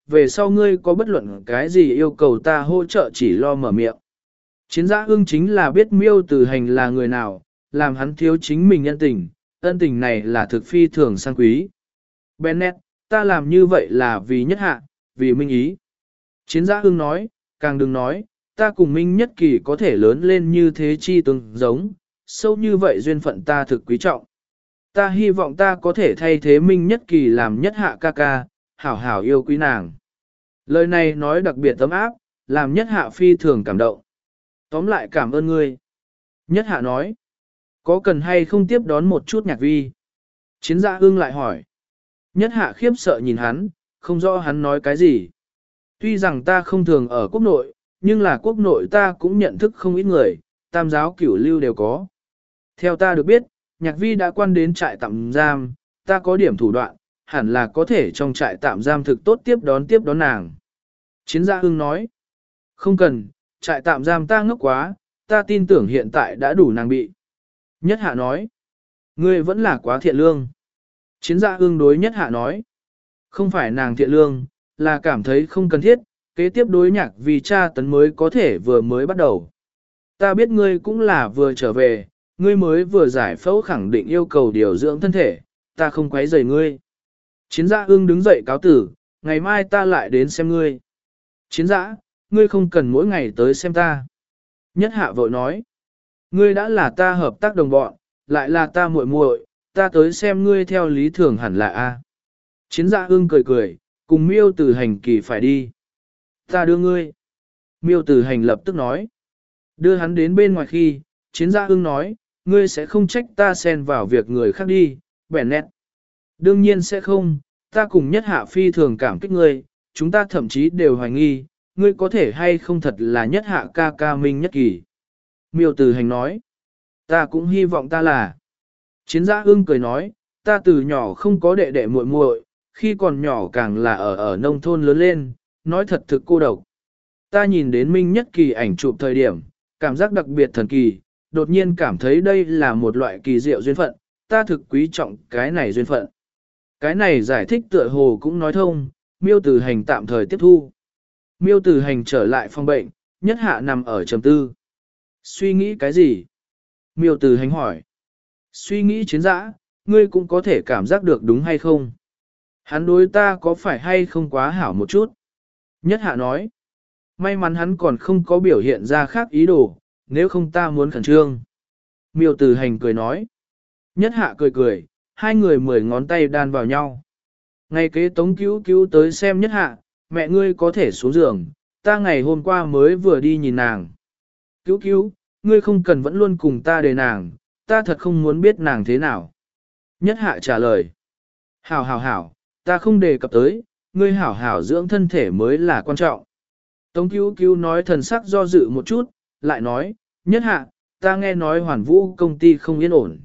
về sau ngươi có bất luận cái gì yêu cầu ta hỗ trợ chỉ lo mở miệng. Chiến giã ưng chính là biết miêu tử hành là người nào, làm hắn thiếu chính mình nhân tình, ân tình này là thực phi thường sang quý. Bennett, ta làm như vậy là vì nhất hạ, vì minh ý. Chiến giã ưng nói, càng đừng nói, ta cùng minh nhất kỳ có thể lớn lên như thế chi tương giống, sâu như vậy duyên phận ta thực quý trọng. Ta hy vọng ta có thể thay thế minh nhất kỳ làm nhất hạ ca ca, hảo hảo yêu quý nàng. Lời này nói đặc biệt tấm áp, làm nhất hạ phi thường cảm động. Tóm lại cảm ơn ngươi. Nhất hạ nói, có cần hay không tiếp đón một chút nhạc vi? Chiến giã ưng lại hỏi. Nhất hạ khiếp sợ nhìn hắn, không rõ hắn nói cái gì. Tuy rằng ta không thường ở quốc nội, nhưng là quốc nội ta cũng nhận thức không ít người, tam giáo cửu lưu đều có. Theo ta được biết, nhạc vi đã quan đến trại tạm giam, ta có điểm thủ đoạn, hẳn là có thể trong trại tạm giam thực tốt tiếp đón tiếp đón nàng. Chiến gia ưng nói, không cần, trại tạm giam ta ngốc quá, ta tin tưởng hiện tại đã đủ nàng bị. Nhất hạ nói, ngươi vẫn là quá thiện lương. Chiến gia ưng đối nhất hạ nói, không phải nàng thiện lương, là cảm thấy không cần thiết, kế tiếp đối nhạc vì cha tấn mới có thể vừa mới bắt đầu. Ta biết ngươi cũng là vừa trở về, ngươi mới vừa giải phẫu khẳng định yêu cầu điều dưỡng thân thể, ta không quấy rầy ngươi. Chiến giã ưng đứng dậy cáo tử, ngày mai ta lại đến xem ngươi. Chiến giã, ngươi không cần mỗi ngày tới xem ta. Nhất hạ vội nói, ngươi đã là ta hợp tác đồng bọn, lại là ta muội muội, ta tới xem ngươi theo lý thường hẳn là A. Chiến giã ưng cười cười, cùng miêu tử hành kỳ phải đi. Ta đưa ngươi. Miêu tử hành lập tức nói. Đưa hắn đến bên ngoài khi, chiến giã ưng nói, ngươi sẽ không trách ta xen vào việc người khác đi, bẻn nét. Đương nhiên sẽ không, ta cùng nhất hạ phi thường cảm kích ngươi, chúng ta thậm chí đều hoài nghi, ngươi có thể hay không thật là nhất hạ ca ca minh nhất kỳ. Miêu tử hành nói, ta cũng hy vọng ta là. Chiến giã ưng cười nói, ta từ nhỏ không có đệ đệ muội muội, khi còn nhỏ càng là ở ở nông thôn lớn lên, nói thật thực cô độc. Ta nhìn đến minh nhất kỳ ảnh chụp thời điểm, cảm giác đặc biệt thần kỳ, đột nhiên cảm thấy đây là một loại kỳ diệu duyên phận, ta thực quý trọng cái này duyên phận. Cái này giải thích tựa hồ cũng nói thông, miêu tử hành tạm thời tiếp thu. Miêu tử hành trở lại phòng bệnh, nhất hạ nằm ở trầm tư. Suy nghĩ cái gì? Miêu tử hành hỏi. Suy nghĩ chiến dã, ngươi cũng có thể cảm giác được đúng hay không? Hắn đối ta có phải hay không quá hảo một chút? Nhất hạ nói. May mắn hắn còn không có biểu hiện ra khác ý đồ, nếu không ta muốn khẩn trương. Miêu tử hành cười nói. Nhất hạ cười cười, hai người mười ngón tay đan vào nhau. Ngày kế tống cứu cứu tới xem nhất hạ, mẹ ngươi có thể xuống giường, ta ngày hôm qua mới vừa đi nhìn nàng. Cứu cứu, ngươi không cần vẫn luôn cùng ta đề nàng, ta thật không muốn biết nàng thế nào. Nhất hạ trả lời. Hảo hảo hảo, ta không đề cập tới, ngươi hảo hảo dưỡng thân thể mới là quan trọng. Tống cứu cứu nói thần sắc do dự một chút, lại nói, nhất hạ, ta nghe nói hoàn vũ công ty không yên ổn.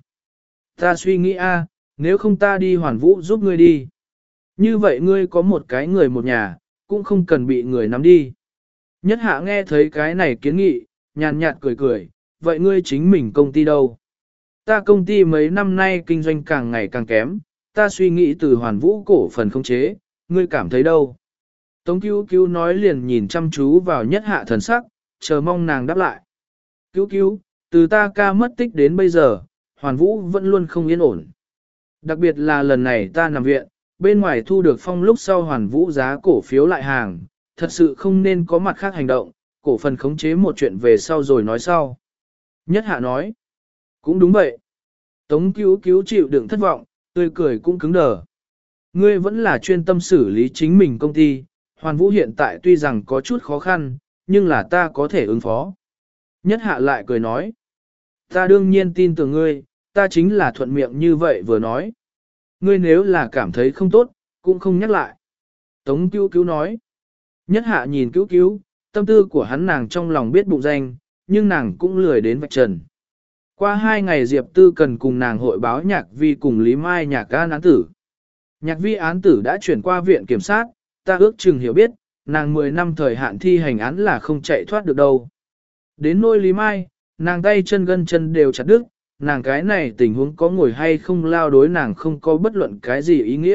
Ta suy nghĩ a, nếu không ta đi hoàn vũ giúp ngươi đi. Như vậy ngươi có một cái người một nhà, cũng không cần bị người nắm đi. Nhất hạ nghe thấy cái này kiến nghị, nhàn nhạt cười cười, vậy ngươi chính mình công ty đâu? Ta công ty mấy năm nay kinh doanh càng ngày càng kém, ta suy nghĩ từ hoàn vũ cổ phần không chế, ngươi cảm thấy đâu? Tống cứu cứu nói liền nhìn chăm chú vào nhất hạ thần sắc, chờ mong nàng đáp lại. Cứu cứu, từ ta ca mất tích đến bây giờ, hoàn vũ vẫn luôn không yên ổn. Đặc biệt là lần này ta nằm viện, bên ngoài thu được phong lúc sau hoàn vũ giá cổ phiếu lại hàng, thật sự không nên có mặt khác hành động, cổ phần khống chế một chuyện về sau rồi nói sau. Nhất hạ nói, cũng đúng vậy. Tống cứu cứu chịu đựng thất vọng, tươi cười cũng cứng đờ. Ngươi vẫn là chuyên tâm xử lý chính mình công ty, hoàn vũ hiện tại tuy rằng có chút khó khăn, nhưng là ta có thể ứng phó. Nhất hạ lại cười nói, ta đương nhiên tin tưởng ngươi, ta chính là thuận miệng như vậy vừa nói. Ngươi nếu là cảm thấy không tốt, cũng không nhắc lại. Tống cứu cứu nói, nhất hạ nhìn cứu cứu, tâm tư của hắn nàng trong lòng biết bụng danh, nhưng nàng cũng lười đến vạch trần. Qua hai ngày Diệp Tư cần cùng nàng hội báo Nhạc Vi cùng Lý Mai Nhạc An án tử. Nhạc Vi án tử đã chuyển qua viện kiểm sát, ta ước chừng hiểu biết, nàng mười năm thời hạn thi hành án là không chạy thoát được đâu. Đến nôi Lý Mai, nàng tay chân gân chân đều chặt đứt, nàng cái này tình huống có ngồi hay không lao đối nàng không có bất luận cái gì ý nghĩa,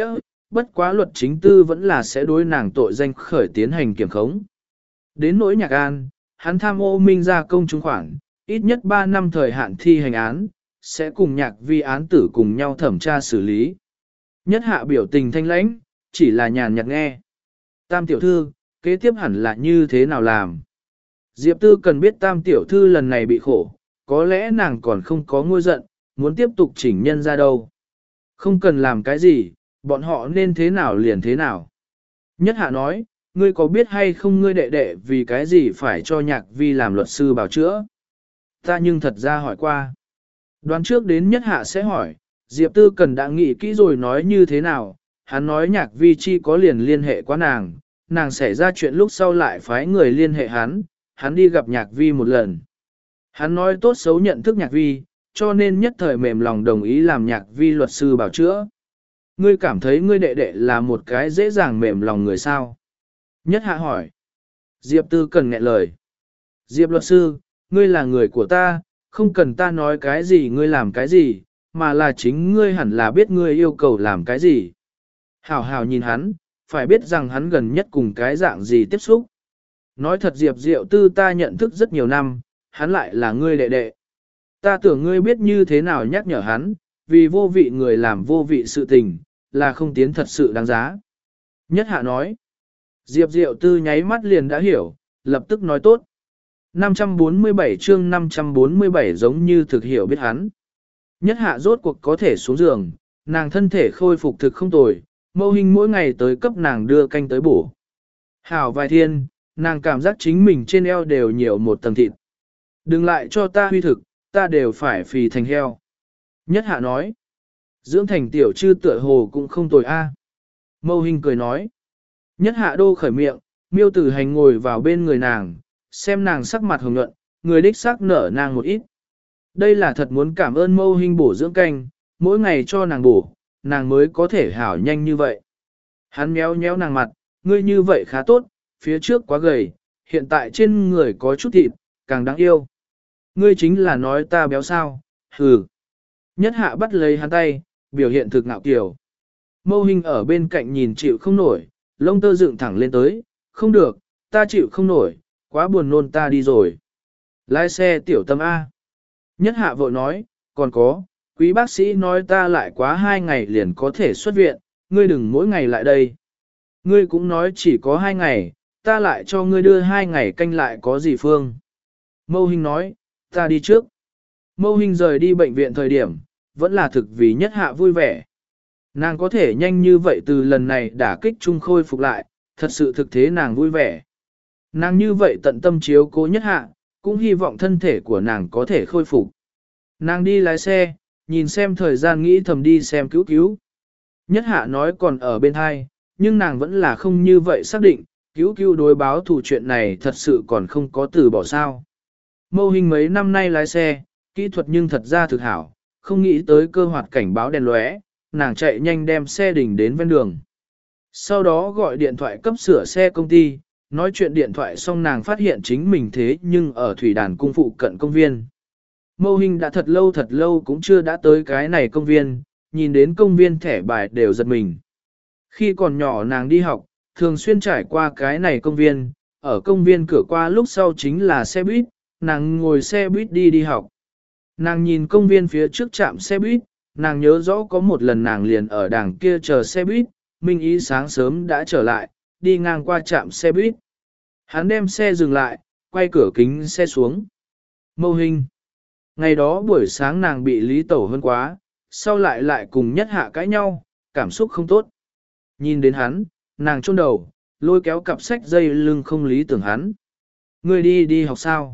bất quá luật chính tư vẫn là sẽ đối nàng tội danh khởi tiến hành kiểm khống. Đến nỗi Nhạc An, hắn tham ô Minh gia công chứng khoản, ít nhất ba năm thời hạn thi hành án, sẽ cùng Nhạc Vi án tử cùng nhau thẩm tra xử lý. Nhất Hạ biểu tình thanh lãnh, chỉ là nhàn nhạt nghe. Tam tiểu thư, kế tiếp hẳn là như thế nào làm? Diệp Tư cần biết Tam tiểu thư lần này bị khổ, có lẽ nàng còn không có ngôi giận, muốn tiếp tục chỉnh nhân ra đâu. Không cần làm cái gì, bọn họ nên thế nào liền thế nào. Nhất Hạ nói, ngươi có biết hay không ngươi đệ đệ vì cái gì phải cho Nhạc Vi làm luật sư bào chữa? Ta nhưng thật ra hỏi qua. Đoán trước đến Nhất Hạ sẽ hỏi, Diệp Tư cần đã nghĩ kỹ rồi nói như thế nào, hắn nói Nhạc Vi chi có liền liên hệ qua nàng, nàng xảy ra chuyện lúc sau lại phái người liên hệ hắn, hắn đi gặp Nhạc Vi một lần. Hắn nói tốt xấu nhận thức Nhạc Vi, cho nên nhất thời mềm lòng đồng ý làm Nhạc Vi luật sư bảo chữa. Ngươi cảm thấy ngươi đệ đệ là một cái dễ dàng mềm lòng người sao? Nhất Hạ hỏi. Diệp Tư cần nghẹn lời. Diệp luật sư, ngươi là người của ta, không cần ta nói cái gì ngươi làm cái gì, mà là chính ngươi hẳn là biết ngươi yêu cầu làm cái gì. Hảo hảo nhìn hắn, phải biết rằng hắn gần nhất cùng cái dạng gì tiếp xúc. Nói thật Diệp Diệu Tư ta nhận thức rất nhiều năm, hắn lại là ngươi đệ đệ. Ta tưởng ngươi biết như thế nào nhắc nhở hắn, vì vô vị người làm vô vị sự tình, là không tiến thật sự đáng giá. Nhất Hạ nói. Diệp Diệu Tư nháy mắt liền đã hiểu, lập tức nói tốt. năm trăm bốn mươi bảy chương năm trăm bốn mươi bảy giống như thực hiểu biết hắn. Nhất Hạ rốt cuộc có thể xuống giường, nàng thân thể khôi phục thực không tồi, Mâu Hình mỗi ngày tới cấp nàng đưa canh tới bổ. Hảo vài thiên, nàng cảm giác chính mình trên eo đều nhiều một tầng thịt. Đừng lại cho ta huy thực, ta đều phải phì thành heo. Nhất Hạ nói, dưỡng thành tiểu chư tựa hồ cũng không tồi a. À. Mâu Hình cười nói, Nhất Hạ đô khởi miệng, Miêu Tử Hành ngồi vào bên người nàng, xem nàng sắc mặt hồng nhuận, người đích xác nở nàng một ít. Đây là thật muốn cảm ơn Mâu Hình bổ dưỡng canh, mỗi ngày cho nàng bổ, nàng mới có thể hảo nhanh như vậy. Hắn méo méo nàng mặt, ngươi như vậy khá tốt, phía trước quá gầy, hiện tại trên người có chút thịt, càng đáng yêu. Ngươi chính là nói ta béo sao, hừ. Nhất Hạ bắt lấy hắn tay, biểu hiện thực ngạo kiều. Mâu Hình ở bên cạnh nhìn chịu không nổi, lông tơ dựng thẳng lên tới, không được, ta chịu không nổi, quá buồn nôn ta đi rồi. Lái xe tiểu tâm A. Nhất Hạ vội nói, còn có, quý bác sĩ nói ta lại quá hai ngày liền có thể xuất viện, ngươi đừng mỗi ngày lại đây. Ngươi cũng nói chỉ có hai ngày, ta lại cho ngươi đưa hai ngày canh lại có gì phương. Mâu Hình nói, ta đi trước. Mâu Hình rời đi bệnh viện thời điểm, vẫn là thực vì Nhất Hạ vui vẻ. Nàng có thể nhanh như vậy từ lần này đả kích chung khôi phục lại, thật sự thực thế nàng vui vẻ. Nàng như vậy tận tâm chiếu cố Nhất Hạ, cũng hy vọng thân thể của nàng có thể khôi phục. Nàng đi lái xe, nhìn xem thời gian nghĩ thầm đi xem cứu cứu. Nhất Hạ nói còn ở bên hai, nhưng nàng vẫn là không như vậy xác định, cứu cứu đối báo thủ chuyện này thật sự còn không có từ bỏ sao. Mâu Hình mấy năm nay lái xe, kỹ thuật nhưng thật ra thực hảo, không nghĩ tới cơ hoạt cảnh báo đèn lóe, nàng chạy nhanh đem xe đình đến ven đường. Sau đó gọi điện thoại cấp sửa xe công ty, nói chuyện điện thoại xong nàng phát hiện chính mình thế nhưng ở thủy đàn cung phụ cận công viên. Mâu Hình đã thật lâu thật lâu cũng chưa đã tới cái này công viên, nhìn đến công viên thẻ bài đều giật mình. Khi còn nhỏ nàng đi học, thường xuyên trải qua cái này công viên, ở công viên cửa qua lúc sau chính là xe buýt, nàng ngồi xe buýt đi đi học. Nàng nhìn công viên phía trước trạm xe buýt, nàng nhớ rõ có một lần nàng liền ở đằng kia chờ xe buýt, Minh Ý sáng sớm đã trở lại, đi ngang qua trạm xe buýt. Hắn đem xe dừng lại, quay cửa kính xe xuống. Mâu Hình. Ngày đó buổi sáng nàng bị Lý Tẩu hơn quá, sau lại lại cùng Nhất Hạ cãi nhau, cảm xúc không tốt. Nhìn đến hắn, nàng chôn đầu, lôi kéo cặp sách dây lưng không lý tưởng hắn. Ngươi đi đi học sao?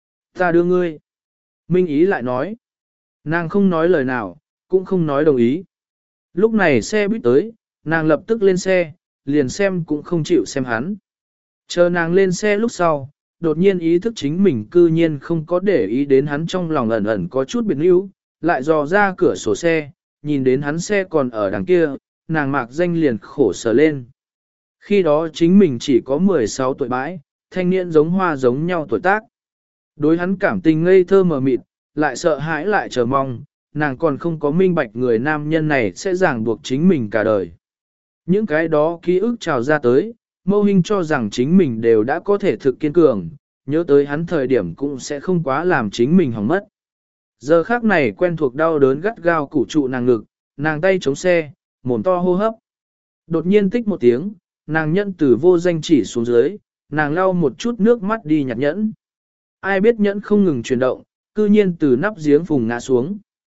Ta đưa ngươi. Minh Ý lại nói. Nàng không nói lời nào, cũng không nói đồng ý. Lúc này xe buýt tới, nàng lập tức lên xe, liền xem cũng không chịu xem hắn. Chờ nàng lên xe lúc sau, đột nhiên ý thức chính mình cư nhiên không có để ý đến hắn trong lòng ẩn ẩn có chút biệt níu, lại dò ra cửa sổ xe, nhìn đến hắn xe còn ở đằng kia, nàng mạc danh liền khổ sở lên. Khi đó chính mình chỉ có mười sáu tuổi bãi, thanh niên giống hoa giống nhau tuổi tác. Đối hắn cảm tình ngây thơ mờ mịt, lại sợ hãi lại chờ mong, nàng còn không có minh bạch người nam nhân này sẽ ràng buộc chính mình cả đời. Những cái đó ký ức trào ra tới, Mâu Hinh cho rằng chính mình đều đã có thể thực kiên cường, nhớ tới hắn thời điểm cũng sẽ không quá làm chính mình hỏng mất. Giờ khác này quen thuộc đau đớn gắt gao củ trụ nàng ngực, nàng tay chống xe, mồm to hô hấp. Đột nhiên tích một tiếng, nàng nhẫn từ vô danh chỉ xuống dưới, nàng lau một chút nước mắt đi nhặt nhẫn. Ai biết nhẫn không ngừng chuyển động, cư nhiên từ nắp giếng phùng ngã xuống.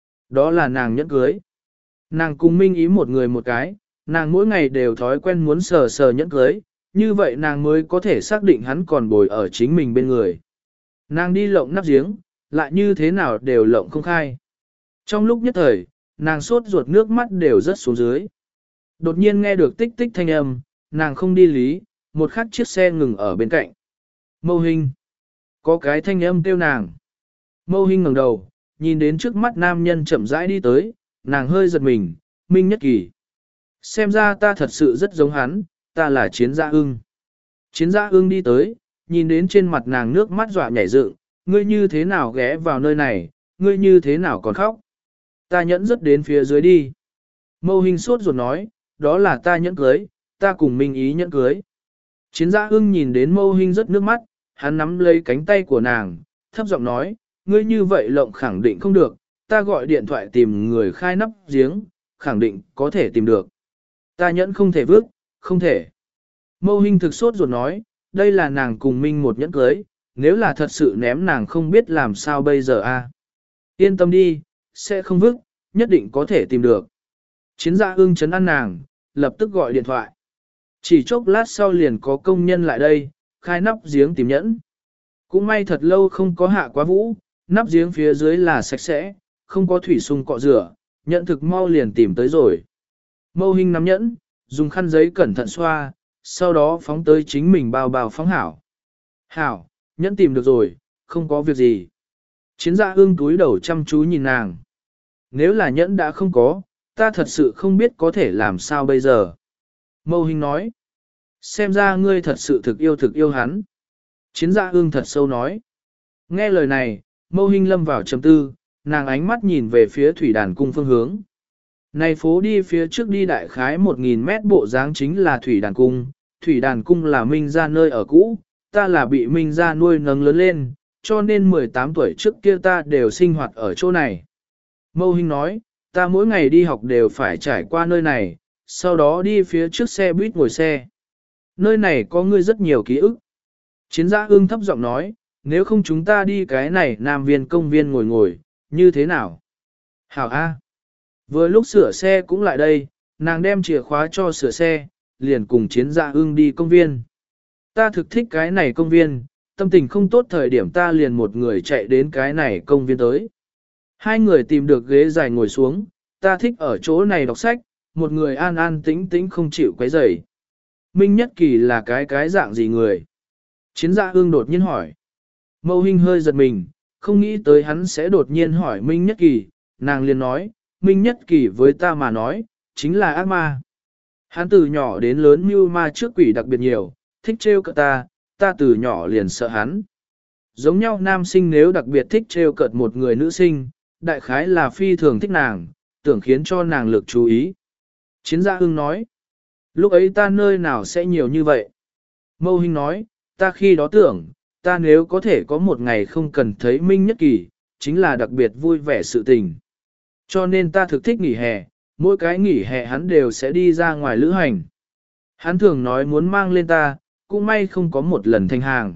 Đó là nàng nhẫn cưới. Nàng cùng Minh Ý một người một cái, nàng mỗi ngày đều thói quen muốn sờ sờ nhẫn cưới, như vậy nàng mới có thể xác định hắn còn bồi ở chính mình bên người. Nàng đi lộng nắp giếng, lại như thế nào đều lộng không khai. Trong lúc nhất thời, nàng sốt ruột nước mắt đều rớt xuống dưới. Đột nhiên nghe được tích tích thanh âm, nàng không đi lý, một khắc chiếc xe ngừng ở bên cạnh. Mâu Hinh. Có cái thanh âm kêu nàng. Mâu Hinh ngẩng đầu, nhìn đến trước mắt nam nhân chậm rãi đi tới, nàng hơi giật mình, Minh Nhất Kỳ. Xem ra ta thật sự rất giống hắn, ta là Chiến Gia Ưng. Chiến Gia Ưng đi tới, nhìn đến trên mặt nàng nước mắt dọa nhảy dựng, ngươi như thế nào ghé vào nơi này, ngươi như thế nào còn khóc. Ta nhẫn rất đến phía dưới đi. Mâu Hinh sốt ruột nói, đó là ta nhẫn cưới, ta cùng Minh Ý nhẫn cưới. Chiến Gia Ưng nhìn đến Mâu Hinh rất nước mắt, hắn nắm lấy cánh tay của nàng, thấp giọng nói, ngươi như vậy lộng khẳng định không được, ta gọi điện thoại tìm người khai nắp giếng, khẳng định có thể tìm được. Ta nhẫn không thể vứt, không thể. Mâu Hinh thực sốt ruột nói, đây là nàng cùng Minh một nhẫn cưới, nếu là thật sự ném nàng không biết làm sao bây giờ a. Yên tâm đi, sẽ không vứt, nhất định có thể tìm được. Chiến Gia Ưng trấn an nàng, lập tức gọi điện thoại. Chỉ chốc lát sau liền có công nhân lại đây, khai nắp giếng tìm nhẫn. Cũng may thật lâu không có hạ quá vũ, nắp giếng phía dưới là sạch sẽ, không có thủy sung cọ rửa, nhẫn thực mau liền tìm tới rồi. Mâu Hinh nắm nhẫn, dùng khăn giấy cẩn thận xoa, sau đó phóng tới chính mình bao bao phóng hảo. Hảo, nhẫn tìm được rồi, không có việc gì. Chiến Gia Ưng túi đầu chăm chú nhìn nàng. Nếu là nhẫn đã không có, ta thật sự không biết có thể làm sao bây giờ. Mâu Hinh nói, xem ra ngươi thật sự thực yêu thực yêu hắn. Chiến Gia Ưng thật sâu nói. Nghe lời này, Mâu Hinh lâm vào trầm tư, nàng ánh mắt nhìn về phía thủy đàn cung phương hướng. Này phố đi phía trước đi đại khái một nghìn mét bộ dáng chính là thủy đàn cung. Thủy đàn cung là Minh gia nơi ở cũ, ta là bị Minh gia nuôi nấng lớn lên, cho nên mười tám tuổi trước kia ta đều sinh hoạt ở chỗ này. Mâu Hinh nói, ta mỗi ngày đi học đều phải trải qua nơi này, sau đó đi phía trước xe buýt ngồi xe. Nơi này có ngươi rất nhiều ký ức. Chiến Gia Ưng thấp giọng nói, nếu không chúng ta đi cái này Nam Viên công viên ngồi ngồi, như thế nào? Hảo A. Vừa lúc sửa xe cũng lại đây, nàng đem chìa khóa cho sửa xe, liền cùng Chiến Gia Ưng đi công viên. Ta thực thích cái này công viên, tâm tình không tốt thời điểm ta liền một người chạy đến cái này công viên tới. Hai người tìm được ghế dài ngồi xuống, ta thích ở chỗ này đọc sách, một người an an tĩnh tĩnh không chịu quấy rầy. Minh Nhất Kỳ là cái cái dạng gì người? Chiến Gia Ưng đột nhiên hỏi. Mâu Hinh hơi giật mình, không nghĩ tới hắn sẽ đột nhiên hỏi Minh Nhất Kỳ, nàng liền nói, Minh Nhất Kỳ với ta mà nói, chính là ác ma. Hắn từ nhỏ đến lớn mưu ma trước quỷ đặc biệt nhiều, thích trêu cợt ta, ta từ nhỏ liền sợ hắn. Giống nhau nam sinh nếu đặc biệt thích trêu cợt một người nữ sinh, đại khái là phi thường thích nàng, tưởng khiến cho nàng lực chú ý. Chiến Gia Ưng nói, lúc ấy ta nơi nào sẽ nhiều như vậy? Mâu Hinh nói, ta khi đó tưởng, ta nếu có thể có một ngày không cần thấy Minh Nhất Kỳ, chính là đặc biệt vui vẻ sự tình. Cho nên ta thực thích nghỉ hè, mỗi cái nghỉ hè hắn đều sẽ đi ra ngoài lữ hành. Hắn thường nói muốn mang lên ta, cũng may không có một lần thành hàng.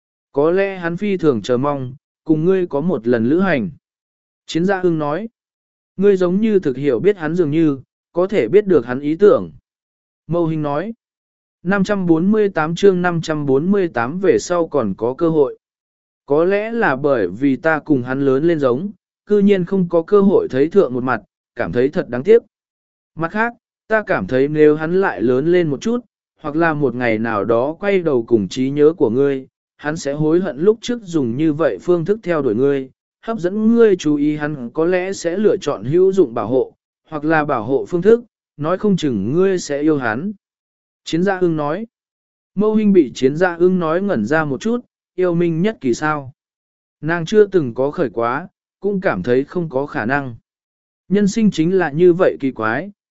Có lẽ hắn phi thường chờ mong, cùng ngươi có một lần lữ hành. Chiến Gia Ưng nói, ngươi giống như thực hiểu biết hắn dường như, có thể biết được hắn ý tưởng. Mâu Hinh nói, năm trăm bốn mươi tám chương năm trăm bốn mươi tám về sau còn có cơ hội. Có lẽ là bởi vì ta cùng hắn lớn lên giống, cư nhiên không có cơ hội thấy thượng một mặt, cảm thấy thật đáng tiếc. Mặt khác, ta cảm thấy nếu hắn lại lớn lên một chút, hoặc là một ngày nào đó quay đầu cùng trí nhớ của ngươi, hắn sẽ hối hận lúc trước dùng như vậy phương thức theo đuổi ngươi, hấp dẫn ngươi chú ý hắn có lẽ sẽ lựa chọn hữu dụng bảo hộ, hoặc là bảo hộ phương thức, nói không chừng ngươi sẽ yêu hắn. Chiến Gia Ưng nói. Mâu Hinh bị Chiến Gia Ưng nói ngẩn ra một chút, yêu Minh Nhất Kỳ sao. Nàng chưa từng có khởi quá, cũng cảm thấy không có khả năng. Nhân sinh chính là như vậy kỳ quái,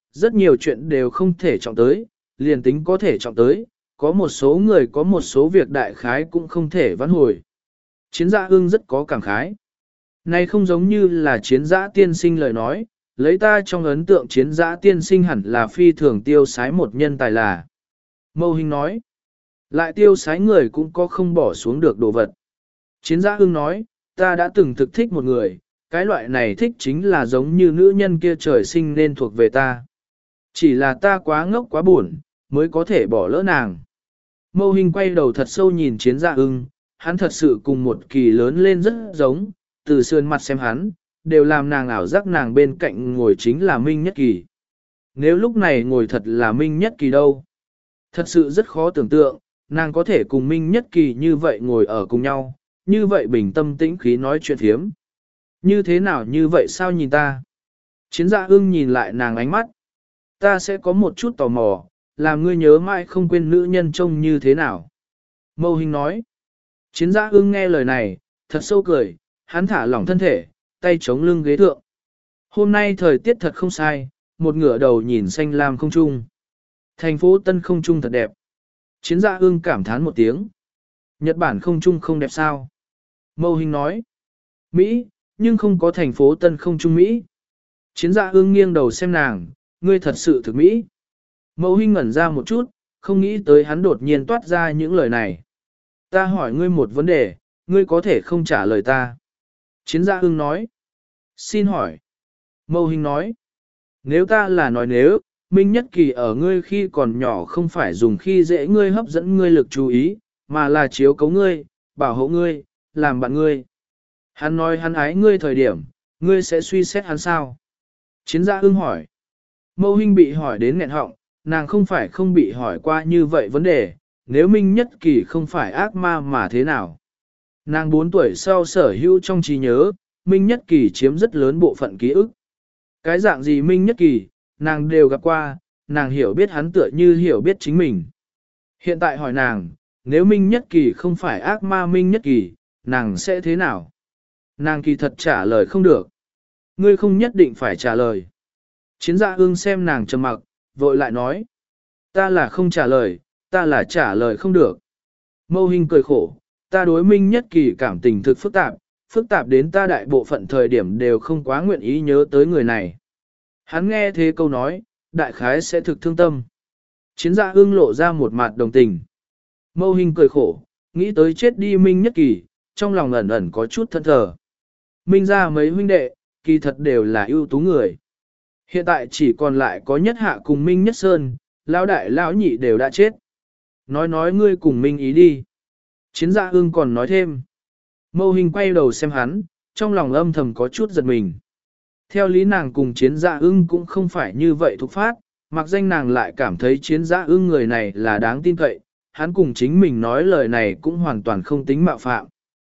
rất nhiều chuyện đều không thể trọng tới, liền tính có thể trọng tới, có một số người có một số việc đại khái cũng không thể vãn hồi. Chiến giã ưng rất có cảm khái. Này không giống như là chiến giã tiên sinh lời nói, lấy ta trong ấn tượng chiến giã tiên sinh hẳn là phi thường tiêu sái một nhân tài là. Mâu Hình nói, lại tiêu sái người cũng có không bỏ xuống được đồ vật. Chiến giã ưng nói, ta đã từng thực thích một người, cái loại này thích chính là giống như nữ nhân kia trời sinh nên thuộc về ta. Chỉ là ta quá ngốc quá buồn, mới có thể bỏ lỡ nàng. Mâu Hình quay đầu thật sâu nhìn chiến giã ưng, hắn thật sự cùng một kỳ lớn lên rất giống, từ sườn mặt xem hắn, đều làm nàng ảo giác nàng bên cạnh ngồi chính là Minh Nhất Kỳ. Nếu lúc này ngồi thật là Minh Nhất Kỳ đâu? Thật sự rất khó tưởng tượng, nàng có thể cùng Minh Nhất Kỳ như vậy ngồi ở cùng nhau, như vậy bình tâm tĩnh khí nói chuyện thiếm. Như thế nào như vậy sao nhìn ta? Chiến Dạ Ưng nhìn lại nàng ánh mắt. Ta sẽ có một chút tò mò, làm ngươi nhớ mãi không quên nữ nhân trông như thế nào. Mâu Hình nói. Chiến Dạ Ưng nghe lời này, thật sâu cười, hắn thả lỏng thân thể, tay chống lưng ghế thượng. Hôm nay thời tiết thật không sai, một ngửa đầu nhìn xanh lam không trung. Thành phố Tân không trung thật đẹp. Chiến Dạ Ưng cảm thán một tiếng. Nhật Bản không trung không đẹp sao? Mâu Hình nói. Mỹ, nhưng không có thành phố Tân không trung Mỹ. Chiến Dạ Ưng nghiêng đầu xem nàng, ngươi thật sự thực Mỹ. Mâu Hình ngẩn ra một chút, không nghĩ tới hắn đột nhiên toát ra những lời này. Ta hỏi ngươi một vấn đề, ngươi có thể không trả lời ta. Chiến Dạ Ưng nói. Xin hỏi. Mâu Hình nói. Nếu ta là nói nếu, Minh Nhất Kỳ ở ngươi khi còn nhỏ không phải dùng khi dễ ngươi hấp dẫn ngươi lực chú ý, mà là chiếu cấu ngươi, bảo hộ ngươi, làm bạn ngươi. Hắn nói hắn ái ngươi thời điểm, ngươi sẽ suy xét hắn sao? Chiến Dạ Ưng hỏi. Mâu Hình bị hỏi đến nghẹn họng, nàng không phải không bị hỏi qua như vậy vấn đề, nếu Minh Nhất Kỳ không phải ác ma mà thế nào? Nàng bốn tuổi sau sở hữu trong trí nhớ, Minh Nhất Kỳ chiếm rất lớn bộ phận ký ức. Cái dạng gì Minh Nhất Kỳ, nàng đều gặp qua, nàng hiểu biết hắn tựa như hiểu biết chính mình. Hiện tại hỏi nàng, nếu Minh Nhất Kỳ không phải ác ma Minh Nhất Kỳ, nàng sẽ thế nào? Nàng kỳ thật trả lời không được. Ngươi không nhất định phải trả lời. Chiến Dạ Ưng xem nàng trầm mặc, vội lại nói. Ta là không trả lời, ta là trả lời không được. Mâu Hình cười khổ, ta đối Minh Nhất Kỳ cảm tình thực phức tạp, phức tạp đến ta đại bộ phận thời điểm đều không quá nguyện ý nhớ tới người này. Hắn nghe thế câu nói, đại khái sẽ thực thương tâm. Chiến Dạ Ưng lộ ra một mặt đồng tình. Mâu Hình cười khổ, nghĩ tới chết đi Minh Nhất Kỳ, trong lòng ẩn ẩn có chút thân thờ. Minh ra mấy huynh đệ, kỳ thật đều là ưu tú người. Hiện tại chỉ còn lại có Nhất Hạ cùng Minh Nhất Sơn, lão đại lão nhị đều đã chết. Nói nói ngươi cùng Minh ý đi. Chiến Dạ Ưng còn nói thêm. Mâu Hình quay đầu xem hắn, trong lòng âm thầm có chút giật mình. Theo lý nàng cùng Chiến Dạ Ưng cũng không phải như vậy thục phát, mặc danh nàng lại cảm thấy Chiến Dạ Ưng người này là đáng tin cậy, hắn cùng chính mình nói lời này cũng hoàn toàn không tính mạo phạm.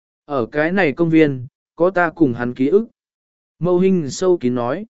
Ở cái này công viên, có ta cùng hắn ký ức. Mâu Hình sâu kín nói.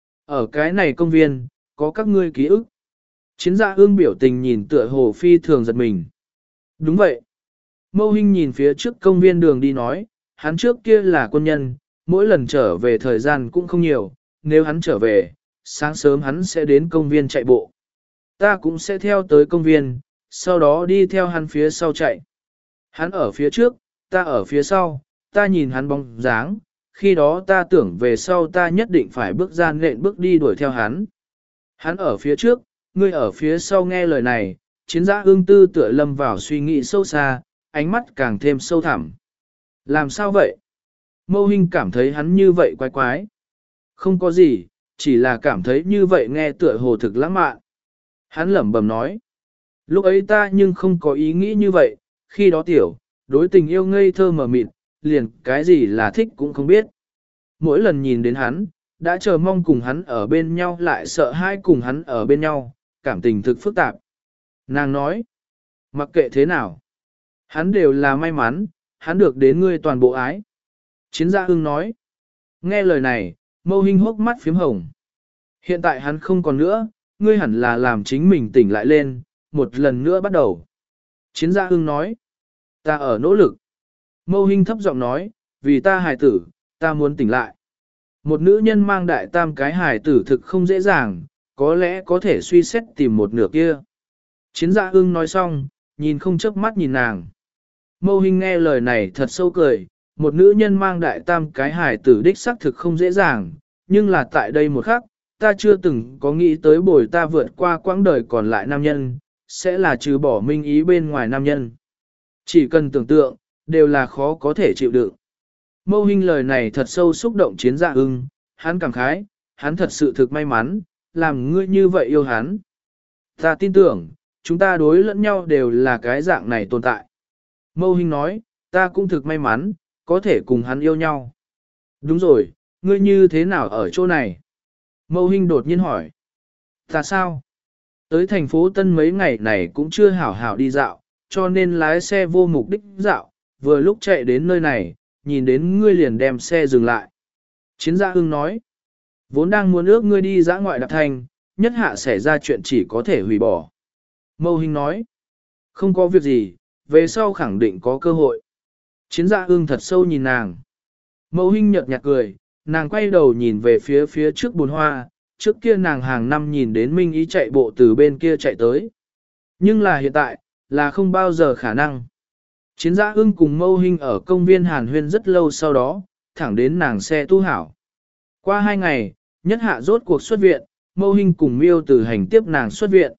Ở cái này công viên, có các ngươi ký ức. Chiến Dạ Ưng biểu tình nhìn tựa hồ phi thường giật mình. Đúng vậy. Mâu Hình nhìn phía trước công viên đường đi nói, hắn trước kia là quân nhân, mỗi lần trở về thời gian cũng không nhiều, nếu hắn trở về, sáng sớm hắn sẽ đến công viên chạy bộ. Ta cũng sẽ theo tới công viên, sau đó đi theo hắn phía sau chạy. Hắn ở phía trước, ta ở phía sau, ta nhìn hắn bóng dáng, khi đó ta tưởng về sau ta nhất định phải bước ra nện bước đi đuổi theo hắn. Hắn ở phía trước, ngươi ở phía sau nghe lời này, Chiến Dạ Ưng tư tựa lâm vào suy nghĩ sâu xa, ánh mắt càng thêm sâu thẳm. Làm sao vậy? Mâu Hình cảm thấy hắn như vậy quái quái. Không có gì, chỉ là cảm thấy như vậy nghe tựa hồ thực lãng mạn. Hắn lẩm bẩm nói. Lúc ấy ta nhưng không có ý nghĩ như vậy, khi đó tiểu, đối tình yêu ngây thơ mờ mịt, liền cái gì là thích cũng không biết. Mỗi lần nhìn đến hắn, đã chờ mong cùng hắn ở bên nhau lại sợ hai cùng hắn ở bên nhau, cảm tình thực phức tạp. Nàng nói, mặc kệ thế nào, hắn đều là may mắn, hắn được đến ngươi toàn bộ ái. Chiến Dạ Ưng nói, nghe lời này, Mâu Hình hốc mắt phím hồng. Hiện tại hắn không còn nữa, ngươi hẳn là làm chính mình tỉnh lại lên, một lần nữa bắt đầu. Chiến Dạ Ưng nói, ta ở nỗ lực. Mâu Hình thấp giọng nói, vì ta hài tử, ta muốn tỉnh lại. Một nữ nhân mang đại tam cái hài tử thực không dễ dàng, có lẽ có thể suy xét tìm một nửa kia. Chiến dạ ưng nói xong, nhìn không chớp mắt nhìn nàng. Mâu Hinh nghe lời này thật sâu cười, một nữ nhân mang đại tam cái hài tử đích xác thực không dễ dàng, nhưng là tại đây một khắc, ta chưa từng có nghĩ tới bồi ta vượt qua quãng đời còn lại nam nhân, sẽ là trừ bỏ minh ý bên ngoài nam nhân. Chỉ cần tưởng tượng, đều là khó có thể chịu đựng. Mâu Hinh lời này thật sâu xúc động chiến dạ ưng, hắn cảm khái, hắn thật sự thực may mắn, làm ngươi như vậy yêu hắn. Ta tin tưởng, chúng ta đối lẫn nhau đều là cái dạng này tồn tại. Mâu Hinh nói, ta cũng thực may mắn, có thể cùng hắn yêu nhau. Đúng rồi, ngươi như thế nào ở chỗ này? Mâu Hinh đột nhiên hỏi. Ta sao? Tới thành phố Tân mấy ngày này cũng chưa hảo hảo đi dạo, cho nên lái xe vô mục đích dạo, vừa lúc chạy đến nơi này, nhìn đến ngươi liền đem xe dừng lại. Chiến Dạ Hưng nói, vốn đang muốn ước ngươi đi dã ngoại đạp thành, nhất hạ xảy ra chuyện chỉ có thể hủy bỏ. Mâu Hinh nói, không có việc gì, về sau khẳng định có cơ hội. Chiến Dạ Hưng thật sâu nhìn nàng. Mâu Hinh nhợt nhạt cười, nàng quay đầu nhìn về phía phía trước bồn hoa, trước kia nàng hàng năm nhìn đến Minh Ý chạy bộ từ bên kia chạy tới. Nhưng là hiện tại, là không bao giờ khả năng. Chiến Dạ Hưng cùng Mâu Hinh ở công viên Hàn Huyên rất lâu sau đó, thẳng đến nàng xe tu hảo. Qua hai ngày, nhất hạ rốt cuộc xuất viện, Mâu Hinh cùng Miêu Tử Hành tiếp nàng xuất viện.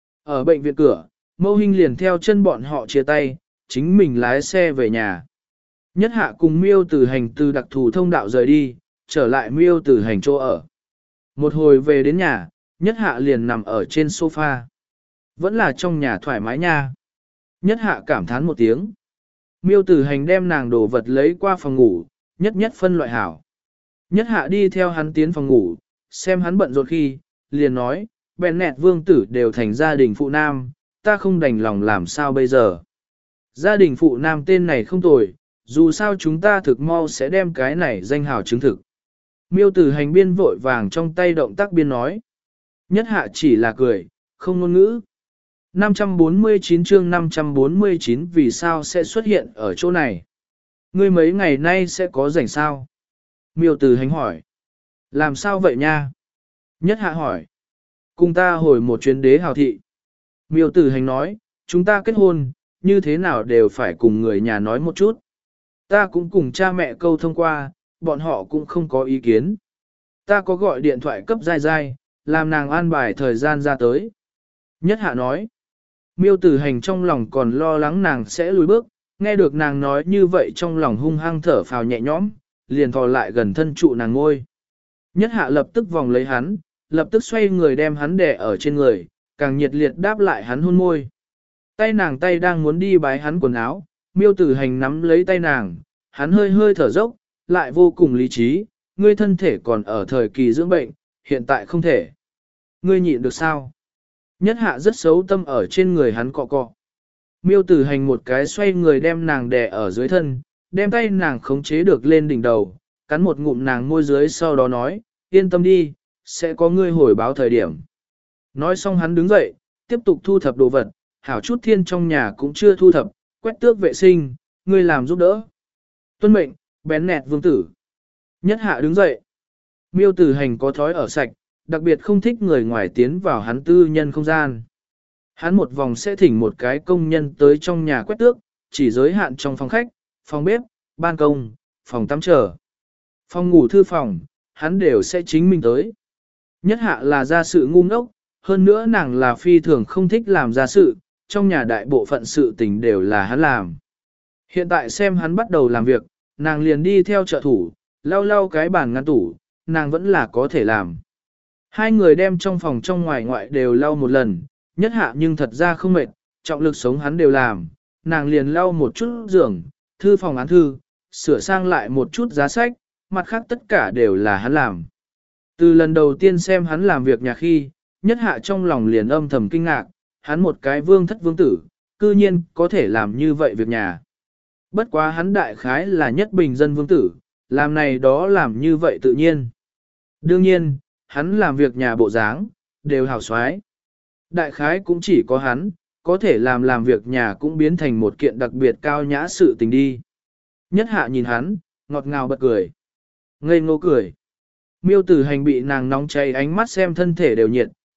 Ở bệnh viện cửa, Mâu Hinh liền theo chân bọn họ chia tay, chính mình lái xe về nhà. Nhất hạ cùng Miêu Tử Hành từ đặc thù thông đạo rời đi, trở lại Miêu Tử Hành chỗ ở. Một hồi về đến nhà, nhất hạ liền nằm ở trên sofa. Vẫn là trong nhà thoải mái nha. Nhất hạ cảm thán một tiếng. Miêu Tử Hành đem nàng đồ vật lấy qua phòng ngủ, nhất nhất phân loại hảo. Nhất hạ đi theo hắn tiến phòng ngủ, xem hắn bận rộn khi, liền nói, bèn nẹt vương tử đều thành gia đình phụ nam, ta không đành lòng làm sao bây giờ. Gia đình phụ nam tên này không tồi, dù sao chúng ta thực mau sẽ đem cái này danh hào chứng thực. Miêu Tử Hành biên vội vàng trong tay động tác biên nói. Nhất hạ chỉ là cười, không ngôn ngữ. năm trăm bốn mươi chín chương năm trăm bốn mươi chín vì sao sẽ xuất hiện ở chỗ này? Ngươi mấy ngày nay sẽ có rảnh sao? Miêu Tử Hành hỏi. Làm sao vậy nha? Nhất hạ hỏi. Cùng ta hồi một chuyến đế hào thị. Miêu Tử Hành nói, chúng ta kết hôn, như thế nào đều phải cùng người nhà nói một chút. Ta cũng cùng cha mẹ câu thông qua, bọn họ cũng không có ý kiến. Ta có gọi điện thoại cấp dai dai, làm nàng an bài thời gian ra tới. Nhất hạ nói. Miêu Tử Hành trong lòng còn lo lắng nàng sẽ lùi bước, nghe được nàng nói như vậy trong lòng hung hăng thở phào nhẹ nhõm, liền thò lại gần thân trụ nàng ngôi. Nhất hạ lập tức vòng lấy hắn, lập tức xoay người đem hắn đè ở trên người, càng nhiệt liệt đáp lại hắn hôn môi. Tay nàng tay đang muốn đi bái hắn quần áo, Miêu Tử Hành nắm lấy tay nàng, hắn hơi hơi thở dốc, lại vô cùng lý trí, ngươi thân thể còn ở thời kỳ dưỡng bệnh, hiện tại không thể. Ngươi nhịn được sao? Nhất hạ rất xấu tâm ở trên người hắn cọ cọ. Miêu Tử Hành một cái xoay người đem nàng đè ở dưới thân, đem tay nàng khống chế được lên đỉnh đầu, cắn một ngụm nàng môi dưới sau đó nói, yên tâm đi, sẽ có ngươi hồi báo thời điểm. Nói xong hắn đứng dậy, tiếp tục thu thập đồ vật, hảo chút thiên trong nhà cũng chưa thu thập, quét tước vệ sinh, ngươi làm giúp đỡ. Tuân mệnh, bén nẹt vương tử. Nhất hạ đứng dậy. Miêu Tử Hành có thói ở sạch, đặc biệt không thích người ngoài tiến vào hắn tư nhân không gian. Hắn một vòng sẽ thỉnh một cái công nhân tới trong nhà quét tước, chỉ giới hạn trong phòng khách, phòng bếp, ban công, phòng tắm chờ. Phòng ngủ thư phòng, hắn đều sẽ chính mình tới. Nhất hạ là gia sự ngu ngốc, hơn nữa nàng là phi thường không thích làm gia sự, trong nhà đại bộ phận sự tình đều là hắn làm. Hiện tại xem hắn bắt đầu làm việc, nàng liền đi theo trợ thủ, lau lau cái bàn ngăn tủ, nàng vẫn là có thể làm. Hai người đem trong phòng trong ngoài ngoại đều lau một lần, nhất hạ nhưng thật ra không mệt, trọng lực sống hắn đều làm, nàng liền lau một chút giường, thư phòng án thư, sửa sang lại một chút giá sách, mặt khác tất cả đều là hắn làm. Từ lần đầu tiên xem hắn làm việc nhà khi, nhất hạ trong lòng liền âm thầm kinh ngạc, hắn một cái vương thất vương tử, cư nhiên có thể làm như vậy việc nhà. Bất quá hắn đại khái là nhất bình dân vương tử, làm này đó làm như vậy tự nhiên. Đương nhiên, hắn làm việc nhà bộ dáng, đều hào xoái. Đại khái cũng chỉ có hắn, có thể làm làm việc nhà cũng biến thành một kiện đặc biệt cao nhã sự tình đi. Nhất hạ nhìn hắn, ngọt ngào bật cười. Ngây ngô cười. Miêu Tử Hành bị nàng nóng cháy ánh mắt xem thân thể đều nhiệt,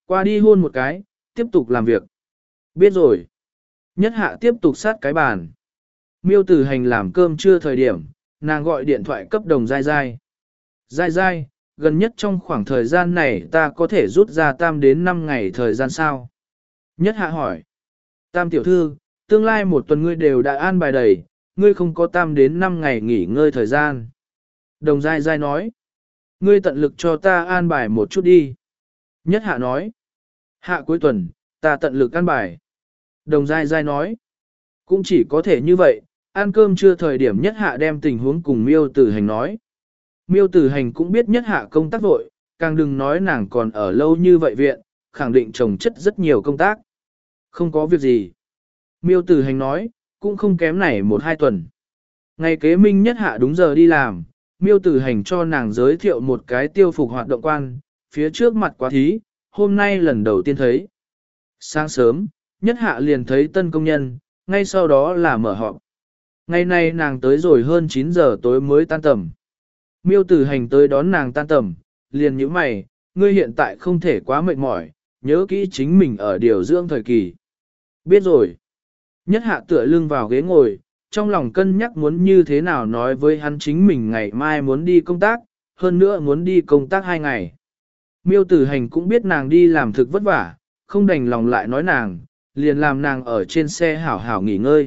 qua đi hôn một cái, tiếp tục làm việc. Biết rồi. Nhất hạ tiếp tục sát cái bàn. Miêu Tử Hành làm cơm trưa thời điểm, nàng gọi điện thoại cấp đồng dai dai. Dai dai, gần nhất trong khoảng thời gian này ta có thể rút ra tam đến năm ngày thời gian sao? Nhất hạ hỏi. Tam tiểu thư, tương lai một tuần ngươi đều đã an bài đầy, ngươi không có tam đến năm ngày nghỉ ngơi thời gian. Đồng dai dai nói. Ngươi tận lực cho ta an bài một chút đi. Nhất hạ nói. Hạ cuối tuần, ta tận lực an bài. Đồng dai dai nói. Cũng chỉ có thể như vậy, ăn cơm chưa thời điểm nhất hạ đem tình huống cùng miêu tử hành nói. Miêu tử hành cũng biết nhất hạ công tác vội, càng đừng nói nàng còn ở lâu như vậy viện, khẳng định chồng chất rất nhiều công tác. Không có việc gì. Miêu tử hành nói, cũng không kém này một hai tuần. Ngày kế minh nhất hạ đúng giờ đi làm, miêu tử hành cho nàng giới thiệu một cái tiêu phục hoạt động quan, phía trước mặt quá thí, hôm nay lần đầu tiên thấy. Sáng sớm, nhất hạ liền thấy tân công nhân, ngay sau đó là mở họp. Ngày nay nàng tới rồi hơn chín giờ tối mới tan tầm. Miêu tử hành tới đón nàng tan tầm, liền nhíu mày, ngươi hiện tại không thể quá mệt mỏi, nhớ kỹ chính mình ở điều dưỡng thời kỳ. Biết rồi. Nhất hạ tựa lưng vào ghế ngồi, trong lòng cân nhắc muốn như thế nào nói với hắn chính mình ngày mai muốn đi công tác, hơn nữa muốn đi công tác hai ngày. Miêu tử hành cũng biết nàng đi làm thực vất vả, không đành lòng lại nói nàng, liền làm nàng ở trên xe hảo hảo nghỉ ngơi.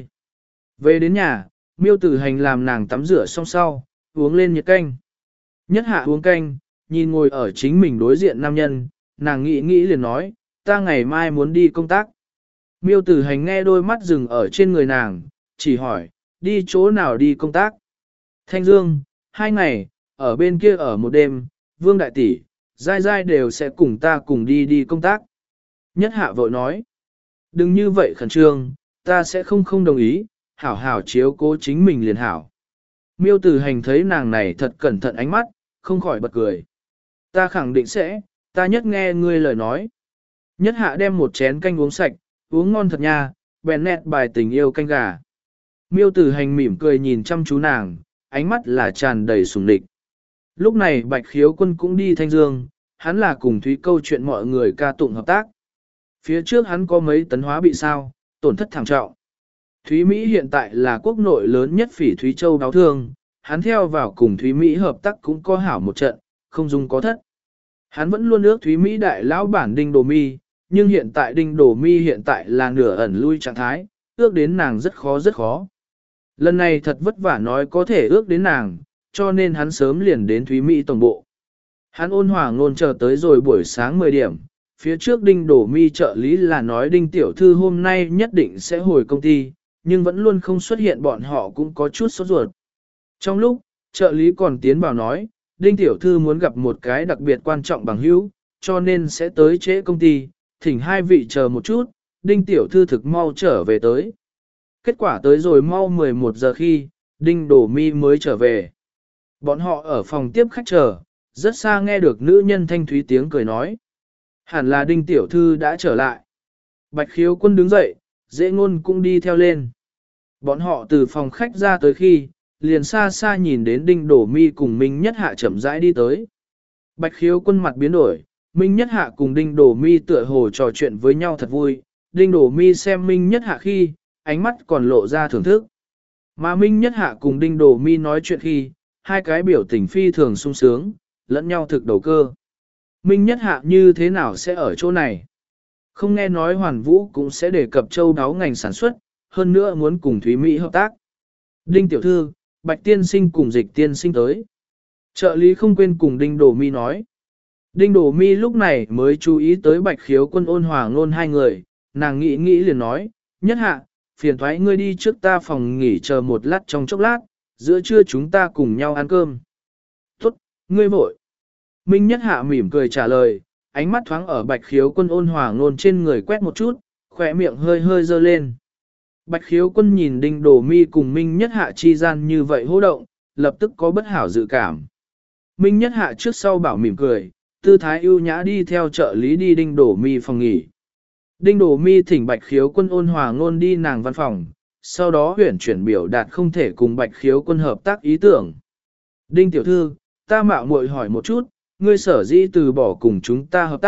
Về đến nhà, miêu tử hành làm nàng tắm rửa xong sau, uống lên nhiệt canh. Nhất hạ uống canh, nhìn ngồi ở chính mình đối diện nam nhân, nàng nghĩ nghĩ liền nói, ta ngày mai muốn đi công tác. Miêu tử hành nghe đôi mắt dừng ở trên người nàng, chỉ hỏi, đi chỗ nào đi công tác. Thanh Dương, hai ngày, ở bên kia ở một đêm, Vương Đại Tỷ, Giai Giai đều sẽ cùng ta cùng đi đi công tác. Nhất hạ vội nói, đừng như vậy khẩn trương, ta sẽ không không đồng ý, hảo hảo chiếu cố chính mình liền hảo. Miêu tử hành thấy nàng này thật cẩn thận ánh mắt, không khỏi bật cười. Ta khẳng định sẽ, ta nhất nghe ngươi lời nói. Nhất hạ đem một chén canh uống sạch, uống ngon thật nha, bèn nét bài tình yêu canh gà. Miêu tử hành mỉm cười nhìn chăm chú nàng, ánh mắt là tràn đầy sủng địch. Lúc này Bạch Khiếu Quân cũng đi Thanh Dương, hắn là cùng Thúy câu chuyện mọi người ca tụng hợp tác. Phía trước hắn có mấy tấn hóa bị sao, tổn thất thảm trọng. Thúy Mỹ hiện tại là quốc nội lớn nhất phỉ Thúy Châu báo thương, hắn theo vào cùng Thúy Mỹ hợp tác cũng có hảo một trận, không dung có thất. Hắn vẫn luôn ước Thúy Mỹ đại lão bản Đinh Đồ Mi, nhưng hiện tại Đinh Đồ Mi hiện tại là nửa ẩn lui trạng thái, ước đến nàng rất khó rất khó. Lần này thật vất vả nói có thể ước đến nàng, cho nên hắn sớm liền đến Thúy Mỹ tổng bộ. Hắn ôn hòa ngôn chờ tới rồi buổi sáng mười điểm, phía trước Đinh Đồ Mi trợ lý là nói Đinh Tiểu Thư hôm nay nhất định sẽ hồi công ty, nhưng vẫn luôn không xuất hiện, bọn họ cũng có chút sốt ruột. Trong lúc, trợ lý còn tiến vào nói, Đinh Tiểu Thư muốn gặp một cái đặc biệt quan trọng bằng hữu, cho nên sẽ tới trễ công ty, thỉnh hai vị chờ một chút, Đinh Tiểu Thư thực mau trở về tới. Kết quả tới rồi mau mười một giờ khi, Đinh Đồ Mi mới trở về. Bọn họ ở phòng tiếp khách chờ, rất xa nghe được nữ nhân thanh thúy tiếng cười nói. Hẳn là Đinh Tiểu Thư đã trở lại. Bạch Khiếu Quân đứng dậy, Dễ Ngôn cũng đi theo lên. Bọn họ từ phòng khách ra tới khi, liền xa xa nhìn đến Đinh Đổ Mi cùng Minh Nhất Hạ chậm rãi đi tới. Bạch Khiếu Quân mặt biến đổi, Minh Nhất Hạ cùng Đinh Đổ Mi tựa hồ trò chuyện với nhau thật vui. Đinh Đổ Mi xem Minh Nhất Hạ khi, ánh mắt còn lộ ra thưởng thức. Mà Minh Nhất Hạ cùng Đinh Đổ Mi nói chuyện khi, hai cái biểu tình phi thường sung sướng, lẫn nhau thực đầu cơ. Minh Nhất Hạ như thế nào sẽ ở chỗ này? Không nghe nói Hoàn Vũ cũng sẽ đề cập châu đáo ngành sản xuất, hơn nữa muốn cùng Thúy Mỹ hợp tác. Đinh Tiểu Thư, Bạch Tiên Sinh cùng Dịch Tiên Sinh tới. Trợ lý không quên cùng Đinh Đổ Mi nói. Đinh Đổ Mi lúc này mới chú ý tới Bạch Khiếu Quân ôn hòa ngôn hai người, nàng nghĩ nghĩ liền nói, Nhất Hạ, phiền thoái ngươi đi trước ta phòng nghỉ chờ một lát trong chốc lát, giữa trưa chúng ta cùng nhau ăn cơm. Tốt, ngươi vội. Minh Nhất Hạ mỉm cười trả lời, ánh mắt thoáng ở Bạch Khiếu Quân ôn hòa ngôn trên người quét một chút, khỏe miệng hơi hơi dơ lên. Bạch Khiếu Quân nhìn Đinh Đổ Mi cùng Minh Nhất Hạ chi gian như vậy hô động, lập tức có bất hảo dự cảm. Minh Nhất Hạ trước sau bảo mỉm cười, tư thái ưu nhã đi theo trợ lý đi Đinh Đổ Mi phòng nghỉ. Đinh Đổ Mi thỉnh Bạch Khiếu Quân ôn hòa ngôn đi nàng văn phòng, sau đó huyển chuyển biểu đạt không thể cùng Bạch Khiếu Quân hợp tác ý tưởng. Đinh Tiểu Thư, ta mạo muội hỏi một chút, ngươi sở dĩ từ bỏ cùng chúng ta hợp tác,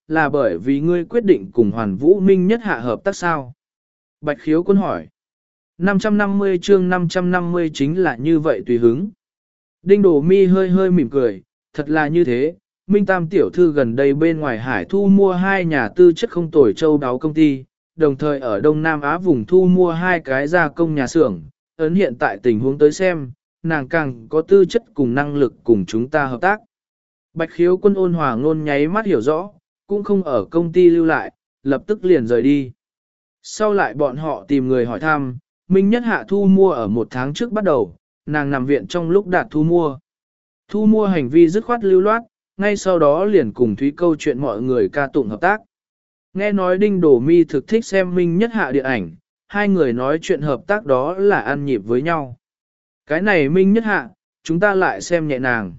là bởi vì ngươi quyết định cùng Hoàn Vũ Minh Nhất Hạ hợp tác sao? Bạch Khiếu Quân hỏi. năm trăm năm mươi chương năm trăm năm mươi chính là như vậy tùy hứng. Đinh Đổ Mi hơi hơi mỉm cười, thật là như thế, Minh Tam tiểu thư gần đây bên ngoài hải thu mua hai nhà tư chất không tồi châu đáo công ty, đồng thời ở Đông Nam Á vùng thu mua hai cái gia công nhà xưởng, ấn hiện tại tình huống tới xem, nàng càng có tư chất cùng năng lực cùng chúng ta hợp tác. Bạch Khiếu Quân ôn hòa ngôn nháy mắt hiểu rõ, cũng không ở công ty lưu lại, lập tức liền rời đi. Sau lại bọn họ tìm người hỏi thăm, Minh Nhất Hạ thu mua ở một tháng trước bắt đầu, nàng nằm viện trong lúc đạt thu mua. Thu mua hành vi dứt khoát lưu loát, ngay sau đó liền cùng Thúy câu chuyện mọi người ca tụng hợp tác. Nghe nói Đinh Đổ Mi thực thích xem Minh Nhất Hạ điện ảnh, hai người nói chuyện hợp tác đó là ăn nhịp với nhau. Cái này Minh Nhất Hạ, chúng ta lại xem nhẹ nàng.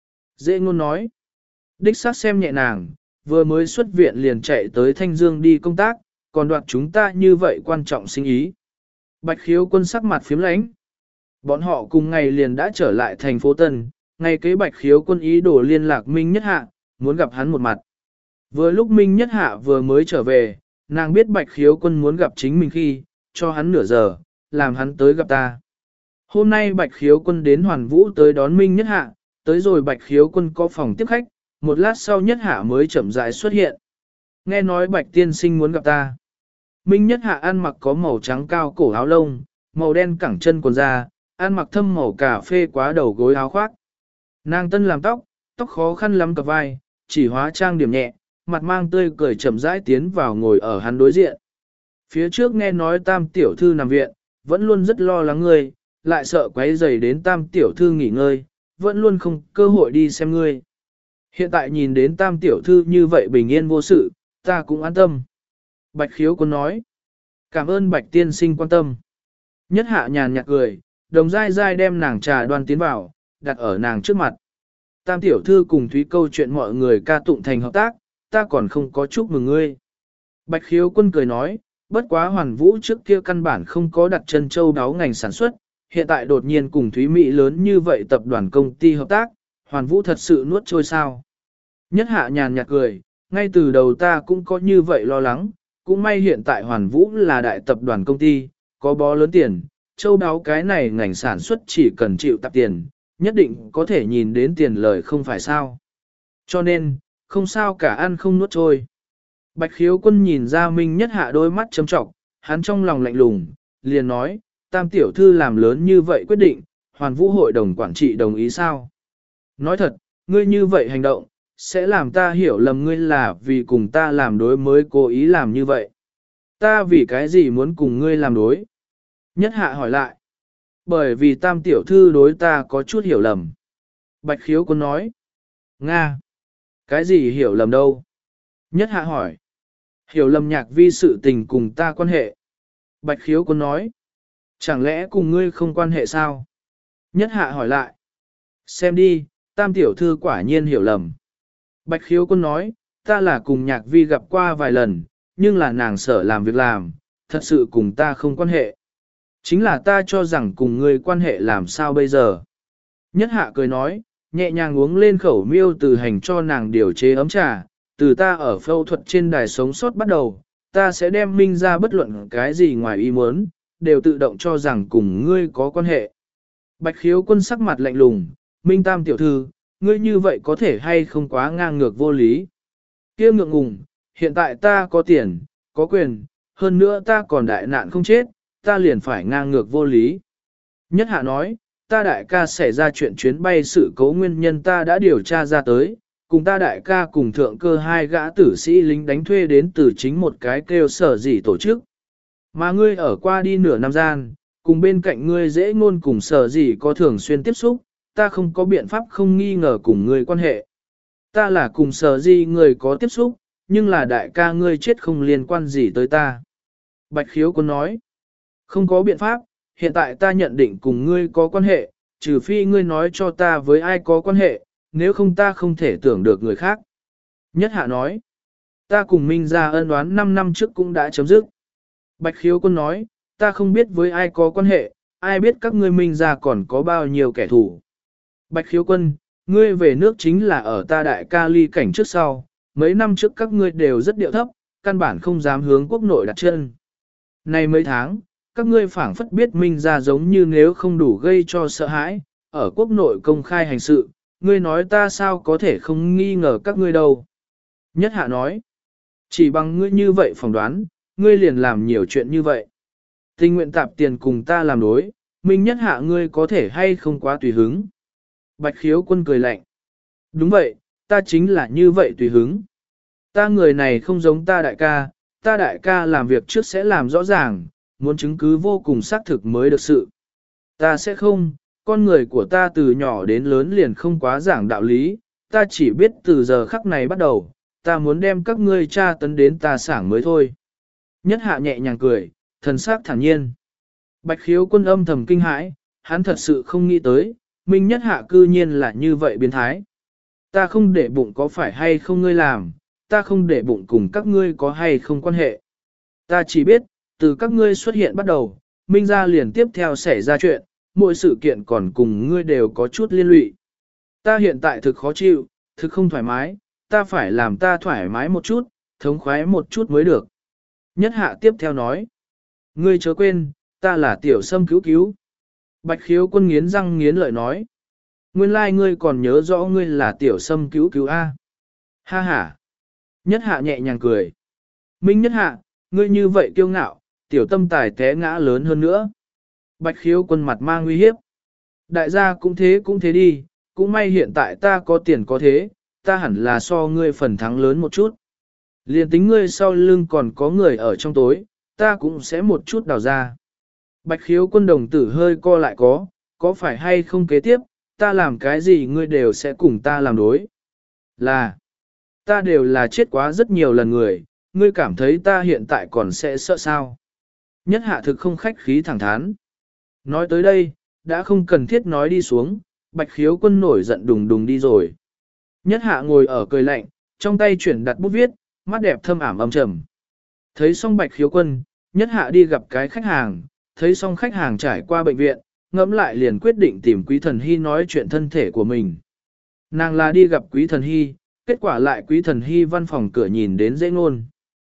Dễ ngôn nói, đích xác xem nhẹ nàng, vừa mới xuất viện liền chạy tới Thanh Dương đi công tác, còn đoạt chúng ta như vậy quan trọng sinh ý. Bạch Khiếu Quân sắc mặt phiếm lãnh. Bọn họ cùng ngày liền đã trở lại thành phố Tân, ngày kế Bạch Khiếu Quân ý đồ liên lạc Minh Nhất Hạ, muốn gặp hắn một mặt. Vừa lúc Minh Nhất Hạ vừa mới trở về, nàng biết Bạch Khiếu Quân muốn gặp chính mình khi, cho hắn nửa giờ, làm hắn tới gặp ta. Hôm nay Bạch Khiếu Quân đến Hoàn Vũ tới đón Minh Nhất Hạ, tới rồi Bạch Khiếu Quân có phòng tiếp khách, một lát sau Nhất Hạ mới chậm rãi xuất hiện. Nghe nói Bạch tiên sinh muốn gặp ta. Minh Nhất Hạ ăn mặc có màu trắng cao cổ áo lông, màu đen cẳng chân quần da, ăn mặc thâm màu cà phê quá đầu gối áo khoác. Nàng tân làm tóc, tóc khó khăn lắm cặp vai, chỉ hóa trang điểm nhẹ, mặt mang tươi cười chậm rãi tiến vào ngồi ở hắn đối diện. Phía trước nghe nói Tam tiểu thư nằm viện, vẫn luôn rất lo lắng ngươi, lại sợ quấy rầy đến Tam tiểu thư nghỉ ngơi, vẫn luôn không cơ hội đi xem ngươi. Hiện tại nhìn đến Tam tiểu thư như vậy bình yên vô sự, ta cũng an tâm. Bạch Khiếu Quân nói, cảm ơn Bạch tiên sinh quan tâm. Nhất Hạ nhàn nhạt cười, đồng dai dai đem nàng trà đoan tiến vào, đặt ở nàng trước mặt. Tam tiểu thư cùng Thúy câu chuyện mọi người ca tụng thành hợp tác, ta còn không có chúc mừng ngươi. Bạch Khiếu Quân cười nói, bất quá Hoàn Vũ trước kia căn bản không có đặt chân châu đáo ngành sản xuất, hiện tại đột nhiên cùng Thúy Mỹ lớn như vậy tập đoàn công ty hợp tác, Hoàn Vũ thật sự nuốt trôi sao. Nhất Hạ nhàn nhạt cười, ngay từ đầu ta cũng có như vậy lo lắng, cũng may hiện tại Hoàn Vũ là đại tập đoàn công ty, có bó lớn tiền, châu đáo cái này ngành sản xuất chỉ cần chịu tạp tiền, nhất định có thể nhìn đến tiền lời không phải sao. Cho nên, không sao cả ăn không nuốt trôi. Bạch Khiếu Quân nhìn ra Minh Nhất Hạ đôi mắt châm trọng, hắn trong lòng lạnh lùng, liền nói, Tam tiểu thư làm lớn như vậy quyết định, Hoàn Vũ hội đồng quản trị đồng ý sao? Nói thật, ngươi như vậy hành động, sẽ làm ta hiểu lầm ngươi là vì cùng ta làm đối mới cố ý làm như vậy. Ta vì cái gì muốn cùng ngươi làm đối? Nhất Hạ hỏi lại. Bởi vì Tam tiểu thư đối ta có chút hiểu lầm. Bạch Khiếu Quân nói. Nga. Cái gì hiểu lầm đâu? Nhất Hạ hỏi. Hiểu lầm Nhạc Vi sự tình cùng ta quan hệ. Bạch Khiếu Quân nói. Chẳng lẽ cùng ngươi không quan hệ sao? Nhất Hạ hỏi lại. Xem đi, Tam tiểu thư quả nhiên hiểu lầm. Bạch Khiếu Quân nói, ta là cùng Nhạc Vi gặp qua vài lần, nhưng là nàng sở làm việc làm, thật sự cùng ta không quan hệ. Chính là ta cho rằng cùng ngươi quan hệ làm sao bây giờ. Nhất Hạ cười nói, nhẹ nhàng uống lên khẩu miêu từ hành cho nàng điều chế ấm trà, từ ta ở phẫu thuật trên đài sống sót bắt đầu, ta sẽ đem Minh ra bất luận cái gì ngoài ý muốn, đều tự động cho rằng cùng ngươi có quan hệ. Bạch Khiếu Quân sắc mặt lạnh lùng, Minh Tam tiểu thư, ngươi như vậy có thể hay không quá ngang ngược vô lý. Kia ngượng ngùng, hiện tại ta có tiền, có quyền, hơn nữa ta còn đại nạn không chết, ta liền phải ngang ngược vô lý. Nhất Hạ nói, ta đại ca xảy ra chuyện chuyến bay sự cố nguyên nhân ta đã điều tra ra tới, cùng ta đại ca cùng thượng cơ hai gã tử sĩ lính đánh thuê đến từ chính một cái kêu sở gì tổ chức. Mà ngươi ở qua đi nửa năm gian, cùng bên cạnh ngươi dễ ngôn cùng sở gì có thường xuyên tiếp xúc, ta không có biện pháp không nghi ngờ cùng ngươi quan hệ. Ta là cùng sở gì người có tiếp xúc, nhưng là đại ca ngươi chết không liên quan gì tới ta. Bạch Khiếu Quân nói, không có biện pháp, hiện tại ta nhận định cùng ngươi có quan hệ, trừ phi ngươi nói cho ta với ai có quan hệ, nếu không ta không thể tưởng được người khác. Nhất Hạ nói, ta cùng Minh ra ân oán năm năm trước cũng đã chấm dứt. Bạch Khiếu Quân nói, ta không biết với ai có quan hệ, ai biết các ngươi Minh ra còn có bao nhiêu kẻ thù. Bạch Khiếu Quân, ngươi về nước chính là ở ta đại ca ly cảnh trước sau, mấy năm trước các ngươi đều rất điệu thấp, căn bản không dám hướng quốc nội đặt chân. Này mấy tháng, các ngươi phảng phất biết Minh ra giống như nếu không đủ gây cho sợ hãi, ở quốc nội công khai hành sự, ngươi nói ta sao có thể không nghi ngờ các ngươi đâu. Nhất hạ nói, chỉ bằng ngươi như vậy phỏng đoán, ngươi liền làm nhiều chuyện như vậy. Tình nguyện tạp tiền cùng ta làm đối, Minh nhất hạ ngươi có thể hay không quá tùy hứng. Bạch khiếu quân cười lạnh. Đúng vậy, ta chính là như vậy tùy hứng. Ta người này không giống ta đại ca, ta đại ca làm việc trước sẽ làm rõ ràng, muốn chứng cứ vô cùng xác thực mới được sự. Ta sẽ không, con người của ta từ nhỏ đến lớn liền không quá giảng đạo lý, ta chỉ biết từ giờ khắc này bắt đầu, ta muốn đem các ngươi tra tấn đến ta sảng mới thôi. Nhất hạ nhẹ nhàng cười, thần sắc thản nhiên. Bạch khiếu quân âm thầm kinh hãi, hắn thật sự không nghĩ tới, Minh nhất hạ cư nhiên là như vậy biến thái. Ta không để bụng có phải hay không ngươi làm, ta không để bụng cùng các ngươi có hay không quan hệ. Ta chỉ biết, từ các ngươi xuất hiện bắt đầu, Minh ra liền tiếp theo xảy ra chuyện, mỗi sự kiện còn cùng ngươi đều có chút liên lụy. Ta hiện tại thực khó chịu, thực không thoải mái, ta phải làm ta thoải mái một chút, thống khoái một chút mới được. Nhất hạ tiếp theo nói, ngươi chớ quên, ta là tiểu sâm cứu cứu. Bạch khiếu quân nghiến răng nghiến lợi nói, nguyên lai ngươi còn nhớ rõ ngươi là tiểu sâm cứu cứu A. Ha ha. Nhất hạ nhẹ nhàng cười. Minh nhất hạ, ngươi như vậy kiêu ngạo, tiểu tâm tài té ngã lớn hơn nữa. Bạch khiếu quân mặt mang nguy hiếp. Đại gia cũng thế cũng thế đi, cũng may hiện tại ta có tiền có thế, ta hẳn là so ngươi phần thắng lớn một chút. Liên tính ngươi sau lưng còn có người ở trong tối, ta cũng sẽ một chút đào ra. Bạch khiếu quân đồng tử hơi co lại có, có phải hay không kế tiếp, ta làm cái gì ngươi đều sẽ cùng ta làm đối. Là, ta đều là chết quá rất nhiều lần người, ngươi cảm thấy ta hiện tại còn sẽ sợ sao. Nhất hạ thực không khách khí thẳng thắn. Nói tới đây, đã không cần thiết nói đi xuống, bạch khiếu quân nổi giận đùng đùng đi rồi. Nhất hạ ngồi ở cười lạnh, trong tay chuyển đặt bút viết, mắt đẹp thâm ảm âm trầm. Thấy xong bạch khiếu quân, nhất hạ đi gặp cái khách hàng, thấy xong khách hàng trải qua bệnh viện, ngẫm lại liền quyết định tìm quý thần hy nói chuyện thân thể của mình. Nàng là đi gặp quý thần hy, kết quả lại quý thần hy văn phòng cửa nhìn đến dễ ngôn.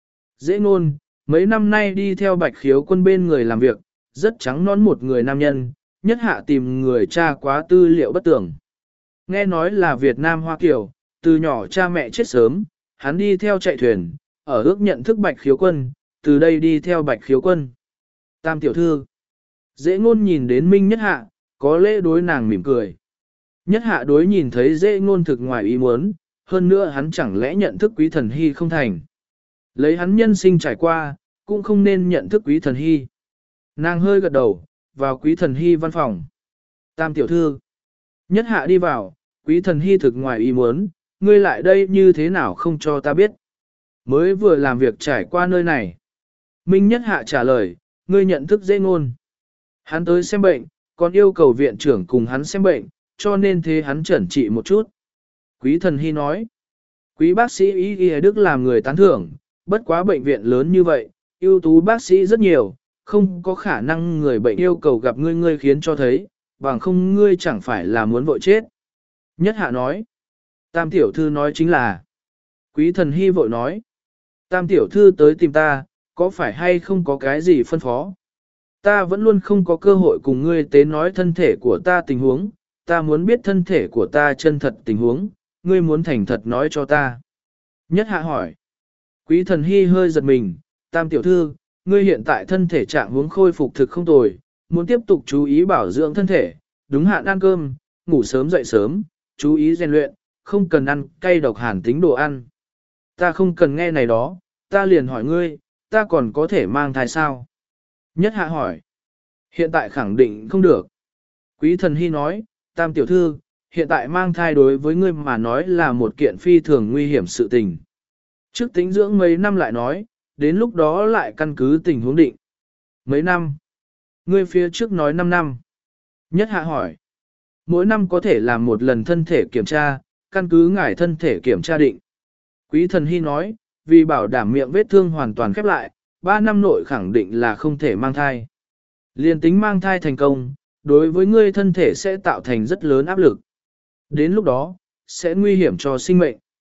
Dễ ngôn, mấy năm nay đi theo bạch khiếu quân bên người làm việc, rất trắng nón một người nam nhân, nhất hạ tìm người cha quá tư liệu bất tưởng. Nghe nói là Việt Nam Hoa Kiều, từ nhỏ cha mẹ chết sớm, hắn đi theo chạy thuyền, ở ước nhận thức bạch khiếu quân, từ đây đi theo bạch khiếu quân. Tam tiểu thư, dễ ngôn nhìn đến Minh nhất hạ, có lễ đối nàng mỉm cười. Nhất hạ đối nhìn thấy dễ ngôn thực ngoài ý muốn, hơn nữa hắn chẳng lẽ nhận thức quý thần hy không thành. Lấy hắn nhân sinh trải qua, cũng không nên nhận thức quý thần hy. Nàng hơi gật đầu, vào quý thần hy văn phòng. Tam tiểu thư, nhất hạ đi vào, quý thần hy thực ngoài ý muốn, ngươi lại đây như thế nào không cho ta biết. Mới vừa làm việc trải qua nơi này. Minh nhất hạ trả lời, ngươi nhận thức dễ ngôn. Hắn tới xem bệnh, còn yêu cầu viện trưởng cùng hắn xem bệnh, cho nên thế hắn chẩn trị một chút. Quý thần hy nói, quý bác sĩ Y Y Đức làm người tán thưởng, bất quá bệnh viện lớn như vậy, ưu tú bác sĩ rất nhiều, không có khả năng người bệnh yêu cầu gặp ngươi ngươi khiến cho thấy, bằng không ngươi chẳng phải là muốn vội chết. Nhất hạ nói, tam tiểu thư nói chính là, quý thần hy vội nói, tam tiểu thư tới tìm ta, có phải hay không có cái gì phân phó? Ta vẫn luôn không có cơ hội cùng ngươi tế nói thân thể của ta tình huống, ta muốn biết thân thể của ta chân thật tình huống, ngươi muốn thành thật nói cho ta. Nhất hạ hỏi, quý thần hy hơi giật mình, tam tiểu thư, ngươi hiện tại thân thể trạng huống khôi phục thực không tồi, muốn tiếp tục chú ý bảo dưỡng thân thể, đúng hạn ăn cơm, ngủ sớm dậy sớm, chú ý rèn luyện, không cần ăn cay độc hàn tính đồ ăn. Ta không cần nghe này đó, ta liền hỏi ngươi, ta còn có thể mang thai sao? Nhất hạ hỏi, hiện tại khẳng định không được. Quý thần hy nói, tam tiểu thư, hiện tại mang thai đối với ngươi mà nói là một kiện phi thường nguy hiểm sự tình. Trước tính dưỡng mấy năm lại nói, đến lúc đó lại căn cứ tình huống định. Mấy năm? Ngươi phía trước nói năm năm. Nhất hạ hỏi, mỗi năm có thể làm một lần thân thể kiểm tra, căn cứ ngải thân thể kiểm tra định. Quý thần hy nói, vì bảo đảm miệng vết thương hoàn toàn khép lại, ba năm nội khẳng định là không thể mang thai. Liên tính mang thai thành công, đối với ngươi thân thể sẽ tạo thành rất lớn áp lực. Đến lúc đó, sẽ nguy hiểm cho sinh mệnh.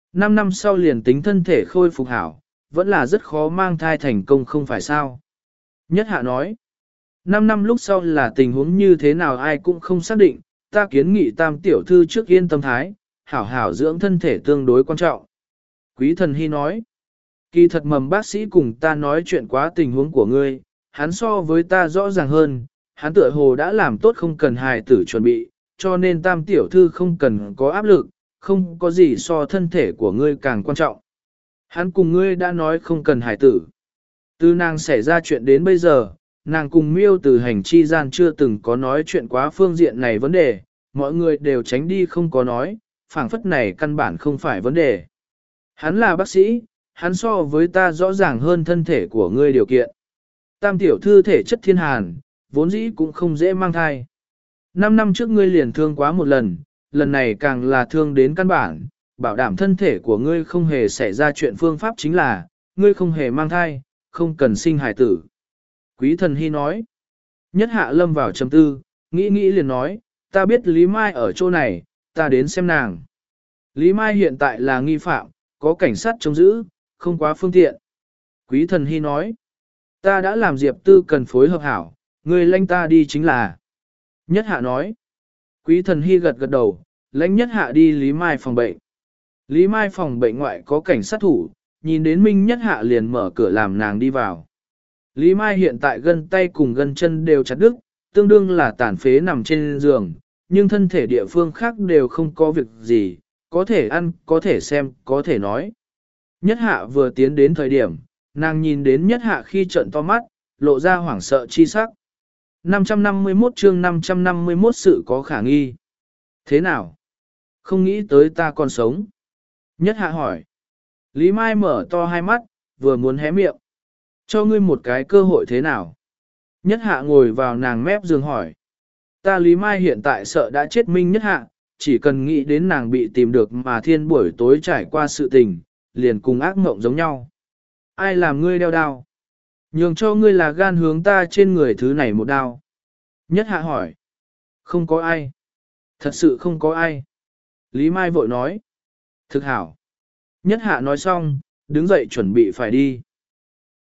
Năm năm sau liền tính thân thể khôi phục hảo, vẫn là rất khó mang thai thành công không phải sao. Nhất hạ nói, năm năm lúc sau là tình huống như thế nào ai cũng không xác định, ta kiến nghị tam tiểu thư trước yên tâm thái, hảo hảo dưỡng thân thể tương đối quan trọng. Quý thần hy nói, kỳ thật mầm bác sĩ cùng ta nói chuyện quá tình huống của ngươi, hắn so với ta rõ ràng hơn, hắn tựa hồ đã làm tốt không cần hài tử chuẩn bị, cho nên tam tiểu thư không cần có áp lực, không có gì so thân thể của ngươi càng quan trọng. Hắn cùng ngươi đã nói không cần hài tử. Từ nàng xảy ra chuyện đến bây giờ, nàng cùng miêu từ hành chi gian chưa từng có nói chuyện quá phương diện này vấn đề, mọi người đều tránh đi không có nói, phảng phất này căn bản không phải vấn đề. Hắn là bác sĩ, hắn so với ta rõ ràng hơn thân thể của ngươi điều kiện. Tam tiểu thư thể chất thiên hàn, vốn dĩ cũng không dễ mang thai. Năm năm trước ngươi liền thương quá một lần, lần này càng là thương đến căn bản, bảo đảm thân thể của ngươi không hề xảy ra chuyện phương pháp chính là, ngươi không hề mang thai, không cần sinh hài tử. Quý thần hy nói, nhất hạ lâm vào trầm tư, nghĩ nghĩ liền nói, ta biết Lý Mai ở chỗ này, ta đến xem nàng. Lý Mai hiện tại là nghi phạm, có cảnh sát trông giữ, không quá phương tiện. Quý thần hy nói, ta đã làm Diệp Tư cần phối hợp hảo, ngươi lãnh ta đi chính là. Nhất hạ nói, quý thần hy gật gật đầu, lãnh nhất hạ đi Lý Mai phòng bệnh. Lý Mai phòng bệnh ngoại có cảnh sát thủ, nhìn đến Minh nhất hạ liền mở cửa làm nàng đi vào. Lý Mai hiện tại gân tay cùng gân chân đều chặt đứt, tương đương là tàn phế nằm trên giường, nhưng thân thể địa phương khác đều không có việc gì, có thể ăn, có thể xem, có thể nói. Nhất hạ vừa tiến đến thời điểm, nàng nhìn đến nhất hạ khi trợn to mắt, lộ ra hoảng sợ chi sắc. năm trăm năm mươi mốt chương năm trăm năm mươi mốt sự có khả nghi. Thế nào? Không nghĩ tới ta còn sống. Nhất hạ hỏi. Lý Mai mở to hai mắt, vừa muốn hé miệng. Cho ngươi một cái cơ hội thế nào? Nhất hạ ngồi vào nàng mép giường hỏi. Ta Lý Mai hiện tại sợ đã chết Minh nhất hạ, chỉ cần nghĩ đến nàng bị tìm được mà thiên buổi tối trải qua sự tình, liền cùng ác mộng giống nhau. Ai làm ngươi đeo đao? Nhường cho ngươi là gan hướng ta trên người thứ này một đao. Nhất hạ hỏi. Không có ai. Thật sự không có ai. Lý Mai vội nói. Thực hảo. Nhất hạ nói xong, đứng dậy chuẩn bị phải đi.